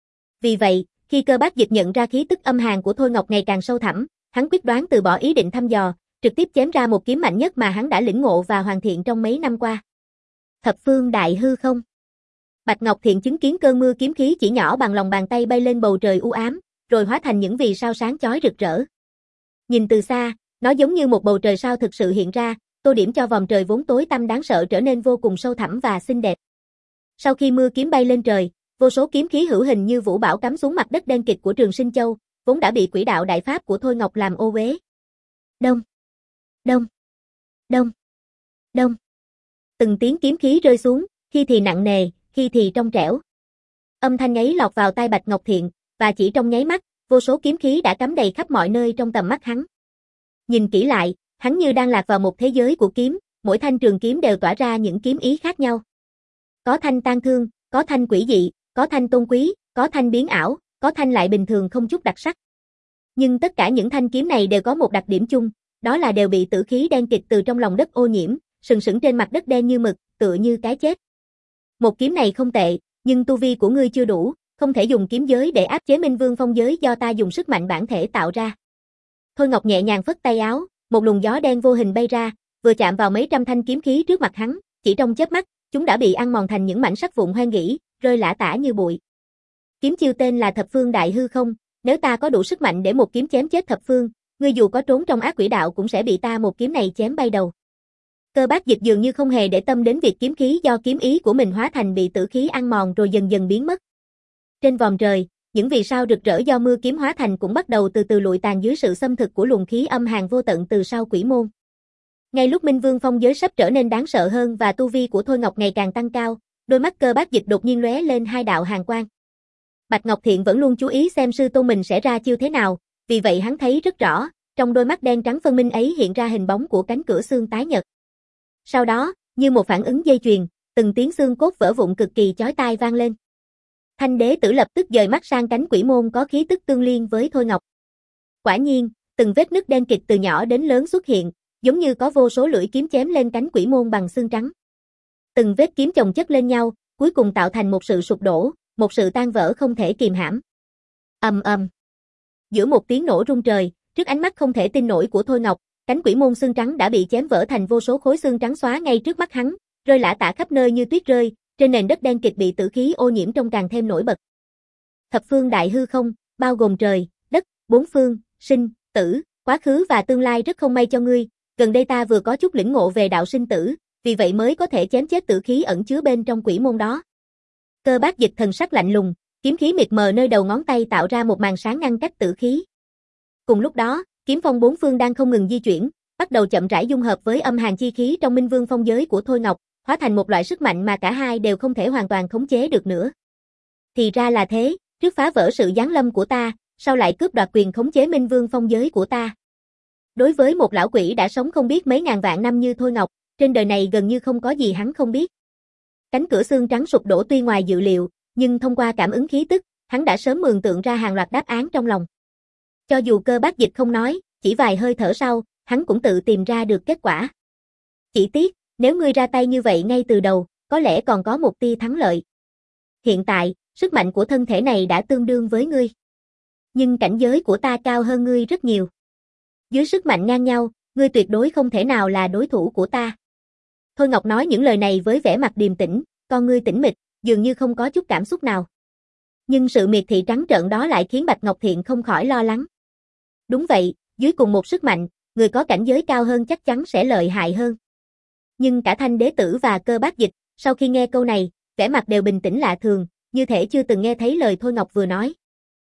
Vì vậy, khi Cơ Bác Dịch nhận ra khí tức âm hàn của Thôi Ngọc ngày càng sâu thẳm, hắn quyết đoán từ bỏ ý định thăm dò, trực tiếp chém ra một kiếm mạnh nhất mà hắn đã lĩnh ngộ và hoàn thiện trong mấy năm qua. Thập phương đại hư không. Bạch Ngọc Thiện chứng kiến cơn mưa kiếm khí chỉ nhỏ bằng lòng bàn tay bay lên bầu trời u ám, rồi hóa thành những vì sao sáng chói rực rỡ. Nhìn từ xa, nó giống như một bầu trời sao thực sự hiện ra, tô điểm cho vòng trời vốn tối tăm đáng sợ trở nên vô cùng sâu thẳm và xinh đẹp. Sau khi mưa kiếm bay lên trời, vô số kiếm khí hữu hình như vũ bão cắm xuống mặt đất đen kịt của Trường Sinh Châu, vốn đã bị quỷ đạo đại pháp của Thôi Ngọc làm ô uế. Đông, đông, đông, đông. Từng tiếng kiếm khí rơi xuống, khi thì nặng nề, khi thì trong trẻo. Âm thanh ấy lọt vào tai Bạch Ngọc Thiện, và chỉ trong nháy mắt, vô số kiếm khí đã cắm đầy khắp mọi nơi trong tầm mắt hắn. Nhìn kỹ lại, hắn như đang lạc vào một thế giới của kiếm, mỗi thanh trường kiếm đều tỏa ra những kiếm ý khác nhau. Có thanh tang thương, có thanh quỷ dị, có thanh tôn quý, có thanh biến ảo, có thanh lại bình thường không chút đặc sắc. Nhưng tất cả những thanh kiếm này đều có một đặc điểm chung, đó là đều bị tử khí đen kịt từ trong lòng đất ô nhiễm, sừng sững trên mặt đất đen như mực, tựa như cái chết. Một kiếm này không tệ, nhưng tu vi của ngươi chưa đủ, không thể dùng kiếm giới để áp chế Minh Vương phong giới do ta dùng sức mạnh bản thể tạo ra. Thôi Ngọc nhẹ nhàng phất tay áo, một luồng gió đen vô hình bay ra, vừa chạm vào mấy trăm thanh kiếm khí trước mặt hắn, chỉ trong chớp mắt, chúng đã bị ăn mòn thành những mảnh sắt vụn hoen gỉ, rơi lả tả như bụi. Kiếm chiêu tên là Thập Phương Đại Hư Không, nếu ta có đủ sức mạnh để một kiếm chém chết thập phương, ngươi dù có trốn trong ác quỷ đạo cũng sẽ bị ta một kiếm này chém bay đầu. Cơ Bác Dịch dường như không hề để tâm đến việc kiếm khí do kiếm ý của mình hóa thành bị tử khí ăn mòn rồi dần dần biến mất. Trên vòm trời, những vì sao rực rỡ do mưa kiếm hóa thành cũng bắt đầu từ từ lụi tàn dưới sự xâm thực của luồng khí âm hàn vô tận từ sau quỷ môn. Ngay lúc Minh Vương phong giới sắp trở nên đáng sợ hơn và tu vi của Thôi Ngọc ngày càng tăng cao, đôi mắt Cơ Bác Dịch đột nhiên lóe lên hai đạo hàn quang. Bạch Ngọc Thiện vẫn luôn chú ý xem sư tôn mình sẽ ra chiêu thế nào, vì vậy hắn thấy rất rõ, trong đôi mắt đen trắng phân minh ấy hiện ra hình bóng của cánh cửa xương tái nhợt. Sau đó, như một phản ứng dây chuyền, từng tiếng xương cốt vỡ vụn cực kỳ chói tai vang lên. Thanh Đế Tử lập tức dời mắt sang cánh quỷ môn có khí tức tương liên với Thôi Ngọc. Quả nhiên, từng vết nứt đen kịt từ nhỏ đến lớn xuất hiện, giống như có vô số lưỡi kiếm chém lên cánh quỷ môn bằng xương trắng. Từng vết kiếm chồng chất lên nhau, cuối cùng tạo thành một sự sụp đổ, một sự tan vỡ không thể kìm hãm. Ầm ầm. Giữa một tiếng nổ rung trời, trước ánh mắt không thể tin nổi của Thôi Ngọc, cánh quỷ môn xương trắng đã bị chém vỡ thành vô số khối xương trắng xóa ngay trước mắt hắn, rơi lả tả khắp nơi như tuyết rơi, trên nền đất đen kịt bị tử khí ô nhiễm trông càng thêm nổi bật. Thập phương đại hư không, bao gồm trời, đất, bốn phương, sinh, tử, quá khứ và tương lai rất không may cho ngươi, gần đây ta vừa có chút lĩnh ngộ về đạo sinh tử, vì vậy mới có thể chém chết tử khí ẩn chứa bên trong quỷ môn đó. Cơ Bác Dịch thần sắc lạnh lùng, kiếm khí mịt mờ nơi đầu ngón tay tạo ra một màn sáng ngăn cách tử khí. Cùng lúc đó, kiếm phong bốn phương đang không ngừng di chuyển, bắt đầu chậm rãi dung hợp với âm hàn chi khí trong Minh Vương phong giới của Thôi Ngọc, hóa thành một loại sức mạnh mà cả hai đều không thể hoàn toàn khống chế được nữa. Thì ra là thế, trước phá vỡ sự giáng lâm của ta, sau lại cướp đoạt quyền khống chế Minh Vương phong giới của ta. Đối với một lão quỷ đã sống không biết mấy ngàn vạn năm như Thôi Ngọc, trên đời này gần như không có gì hắn không biết. Cánh cửa xương trắng sụp đổ tuy ngoài dự liệu, nhưng thông qua cảm ứng khí tức, hắn đã sớm mường tượng ra hàng loạt đáp án trong lòng. Cho dù Cơ Bác Dịch không nói, chỉ vài hơi thở sau, hắn cũng tự tìm ra được kết quả. Chỉ tiếc, nếu ngươi ra tay như vậy ngay từ đầu, có lẽ còn có một tia thắng lợi. Hiện tại, sức mạnh của thân thể này đã tương đương với ngươi. Nhưng cảnh giới của ta cao hơn ngươi rất nhiều. Dưới sức mạnh ngang nhau, ngươi tuyệt đối không thể nào là đối thủ của ta. Thôi Ngọc nói những lời này với vẻ mặt điềm tĩnh, con ngươi tĩnh mịch, dường như không có chút cảm xúc nào. Nhưng sự miệt thị trắng trợn đó lại khiến Bạch Ngọc Thiện không khỏi lo lắng. Đúng vậy, dưới cùng một sức mạnh, người có cảnh giới cao hơn chắc chắn sẽ lợi hại hơn. Nhưng cả Thanh Đế Tử và Cơ Bác Dịch, sau khi nghe câu này, vẻ mặt đều bình tĩnh lạ thường, như thể chưa từng nghe thấy lời Thôi Ngọc vừa nói.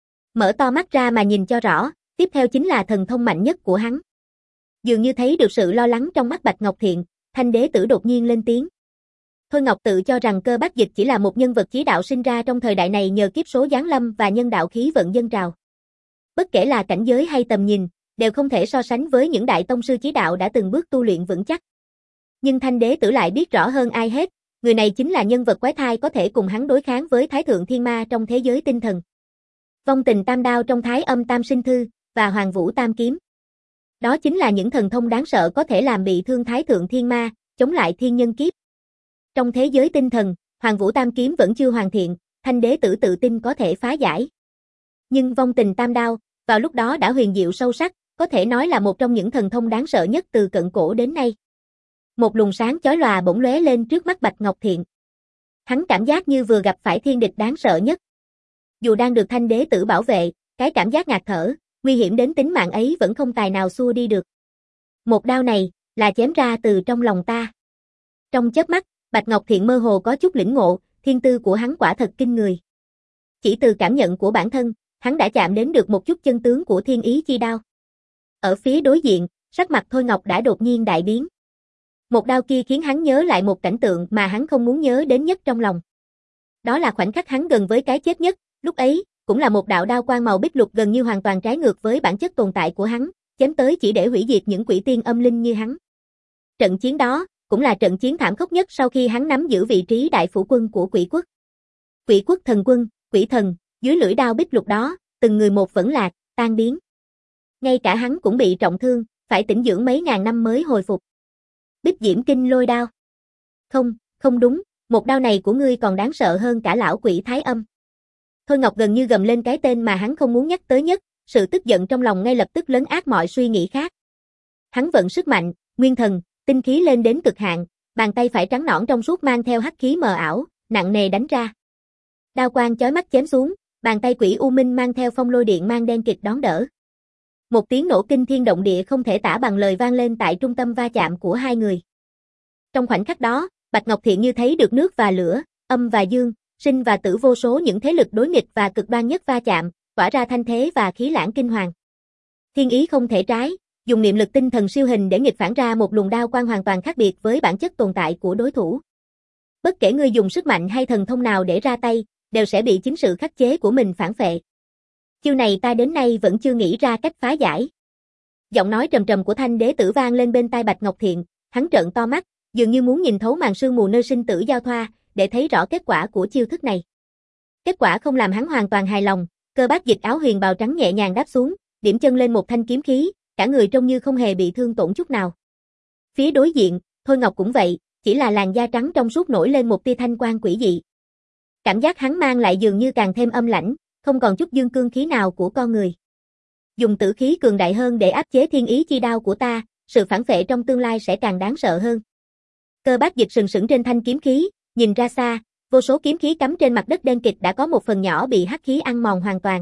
Mở to mắt ra mà nhìn cho rõ, tiếp theo chính là thần thông mạnh nhất của hắn. Dường như thấy được sự lo lắng trong mắt Bạch Ngọc Thiện, Thanh Đế Tử đột nhiên lên tiếng. Thôi Ngọc tự cho rằng Cơ Bác Dịch chỉ là một nhân vật chí đạo sinh ra trong thời đại này nhờ kiếp số giáng lâm và nhân đạo khí vận dân trào. Bất kể là cảnh giới hay tầm nhìn, đều không thể so sánh với những đại tông sư chí đạo đã từng bước tu luyện vững chắc. Nhưng Thanh Đế Tử lại biết rõ hơn ai hết, người này chính là nhân vật quái thai có thể cùng hắn đối kháng với Thái Thượng Thiên Ma trong thế giới tinh thần. Vong Tình Tam Đao trong Thái Âm Tam Sinh Thư và Hoàng Vũ Tam Kiếm. Đó chính là những thần thông đáng sợ có thể làm bị thương Thái Thượng Thiên Ma, chống lại thiên nhân kiếp. Trong thế giới tinh thần, Hoàng Vũ Tam Kiếm vẫn chưa hoàn thiện, Thanh Đế Tử tự tin có thể phá giải. Nhưng Vong Tình Tam Đao, vào lúc đó đã huyền diệu sâu sắc, có thể nói là một trong những thần thông đáng sợ nhất từ cận cổ đến nay. Một luồng sáng chói lòa bỗng lóe lên trước mắt Bạch Ngọc Thiện. Hắn cảm giác như vừa gặp phải thiên địch đáng sợ nhất. Dù đang được Thanh Đế Tử bảo vệ, cái cảm giác ngạt thở, nguy hiểm đến tính mạng ấy vẫn không tài nào xua đi được. Một đao này, là chém ra từ trong lòng ta. Trong chớp mắt, Bạch Ngọc Thiện mơ hồ có chút lĩnh ngộ, thiên tư của hắn quả thật kinh người. Chỉ từ cảm nhận của bản thân, hắn đã chạm đến được một chút chân tướng của thiên ý chi đao. Ở phía đối diện, sắc mặt Thôi Ngọc đã đột nhiên đại biến. Một đao kia khiến hắn nhớ lại một cảnh tượng mà hắn không muốn nhớ đến nhất trong lòng. Đó là khoảnh khắc hắn gần với cái chết nhất, lúc ấy, cũng là một đạo đao quang màu bích lục gần như hoàn toàn trái ngược với bản chất tồn tại của hắn, chém tới chỉ để hủy diệt những quỷ tiên âm linh như hắn. Trận chiến đó, cũng là trận chiến thảm khốc nhất sau khi hắn nắm giữ vị trí đại phủ quân của quỷ quốc. Quỷ quốc thần quân, quỷ thần, dưới lưỡi đao bích lục đó, từng người một vẫn lạc, tan biến. Ngay cả hắn cũng bị trọng thương, phải tĩnh dưỡng mấy ngàn năm mới hồi phục. Bích Diễm Kinh Lôi Đao. Không, không đúng, một đao này của ngươi còn đáng sợ hơn cả lão quỷ Thái Âm. Thôi Ngọc gần như gầm lên cái tên mà hắn không muốn nhắc tới nhất, sự tức giận trong lòng ngay lập tức lấn át mọi suy nghĩ khác. Hắn vận sức mạnh, nguyên thần, tinh khí lên đến cực hạn, bàn tay phải trắng nõn trong suốt mang theo hắc khí mờ ảo, nặng nề đánh ra. Đao quang chói mắt chém xuống, bàn tay quỷ U Minh mang theo phong lôi điện mang đen kịt đón đỡ. Một tiếng nổ kinh thiên động địa không thể tả bằng lời vang lên tại trung tâm va chạm của hai người. Trong khoảnh khắc đó, Bạch Ngọc Thiện như thấy được nước và lửa, âm và dương, sinh và tử vô số những thế lực đối nghịch và cực đoan nhất va chạm, tỏa ra thanh thế và khí lãng kinh hoàng. Thiên ý không thể trái, dùng niệm lực tinh thần siêu hình để nghịch phản ra một luồng đao quang hoàn toàn khác biệt với bản chất tồn tại của đối thủ. Bất kể ngươi dùng sức mạnh hay thần thông nào để ra tay, đều sẽ bị chính sự khắc chế của mình phản phệ. Chiêu này ta đến nay vẫn chưa nghĩ ra cách phá giải. Giọng nói trầm trầm của Thanh Đế Tử vang lên bên tai Bạch Ngọc Thiện, hắn trợn to mắt, dường như muốn nhìn thấu màn sương mù nơi sinh tử giao thoa, để thấy rõ kết quả của chiêu thức này. Kết quả không làm hắn hoàn toàn hài lòng, Cơ Bác Dịch áo huyền bào trắng nhẹ nhàng đáp xuống, điểm chân lên một thanh kiếm khí, cả người trông như không hề bị thương tổn chút nào. Phía đối diện, Thôi Ngọc cũng vậy, chỉ là làn da trắng trong suốt nổi lên một tia thanh quang quỷ dị. Cảm giác hắn mang lại dường như càng thêm âm lãnh, không còn chút dương cương khí nào của con người. Dùng tử khí cường đại hơn để áp chế thiên ý chi đao của ta, sự phản phệ trong tương lai sẽ càng đáng sợ hơn. Cơ Bác Dịch sừng sững trên thanh kiếm khí, nhìn ra xa, vô số kiếm khí cắm trên mặt đất đen kịt đã có một phần nhỏ bị hắc khí ăn mòn hoàn toàn.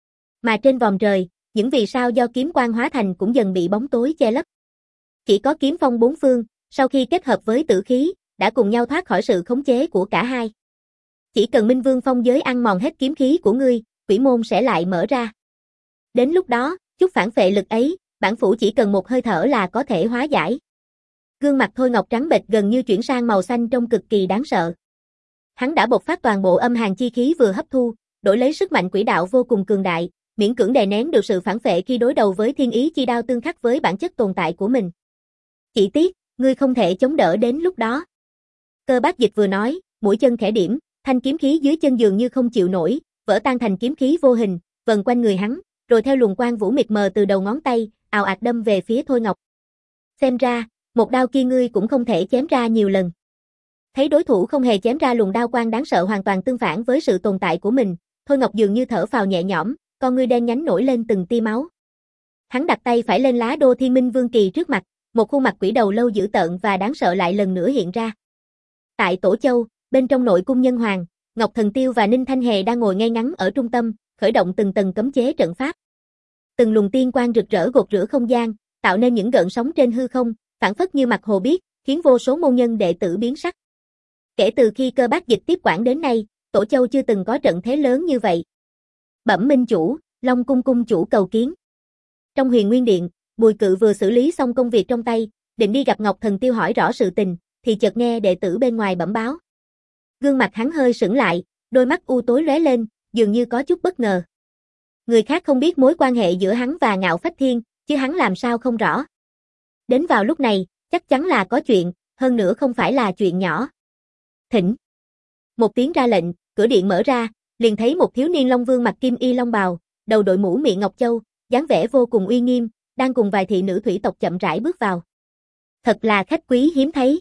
Mà trên vòm trời, những vì sao do kiếm quang hóa thành cũng dần bị bóng tối che lấp. Chỉ có kiếm phong bốn phương, sau khi kết hợp với tử khí, đã cùng nhau thoát khỏi sự khống chế của cả hai. Chỉ cần Minh Vương phong giới ăn mòn hết kiếm khí của ngươi, quỷ môn sẽ lại mở ra. Đến lúc đó, chút phản phệ lực ấy, bản phủ chỉ cần một hơi thở là có thể hóa giải. Gương mặt Thôi Ngọc trắng bệch gần như chuyển sang màu xanh trông cực kỳ đáng sợ. Hắn đã bộc phát toàn bộ âm hàn chi khí vừa hấp thu, đổi lấy sức mạnh quỷ đạo vô cùng cường đại, miễn cưỡng đè nén được sự phản phệ khi đối đầu với thiên ý chi đao tương khắc với bản chất tồn tại của mình. Chỉ tiếc, ngươi không thể chống đỡ đến lúc đó. Cơ Bác Dịch vừa nói, mũi chân khẽ điểm, thanh kiếm khí dưới chân dường như không chịu nổi, vỡ tan thành kiếm khí vô hình, vần quanh người hắn, rồi theo luồng quang vũ mịt mờ từ đầu ngón tay, ào ạt đâm về phía Thôi Ngọc. Xem ra, một đao kia ngươi cũng không thể chém ra nhiều lần. Thấy đối thủ không hề chém ra luồng đao quang đáng sợ hoàn toàn tương phản với sự tồn tại của mình, Thôi Ngọc dường như thở phào nhẹ nhõm, con ngươi đen nhánh nổi lên từng tia máu. Hắn đặt tay phải lên lá đô Thiên Minh Vương Kỳ trước mặt, một khuôn mặt quỷ đầu lâu dữ tợn và đáng sợ lại lần nữa hiện ra. Tại Tổ Châu, bên trong nội cung Nhân Hoàng, Ngọc Thần Tiêu và Ninh Thanh Hề đang ngồi ngay ngắn ở trung tâm, khởi động từng tầng cấm chế trận pháp. Từng luồng tiên quang rực rỡ gột rửa không gian, tạo nên những gợn sóng trên hư không, phảng phất như mặt hồ biếc, khiến vô số môn nhân đệ tử biến sắc. Kể từ khi Cơ Bác Dịch tiếp quản đến nay, Tổ Châu chưa từng có trận thế lớn như vậy. Bẩm minh chủ, Long cung cung chủ cầu kiến. Trong Huyền Nguyên Điện, Bùi Cự vừa xử lý xong công việc trong tay, định đi gặp Ngọc Thần Tiêu hỏi rõ sự tình, thì chợt nghe đệ tử bên ngoài bẩm báo. Gương mặt hắn hơi sững lại, đôi mắt u tối lóe lên, dường như có chút bất ngờ. Người khác không biết mối quan hệ giữa hắn và Ngạo Phách Thiên, chứ hắn làm sao không rõ. Đến vào lúc này, chắc chắn là có chuyện, hơn nữa không phải là chuyện nhỏ. Thỉnh. Một tiếng ra lệnh, cửa điện mở ra, liền thấy một thiếu niên Long Vương mặc kim y long bào, đầu đội mũ miệng ngọc châu, dáng vẻ vô cùng uy nghiêm, đang cùng vài thị nữ thủy tộc chậm rãi bước vào. Thật là khách quý hiếm thấy.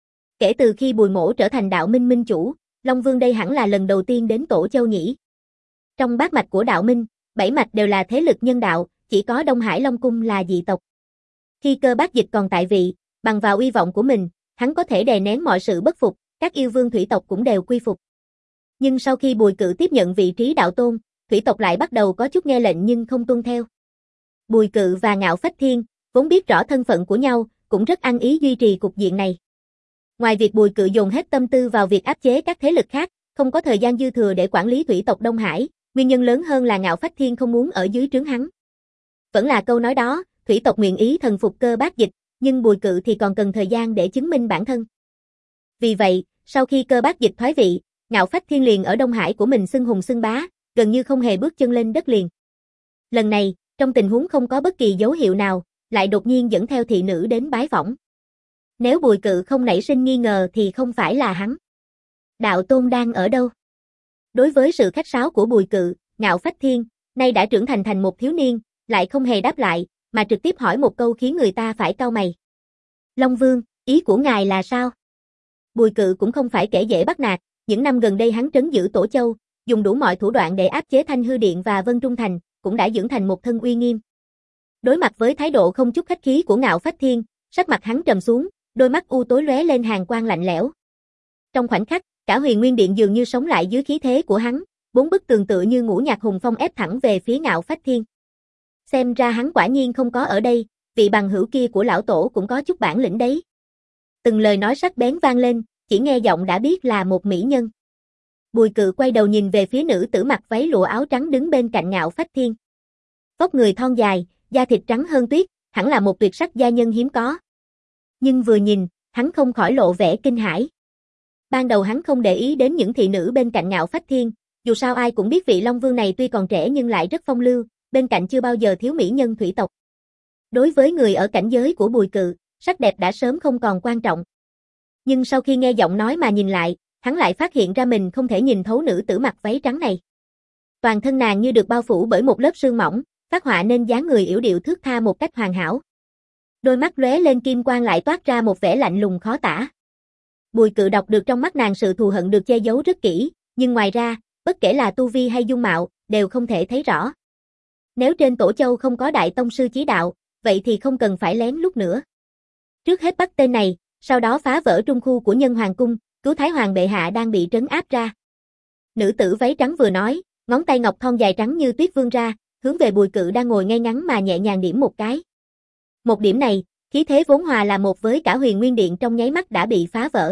Kể từ khi Bùi Mỗ trở thành đạo minh minh chủ, Long Vương đây hẳn là lần đầu tiên đến Tổ Châu nhỉ. Trong bát mạch của đạo minh, bảy mạch đều là thế lực nhân đạo, chỉ có Đông Hải Long Cung là dị tộc. Khi Cơ Bác Dịch còn tại vị, bằng vào uy vọng của mình, hắn có thể đè nén mọi sự bất phục, các yêu vương thủy tộc cũng đều quy phục. Nhưng sau khi Bùi Cự tiếp nhận vị trí đạo tôn, thủy tộc lại bắt đầu có chút nghe lệnh nhưng không tuân theo. Bùi Cự và Ngạo Phách Thiên, vốn biết rõ thân phận của nhau, cũng rất ăn ý duy trì cục diện này. Ngoài việc Bùi Cự dồn hết tâm tư vào việc áp chế các thế lực khác, không có thời gian dư thừa để quản lý thủy tộc Đông Hải, nguyên nhân lớn hơn là Ngạo Phách Thiên không muốn ở dưới trướng hắn. Vẫn là câu nói đó, thủy tộc nguyện ý thần phục Cơ Bác Dịch, nhưng Bùi Cự thì còn cần thời gian để chứng minh bản thân. Vì vậy, sau khi Cơ Bác Dịch thoái vị, Ngạo Phách Thiên liền ở Đông Hải của mình xưng hùng xưng bá, gần như không hề bước chân lên đất liền. Lần này, trong tình huống không có bất kỳ dấu hiệu nào, lại đột nhiên dẫn theo thị nữ đến bái phỏng. Nếu Bùi Cự không nảy sinh nghi ngờ thì không phải là hắn. Đạo tôn đang ở đâu? Đối với sự khách sáo của Bùi Cự, Ngạo Phách Thiên, nay đã trưởng thành thành một thiếu niên, lại không hề đáp lại, mà trực tiếp hỏi một câu khiến người ta phải cau mày. Long Vương, ý của ngài là sao? Bùi Cự cũng không phải kẻ dễ bắt nạt, những năm gần đây hắn trấn giữ Tổ Châu, dùng đủ mọi thủ đoạn để áp chế Thanh Hư Điện và Vân Trung Thành, cũng đã dưỡng thành một thân uy nghiêm. Đối mặt với thái độ không chút khách khí của Ngạo Phách Thiên, sắc mặt hắn trầm xuống, đôi mắt u tối lóe lên hàn quang lạnh lẽo. Trong khoảnh khắc, cả Huyền Nguyên Điện dường như sống lại dưới khí thế của hắn, bốn bức tường tựa như ngũ nhạc hùng phong ép thẳng về phía Ngạo Phách Thiên. Xem ra hắn quả nhiên không có ở đây, vị bằng hữu kia của lão tổ cũng có chút bản lĩnh đấy. Từng lời nói sắc bén vang lên, chỉ nghe giọng đã biết là một mỹ nhân. Bùi Cự quay đầu nhìn về phía nữ tử mặc váy lụa áo trắng đứng bên cạnh Ngạo Phách Thiên. Vóc người thon dài, da thịt trắng hơn tuyết, hẳn là một tuyệt sắc gia nhân hiếm có. Nhưng vừa nhìn, hắn không khỏi lộ vẻ kinh hãi. Ban đầu hắn không để ý đến những thị nữ bên cạnh Ngạo Phách Thiên, dù sao ai cũng biết vị Long Vương này tuy còn trẻ nhưng lại rất phong lưu, bên cạnh chưa bao giờ thiếu mỹ nhân thủy tộc. Đối với người ở cảnh giới của Bùi Cự, sắc đẹp đã sớm không còn quan trọng. Nhưng sau khi nghe giọng nói mà nhìn lại, hắn lại phát hiện ra mình không thể nhìn thấu nữ tử mặc váy trắng này. Toàn thân nàng như được bao phủ bởi một lớp sương mỏng, phát họa nên dáng người yểu điệu thướt tha một cách hoàn hảo. Đôi mắt lóe lên kim quang lại toát ra một vẻ lạnh lùng khó tả. Bùi Cự đọc được trong mắt nàng sự thù hận được che giấu rất kỹ, nhưng ngoài ra, bất kể là tu vi hay dung mạo, đều không thể thấy rõ. Nếu trên Tổ Châu không có đại tông sư chí đạo, vậy thì không cần phải lén lút nữa. Trước hết bắt tên này, sau đó phá vỡ trung khu của Nhân Hoàng cung, cứu Thái Hoàng bệ hạ đang bị trấn áp ra. Nữ tử váy trắng vừa nói, ngón tay ngọc thon dài trắng như tuyết vươn ra, hướng về Bùi Cự đang ngồi ngay ngắn mà nhẹ nhàng điểm một cái. Một điểm này, khí thế vốn hòa là một với cả Huyền Nguyên Điện trong nháy mắt đã bị phá vỡ.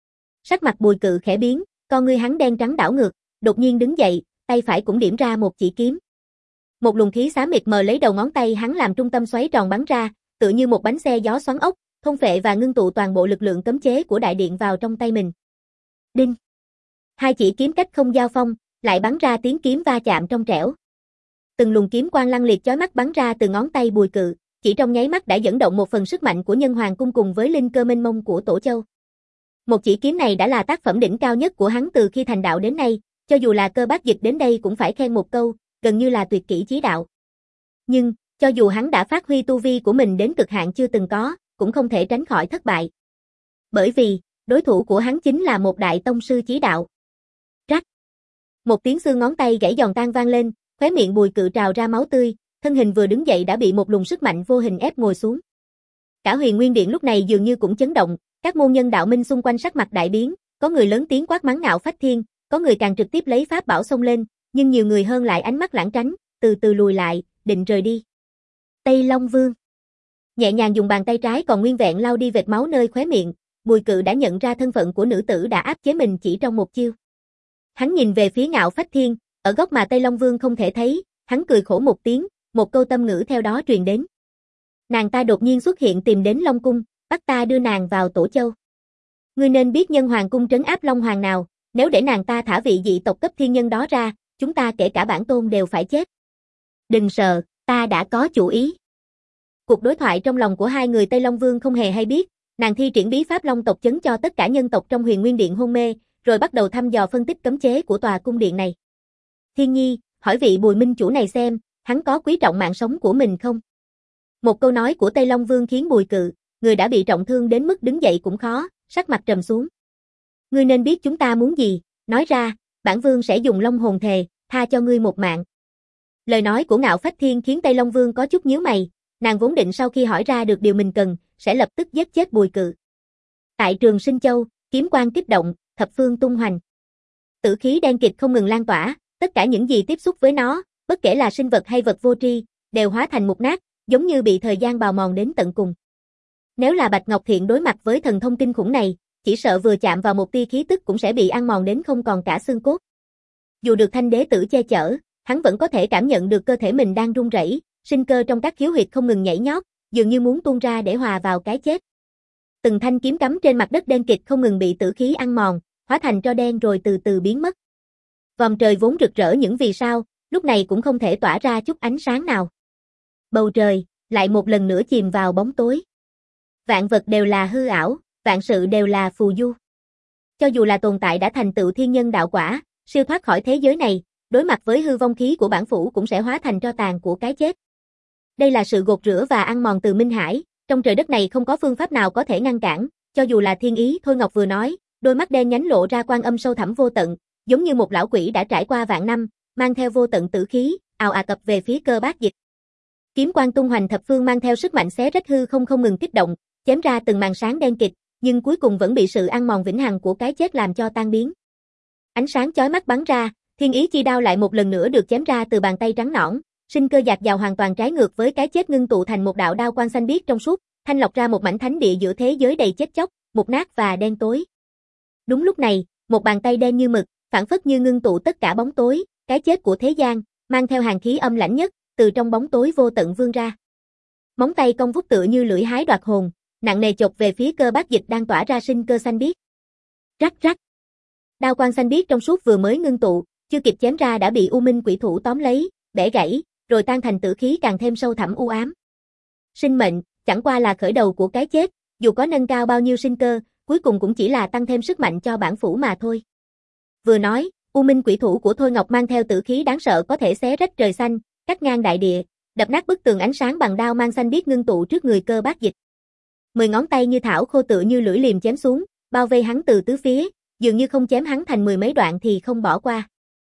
Sắc mặt Bùi Cự khẽ biến, con ngươi hắn đen trắng đảo ngược, đột nhiên đứng dậy, tay phải cũng điểm ra một chỉ kiếm. Một luồng khí xám mịt mờ lấy đầu ngón tay hắn làm trung tâm xoáy tròn bắn ra, tựa như một bánh xe gió xoắn ốc, thôn phệ và ngưng tụ toàn bộ lực lượng cấm chế của đại điện vào trong tay mình. Đinh! Hai chỉ kiếm cách không giao phong, lại bắn ra tiếng kiếm va chạm trong trẻo. Từng luồng kiếm quang lăng liệt chói mắt bắn ra từ ngón tay Bùi Cự, chỉ trong nháy mắt đã dẫn động một phần sức mạnh của Nhân Hoàng cung cùng với linh cơ mênh mông của Tổ Châu. Một chỉ kiếm này đã là tác phẩm đỉnh cao nhất của hắn từ khi thành đạo đến nay, cho dù là Cơ Bác Dịch đến đây cũng phải khen một câu, gần như là tuyệt kỹ chí đạo. Nhưng, cho dù hắn đã phát huy tu vi của mình đến cực hạn chưa từng có, cũng không thể tránh khỏi thất bại. Bởi vì, đối thủ của hắn chính là một đại tông sư chí đạo. Rắc. Một tiếng xương ngón tay gãy giòn tan vang lên, khóe miệng Bùi Cự trào ra máu tươi, thân hình vừa đứng dậy đã bị một luồng sức mạnh vô hình ép ngồi xuống. Cả Huyền Nguyên Điện lúc này dường như cũng chấn động, các môn nhân đạo minh xung quanh sắc mặt đại biến, có người lớn tiếng quát mắng ngạo phách thiên, có người càng trực tiếp lấy pháp bảo xông lên, nhưng nhiều người hơn lại ánh mắt lãng tránh, từ từ lùi lại, định rời đi. Tây Long Vương nhẹ nhàng dùng bàn tay trái còn nguyên vẹn lau đi vệt máu nơi khóe miệng, Bùi Cự đã nhận ra thân phận của nữ tử đã áp chế mình chỉ trong một chiêu. Hắn nhìn về phía Ngạo Phách Thiên, ở góc mà Tây Long Vương không thể thấy, hắn cười khổ một tiếng, một câu tâm ngữ theo đó truyền đến. Nàng ta đột nhiên xuất hiện tìm đến Long Cung, bắt ta đưa nàng vào Tổ Châu. Ngươi nên biết Nhân Hoàng cung trấn áp Long Hoàng nào, nếu để nàng ta thả vị dị tộc cấp thiên nhân đó ra, chúng ta kể cả bản tôn đều phải chết. Đừng sợ, ta đã có chủ ý. Cuộc đối thoại trong lòng của hai người Tây Long Vương không hề hay biết, nàng thi triển bí pháp Long tộc chấn cho tất cả nhân tộc trong Huyền Nguyên Điện hôn mê, rồi bắt đầu thăm dò phân tích cấm chế của tòa cung điện này. Thiên Nhi, hỏi vị Bùi minh chủ này xem, hắn có quý trọng mạng sống của mình không? Một câu nói của Tây Long Vương khiến Bùi Cự, người đã bị trọng thương đến mức đứng dậy cũng khó, sắc mặt trầm xuống. Ngươi nên biết chúng ta muốn gì, nói ra, bản vương sẽ dùng Long hồn thề, tha cho ngươi một mạng. Lời nói của Ngạo Phách Thiên khiến Tây Long Vương có chút nhíu mày, nàng vốn định sau khi hỏi ra được điều mình cần, sẽ lập tức giết chết Bùi Cự. Tại Trường Sinh Châu, kiếm quang kích động, thập phương tung hoành. Tử khí đen kịt không ngừng lan tỏa, tất cả những gì tiếp xúc với nó, bất kể là sinh vật hay vật vô tri, đều hóa thành mục nát, giống như bị thời gian bào mòn đến tận cùng. Nếu là Bạch Ngọc Thiện đối mặt với thần thông kinh khủng này, chỉ sợ vừa chạm vào một tia khí tức cũng sẽ bị ăn mòn đến không còn cả xương cốt. Dù được Thanh Đế Tử che chở, hắn vẫn có thể cảm nhận được cơ thể mình đang run rẩy, sinh cơ trong các khiếu huyệt không ngừng nhảy nhót, dường như muốn tuôn ra để hòa vào cái chết. Từng thanh kiếm cắm trên mặt đất đen kịt không ngừng bị tử khí ăn mòn, hóa thành tro đen rồi từ từ biến mất. Vòm trời vốn rực rỡ những vì sao, lúc này cũng không thể tỏa ra chút ánh sáng nào. Bầu trời, lại một lần nữa chìm vào bóng tối. Vạn vật đều là hư ảo, vạn sự đều là phù du. Cho dù là tồn tại đã thành tựu thiên nhân đạo quả, siêu thoát khỏi thế giới này, đối mặt với hư vong khí của bản phủ cũng sẽ hóa thành tro tàn của cái chết. Đây là sự gột rửa và ăn mòn từ Minh Hải, trong trời đất này không có phương pháp nào có thể ngăn cản, cho dù là thiên ý Thôi Ngọc vừa nói, đôi mắt đen nhánh lộ ra quan âm sâu thẳm vô tận, giống như một lão quỷ đã trải qua vạn năm, mang theo vô tận tử khí, ào ạt tập về phía Cơ Bác Dịch. Kiếm quang tung hoành thập phương mang theo sức mạnh xé rách hư không không ngừng kích động, chém ra từng màn sáng đen kịt, nhưng cuối cùng vẫn bị sự ăn mòn vĩnh hằng của cái chết làm cho tan biến. Ánh sáng chói mắt bắn ra, thiên ý chi đao lại một lần nữa được chém ra từ bàn tay trắng nõn, sinh cơ dạt dào hoàn toàn trái ngược với cái chết ngưng tụ thành một đạo đao quang xanh biếc trong suốt, thanh lọc ra một mảnh thánh địa giữa thế giới đầy chết chóc, mục nát và đen tối. Đúng lúc này, một bàn tay đen như mực, phảng phất như ngưng tụ tất cả bóng tối, cái chết của thế gian, mang theo hàn khí âm lãnh nhất, từ trong bóng tối vô tận vươn ra. Móng tay cong vút tựa như lưỡi hái đoạt hồn, nặng nề chộp về phía Cơ Bác Dịch đang tỏa ra sinh cơ xanh biếc. Rắc rắc. Đao quang xanh biếc trong suốt vừa mới ngưng tụ, chưa kịp chém ra đã bị U Minh Quỷ Thủ tóm lấy, bẻ gãy, rồi tan thành tử khí càng thêm sâu thẳm u ám. Sinh mệnh, chẳng qua là khởi đầu của cái chết, dù có nâng cao bao nhiêu sinh cơ, cuối cùng cũng chỉ là tăng thêm sức mạnh cho bản phủ mà thôi. Vừa nói, U Minh Quỷ Thủ của Thôi Ngọc mang theo tử khí đáng sợ có thể xé rách trời xanh, cắt ngang đại địa, đập nát bức tường ánh sáng bằng đao mang xanh biếc ngưng tụ trước người Cơ Bác Dịch. Mười ngón tay như thảo khô tựa như lưỡi liềm chém xuống, bao vây hắn từ tứ phía, dường như không chém hắn thành mười mấy đoạn thì không bỏ qua.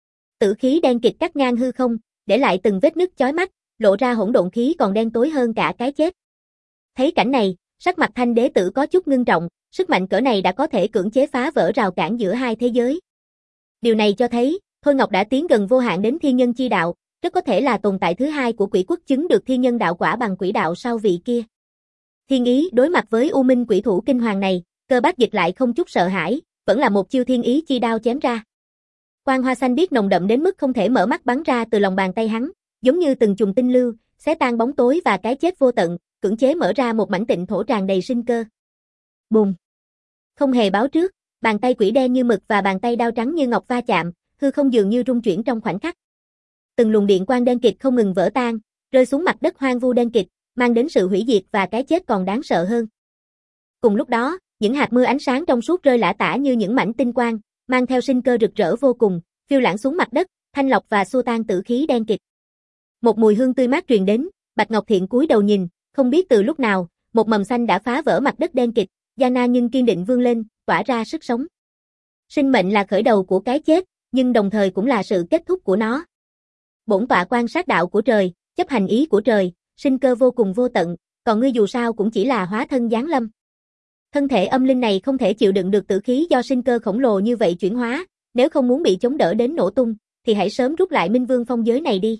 Tử khí đen kịt cắt ngang hư không, để lại từng vết nứt chói mắt, lộ ra hỗn độn khí còn đen tối hơn cả cái chết. Thấy cảnh này, sắc mặt Thanh đế tử có chút ngưng trọng, sức mạnh cỡ này đã có thể cưỡng chế phá vỡ rào cản giữa hai thế giới. Điều này cho thấy, Thôi Ngọc đã tiến gần vô hạn đến thiên nhân chi đạo, rất có thể là tồn tại thứ hai của quỷ quốc chứng được thiên nhân đạo quả bằng quỷ đạo sau vị kia. Thiên ý đối mặt với U Minh quỷ thủ kinh hoàng này, Cơ Bác Dịch lại không chút sợ hãi, vẫn là một chiêu thiên ý chi đao chém ra. Quang hoa xanh biếc nồng đậm đến mức không thể mở mắt bắn ra từ lòng bàn tay hắn, giống như từng chùm tinh lưu, xé tan bóng tối và cái chết vô tận, cưỡng chế mở ra một mảnh tịnh thổ tràn đầy sinh cơ. Bùng! Không hề báo trước, bàn tay quỷ đen như mực và bàn tay đao trắng như ngọc va chạm, hư không dường như rung chuyển trong khoảnh khắc. Từng luồng điện quang đen kịt không ngừng vỡ tan, rơi xuống mặt đất hoang vu đen kịt, mang đến sự hủy diệt và cái chết còn đáng sợ hơn. Cùng lúc đó, những hạt mưa ánh sáng trong suốt rơi lả tả như những mảnh tinh quang, mang theo sinh cơ rực rỡ vô cùng, phiêu lãng xuống mặt đất, thanh lọc và xua tan tử khí đen kịt. Một mùi hương tươi mát truyền đến, Bạch Ngọc Thiện cúi đầu nhìn, không biết từ lúc nào, một mầm xanh đã phá vỡ mặt đất đen kịt, gian nan nhưng kiên định vươn lên, tỏa ra sức sống. Sinh mệnh là khởi đầu của cái chết, nhưng đồng thời cũng là sự kết thúc của nó. Bổn tọa quan sát đạo của trời, chấp hành ý của trời, sinh cơ vô cùng vô tận, còn ngươi dù sao cũng chỉ là hóa thân giáng lâm. Thân thể âm linh này không thể chịu đựng được tử khí do sinh cơ khổng lồ như vậy chuyển hóa, nếu không muốn bị chống đỡ đến nổ tung, thì hãy sớm rút lại Minh Vương phong giới này đi.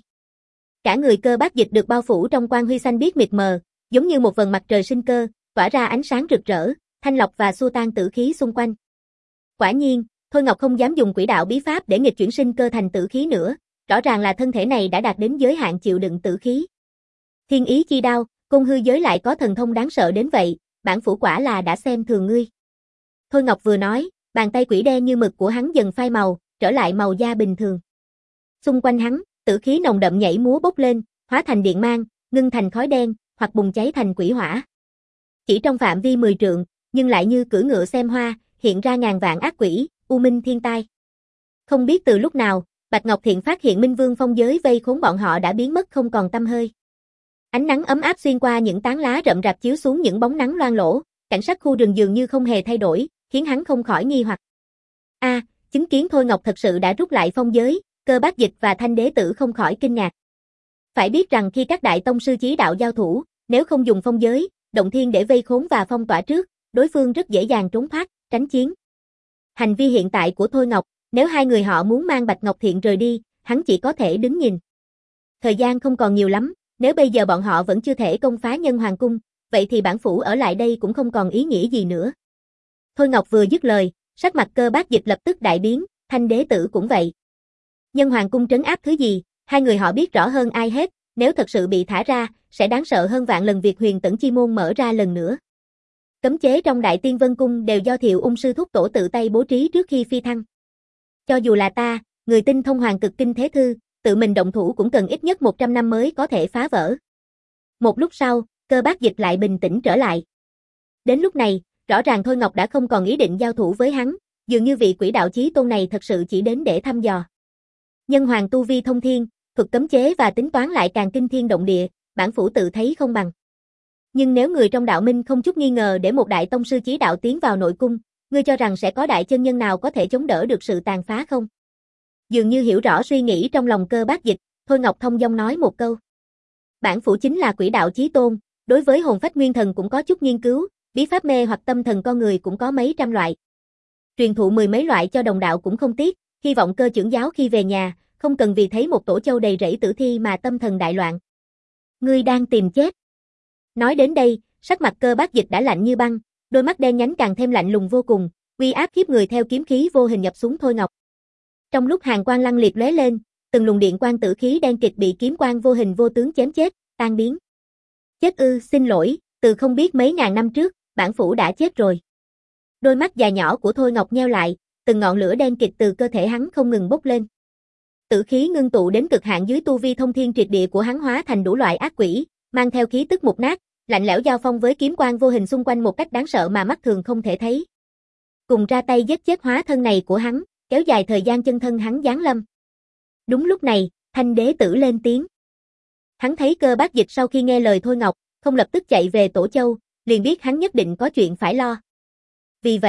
Cả người Cơ Bác Dịch được bao phủ trong quang huy xanh biếc mịt mờ, giống như một vầng mặt trời sinh cơ, tỏa ra ánh sáng rực rỡ, thanh lọc và xua tan tử khí xung quanh. Quả nhiên, Thôi Ngọc không dám dùng quỷ đạo bí pháp để nghịch chuyển sinh cơ thành tử khí nữa, rõ ràng là thân thể này đã đạt đến giới hạn chịu đựng tử khí. Thiên ý chi đao, côn hư giới lại có thần thông đáng sợ đến vậy, bản phủ quả là đã xem thường ngươi. Thôi Ngọc vừa nói, bàn tay quỷ đen như mực của hắn dần phai màu, trở lại màu da bình thường. Xung quanh hắn, tử khí nồng đậm nhảy múa bốc lên, hóa thành điện mang, ngưng thành khói đen, hoặc bùng cháy thành quỷ hỏa. Chỉ trong phạm vi mười trượng, nhưng lại như cưỡi ngựa xem hoa, hiện ra ngàn vạn ác quỷ, u minh thiên tai. Không biết từ lúc nào, Bạch Ngọc Thiện phát hiện Minh Vương phong giới vây khốn bọn họ đã biến mất không còn tăm hơi. Ánh nắng ấm áp xuyên qua những tán lá rậm rạp chiếu xuống những bóng nắng loang lổ, cảnh sắc khu rừng dường như không hề thay đổi, khiến hắn không khỏi nghi hoặc. A, à, chứng kiến Thôi Ngọc thật sự đã rút lại phong giới, Cơ Bác Dịch và Thanh đế tử không khỏi kinh ngạc. Phải biết rằng khi các đại tông sư chí đạo giao thủ, nếu không dùng phong giới, động thiên để vây khốn và phong tỏa trước, đối phương rất dễ dàng trốn thoát, tránh chiến. Hành vi hiện tại của Thôi Ngọc, nếu hai người họ muốn mang Bạch Ngọc Thiện rời đi, hắn chỉ có thể đứng nhìn. Thời gian không còn nhiều lắm, nếu bây giờ bọn họ vẫn chưa thể công phá Nhân Hoàng cung, vậy thì bản phủ ở lại đây cũng không còn ý nghĩa gì nữa. Thôi Ngọc vừa dứt lời, sắc mặt Cơ Bác Dịch lập tức đại biến, Thanh đế tử cũng vậy. Nhân Hoàng cung trấn áp thứ gì, hai người họ biết rõ hơn ai hết, nếu thật sự bị thả ra, sẽ đáng sợ hơn vạn lần việc Huyền Tẫn Chi môn mở ra lần nữa. Cấm chế trong Đại Tiên Vân cung đều do Thiệu Ung sư thúc tổ tự tay bố trí trước khi phi thăng. Cho dù là ta, người tinh thông Hoàng Cực Kinh Thế Thư, tự mình động thủ cũng cần ít nhất một trăm năm mới có thể phá vỡ. Một lúc sau, Cơ Bác Dịch lại bình tĩnh trở lại. Đến lúc này, rõ ràng Thôi Ngọc đã không còn ý định giao thủ với hắn, dường như vị quỷ đạo chí tôn này thật sự chỉ đến để thăm dò. Nhân Hoàng tu vi thông thiên, thuật cấm chế và tính toán lại càng kinh thiên động địa, bản phủ tự thấy không bằng. Nhưng nếu người trong đạo minh không chút nghi ngờ để một đại tông sư chí đạo tiến vào nội cung, ngươi cho rằng sẽ có đại chân nhân nào có thể chống đỡ được sự tàn phá không? Dường như hiểu rõ suy nghĩ trong lòng Cơ Bác Dịch, Thôi Ngọc thông dong nói một câu. Bản phủ chính là quỷ đạo chí tôn, đối với hồn phách nguyên thần cũng có chút nghiên cứu, bí pháp mê hoặc tâm thần con người cũng có mấy trăm loại. Truyền thụ mười mấy loại cho đồng đạo cũng không tiếc, hy vọng Cơ trưởng giáo khi về nhà, không cần vì thấy một tổ châu đầy rẫy tử thi mà tâm thần đại loạn. Ngươi đang tìm chết. Nói đến đây, sắc mặt Cơ Bác Dịch đã lạnh như băng, đôi mắt đen nhánh càng thêm lạnh lùng vô cùng, uy áp khiếp người theo kiếm khí vô hình nhập xuống Thôi Ngọc. Trong lúc hàn quang lăng liệt lóe lên, từng luồng điện quang tử khí đen kịt bị kiếm quang vô hình vô tướng chém chết, tan biến. Chết ư, xin lỗi, từ không biết mấy ngàn năm trước, bản phủ đã chết rồi. Đôi mắt dài nhỏ của Thôi Ngọc nheo lại, từng ngọn lửa đen kịt từ cơ thể hắn không ngừng bốc lên. Tử khí ngưng tụ đến cực hạn dưới tu vi thông thiên triệt địa của hắn hóa thành đủ loại ác quỷ, mang theo khí tức mục nát, lạnh lẽo giao phong với kiếm quang vô hình xung quanh một cách đáng sợ mà mắt thường không thể thấy. Cùng ra tay giết chết hóa thân này của hắn, kéo dài thời gian chân thân hắn giáng lâm. Đúng lúc này, Thanh đế tử lên tiếng. Hắn thấy Cơ Bác Dịch sau khi nghe lời Thôi Ngọc, không lập tức chạy về Tổ Châu, liền biết hắn nhất định có chuyện phải lo. Vì vậy,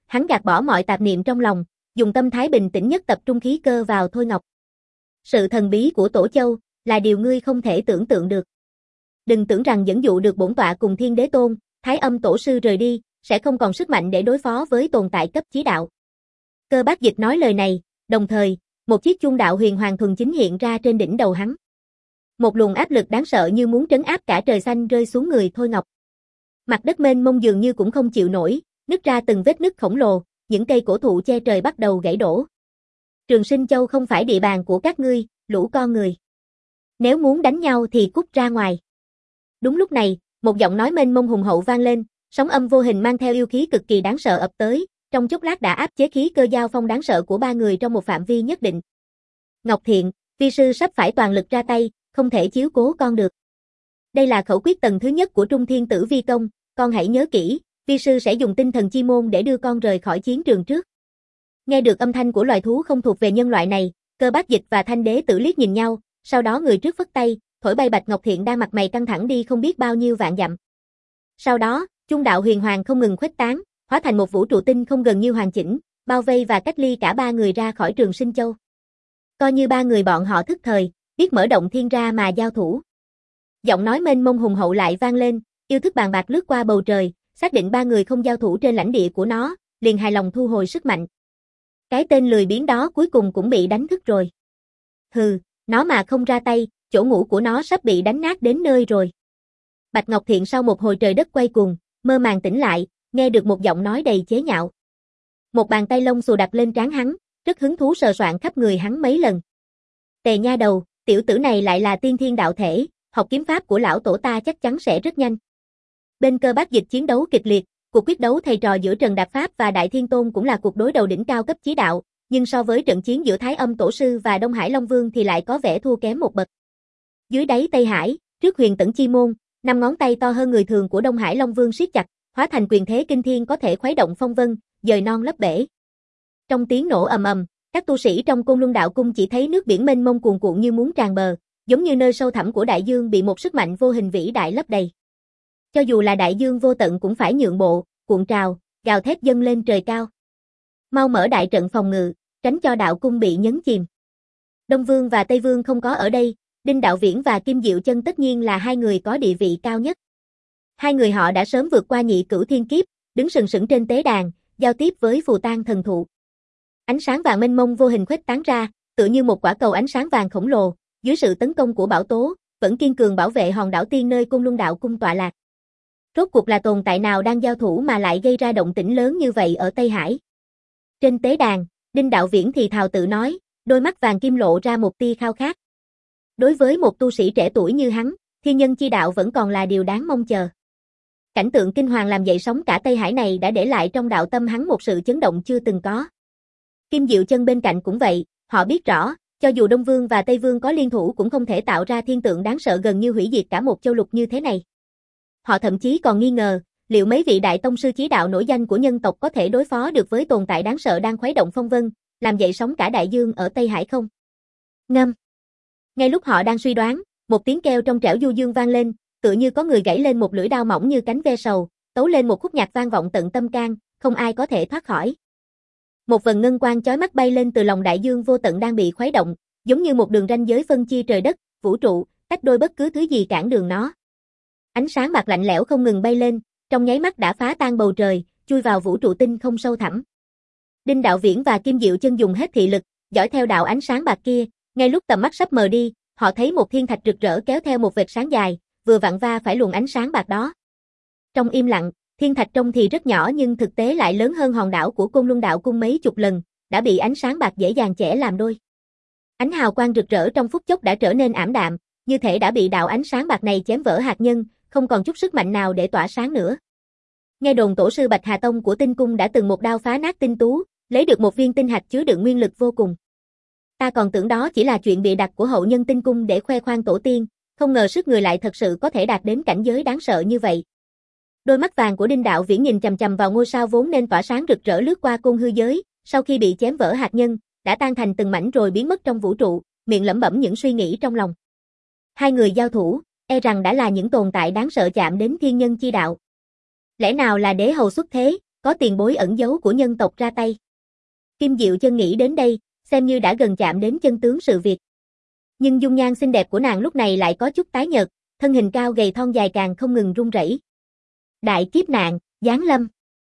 hắn gạt bỏ mọi tạp niệm trong lòng, dùng tâm thái bình tĩnh nhất tập trung khí cơ vào Thôi Ngọc. Sự thần bí của Tổ Châu là điều ngươi không thể tưởng tượng được. Đừng tưởng rằng dẫn dụ được bổn tọa cùng Thiên Đế Tôn, Thái Âm Tổ sư rời đi, sẽ không còn sức mạnh để đối phó với tồn tại cấp chí đạo. Cơ Bác Dịch nói lời này, đồng thời, một chiếc chuông đạo huyền hoàng thuần chính hiện ra trên đỉnh đầu hắn. Một luồng áp lực đáng sợ như muốn trấn áp cả trời xanh rơi xuống người Thôi Ngọc. Mặt đất mênh mông dường như cũng không chịu nổi, nứt ra từng vết nứt khổng lồ, những cây cổ thụ che trời bắt đầu gãy đổ. Trường Sinh Châu không phải địa bàn của các ngươi, lũ con người. Nếu muốn đánh nhau thì cút ra ngoài. Đúng lúc này, một giọng nói mênh mông hùng hậu vang lên, sóng âm vô hình mang theo yêu khí cực kỳ đáng sợ ập tới, trong chốc lát đã áp chế khí cơ giao phong đáng sợ của ba người trong một phạm vi nhất định. Ngọc Thiện, vi sư sắp phải toàn lực ra tay, không thể chiếu cố con được. Đây là khẩu quyết tầng thứ nhất của Trung Thiên Tử Vi Công, con hãy nhớ kỹ, vi sư sẽ dùng tinh thần chi môn để đưa con rời khỏi chiến trường trước. Nghe được âm thanh của loài thú không thuộc về nhân loại này, Cơ Bác Dịch và Thanh Đế Tử liếc nhìn nhau, sau đó người trước phất tay, thổi bay Bạch Ngọc Thiện đang mặt mày căng thẳng đi không biết bao nhiêu vạn dặm. Sau đó, trung đạo huyền hoàng không ngừng khuếch tán, hóa thành một vũ trụ tinh không gần như hoàn chỉnh, bao vây và cách ly cả ba người ra khỏi Trường Sinh Châu. Coi như ba người bọn họ thức thời, biết mở động thiên ra mà giao thủ. Giọng nói mênh mông hùng hậu lại vang lên, yêu thức bàn bạc lướt qua bầu trời, xác định ba người không giao thủ trên lãnh địa của nó, liền hài lòng thu hồi sức mạnh. Cái tên lười biếng đó cuối cùng cũng bị đánh thức rồi. Hừ, nó mà không ra tay, chỗ ngủ của nó sắp bị đánh nát đến nơi rồi. Bạch Ngọc Thiện sau một hồi trời đất quay cuồng, mơ màng tỉnh lại, nghe được một giọng nói đầy chế nhạo. Một bàn tay lông xù đặt lên trán hắn, rất hứng thú sờ soạn khắp người hắn mấy lần. Tề nha đầu, tiểu tử này lại là tiên thiên đạo thể, học kiếm pháp của lão tổ ta chắc chắn sẽ rất nhanh. Bên Cơ Bác Dịch chiến đấu kịch liệt, cuộc quyết đấu thầy trò giữa Trần Đạp Pháp và Đại Thiên Tôn cũng là cuộc đối đầu đỉnh cao cấp chí đạo, nhưng so với trận chiến giữa Thái Âm Tổ sư và Đông Hải Long Vương thì lại có vẻ thua kém một bậc. Dưới đáy Tây Hải, trước Huyền Tẩn Chi Môn, năm ngón tay to hơn người thường của Đông Hải Long Vương siết chặt, hóa thành quyền thế kinh thiên có thể khuấy động phong vân, dời non lấp bể. Trong tiếng nổ ầm ầm, các tu sĩ trong Côn Luân Đạo Cung chỉ thấy nước biển mênh mông cuồn cuộn như muốn tràn bờ, giống như nơi sâu thẳm của đại dương bị một sức mạnh vô hình vĩ đại lấp đầy. Cho dù là đại dương vô tận cũng phải nhượng bộ, cuộn trào, gào thét dâng lên trời cao. Mau mở đại trận phòng ngự, tránh cho đạo cung bị nhấn chìm. Đông Vương và Tây Vương không có ở đây, Đinh Đạo Viễn và Kim Diệu Chân tất nhiên là hai người có địa vị cao nhất. Hai người họ đã sớm vượt qua nhị cửu thiên kiếp, đứng sừng sững trên tế đàn, giao tiếp với phù tang thần thụ. Ánh sáng vàng mênh mông vô hình khuếch tán ra, tựa như một quả cầu ánh sáng vàng khổng lồ, dưới sự tấn công của Bảo Tố, vẫn kiên cường bảo vệ hòn đảo tiên nơi Côn Luân Đạo Cung tọa lạc. Rốt cuộc là tồn tại nào đang giao thủ mà lại gây ra động tĩnh lớn như vậy ở Tây Hải? Trên tế đàn, Đinh Đạo Viễn thì thào tự nói, đôi mắt vàng kim lộ ra một tia khao khát. Đối với một tu sĩ trẻ tuổi như hắn, thiên nhân chi đạo vẫn còn là điều đáng mong chờ. Cảnh tượng kinh hoàng làm dậy sóng cả Tây Hải này đã để lại trong đạo tâm hắn một sự chấn động chưa từng có. Kim Diệu Chân bên cạnh cũng vậy, họ biết rõ, cho dù Đông Vương và Tây Vương có liên thủ cũng không thể tạo ra thiên tượng đáng sợ gần như hủy diệt cả một châu lục như thế này. Họ thậm chí còn nghi ngờ, liệu mấy vị đại tông sư chí đạo nổi danh của nhân tộc có thể đối phó được với tồn tại đáng sợ đang khuấy động phong vân, làm dậy sóng cả đại dương ở Tây Hải không? Ngâm. Ngay lúc họ đang suy đoán, một tiếng kêu trong trẻo du dương vang lên, tựa như có người gãy lên một lưỡi đao mỏng như cánh ve sầu, tấu lên một khúc nhạc vang vọng tận tâm can, không ai có thể thoát khỏi. Một vần ngân quang chói mắt bay lên từ lòng đại dương vô tận đang bị khuấy động, giống như một đường ranh giới phân chia trời đất, vũ trụ, tách đôi bất cứ thứ gì cản đường nó. Ánh sáng bạc lạnh lẽo không ngừng bay lên, trong nháy mắt đã phá tan bầu trời, chui vào vũ trụ tinh không sâu thẳm. Đinh Đạo Viễn và Kim Diệu Chân dùng hết thị lực, dõi theo đạo ánh sáng bạc kia, ngay lúc tầm mắt sắp mờ đi, họ thấy một thiên thạch rực rỡ kéo theo một vệt sáng dài, vừa vặn va phải luồng ánh sáng bạc đó. Trong im lặng, thiên thạch trông thì rất nhỏ nhưng thực tế lại lớn hơn hòn đảo của Côn Luân Đạo Cung mấy chục lần, đã bị ánh sáng bạc dễ dàng chẻ làm đôi. Ánh hào quang rực rỡ trong phút chốc đã trở nên ảm đạm, như thể đã bị đạo ánh sáng bạc này chém vỡ hạt nhân, không còn chút sức mạnh nào để tỏa sáng nữa. Nghe đồn tổ sư Bạch Hà Tông của Tinh Cung đã từng một đao phá nát tinh tú, lấy được một viên tinh hạch chứa đựng nguyên lực vô cùng. Ta còn tưởng đó chỉ là chuyện bịa đặt của hậu nhân Tinh Cung để khoe khoang tổ tiên, không ngờ sức người lại thật sự có thể đạt đến cảnh giới đáng sợ như vậy. Đôi mắt vàng của Đinh Đạo Viễn nhìn chằm chằm vào ngôi sao vốn nên tỏa sáng rực rỡ lướt qua côn hư giới, sau khi bị chém vỡ hạt nhân, đã tan thành từng mảnh rồi biến mất trong vũ trụ, miệng lẩm bẩm những suy nghĩ trong lòng. Hai người giao thủ, e rằng đã là những tồn tại đáng sợ chạm đến thiên nhân chi đạo. Lẽ nào là đế hầu xuất thế, có tiền bối ẩn giấu của nhân tộc ra tay. Kim Diệu Chân nghĩ đến đây, xem như đã gần chạm đến chân tướng sự việc. Nhưng dung nhan xinh đẹp của nàng lúc này lại có chút tái nhợt, thân hình cao gầy thon dài càng không ngừng run rẩy. Đại kiếp nạn, giáng lâm.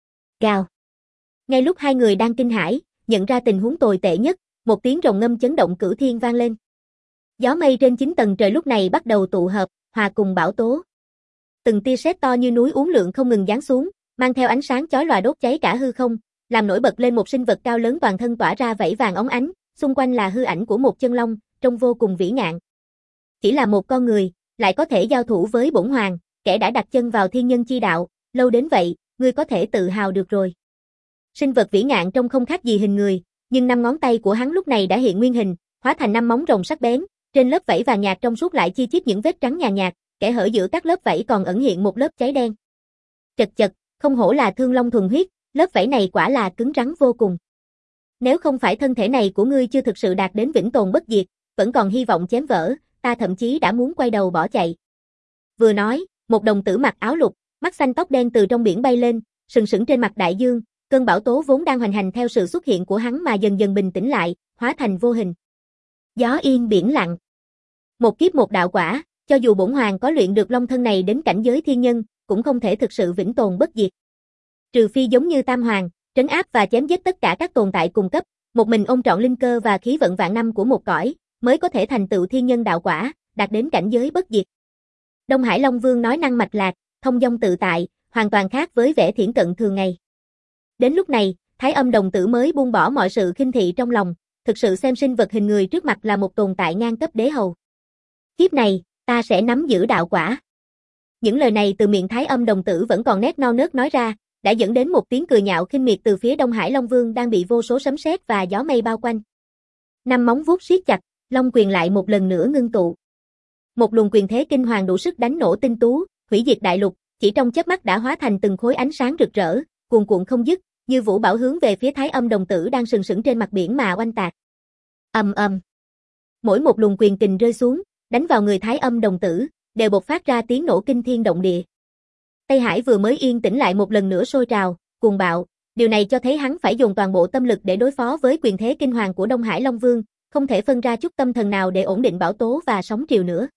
Gào. Ngay lúc hai người đang kinh hãi, nhận ra tình huống tồi tệ nhất, một tiếng rồng ngâm chấn động cửu thiên vang lên. Gió mây trên chín tầng trời lúc này bắt đầu tụ hợp, hòa cùng bão tố. Từng tia sét to như núi uốn lượn không ngừng giáng xuống, mang theo ánh sáng chói lòa đốt cháy cả hư không, làm nổi bật lên một sinh vật cao lớn toàn thân tỏa ra vảy vàng óng ánh, xung quanh là hư ảnh của một chân long, trông vô cùng vĩ ngạn. Chỉ là một con người, lại có thể giao thủ với bổn hoàng, kẻ đã đặt chân vào thiên nhân chi đạo, lâu đến vậy, ngươi có thể tự hào được rồi. Sinh vật vĩ ngạn trông không khác gì hình người, nhưng năm ngón tay của hắn lúc này đã hiện nguyên hình, hóa thành năm móng rồng sắc bén, trên lớp vảy vàng nhạt trong suốt lại chi chít những vết trắng nhàn nhạt, kẽ hở giữa các lớp vảy còn ẩn hiện một lớp cháy đen. Chật chật, không hổ là thương long thuần huyết, lớp vảy này quả là cứng rắn vô cùng. Nếu không phải thân thể này của ngươi chưa thực sự đạt đến vĩnh tồn bất diệt, vẫn còn hy vọng chém vỡ, ta thậm chí đã muốn quay đầu bỏ chạy. Vừa nói, một đồng tử mặc áo lục, mắt xanh tóc đen từ trong biển bay lên, sừng sững trên mặt đại dương, cơn bão tố vốn đang hoành hành theo sự xuất hiện của hắn mà dần dần bình tĩnh lại, hóa thành vô hình. Gió yên biển lặng. Một kiếp một đạo quả, cho dù bổn hoàng có luyện được long thân này đến cảnh giới thiên nhân, cũng không thể thực sự vĩnh tồn bất diệt. Trừ phi giống như Tam Hoàng, trấn áp và chém giết tất cả các tồn tại cùng cấp, một mình ôm trọn linh cơ và khí vận vạn năm của một cõi, mới có thể thành tựu thiên nhân đạo quả, đạt đến cảnh giới bất diệt. Đông Hải Long Vương nói năng mạch lạc, thông dong tự tại, hoàn toàn khác với vẻ thiển cận thường ngày. Đến lúc này, Thái Âm đồng tử mới buông bỏ mọi sự khinh thị trong lòng, thực sự xem sinh vật hình người trước mặt là một tồn tại ngang cấp đế hầu. Kiếp này, ta sẽ nắm giữ đạo quả. Những lời này từ miệng Thái Âm đồng tử vẫn còn nét non nớt nói ra, đã dẫn đến một tiếng cười nhạo khinh miệt từ phía Đông Hải Long Vương đang bị vô số sấm sét và gió mây bao quanh. Năm móng vuốt siết chặt, long quyền lại một lần nữa ngưng tụ. Một luồng quyền thế kinh hoàng đủ sức đánh nổ tinh tú, hủy diệt đại lục, chỉ trong chớp mắt đã hóa thành từng khối ánh sáng rực rỡ, cuồn cuộn không dứt, như vũ bão hướng về phía Thái Âm đồng tử đang sừng sững trên mặt biển mà oanh tạc. Ầm ầm. Mỗi một luồng quyền kình rơi xuống, đánh vào người Thái Âm đồng tử, đều bộc phát ra tiếng nổ kinh thiên động địa. Tây Hải vừa mới yên tĩnh lại một lần nữa sôi trào, cuồng bạo, điều này cho thấy hắn phải dùng toàn bộ tâm lực để đối phó với quyền thế kinh hoàng của Đông Hải Long Vương, không thể phân ra chút tâm thần nào để ổn định bão tố và sóng triều nữa.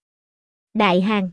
Đại Hàn.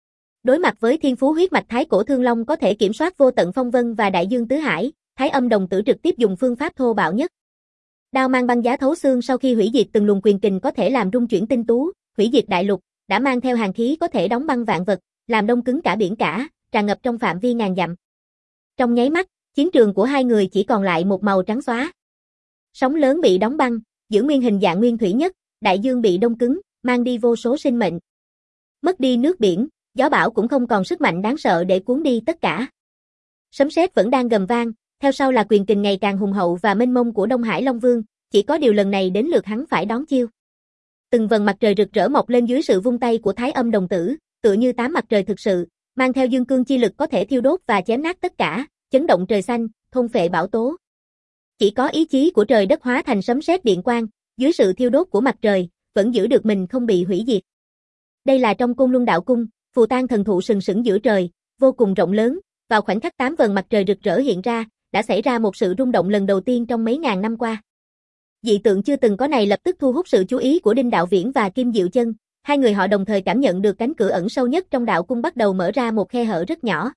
Đối mặt với thiên phú huyết mạch Thái Cổ Thương Long có thể kiểm soát vô tận phong vân và đại dương tứ hải, Thái Âm đồng tử trực tiếp dùng phương pháp thô bạo nhất. Đao mang băng giá thấu xương sau khi hủy diệt từng luồng quyền kình có thể làm rung chuyển tinh tú, hủy diệt đại lục, đã mang theo hàn khí có thể đóng băng vạn vật, làm đông cứng cả biển cả, tràn ngập trong phạm vi ngàn dặm. Trong nháy mắt, chiến trường của hai người chỉ còn lại một màu trắng xóa. Sóng lớn bị đóng băng, giữ nguyên hình dạng nguyên thủy nhất, đại dương bị đông cứng, mang đi vô số sinh mệnh. Mất đi nước biển, gió bão cũng không còn sức mạnh đáng sợ để cuốn đi tất cả. Sấm sét vẫn đang gầm vang, theo sau là quyền kình ngày càng hùng hậu và mênh mông của Đông Hải Long Vương, chỉ có điều lần này đến lượt hắn phải đón chiêu. Từng vầng mặt trời rực rỡ mọc lên dưới sự vung tay của Thái Âm đồng tử, tựa như tám mặt trời thực sự, mang theo dương cương chi lực có thể thiêu đốt và chém nát tất cả, chấn động trời xanh, thôn phệ bão tố. Chỉ có ý chí của trời đất hóa thành sấm sét điện quang, dưới sự thiêu đốt của mặt trời, vẫn giữ được mình không bị hủy diệt. Đây là trong Côn Luân Đạo Cung, phù tang thần thụ sừng sững giữa trời, vô cùng rộng lớn, vào khoảnh khắc tám vầng mặt trời rực rỡ hiện ra, đã xảy ra một sự rung động lần đầu tiên trong mấy ngàn năm qua. Dị tượng chưa từng có này lập tức thu hút sự chú ý của Đinh Đạo Viễn và Kim Diệu Chân, hai người họ đồng thời cảm nhận được cánh cửa ẩn sâu nhất trong đạo cung bắt đầu mở ra một khe hở rất nhỏ.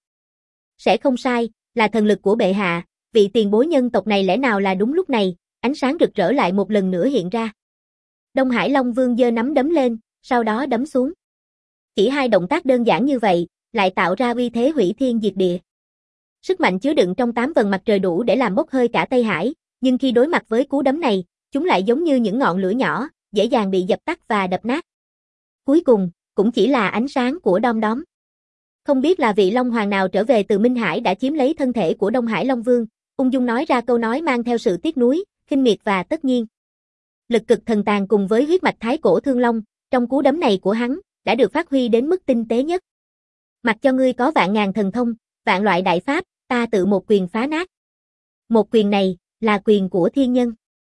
Sẽ không sai, là thần lực của bệ hạ, vị tiền bối nhân tộc này lẽ nào là đúng lúc này, ánh sáng rực rỡ lại một lần nữa hiện ra. Đông Hải Long Vương giơ nắm đấm lên, sau đó đấm xuống. Chỉ hai động tác đơn giản như vậy, lại tạo ra uy thế hủy thiên diệt địa. Sức mạnh chứa đựng trong tám vầng mặt trời đủ để làm bốc hơi cả Tây Hải, nhưng khi đối mặt với cú đấm này, chúng lại giống như những ngọn lửa nhỏ, dễ dàng bị dập tắt và đập nát. Cuối cùng, cũng chỉ là ánh sáng của đom đóm. Không biết là vị Long Hoàng nào trở về từ Minh Hải đã chiếm lấy thân thể của Đông Hải Long Vương, ung dung nói ra câu nói mang theo sự tiếc nuối, khinh miệt và tất nhiên. Lực cực thần tàn cùng với huyết mạch Thái Cổ Thương Long, trong cú đấm này của hắn, đã được phát huy đến mức tinh tế nhất. Mặc cho ngươi có vạn ngàn thần thông, vạn loại đại pháp, ta tự một quyền phá nát. Một quyền này, là quyền của thiên nhân.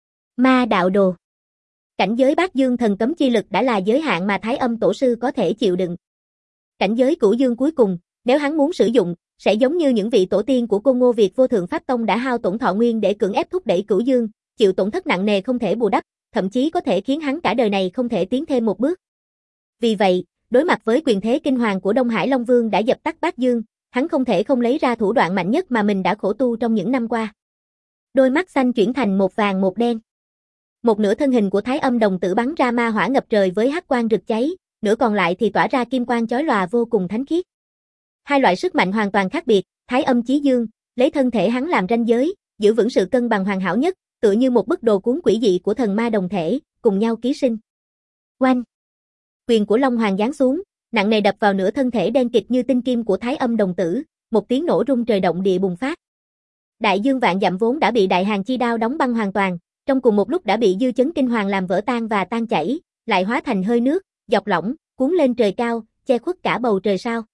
Ma đạo đồ. Cảnh giới Bát Dương thần cấm chi lực đã là giới hạn mà Thái Âm tổ sư có thể chịu đựng. Cảnh giới Cửu Dương cuối cùng, Nếu hắn muốn sử dụng, sẽ giống như những vị tổ tiên của Côn Ngô Việt Vô Thượng Pháp Tông đã hao tổn thọ nguyên để cưỡng ép thúc đẩy Cửu Dương, chịu tổn thất nặng nề không thể bù đắp, thậm chí có thể khiến hắn cả đời này không thể tiến thêm một bước. Vì vậy, đối mặt với quyền thế kinh hoàng của Đông Hải Long Vương đã dập tắt Bát Dương, hắn không thể không lấy ra thủ đoạn mạnh nhất mà mình đã khổ tu trong những năm qua. Đôi mắt xanh chuyển thành một vàng một đen. Một nửa thân hình của Thái Âm đồng tử bắn ra ma hỏa ngập trời với hắc quang rực cháy, nửa còn lại thì tỏa ra kim quang chói lòa vô cùng thánh khiết. Hai loại sức mạnh hoàn toàn khác biệt, Thái Âm chí dương, lấy thân thể hắn làm ranh giới, giữ vững sự cân bằng hoàn hảo nhất, tựa như một bức đồ cuốn quỷ dị của thần ma đồng thể, cùng nhau ký sinh. Oanh! Quyền của Long Hoàng giáng xuống, nặng nề đập vào nửa thân thể đen kịt như tinh kim của Thái Âm đồng tử, một tiếng nổ rung trời động địa bùng phát. Đại dương vạn dặm vốn đã bị Đại Hàn chi đao đóng băng hoàn toàn, trong cùng một lúc đã bị dư chấn kinh hoàng làm vỡ tan và tan chảy, lại hóa thành hơi nước, dọc lỏng, cuốn lên trời cao, che khuất cả bầu trời sao.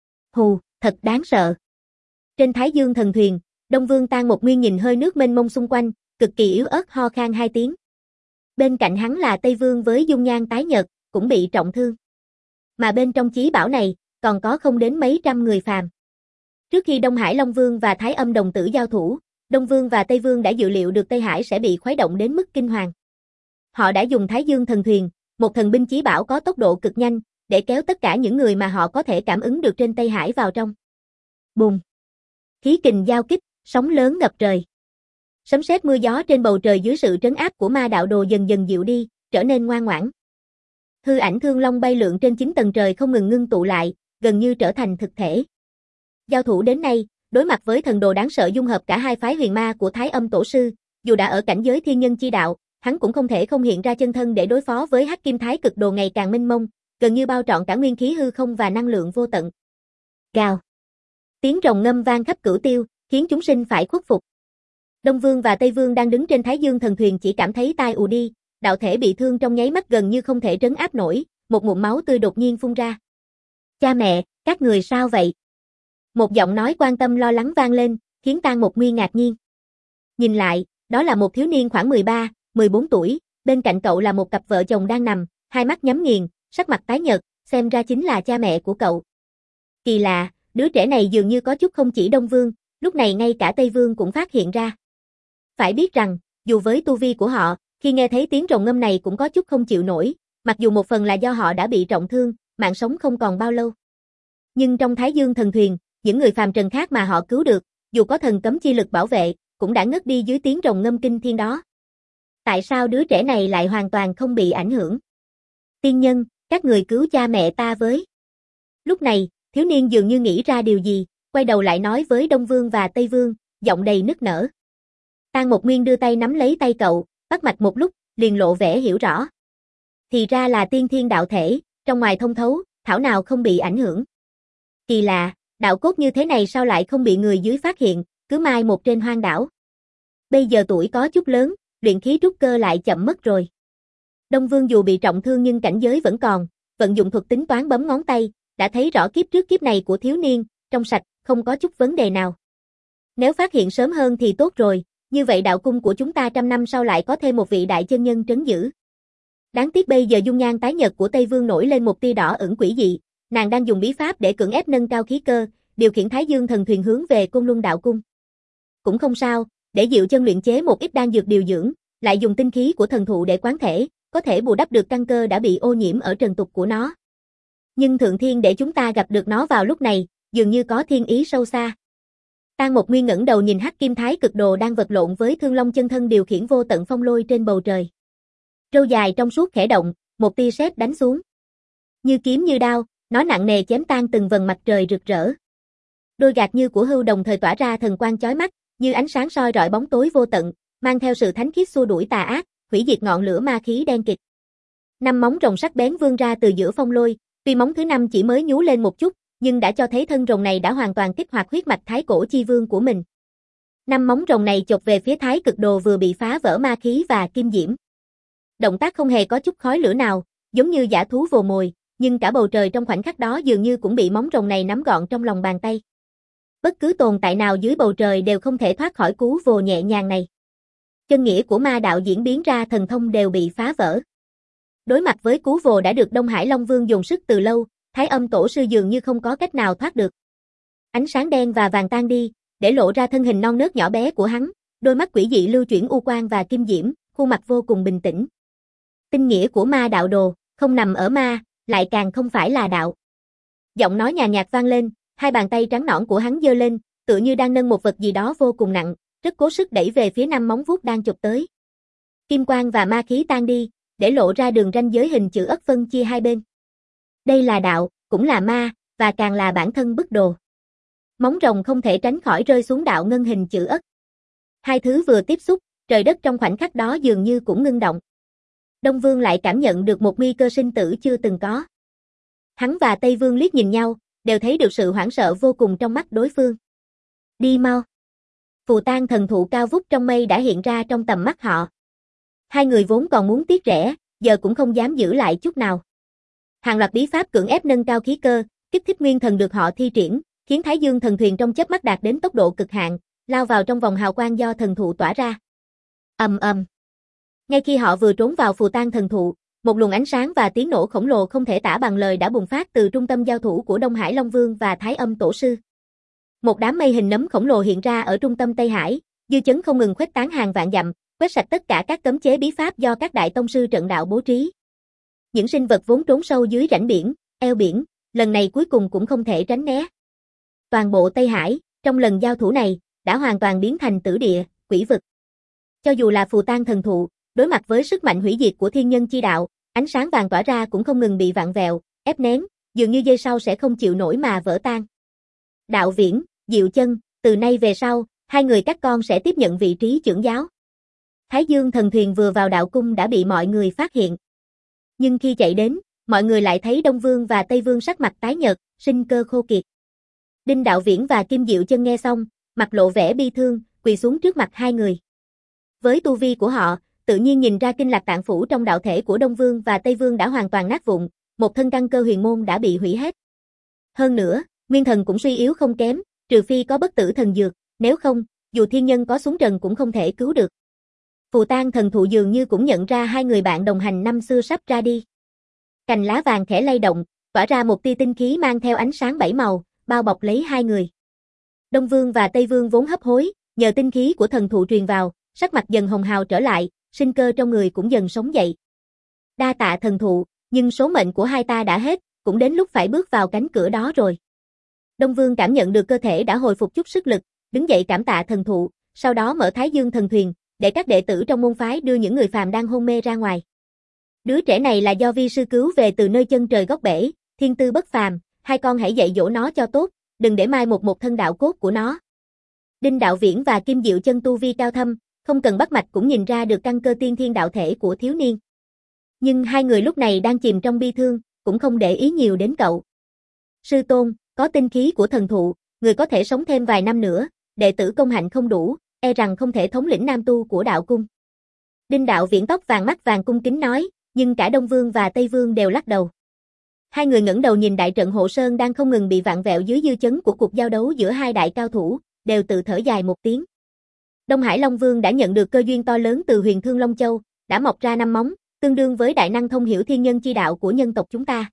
Hù, thật đáng sợ. Trên Thái Dương thần thuyền, Đông Vương Tang Một Nguyên nhìn hơi nước mênh mông xung quanh, cực kỳ yếu ớt ho khan hai tiếng. Bên cạnh hắn là Tây Vương với dung nhan tái nhợt, cũng bị trọng thương. Mà bên trong chí bảo này, còn có không đến mấy trăm người phàm. Trước khi Đông Hải Long Vương và Thái Âm đồng tử giao thủ, Đông Vương và Tây Vương đã dự liệu được Tây Hải sẽ bị khuấy động đến mức kinh hoàng. Họ đã dùng Thái Dương thần thuyền, một thần binh chí bảo có tốc độ cực nhanh, để kéo tất cả những người mà họ có thể cảm ứng được trên Tây Hải vào trong. Bùng! Khí kình giao kích, sóng lớn ngập trời. Sấm sét mưa gió trên bầu trời dưới sự trấn áp của ma đạo đồ dần dần dịu đi, trở nên ngoan ngoãn. Hư ảnh thương long bay lượn trên chín tầng trời không ngừng ngưng tụ lại, gần như trở thành thực thể. Giao thủ đến nay, đối mặt với thần đồ đáng sợ dung hợp cả hai phái huyền ma của Thái Âm tổ sư, dù đã ở cảnh giới thiên nhân chi đạo, hắn cũng không thể không hiện ra chân thân để đối phó với Hắc Kim Thái cực đồ ngày càng mênh mông, gần như bao trọn cả nguyên khí hư không và năng lượng vô tận. Gào. Tiếng rồng ngâm vang khắp cửu tiêu, khiến chúng sinh phải khuất phục. Đông Vương và Tây Vương đang đứng trên Thái Dương thần thuyền chỉ cảm thấy tai ù đi, đạo thể bị thương trong nháy mắt gần như không thể trấn áp nổi, một ngụm máu tươi đột nhiên phun ra. Cha mẹ, các người sao vậy? Một giọng nói quan tâm lo lắng vang lên, khiến Tang Một Nguyên ngạc nhiên. Nhìn lại, đó là một thiếu niên khoảng mười ba, mười bốn tuổi, bên cạnh cậu là một cặp vợ chồng đang nằm, hai mắt nhắm nghiền, sắc mặt tái nhợt, xem ra chính là cha mẹ của cậu. Kỳ lạ, đứa trẻ này dường như có chút không chỉ Đông Vương, lúc này ngay cả Tây Vương cũng phát hiện ra. Phải biết rằng, dù với tu vi của họ, khi nghe thấy tiếng rồng ngâm này cũng có chút không chịu nổi, mặc dù một phần là do họ đã bị trọng thương, mạng sống không còn bao lâu. Nhưng trong Thái Dương thần thuyền, những người phàm trần khác mà họ cứu được, dù có thần cấm chi lực bảo vệ, cũng đã ngất đi dưới tiếng rồng ngâm kinh thiên đó. Tại sao đứa trẻ này lại hoàn toàn không bị ảnh hưởng? Tiên nhân, các người cứu cha mẹ ta với. Lúc này, thiếu niên dường như nghĩ ra điều gì, quay đầu lại nói với Đông Vương và Tây Vương, giọng đầy nức nở. Tang Một Nguyên đưa tay nắm lấy tay cậu, bắt mạch một lúc, liền lộ vẻ hiểu rõ. Thì ra là tiên thiên đạo thể, trong ngoài thông thấu, thảo nào không bị ảnh hưởng. Kỳ lạ, đạo cốt như thế này sao lại không bị người dưới phát hiện, cứ mai một trên hoang đảo. Bây giờ tuổi có chút lớn, luyện khí trúc cơ lại chậm mất rồi. Đông Vương dù bị trọng thương nhưng cảnh giới vẫn còn, vận dụng thuật tính toán bấm ngón tay, đã thấy rõ kiếp trước kiếp này của thiếu niên, trong sạch, không có chút vấn đề nào. Nếu phát hiện sớm hơn thì tốt rồi, như vậy đạo cung của chúng ta trăm năm sau lại có thêm một vị đại chân nhân trấn giữ. Đáng tiếc bây giờ dung nhan tái nhợt của Tây Vương nổi lên một tia đỏ ửng quỷ dị, nàng đang dùng bí pháp để cưỡng ép nâng cao khí cơ, điều khiển Thái Dương thần thuyền hướng về Côn Luân đạo cung. Cũng không sao, để dịu chân luyện chế một ít đan dược điều dưỡng, lại dùng tinh khí của thần thụ để quán thể, có thể bù đắp được căn cơ đã bị ô nhiễm ở trần tục của nó. Nhưng thượng thiên để chúng ta gặp được nó vào lúc này, dường như có thiên ý sâu xa. Tang Một Nguyên ngẩng đầu nhìn Hắc Kim Thái cực đồ đang vật lộn với Thương Long chân thân điều khiển vô tận phong lôi trên bầu trời. Râu dài trong suốt khẽ động, một tia sét đánh xuống. Như kiếm như đao, nó nặng nề chém tan từng vầng mặt trời rực rỡ. Đôi gạt như của hưu đồng thời tỏa ra thần quang chói mắt, như ánh sáng soi rọi bóng tối vô tận, mang theo sự thánh khiết xua đuổi tà ác, hủy diệt ngọn lửa ma khí đen kịt. Năm móng rồng sắc bén vươn ra từ giữa phong lôi, tuy móng thứ năm chỉ mới nhú lên một chút, nhưng đã cho thấy thân rồng này đã hoàn toàn kích hoạt huyết mạch thái cổ chi vương của mình. Năm móng rồng này chộp về phía thái cực đồ vừa bị phá vỡ ma khí và kim diễm. Động tác không hề có chút khói lửa nào, giống như dã thú vồ mồi, nhưng cả bầu trời trong khoảnh khắc đó dường như cũng bị móng rồng này nắm gọn trong lòng bàn tay. Bất cứ tồn tại nào dưới bầu trời đều không thể thoát khỏi cú vồ nhẹ nhàng này. Chân nghĩa của ma đạo diễn biến ra thần thông đều bị phá vỡ. Đối mặt với cú vồ đã được Đông Hải Long Vương dùng sức từ lâu, Thái Âm tổ sư dường như không có cách nào thoát được. Ánh sáng đen và vàng tan đi, để lộ ra thân hình non nớt nhỏ bé của hắn, đôi mắt quỷ dị lưu chuyển u quang và kim diễm, khuôn mặt vô cùng bình tĩnh. Tinh nghĩa của ma đạo đồ, không nằm ở ma, lại càng không phải là đạo. Giọng nói nhàn nhạt vang lên, hai bàn tay trắng nõn của hắn giơ lên, tựa như đang nâng một vật gì đó vô cùng nặng, rất cố sức đẩy về phía năm móng vuốt đang chụp tới. Kim quang và ma khí tan đi, để lộ ra đường ranh giới hình chữ ất phân chia hai bên. Đây là đạo, cũng là ma, và càng là bản thân bức đồ. Móng rồng không thể tránh khỏi rơi xuống đạo ngân hình chữ ất. Hai thứ vừa tiếp xúc, trời đất trong khoảnh khắc đó dường như cũng ngưng động. Đông Vương lại cảm nhận được một nguy cơ sinh tử chưa từng có. Hắn và Tây Vương liếc nhìn nhau, đều thấy được sự hoảng sợ vô cùng trong mắt đối phương. Đi mau. Phù tang thần thụ cao vút trong mây đã hiện ra trong tầm mắt họ. Hai người vốn còn muốn tiếc rẻ, giờ cũng không dám giữ lại chút nào. Hàng loạt bí pháp cưỡng ép nâng cao khí cơ, kích thích nguyên thần được họ thi triển, khiến Thái Dương thần thuyền trong chớp mắt đạt đến tốc độ cực hạn, lao vào trong vòng hào quang do thần thụ tỏa ra. Ầm ầm. Ngay khi họ vừa trốn vào phù tang thần thụ, một luồng ánh sáng và tiếng nổ khổng lồ không thể tả bằng lời đã bùng phát từ trung tâm giao thủ của Đông Hải Long Vương và Thái Âm Tổ Sư. Một đám mây hình nấm khổng lồ hiện ra ở trung tâm Tây Hải, dư chấn không ngừng khuếch tán hàng vạn dặm, quét sạch tất cả các cấm chế bí pháp do các đại tông sư trận đạo bố trí. Những sinh vật vốn trốn sâu dưới rãnh biển, eo biển, lần này cuối cùng cũng không thể tránh né. Toàn bộ Tây Hải, trong lần giao thủ này, đã hoàn toàn biến thành tử địa, quỷ vực. Cho dù là phù tang thần thụ, đối mặt với sức mạnh hủy diệt của thiên nhân chi đạo, ánh sáng vàng tỏa ra cũng không ngừng bị vặn vẹo, ép nén, dường như dây sau sẽ không chịu nổi mà vỡ tan. Đạo Viễn, Diệu Chân, từ nay về sau, hai người các con sẽ tiếp nhận vị trí trưởng giáo. Thái Dương thần thuyền vừa vào đạo cung đã bị mọi người phát hiện. Nhưng khi chạy đến, mọi người lại thấy Đông Vương và Tây Vương sắc mặt tái nhợt, sinh cơ khô kiệt. Đinh Đạo Viễn và Kim Diệu Chân nghe xong, mặt lộ vẻ bi thương, quỳ xuống trước mặt hai người. Với tu vi của họ, tự nhiên nhìn ra kinh lạc tạng phủ trong đạo thể của Đông Vương và Tây Vương đã hoàn toàn nát vụn, một thân căn cơ huyền môn đã bị hủy hết. Hơn nữa, nguyên thần cũng suy yếu không kém, trừ phi có bất tử thần dược, nếu không, dù thiên nhân có xuống trần cũng không thể cứu được. Phù tang thần thụ dường như cũng nhận ra hai người bạn đồng hành năm xưa sắp ra đi. Cành lá vàng khẽ lay động, tỏa ra một tia tinh khí mang theo ánh sáng bảy màu, bao bọc lấy hai người. Đông Vương và Tây Vương vốn hấp hối, nhờ tinh khí của thần thụ truyền vào, sắc mặt dần hồng hào trở lại, sinh cơ trong người cũng dần sống dậy. Đa tạ thần thụ, nhưng số mệnh của hai ta đã hết, cũng đến lúc phải bước vào cánh cửa đó rồi. Đông Vương cảm nhận được cơ thể đã hồi phục chút sức lực, đứng dậy cảm tạ thần thụ, sau đó mở Thái Dương thần thuyền, để các đệ tử trong môn phái đưa những người phàm đang hôn mê ra ngoài. Đứa trẻ này là do vi sư cứu về từ nơi chân trời góc bể, thiên tư bất phàm, hai con hãy dạy dỗ nó cho tốt, đừng để mai một một thân đạo cốt của nó. Đinh Đạo Viễn và Kim Diệu Chân tu vi cao thâm, không cần bắt mạch cũng nhìn ra được căn cơ tiên thiên đạo thể của thiếu niên. Nhưng hai người lúc này đang chìm trong bi thương, cũng không để ý nhiều đến cậu. Sư tôn, có tinh khí của thần thụ, người có thể sống thêm vài năm nữa, đệ tử công hạnh không đủ, e rằng không thể thống lĩnh nam tu của đạo cung. Đinh Đạo Viễn tóc vàng mắt vàng cung kính nói, nhưng cả Đông Vương và Tây Vương đều lắc đầu. Hai người ngẩng đầu nhìn đại trận hộ sơn đang không ngừng bị vặn vẹo dưới dư chấn của cuộc giao đấu giữa hai đại cao thủ, đều tự thở dài một tiếng. Đông Hải Long Vương đã nhận được cơ duyên to lớn từ Huyền Thương Long Châu, đã mọc ra năm móng, tương đương với đại năng thông hiểu thiên nhân chi đạo của nhân tộc chúng ta.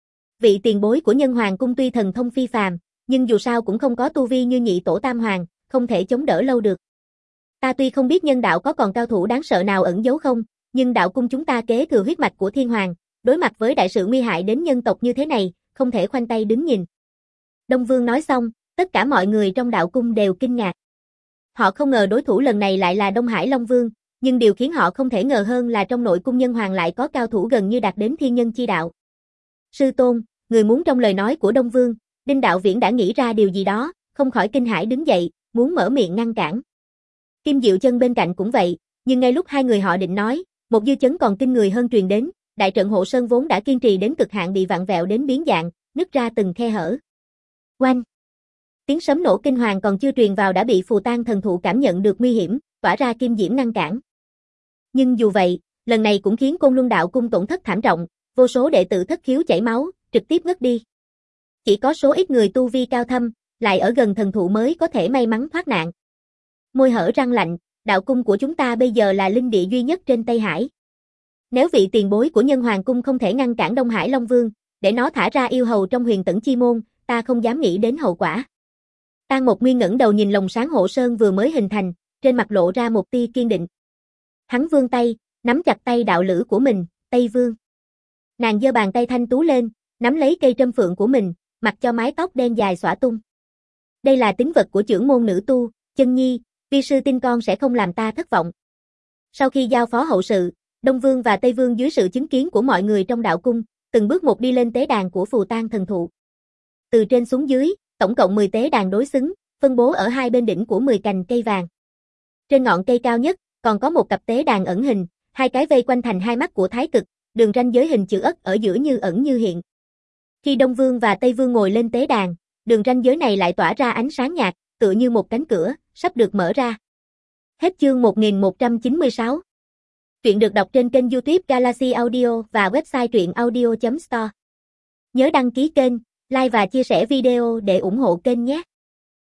Vị tiền bối của Nhân Hoàng cung tuy thần thông phi phàm, nhưng dù sao cũng không có tu vi như nhị tổ Tam Hoàng, không thể chống đỡ lâu được. Ta tuy không biết nhân đạo có còn cao thủ đáng sợ nào ẩn giấu không, nhưng đạo cung chúng ta kế thừa huyết mạch của Thiên Hoàng, đối mặt với đại sự nguy hại đến nhân tộc như thế này, không thể khoanh tay đứng nhìn. Đông Vương nói xong, tất cả mọi người trong đạo cung đều kinh ngạc. Họ không ngờ đối thủ lần này lại là Đông Hải Long Vương, nhưng điều khiến họ không thể ngờ hơn là trong nội cung Nhân Hoàng lại có cao thủ gần như đạt đến thiên nhân chi đạo. Sư tôn, người muốn trong lời nói của Đông Vương, Đinh Đạo Viễn đã nghĩ ra điều gì đó, không khỏi kinh hãi đứng dậy, muốn mở miệng ngăn cản. Kim Diệu Chân bên cạnh cũng vậy, nhưng ngay lúc hai người họ định nói, một dư chấn còn kinh người hơn truyền đến, đại trận hộ sơn vốn đã kiên trì đến cực hạn bị vặn vẹo đến biến dạng, nứt ra từng khe hở. Oanh! Tiếng sấm nổ kinh hoàng còn chưa truyền vào đã bị phù tang thần thụ cảm nhận được nguy hiểm, tỏa ra kim diễm ngăn cản. Nhưng dù vậy, lần này cũng khiến Côn Luân đạo cung tổn thất thảm trọng, vô số đệ tử thất khiếu chảy máu, trực tiếp ngất đi. Chỉ có số ít người tu vi cao thâm, lại ở gần thần thụ mới có thể may mắn thoát nạn. Môi hở răng lạnh, đạo cung của chúng ta bây giờ là linh địa duy nhất trên Tây Hải. Nếu vị tiền bối của Nhân Hoàng cung không thể ngăn cản Đông Hải Long Vương, để nó thả ra yêu hầu trong Huyền Tẩn chi môn, ta không dám nghĩ đến hậu quả. Tang Mộc Nguyên ngẩng đầu nhìn lồng sáng hộ sơn vừa mới hình thành, trên mặt lộ ra một tia kiên định. Hắn vươn tay, nắm chặt tay đạo lữ của mình, Tây Vương. Nàng giơ bàn tay thanh tú lên, nắm lấy cây trâm phượng của mình, mặc cho mái tóc đen dài xõa tung. Đây là tín vật của chưởng môn nữ tu, Chân Nhi, vi sư tin con sẽ không làm ta thất vọng. Sau khi giao phó hậu sự, Đông Vương và Tây Vương dưới sự chứng kiến của mọi người trong đạo cung, từng bước một đi lên tế đàn của Phù Tang thần thụ. Từ trên xuống dưới, tổng cộng mười tế đàn đối xứng, phân bố ở hai bên đỉnh của mười cành cây vàng. Trên ngọn cây cao nhất, còn có một cặp tế đàn ẩn hình, hai cái vây quanh thành hai mắt của Thái Cực, đường ranh giới hình chữ ất ở giữa như ẩn như hiện. Khi Đông Vương và Tây Vương ngồi lên tế đàn, đường ranh giới này lại tỏa ra ánh sáng nhạt, tựa như một cánh cửa, sắp được mở ra. Hết chương một nghìn một trăm chín mươi sáu. Truyện được đọc trên kênh YouTube Galaxy Audio và website truyện audio chấm store. Nhớ đăng ký kênh, like và chia sẻ video để ủng hộ kênh nhé.